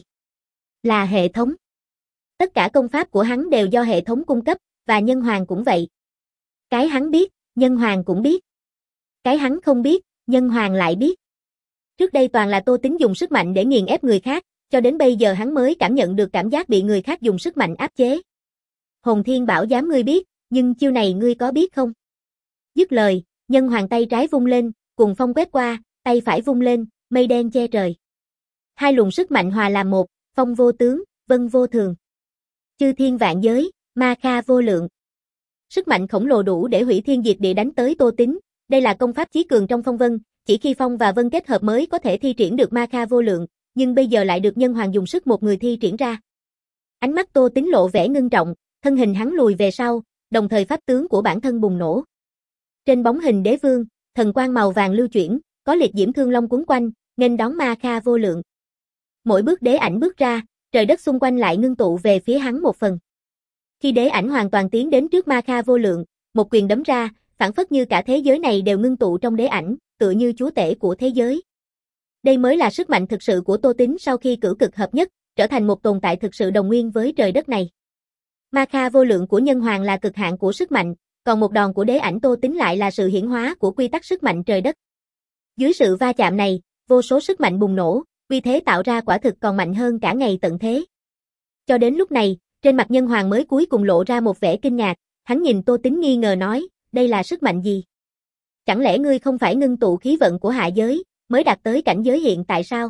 Là hệ thống. Tất cả công pháp của hắn đều do hệ thống cung cấp, và Nhân Hoàng cũng vậy. Cái hắn biết, Nhân Hoàng cũng biết. Cái hắn không biết, Nhân Hoàng lại biết. Trước đây toàn là Tô Tín dùng sức mạnh để nghiền ép người khác, cho đến bây giờ hắn mới cảm nhận được cảm giác bị người khác dùng sức mạnh áp chế. Hồn Thiên bảo giám ngươi biết, nhưng chiêu này ngươi có biết không? Dứt lời, Nhân Hoàng tay trái vung lên, cùng phong quét qua, tay phải vung lên, mây đen che trời. Hai luồng sức mạnh hòa làm một, phong vô tướng, vân vô thường. Chư thiên vạn giới, ma kha vô lượng. Sức mạnh khổng lồ đủ để hủy thiên diệt địa đánh tới Tô Tín, đây là công pháp chí cường trong phong vân, chỉ khi phong và vân kết hợp mới có thể thi triển được ma kha vô lượng, nhưng bây giờ lại được Nhân Hoàng dùng sức một người thi triển ra. Ánh mắt Tô Tín lộ vẻ ngưng trọng, thân hình hắn lùi về sau, đồng thời pháp tướng của bản thân bùng nổ. Trên bóng hình đế vương, thần quang màu vàng lưu chuyển, có liệt diễm thương long cuốn quanh, nghênh đón ma kha vô lượng. Mỗi bước đế ảnh bước ra, trời đất xung quanh lại ngưng tụ về phía hắn một phần. Khi đế ảnh hoàn toàn tiến đến trước ma kha vô lượng, một quyền đấm ra, phảng phất như cả thế giới này đều ngưng tụ trong đế ảnh, tựa như chúa tể của thế giới. Đây mới là sức mạnh thực sự của Tô Tín sau khi cửu cực hợp nhất, trở thành một tồn tại thực sự đồng nguyên với trời đất này. Ma kha vô lượng của Nhân Hoàng là cực hạn của sức mạnh, còn một đòn của đế ảnh Tô Tính lại là sự hiển hóa của quy tắc sức mạnh trời đất. Dưới sự va chạm này, vô số sức mạnh bùng nổ, uy thế tạo ra quả thực còn mạnh hơn cả ngày tận thế. Cho đến lúc này, trên mặt Nhân Hoàng mới cuối cùng lộ ra một vẻ kinh ngạc, hắn nhìn Tô Tính nghi ngờ nói, đây là sức mạnh gì? Chẳng lẽ ngươi không phải ngưng tụ khí vận của hạ giới, mới đạt tới cảnh giới hiện tại sao?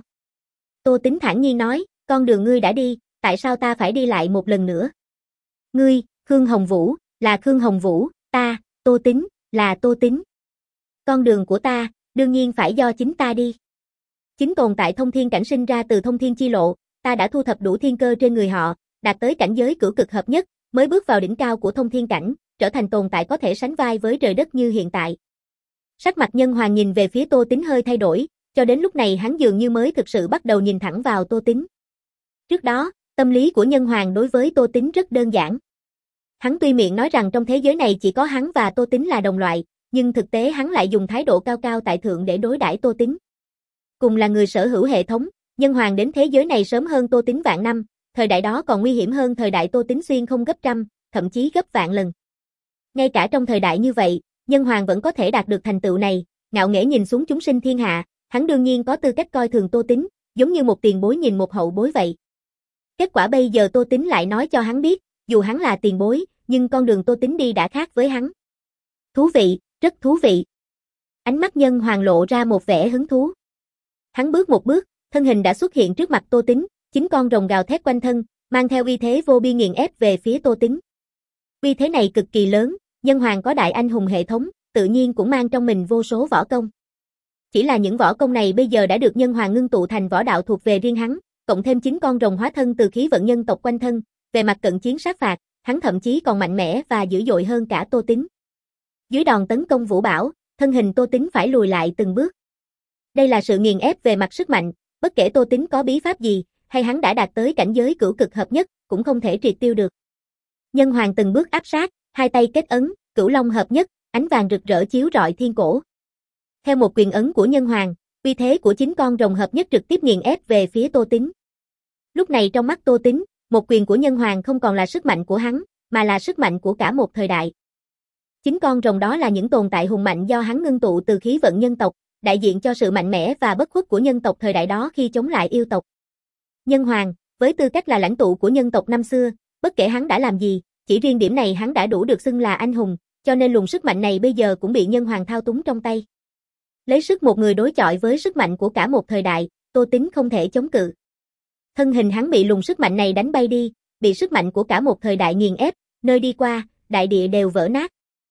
Tô Tính thản nhiên nói, con đường ngươi đã đi, tại sao ta phải đi lại một lần nữa? Ngươi, Khương Hồng Vũ, là Khương Hồng Vũ, ta, Tô Tính, là Tô Tính. Con đường của ta, đương nhiên phải do chính ta đi. Chính tồn tại thông thiên cảnh sinh ra từ thông thiên chi lộ, ta đã thu thập đủ thiên cơ trên người họ, đạt tới cảnh giới cửu cực hợp nhất, mới bước vào đỉnh cao của thông thiên cảnh, trở thành tồn tại có thể sánh vai với trời đất như hiện tại. Sắc mặt Nhân Hoàng nhìn về phía Tô Tính hơi thay đổi, cho đến lúc này hắn dường như mới thực sự bắt đầu nhìn thẳng vào Tô Tính. Trước đó, tâm lý của Nhân Hoàng đối với Tô Tính rất đơn giản. Hắn tuy miệng nói rằng trong thế giới này chỉ có hắn và Tô Tính là đồng loại, nhưng thực tế hắn lại dùng thái độ cao cao tại thượng để đối đãi Tô Tính. Cùng là người sở hữu hệ thống, Nhân Hoàng đến thế giới này sớm hơn Tô Tính vạn năm, thời đại đó còn nguy hiểm hơn thời đại Tô Tính xuyên không gấp trăm, thậm chí gấp vạn lần. Ngay cả trong thời đại như vậy, Nhân Hoàng vẫn có thể đạt được thành tựu này, ngạo nghễ nhìn xuống chúng sinh thiên hạ, hắn đương nhiên có tư cách coi thường Tô Tính, giống như một tiền bối nhìn một hậu bối vậy. Kết quả bây giờ Tô Tính lại nói cho hắn biết, dù hắn là tiền bối, nhưng con đường Tô Tính đi đã khác với hắn. Thú vị, rất thú vị. Ánh mắt Nhân Hoàng lộ ra một vẻ hứng thú. Hắn bước một bước, thân hình đã xuất hiện trước mặt Tô Tính, chín con rồng gào thét quanh thân, mang theo uy thế vô biên nghiền ép về phía Tô Tính. Uy thế này cực kỳ lớn, Nhân Hoàng có đại anh hùng hệ thống, tự nhiên cũng mang trong mình vô số võ công. Chỉ là những võ công này bây giờ đã được Nhân Hoàng ngưng tụ thành võ đạo thuộc về riêng hắn, cộng thêm chín con rồng hóa thân từ khí vận nhân tộc quanh thân, về mặt cận chiến sát phạt, hắn thậm chí còn mạnh mẽ và dữ dội hơn cả Tô Tính. Dưới đòn tấn công vũ bão, thân hình Tô Tính phải lùi lại từng bước. Đây là sự nghiền ép về mặt sức mạnh, bất kể Tô Tính có bí pháp gì, hay hắn đã đạt tới cảnh giới cửu cực hợp nhất, cũng không thể triệt tiêu được. Nhân Hoàng từng bước áp sát, hai tay kết ấn, cửu long hợp nhất, ánh vàng rực rỡ chiếu rọi thiên cổ. Theo một quyền ấn của Nhân Hoàng, uy thế của chín con rồng hợp nhất trực tiếp nghiền ép về phía Tô Tính. Lúc này trong mắt Tô Tính, một quyền của Nhân Hoàng không còn là sức mạnh của hắn, mà là sức mạnh của cả một thời đại. Chín con rồng đó là những tồn tại hùng mạnh do hắn ngưng tụ từ khí vận nhân tộc, đại diện cho sự mạnh mẽ và bất khuất của nhân tộc thời đại đó khi chống lại yêu tộc. Nhân Hoàng, với tư cách là lãnh tụ của nhân tộc năm xưa, bất kể hắn đã làm gì, chỉ riêng điểm này hắn đã đủ được xưng là anh hùng, cho nên luồng sức mạnh này bây giờ cũng bị Nhân Hoàng thao túng trong tay. Lấy sức một người đối chọi với sức mạnh của cả một thời đại, Tô Tính không thể chống cự. Thân hình hắn bị luồng sức mạnh này đánh bay đi, bị sức mạnh của cả một thời đại nghiền ép, nơi đi qua, đại địa đều vỡ nát.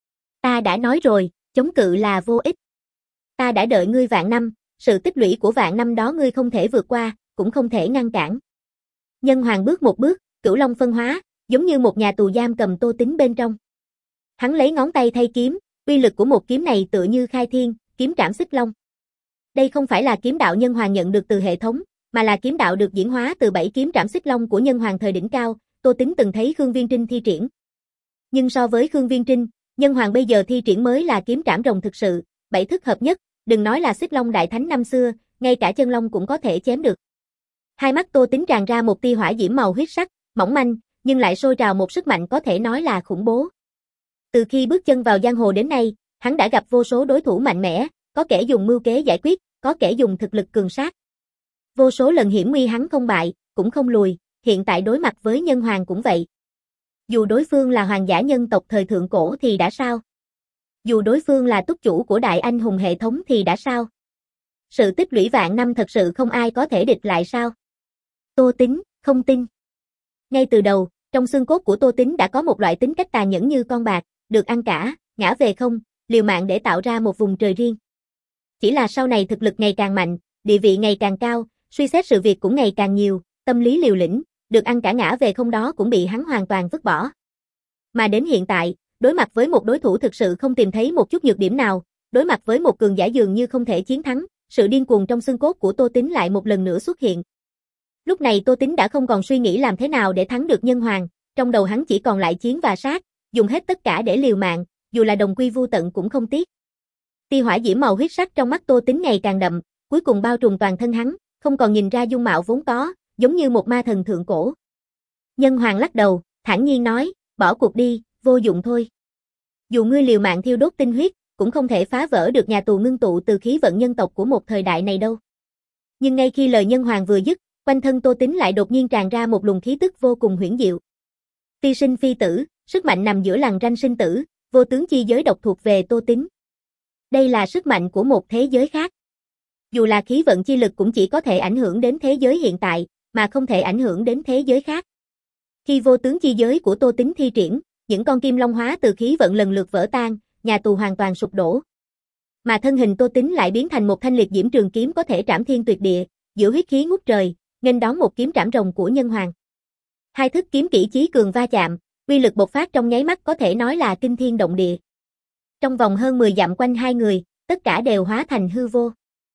Ta đã nói rồi, chống cự là vô ích. Ta đã đợi ngươi vạn năm, sự tích lũy của vạn năm đó ngươi không thể vượt qua, cũng không thể ngăn cản. Nhân Hoàng bước một bước, cửu long phân hóa, giống như một nhà tù giam cầm Tô Tính bên trong. Hắn lấy ngón tay thay kiếm, uy lực của một kiếm này tựa như khai thiên, kiếm trảm xích long. Đây không phải là kiếm đạo Nhân Hoàng nhận được từ hệ thống, mà là kiếm đạo được diễn hóa từ bảy kiếm trảm xích long của Nhân Hoàng thời đỉnh cao, Tô Tính từng thấy Khương Viên Trinh thi triển. Nhưng so với Khương Viên Trinh, Nhân Hoàng bây giờ thi triển mới là kiếm trảm rồng thực sự, bảy thức hợp nhất, đừng nói là xích long đại thánh năm xưa, ngay cả chân long cũng có thể chém được. Hai mắt Tô Tính tràn ra một tia hỏa diễm màu huyết sắc, mỏng manh, nhưng lại sôi trào một sức mạnh có thể nói là khủng bố. Từ khi bước chân vào giang hồ đến nay, hắn đã gặp vô số đối thủ mạnh mẽ, có kẻ dùng mưu kế giải quyết, có kẻ dùng thực lực cường sát. Vô số lần hiểm nguy hắn không bại, cũng không lùi, hiện tại đối mặt với Nhân Hoàng cũng vậy. Dù đối phương là hoàng giả nhân tộc thời thượng cổ thì đã sao? Dù đối phương là túc chủ của đại anh hùng hệ thống thì đã sao? Sự tích lũy vạn năm thật sự không ai có thể địch lại sao? Tô Tính, không tin. Ngay từ đầu, trong xương cốt của Tô Tính đã có một loại tính cách tàn nhẫn như con bạc, được ăn cả, ngã về không, liều mạng để tạo ra một vùng trời riêng. Chỉ là sau này thực lực ngày càng mạnh, địa vị ngày càng cao, suy xét sự việc cũng ngày càng nhiều, tâm lý liều lĩnh, được ăn cả ngã về không đó cũng bị hắn hoàn toàn vứt bỏ. Mà đến hiện tại, đối mặt với một đối thủ thực sự không tìm thấy một chút nhược điểm nào, đối mặt với một cường giả dường như không thể chiến thắng, sự điên cuồng trong xương cốt của Tô Tính lại một lần nữa xuất hiện. Lúc này Tô Tính đã không còn suy nghĩ làm thế nào để thắng được Nhân Hoàng, trong đầu hắn chỉ còn lại chiến và sát, dùng hết tất cả để liều mạng, dù là đồng quy vu tận cũng không tiếc. Tia hỏa diễm màu huyết sắc trong mắt Tô Tính ngày càng đậm, cuối cùng bao trùm toàn thân hắn, không còn nhìn ra dung mạo vốn có, giống như một ma thần thượng cổ. Nhân Hoàng lắc đầu, thản nhiên nói, bỏ cuộc đi, vô dụng thôi. Dù ngươi liều mạng thiêu đốt tinh huyết, cũng không thể phá vỡ được nhà tù ngưng tụ từ khí vận nhân tộc của một thời đại này đâu. Nhưng ngay khi lời nhân hoàng vừa dứt, quanh thân Tô Tính lại đột nhiên tràn ra một luồng khí tức vô cùng huyễn diệu. Phi sinh phi tử, sức mạnh nằm giữa lằn ranh sinh tử, vô tướng chi giới độc thuộc về Tô Tính. Đây là sức mạnh của một thế giới khác. Dù là khí vận chi lực cũng chỉ có thể ảnh hưởng đến thế giới hiện tại, mà không thể ảnh hưởng đến thế giới khác. Khi vô tướng chi giới của Tô Tính thi triển, những con kim long hóa từ khí vận lần lượt vỡ tan, nhà tù hoàn toàn sụp đổ. Mà thân hình Tô Tính lại biến thành một thanh liệt diễm trường kiếm có thể trảm thiên tuyệt địa, giữa huyết khí ngút trời, nghênh đón một kiếm trảm rồng của nhân hoàng. Hai thức kiếm kỹ chí cường va chạm, uy lực bộc phát trong nháy mắt có thể nói là kinh thiên động địa. Trong vòng hơn mười dặm quanh hai người, tất cả đều hóa thành hư vô.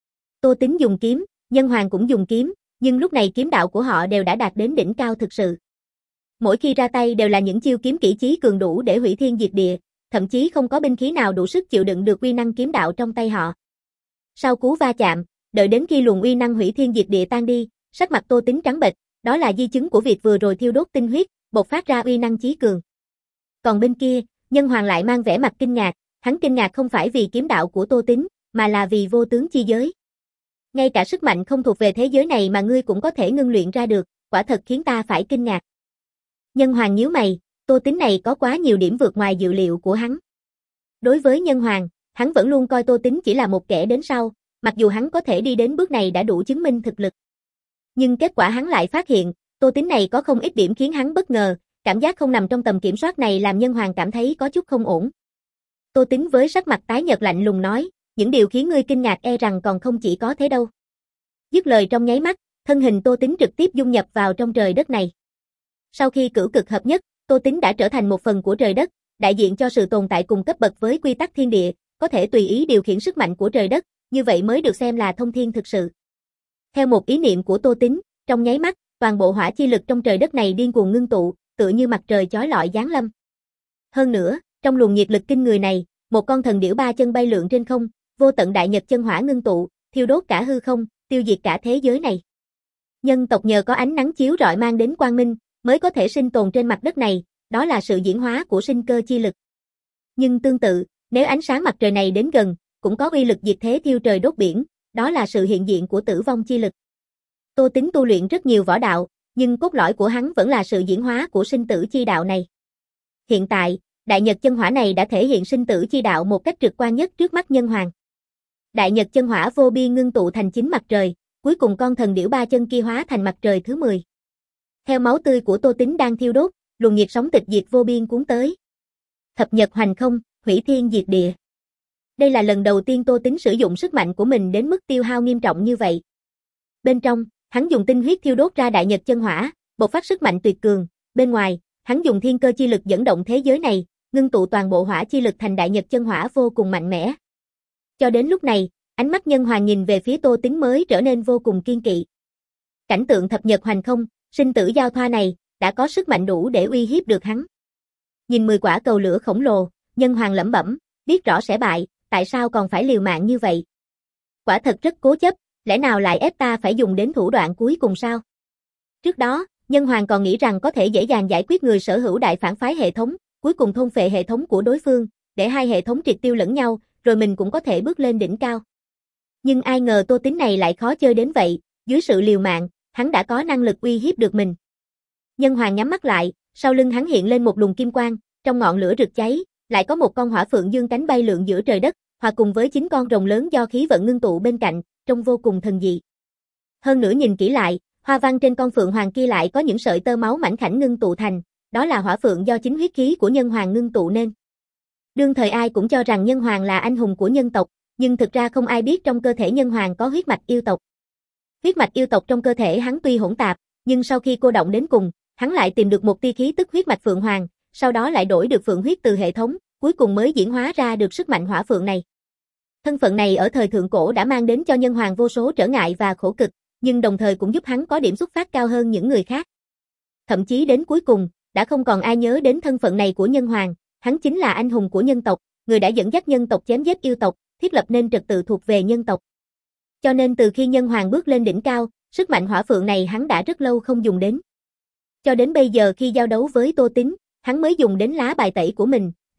Tô Tính dùng kiếm, nhân hoàng cũng dùng kiếm, nhưng lúc này kiếm đạo của họ đều đã đạt đến đỉnh cao thực sự. Mỗi khi ra tay đều là những chiêu kiếm kỹ chí cường đủ để hủy thiên diệt địa, thậm chí không có binh khí nào đủ sức chịu đựng được uy năng kiếm đạo trong tay họ. Sau cú va chạm, đợi đến khi luồng uy năng hủy thiên diệt địa tan đi, sắc mặt Tô Tính trắng bệch, đó là di chứng của việc vừa rồi thiêu đốt tinh huyết, bộc phát ra uy năng chí cường. Còn bên kia, nhân hoàng lại mang vẻ mặt kinh ngạc, hắn kinh ngạc không phải vì kiếm đạo của Tô Tính, mà là vì vô tướng chi giới. Ngay cả sức mạnh không thuộc về thế giới này mà ngươi cũng có thể ngưng luyện ra được, quả thật khiến ta phải kinh ngạc. Nhân hoàng nhíu mày, Tô Tính này có quá nhiều điểm vượt ngoài dự liệu của hắn. Đối với nhân hoàng, hắn vẫn luôn coi Tô Tính chỉ là một kẻ đến sau, mặc dù hắn có thể đi đến bước này đã đủ chứng minh thực lực. Nhưng kết quả hắn lại phát hiện, Tô Tính này có không ít điểm khiến hắn bất ngờ, cảm giác không nằm trong tầm kiểm soát này làm nhân hoàng cảm thấy có chút không ổn. Tô Tính với sắc mặt tái nhợt lạnh lùng nói, những điều khiến ngươi kinh ngạc e rằng còn không chỉ có thế đâu. Dứt lời trong nháy mắt, thân hình Tô Tính trực tiếp dung nhập vào trong trời đất này. Sau khi cửu cực hợp nhất, Tô Tính đã trở thành một phần của trời đất, đại diện cho sự tồn tại cùng cấp bậc với quy tắc thiên địa, có thể tùy ý điều khiển sức mạnh của trời đất, như vậy mới được xem là thông thiên thực sự. Theo một ý niệm của Tô Tính, trong nháy mắt, toàn bộ hỏa chi lực trong trời đất này điên cuồng ngưng tụ, tựa như mặt trời chói lọi giáng lâm. Hơn nữa, trong luồng nhiệt lực kinh người này, một con thần điểu ba chân bay lượn trên không, vô tận đại nhật chân hỏa ngưng tụ, thiêu đốt cả hư không, tiêu diệt cả thế giới này. Nhân tộc nhờ có ánh nắng chiếu rọi mang đến quang minh, mới có thể sinh tồn trên mặt đất này, đó là sự diễn hóa của sinh cơ chi lực. Nhưng tương tự, nếu ánh sáng mặt trời này đến gần, cũng có uy lực diệt thế thiêu trời đốt biển, đó là sự hiện diện của tử vong chi lực. Tô Tính tu luyện rất nhiều võ đạo, nhưng cốt lõi của hắn vẫn là sự diễn hóa của sinh tử chi đạo này. Hiện tại, đại nhật chân hỏa này đã thể hiện sinh tử chi đạo một cách trực quan nhất trước mắt nhân hoàng. Đại nhật chân hỏa vô biên ngưng tụ thành chính mặt trời, cuối cùng con thần điểu ba chân kia hóa thành mặt trời thứ mười. Theo máu tươi của Tô Tính đang thiêu đốt, luồng nhiệt sóng tịch diệt vô biên cuốn tới. Thập nhật hoành không, hủy thiên diệt địa. Đây là lần đầu tiên Tô Tính sử dụng sức mạnh của mình đến mức tiêu hao nghiêm trọng như vậy. Bên trong, hắn dùng tinh huyết thiêu đốt ra đại nhật chân hỏa, bộc phát sức mạnh tuyệt cường. Bên ngoài, hắn dùng thiên cơ chi lực dẫn động thế giới này, ngưng tụ toàn bộ hỏa chi lực thành đại nhật chân hỏa vô cùng mạnh mẽ. Cho đến lúc này, ánh mắt nhân hoàng nhìn về phía Tô Tính mới trở nên vô cùng kiên kỵ. Cảnh tượng thập nhật hoành không, sinh tử giao thoa này, đã có sức mạnh đủ để uy hiếp được hắn. Nhìn mười quả cầu lửa khổng lồ, nhân hoàng lẩm bẩm, biết rõ sẽ bại, tại sao còn phải liều mạng như vậy? Quả thật rất cố chấp, lẽ nào lại ép ta phải dùng đến thủ đoạn cuối cùng sao? Trước đó, nhân hoàng còn nghĩ rằng có thể dễ dàng giải quyết người sở hữu đại phản phái hệ thống, cuối cùng thôn phệ hệ thống của đối phương, để hai hệ thống triệt tiêu lẫn nhau, rồi mình cũng có thể bước lên đỉnh cao. Nhưng ai ngờ Tô Tính này lại khó chơi đến vậy, dưới sự liều mạng, hắn đã có năng lực uy hiếp được mình. Nhân hoàng nhắm mắt lại, sau lưng hắn hiện lên một luồng kim quang, trong ngọn lửa rực cháy, lại có một con hỏa phượng dương cánh bay lượn giữa trời đất, hòa cùng với chín con rồng lớn do khí vận ngưng tụ bên cạnh, trông vô cùng thần dị. Hơn nữa nhìn kỹ lại, hoa văn trên con phượng hoàng kia lại có những sợi tơ máu mảnh khảnh ngưng tụ thành, đó là hỏa phượng do chính huyết khí của nhân hoàng ngưng tụ nên. Đương thời ai cũng cho rằng nhân hoàng là anh hùng của nhân tộc, nhưng thực ra không ai biết trong cơ thể nhân hoàng có huyết mạch yêu tộc. Huyết mạch yêu tộc trong cơ thể hắn tuy hỗn tạp, nhưng sau khi cô động đến cùng, hắn lại tìm được một tia khí tức huyết mạch phượng hoàng, sau đó lại đổi được phượng huyết từ hệ thống, cuối cùng mới diễn hóa ra được sức mạnh hỏa phượng này. Thân phận này ở thời thượng cổ đã mang đến cho nhân hoàng vô số trở ngại và khổ cực, nhưng đồng thời cũng giúp hắn có điểm xuất phát cao hơn những người khác. Thậm chí đến cuối cùng, đã không còn ai nhớ đến thân phận này của nhân hoàng, hắn chính là anh hùng của nhân tộc, người đã dẫn dắt nhân tộc chém giết yêu tộc, thiết lập nên trật tự thuộc về nhân tộc. Cho nên từ khi nhân hoàng bước lên đỉnh cao, sức mạnh hỏa phượng này hắn đã rất lâu không dùng đến. Cho đến bây giờ khi giao đấu với Tô Tính, hắn mới dùng đến lá bài tẩy của mình,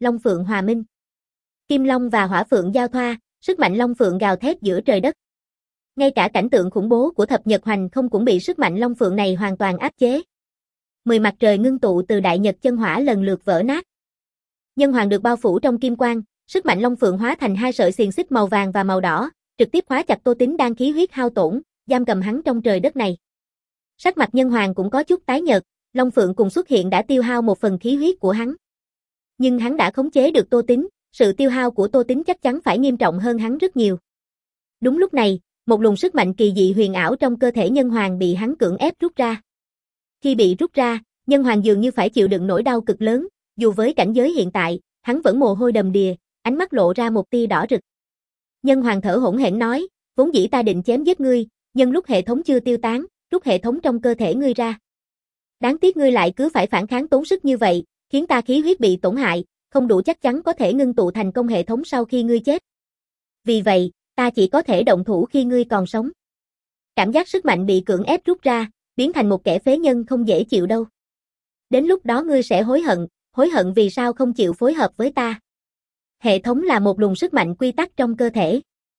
Long Phượng hòa minh. Kim Long và Hỏa Phượng giao thoa, sức mạnh Long Phượng gào thét giữa trời đất. Ngay cả cảnh tượng khủng bố của thập nhật hoành không cũng bị sức mạnh Long Phượng này hoàn toàn áp chế. Mười mặt trời ngưng tụ từ đại nhật chân hỏa lần lượt vỡ nát. Nhân hoàng được bao phủ trong kim quang, sức mạnh Long Phượng hóa thành hai sợi xiềng xích màu vàng và màu đỏ, trực tiếp khóa chặt Tô Tín đang khí huyết hao tổn, giam cầm hắn trong trời đất này. Sắc mặt nhân hoàng cũng có chút tái nhợt, Long Phượng cùng xuất hiện đã tiêu hao một phần khí huyết của hắn. Nhưng hắn đã khống chế được Tô Tín, sự tiêu hao của Tô Tín chắc chắn phải nghiêm trọng hơn hắn rất nhiều. Đúng lúc này, một luồng sức mạnh kỳ dị huyền ảo trong cơ thể nhân hoàng bị hắn cưỡng ép rút ra. Khi bị rút ra, nhân hoàng dường như phải chịu đựng nỗi đau cực lớn, dù với cảnh giới hiện tại, hắn vẫn mồ hôi đầm đìa, ánh mắt lộ ra một tia đỏ rực. Nhân hoàng thở hổn hển nói, vốn dĩ ta định chém giết ngươi, nhân lúc hệ thống chưa tiêu tán, rút hệ thống trong cơ thể ngươi ra. Đáng tiếc ngươi lại cứ phải phản kháng tốn sức như vậy, khiến ta khí huyết bị tổn hại, không đủ chắc chắn có thể ngưng tụ thành công hệ thống sau khi ngươi chết. Vì vậy, ta chỉ có thể động thủ khi ngươi còn sống. Cảm giác sức mạnh bị cưỡng ép rút ra, biến thành một kẻ phế nhân không dễ chịu đâu. Đến lúc đó ngươi sẽ hối hận, hối hận vì sao không chịu phối hợp với ta. Hệ thống là một luồng sức mạnh quy tắc trong cơ thể.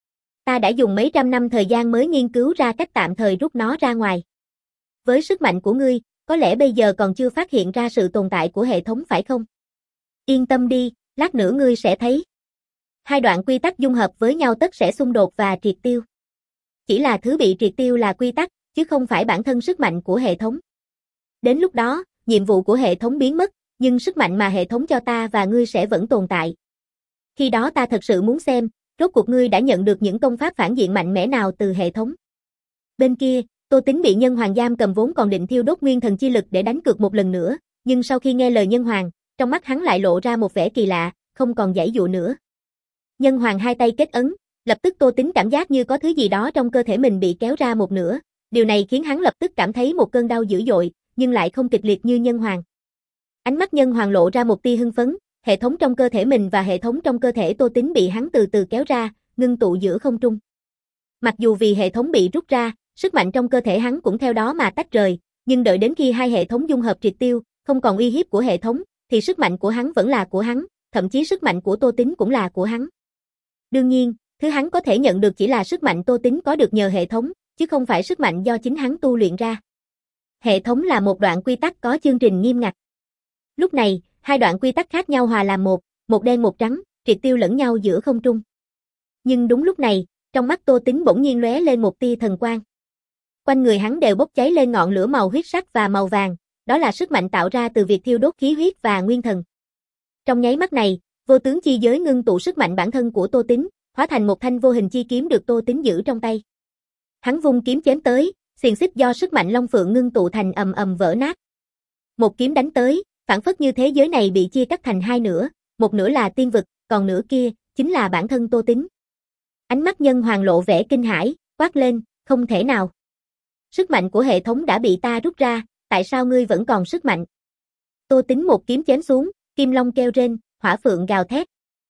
Ta đã dùng mấy trăm năm thời gian mới nghiên cứu ra cách tạm thời rút nó ra ngoài. Với sức mạnh của ngươi, có lẽ bây giờ còn chưa phát hiện ra sự tồn tại của hệ thống phải không? Yên tâm đi, lát nữa ngươi sẽ thấy. Hai đoạn quy tắc dung hợp với nhau tất sẽ xung đột và triệt tiêu. Chỉ là thứ bị triệt tiêu là quy tắc, chứ không phải bản thân sức mạnh của hệ thống. Đến lúc đó, nhiệm vụ của hệ thống biến mất, nhưng sức mạnh mà hệ thống cho ta và ngươi sẽ vẫn tồn tại. Khi đó ta thật sự muốn xem, rốt cuộc ngươi đã nhận được những công pháp phản diện mạnh mẽ nào từ hệ thống. Bên kia, Tô Tín bị nhân hoàng giam cầm vốn còn định thiêu đốt nguyên thần chi lực để đánh cược một lần nữa, nhưng sau khi nghe lời nhân hoàng, trong mắt hắn lại lộ ra một vẻ kỳ lạ, không còn giãy dụa nữa. Nhân hoàng hai tay kết ấn, lập tức Tô Tín cảm giác như có thứ gì đó trong cơ thể mình bị kéo ra một nửa, điều này khiến hắn lập tức cảm thấy một cơn đau dữ dội, nhưng lại không kịch liệt như nhân hoàng. Ánh mắt nhân hoàng lộ ra một tia hưng phấn, hệ thống trong cơ thể mình và hệ thống trong cơ thể Tô Tín bị hắn từ từ kéo ra, ngưng tụ giữa không trung. Mặc dù vì hệ thống bị rút ra, sức mạnh trong cơ thể hắn cũng theo đó mà tách rời, nhưng đợi đến khi hai hệ thống dung hợp triệt tiêu, không còn uy hiếp của hệ thống, thì sức mạnh của hắn vẫn là của hắn, thậm chí sức mạnh của Tô Tín cũng là của hắn. Đương nhiên, thứ hắn có thể nhận được chỉ là sức mạnh Tô Tín có được nhờ hệ thống, chứ không phải sức mạnh do chính hắn tu luyện ra. Hệ thống là một đoạn quy tắc có chương trình nghiêm ngặt. Lúc này, hai đoạn quy tắc khác nhau hòa làm một, một đen một trắng, triệt tiêu lẫn nhau giữa không trung. Nhưng đúng lúc này, trong mắt Tô Tín bỗng nhiên lóe lên một tia thần quang. Quanh người hắn đều bốc cháy lên ngọn lửa màu huyết sắc và màu vàng, đó là sức mạnh tạo ra từ việc thiêu đốt khí huyết và nguyên thần. Trong nháy mắt này, vô tướng chi giới ngưng tụ sức mạnh bản thân của Tô Tín, hóa thành một thanh vô hình chi kiếm được Tô Tín giữ trong tay. Hắn vung kiếm chém tới, xiềng xích do sức mạnh Long Phượng ngưng tụ thành ầm ầm vỡ nát. Một kiếm đánh tới, phản phất như thế giới này bị chia cắt thành hai nửa, một nửa là tiên vực, còn nửa kia chính là bản thân Tô Tín. Ánh mắt nhân hoàng lộ vẻ kinh hãi, quát lên, không thể nào. Sức mạnh của hệ thống đã bị ta rút ra, tại sao ngươi vẫn còn sức mạnh? Tô Tín một kiếm chém xuống, kim long kêu rên, hỏa phượng gào thét.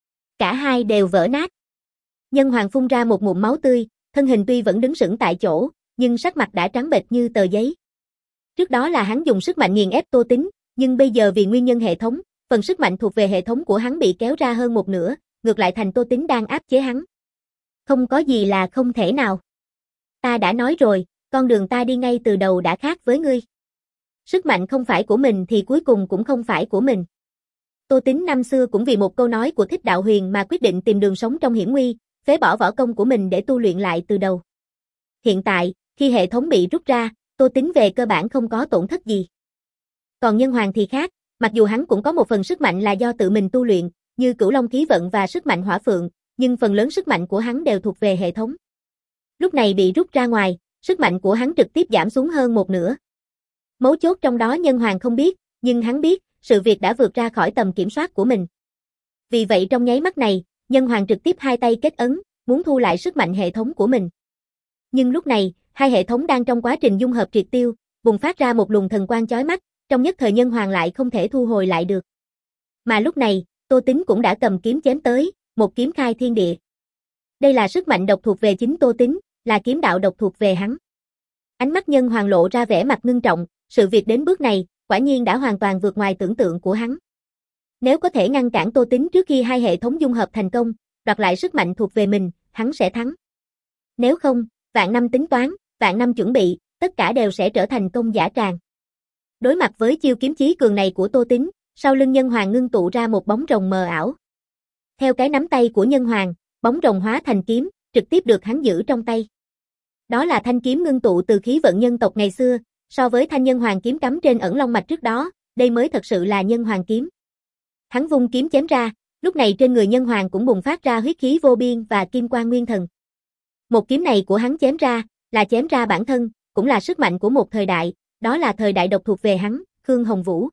Cả hai đều vỡ nát. Nhân hoàng phun ra một ngụm máu tươi, thân hình tuy vẫn đứng sững tại chỗ, nhưng sắc mặt đã trắng bệch như tờ giấy. Trước đó là hắn dùng sức mạnh nghiền ép Tô Tín, nhưng bây giờ vì nguyên nhân hệ thống, phần sức mạnh thuộc về hệ thống của hắn bị kéo ra hơn một nửa, ngược lại thành Tô Tín đang áp chế hắn. Không có gì là không thể nào. Ta đã nói rồi, con đường ta đi ngay từ đầu đã khác với ngươi. Sức mạnh không phải của mình thì cuối cùng cũng không phải của mình. Tô Tín năm xưa cũng vì một câu nói của Thích Đạo Huyền mà quyết định tìm đường sống trong hiểm nguy, phế bỏ võ công của mình để tu luyện lại từ đầu. Hiện tại, khi hệ thống bị rút ra, Tô Tín về cơ bản không có tổn thất gì. Còn nhân hoàng thì khác, mặc dù hắn cũng có một phần sức mạnh là do tự mình tu luyện, như Cửu Long khí vận và sức mạnh hỏa phượng, nhưng phần lớn sức mạnh của hắn đều thuộc về hệ thống. Lúc này bị rút ra ngoài, sức mạnh của hắn trực tiếp giảm xuống hơn một nửa. Mấu chốt trong đó nhân hoàng không biết, nhưng hắn biết, sự việc đã vượt ra khỏi tầm kiểm soát của mình. Vì vậy trong nháy mắt này, nhân hoàng trực tiếp hai tay kết ấn, muốn thu lại sức mạnh hệ thống của mình. Nhưng lúc này, hai hệ thống đang trong quá trình dung hợp triệt tiêu, bùng phát ra một luồng thần quang chói mắt, trong nhất thời nhân hoàng lại không thể thu hồi lại được. Mà lúc này, Tô Tín cũng đã cầm kiếm chém tới, một kiếm khai thiên địa. Đây là sức mạnh độc thuộc về chính Tô Tín, là kiếm đạo độc thuộc về hắn. Ánh mắt nhân hoàng lộ ra vẻ mặt ngưng trọng, sự việc đến bước này, quả nhiên đã hoàn toàn vượt ngoài tưởng tượng của hắn. Nếu có thể ngăn cản Tô Tín trước khi hai hệ thống dung hợp thành công, đoạt lại sức mạnh thuộc về mình, hắn sẽ thắng. Nếu không, vạn năm tính toán, vạn năm chuẩn bị, tất cả đều sẽ trở thành công dã tràng. Đối mặt với chiêu kiếm chí cường này của Tô Tín, sau lưng Nhân Hoàng ngưng tụ ra một bóng rồng mờ ảo. Theo cái nắm tay của Nhân Hoàng, bóng rồng hóa thành kiếm, trực tiếp được hắn giữ trong tay. Đó là thanh kiếm ngưng tụ từ khí vận nhân tộc ngày xưa, so với thanh Nhân Hoàng kiếm cắm trên ẩn long mạch trước đó, đây mới thật sự là Nhân Hoàng kiếm. Hắn vung kiếm chém ra, lúc này trên người Nhân Hoàng cũng bùng phát ra huyết khí vô biên và kim quang nguyên thần. Một kiếm này của hắn chém ra, là chém ra bản thân, cũng là sức mạnh của một thời đại, đó là thời đại độc thuộc về hắn, Khương Hồng Vũ.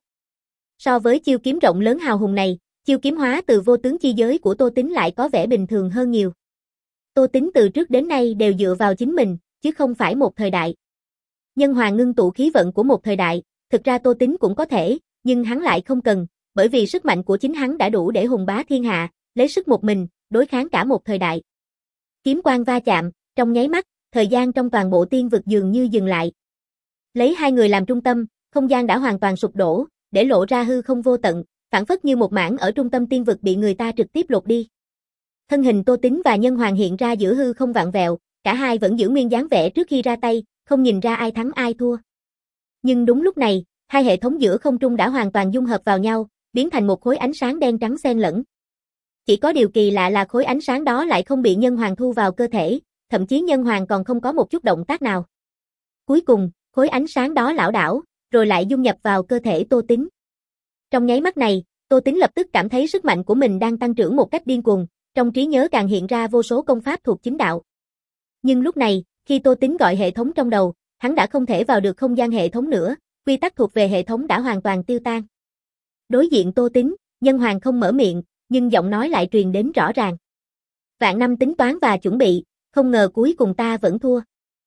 So với chiêu kiếm rộng lớn hào hùng này, chiêu kiếm hóa từ vô tướng chi giới của Tô Tín lại có vẻ bình thường hơn nhiều. Tô Tín từ trước đến nay đều dựa vào chính mình, chứ không phải một thời đại. Nhân Hoàng ngưng tụ khí vận của một thời đại, thực ra Tô Tín cũng có thể, nhưng hắn lại không cần, bởi vì sức mạnh của chính hắn đã đủ để hùng bá thiên hạ, lấy sức một mình, đối kháng cả một thời đại. Kiếm quang va chạm, trong nháy mắt, thời gian trong toàn bộ tiên vực dường như dừng lại. Lấy hai người làm trung tâm, không gian đã hoàn toàn sụp đổ, để lộ ra hư không vô tận, phản phất như một mảng ở trung tâm tiên vực bị người ta trực tiếp lột đi. Thân hình Tô Tín và Nhân Hoàng hiện ra giữa hư không vặn vẹo, cả hai vẫn giữ nguyên dáng vẻ trước khi ra tay, không nhìn ra ai thắng ai thua. Nhưng đúng lúc này, hai hệ thống giữa không trung đã hoàn toàn dung hợp vào nhau, biến thành một khối ánh sáng đen trắng xen lẫn. Chỉ có điều kỳ lạ là khối ánh sáng đó lại không bị Nhân Hoàng thu vào cơ thể, thậm chí Nhân Hoàng còn không có một chút động tác nào. Cuối cùng, khối ánh sáng đó lảo đảo, rồi lại dung nhập vào cơ thể Tô Tín. Trong nháy mắt này, Tô Tín lập tức cảm thấy sức mạnh của mình đang tăng trưởng một cách điên cuồng, trong trí nhớ càng hiện ra vô số công pháp thuộc chính đạo. Nhưng lúc này, khi Tô Tín gọi hệ thống trong đầu, hắn đã không thể vào được không gian hệ thống nữa, quy tắc thuộc về hệ thống đã hoàn toàn tiêu tan. Đối diện Tô Tín, Nhân Hoàng không mở miệng, nhưng giọng nói lại truyền đến rõ ràng. Vạn năm tính toán và chuẩn bị, không ngờ cuối cùng ta vẫn thua.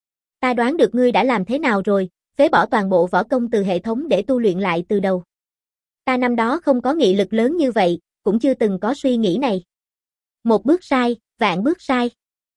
Ta đoán được ngươi đã làm thế nào rồi, phế bỏ toàn bộ võ công từ hệ thống để tu luyện lại từ đầu. Ta năm đó không có nghị lực lớn như vậy, cũng chưa từng có suy nghĩ này. Một bước sai, vạn bước sai.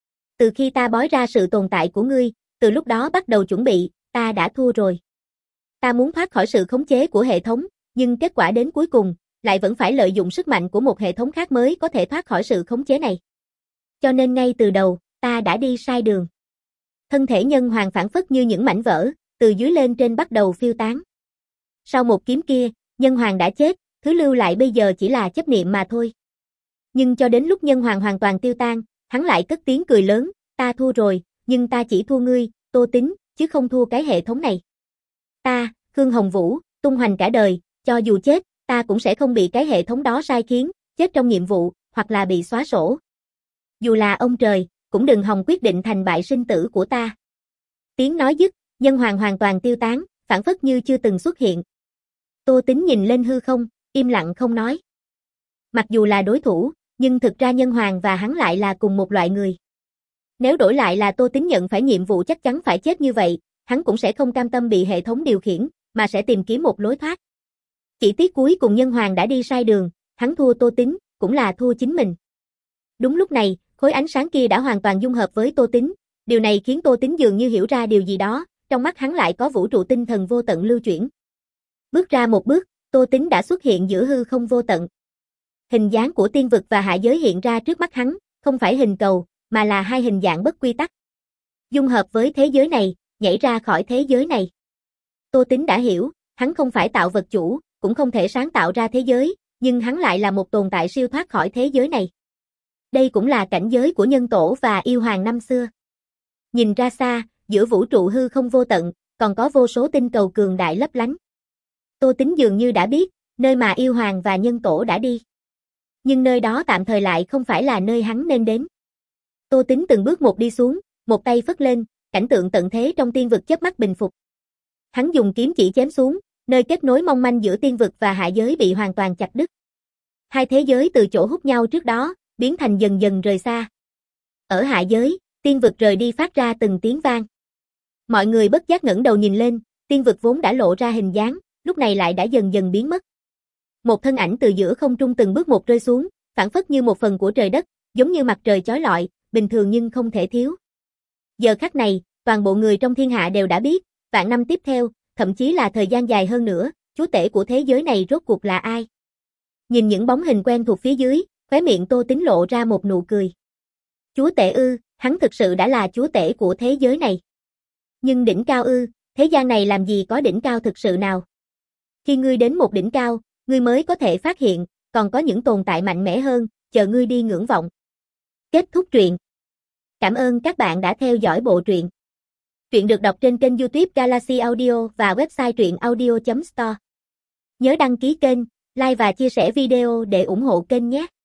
Từ khi ta bói ra sự tồn tại của ngươi, từ lúc đó bắt đầu chuẩn bị, ta đã thua rồi. Ta muốn thoát khỏi sự khống chế của hệ thống, nhưng kết quả đến cuối cùng, lại vẫn phải lợi dụng sức mạnh của một hệ thống khác mới có thể thoát khỏi sự khống chế này. Cho nên ngay từ đầu, ta đã đi sai đường. Thân thể Nhân Hoàng phản phất như những mảnh vỡ, từ dưới lên trên bắt đầu phiêu tán. Sau một kiếm kia, Nhân Hoàng đã chết, thứ lưu lại bây giờ chỉ là chấp niệm mà thôi. Nhưng cho đến lúc Nhân Hoàng hoàn toàn tiêu tan, hắn lại cất tiếng cười lớn, ta thua rồi, nhưng ta chỉ thua ngươi, Tô Tín, chứ không thua cái hệ thống này. Ta, Khương Hồng Vũ, tung hoành cả đời, cho dù chết, ta cũng sẽ không bị cái hệ thống đó sai khiến, chết trong nhiệm vụ, hoặc là bị xóa sổ. Dù là ông trời, cũng đừng hòng quyết định thành bại sinh tử của ta. Tiếng nói dứt, Nhân Hoàng hoàn toàn tiêu tán, phản phất như chưa từng xuất hiện. Tô Tín nhìn lên hư không, im lặng không nói. Mặc dù là đối thủ, nhưng thực ra Nhân Hoàng và hắn lại là cùng một loại người. Nếu đổi lại là Tô Tín nhận phải nhiệm vụ chắc chắn phải chết như vậy, hắn cũng sẽ không cam tâm bị hệ thống điều khiển, mà sẽ tìm kiếm một lối thoát. Chỉ tiếc cuối cùng Nhân Hoàng đã đi sai đường, hắn thua Tô Tín, cũng là thua chính mình. Đúng lúc này, khối ánh sáng kia đã hoàn toàn dung hợp với Tô Tín, điều này khiến Tô Tín dường như hiểu ra điều gì đó, trong mắt hắn lại có vũ trụ tinh thần vô tận lưu chuyển. Bước ra một bước, Tô Tín đã xuất hiện giữa hư không vô tận. Hình dáng của tiên vực và hạ giới hiện ra trước mắt hắn, không phải hình cầu, mà là hai hình dạng bất quy tắc. Dung hợp với thế giới này, nhảy ra khỏi thế giới này. Tô Tín đã hiểu, hắn không phải tạo vật chủ, cũng không thể sáng tạo ra thế giới, nhưng hắn lại là một tồn tại siêu thoát khỏi thế giới này. Đây cũng là cảnh giới của nhân tổ và yêu hoàng năm xưa. Nhìn ra xa, giữa vũ trụ hư không vô tận, còn có vô số tinh cầu cường đại lấp lánh. Tô Tín dường như đã biết, nơi mà yêu hoàng và nhân tổ đã đi. Nhưng nơi đó tạm thời lại không phải là nơi hắn nên đến. Tô Tín từng bước một đi xuống, một tay phất lên, cảnh tượng tận thế trong tiên vực chớp mắt bình phục. Hắn dùng kiếm chỉ chém xuống, nơi kết nối mong manh giữa tiên vực và hạ giới bị hoàn toàn chặt đứt. Hai thế giới từ chỗ hút nhau trước đó, biến thành dần dần rời xa. Ở hạ giới, tiên vực rời đi phát ra từng tiếng vang. Mọi người bất giác ngẩng đầu nhìn lên, tiên vực vốn đã lộ ra hình dáng, lúc này lại đã dần dần biến mất. Một thân ảnh từ giữa không trung từng bước một rơi xuống, phản phất như một phần của trời đất, giống như mặt trời chói lọi, bình thường nhưng không thể thiếu. Giờ khắc này, toàn bộ người trong thiên hạ đều đã biết, vạn năm tiếp theo, thậm chí là thời gian dài hơn nữa, chúa tể của thế giới này rốt cuộc là ai. Nhìn những bóng hình quen thuộc phía dưới, khóe miệng Tô Tính lộ ra một nụ cười. Chúa tể ư, hắn thực sự đã là chúa tể của thế giới này. Nhưng đỉnh cao ư, thế gian này làm gì có đỉnh cao thực sự nào? Khi ngươi đến một đỉnh cao, ngươi mới có thể phát hiện, còn có những tồn tại mạnh mẽ hơn, chờ ngươi đi ngưỡng vọng. Kết thúc truyện. Cảm ơn các bạn đã theo dõi bộ truyện. Truyện được đọc trên kênh YouTube Galaxy Audio và website truyện audio chấm store. Nhớ đăng ký kênh, like và chia sẻ video để ủng hộ kênh nhé.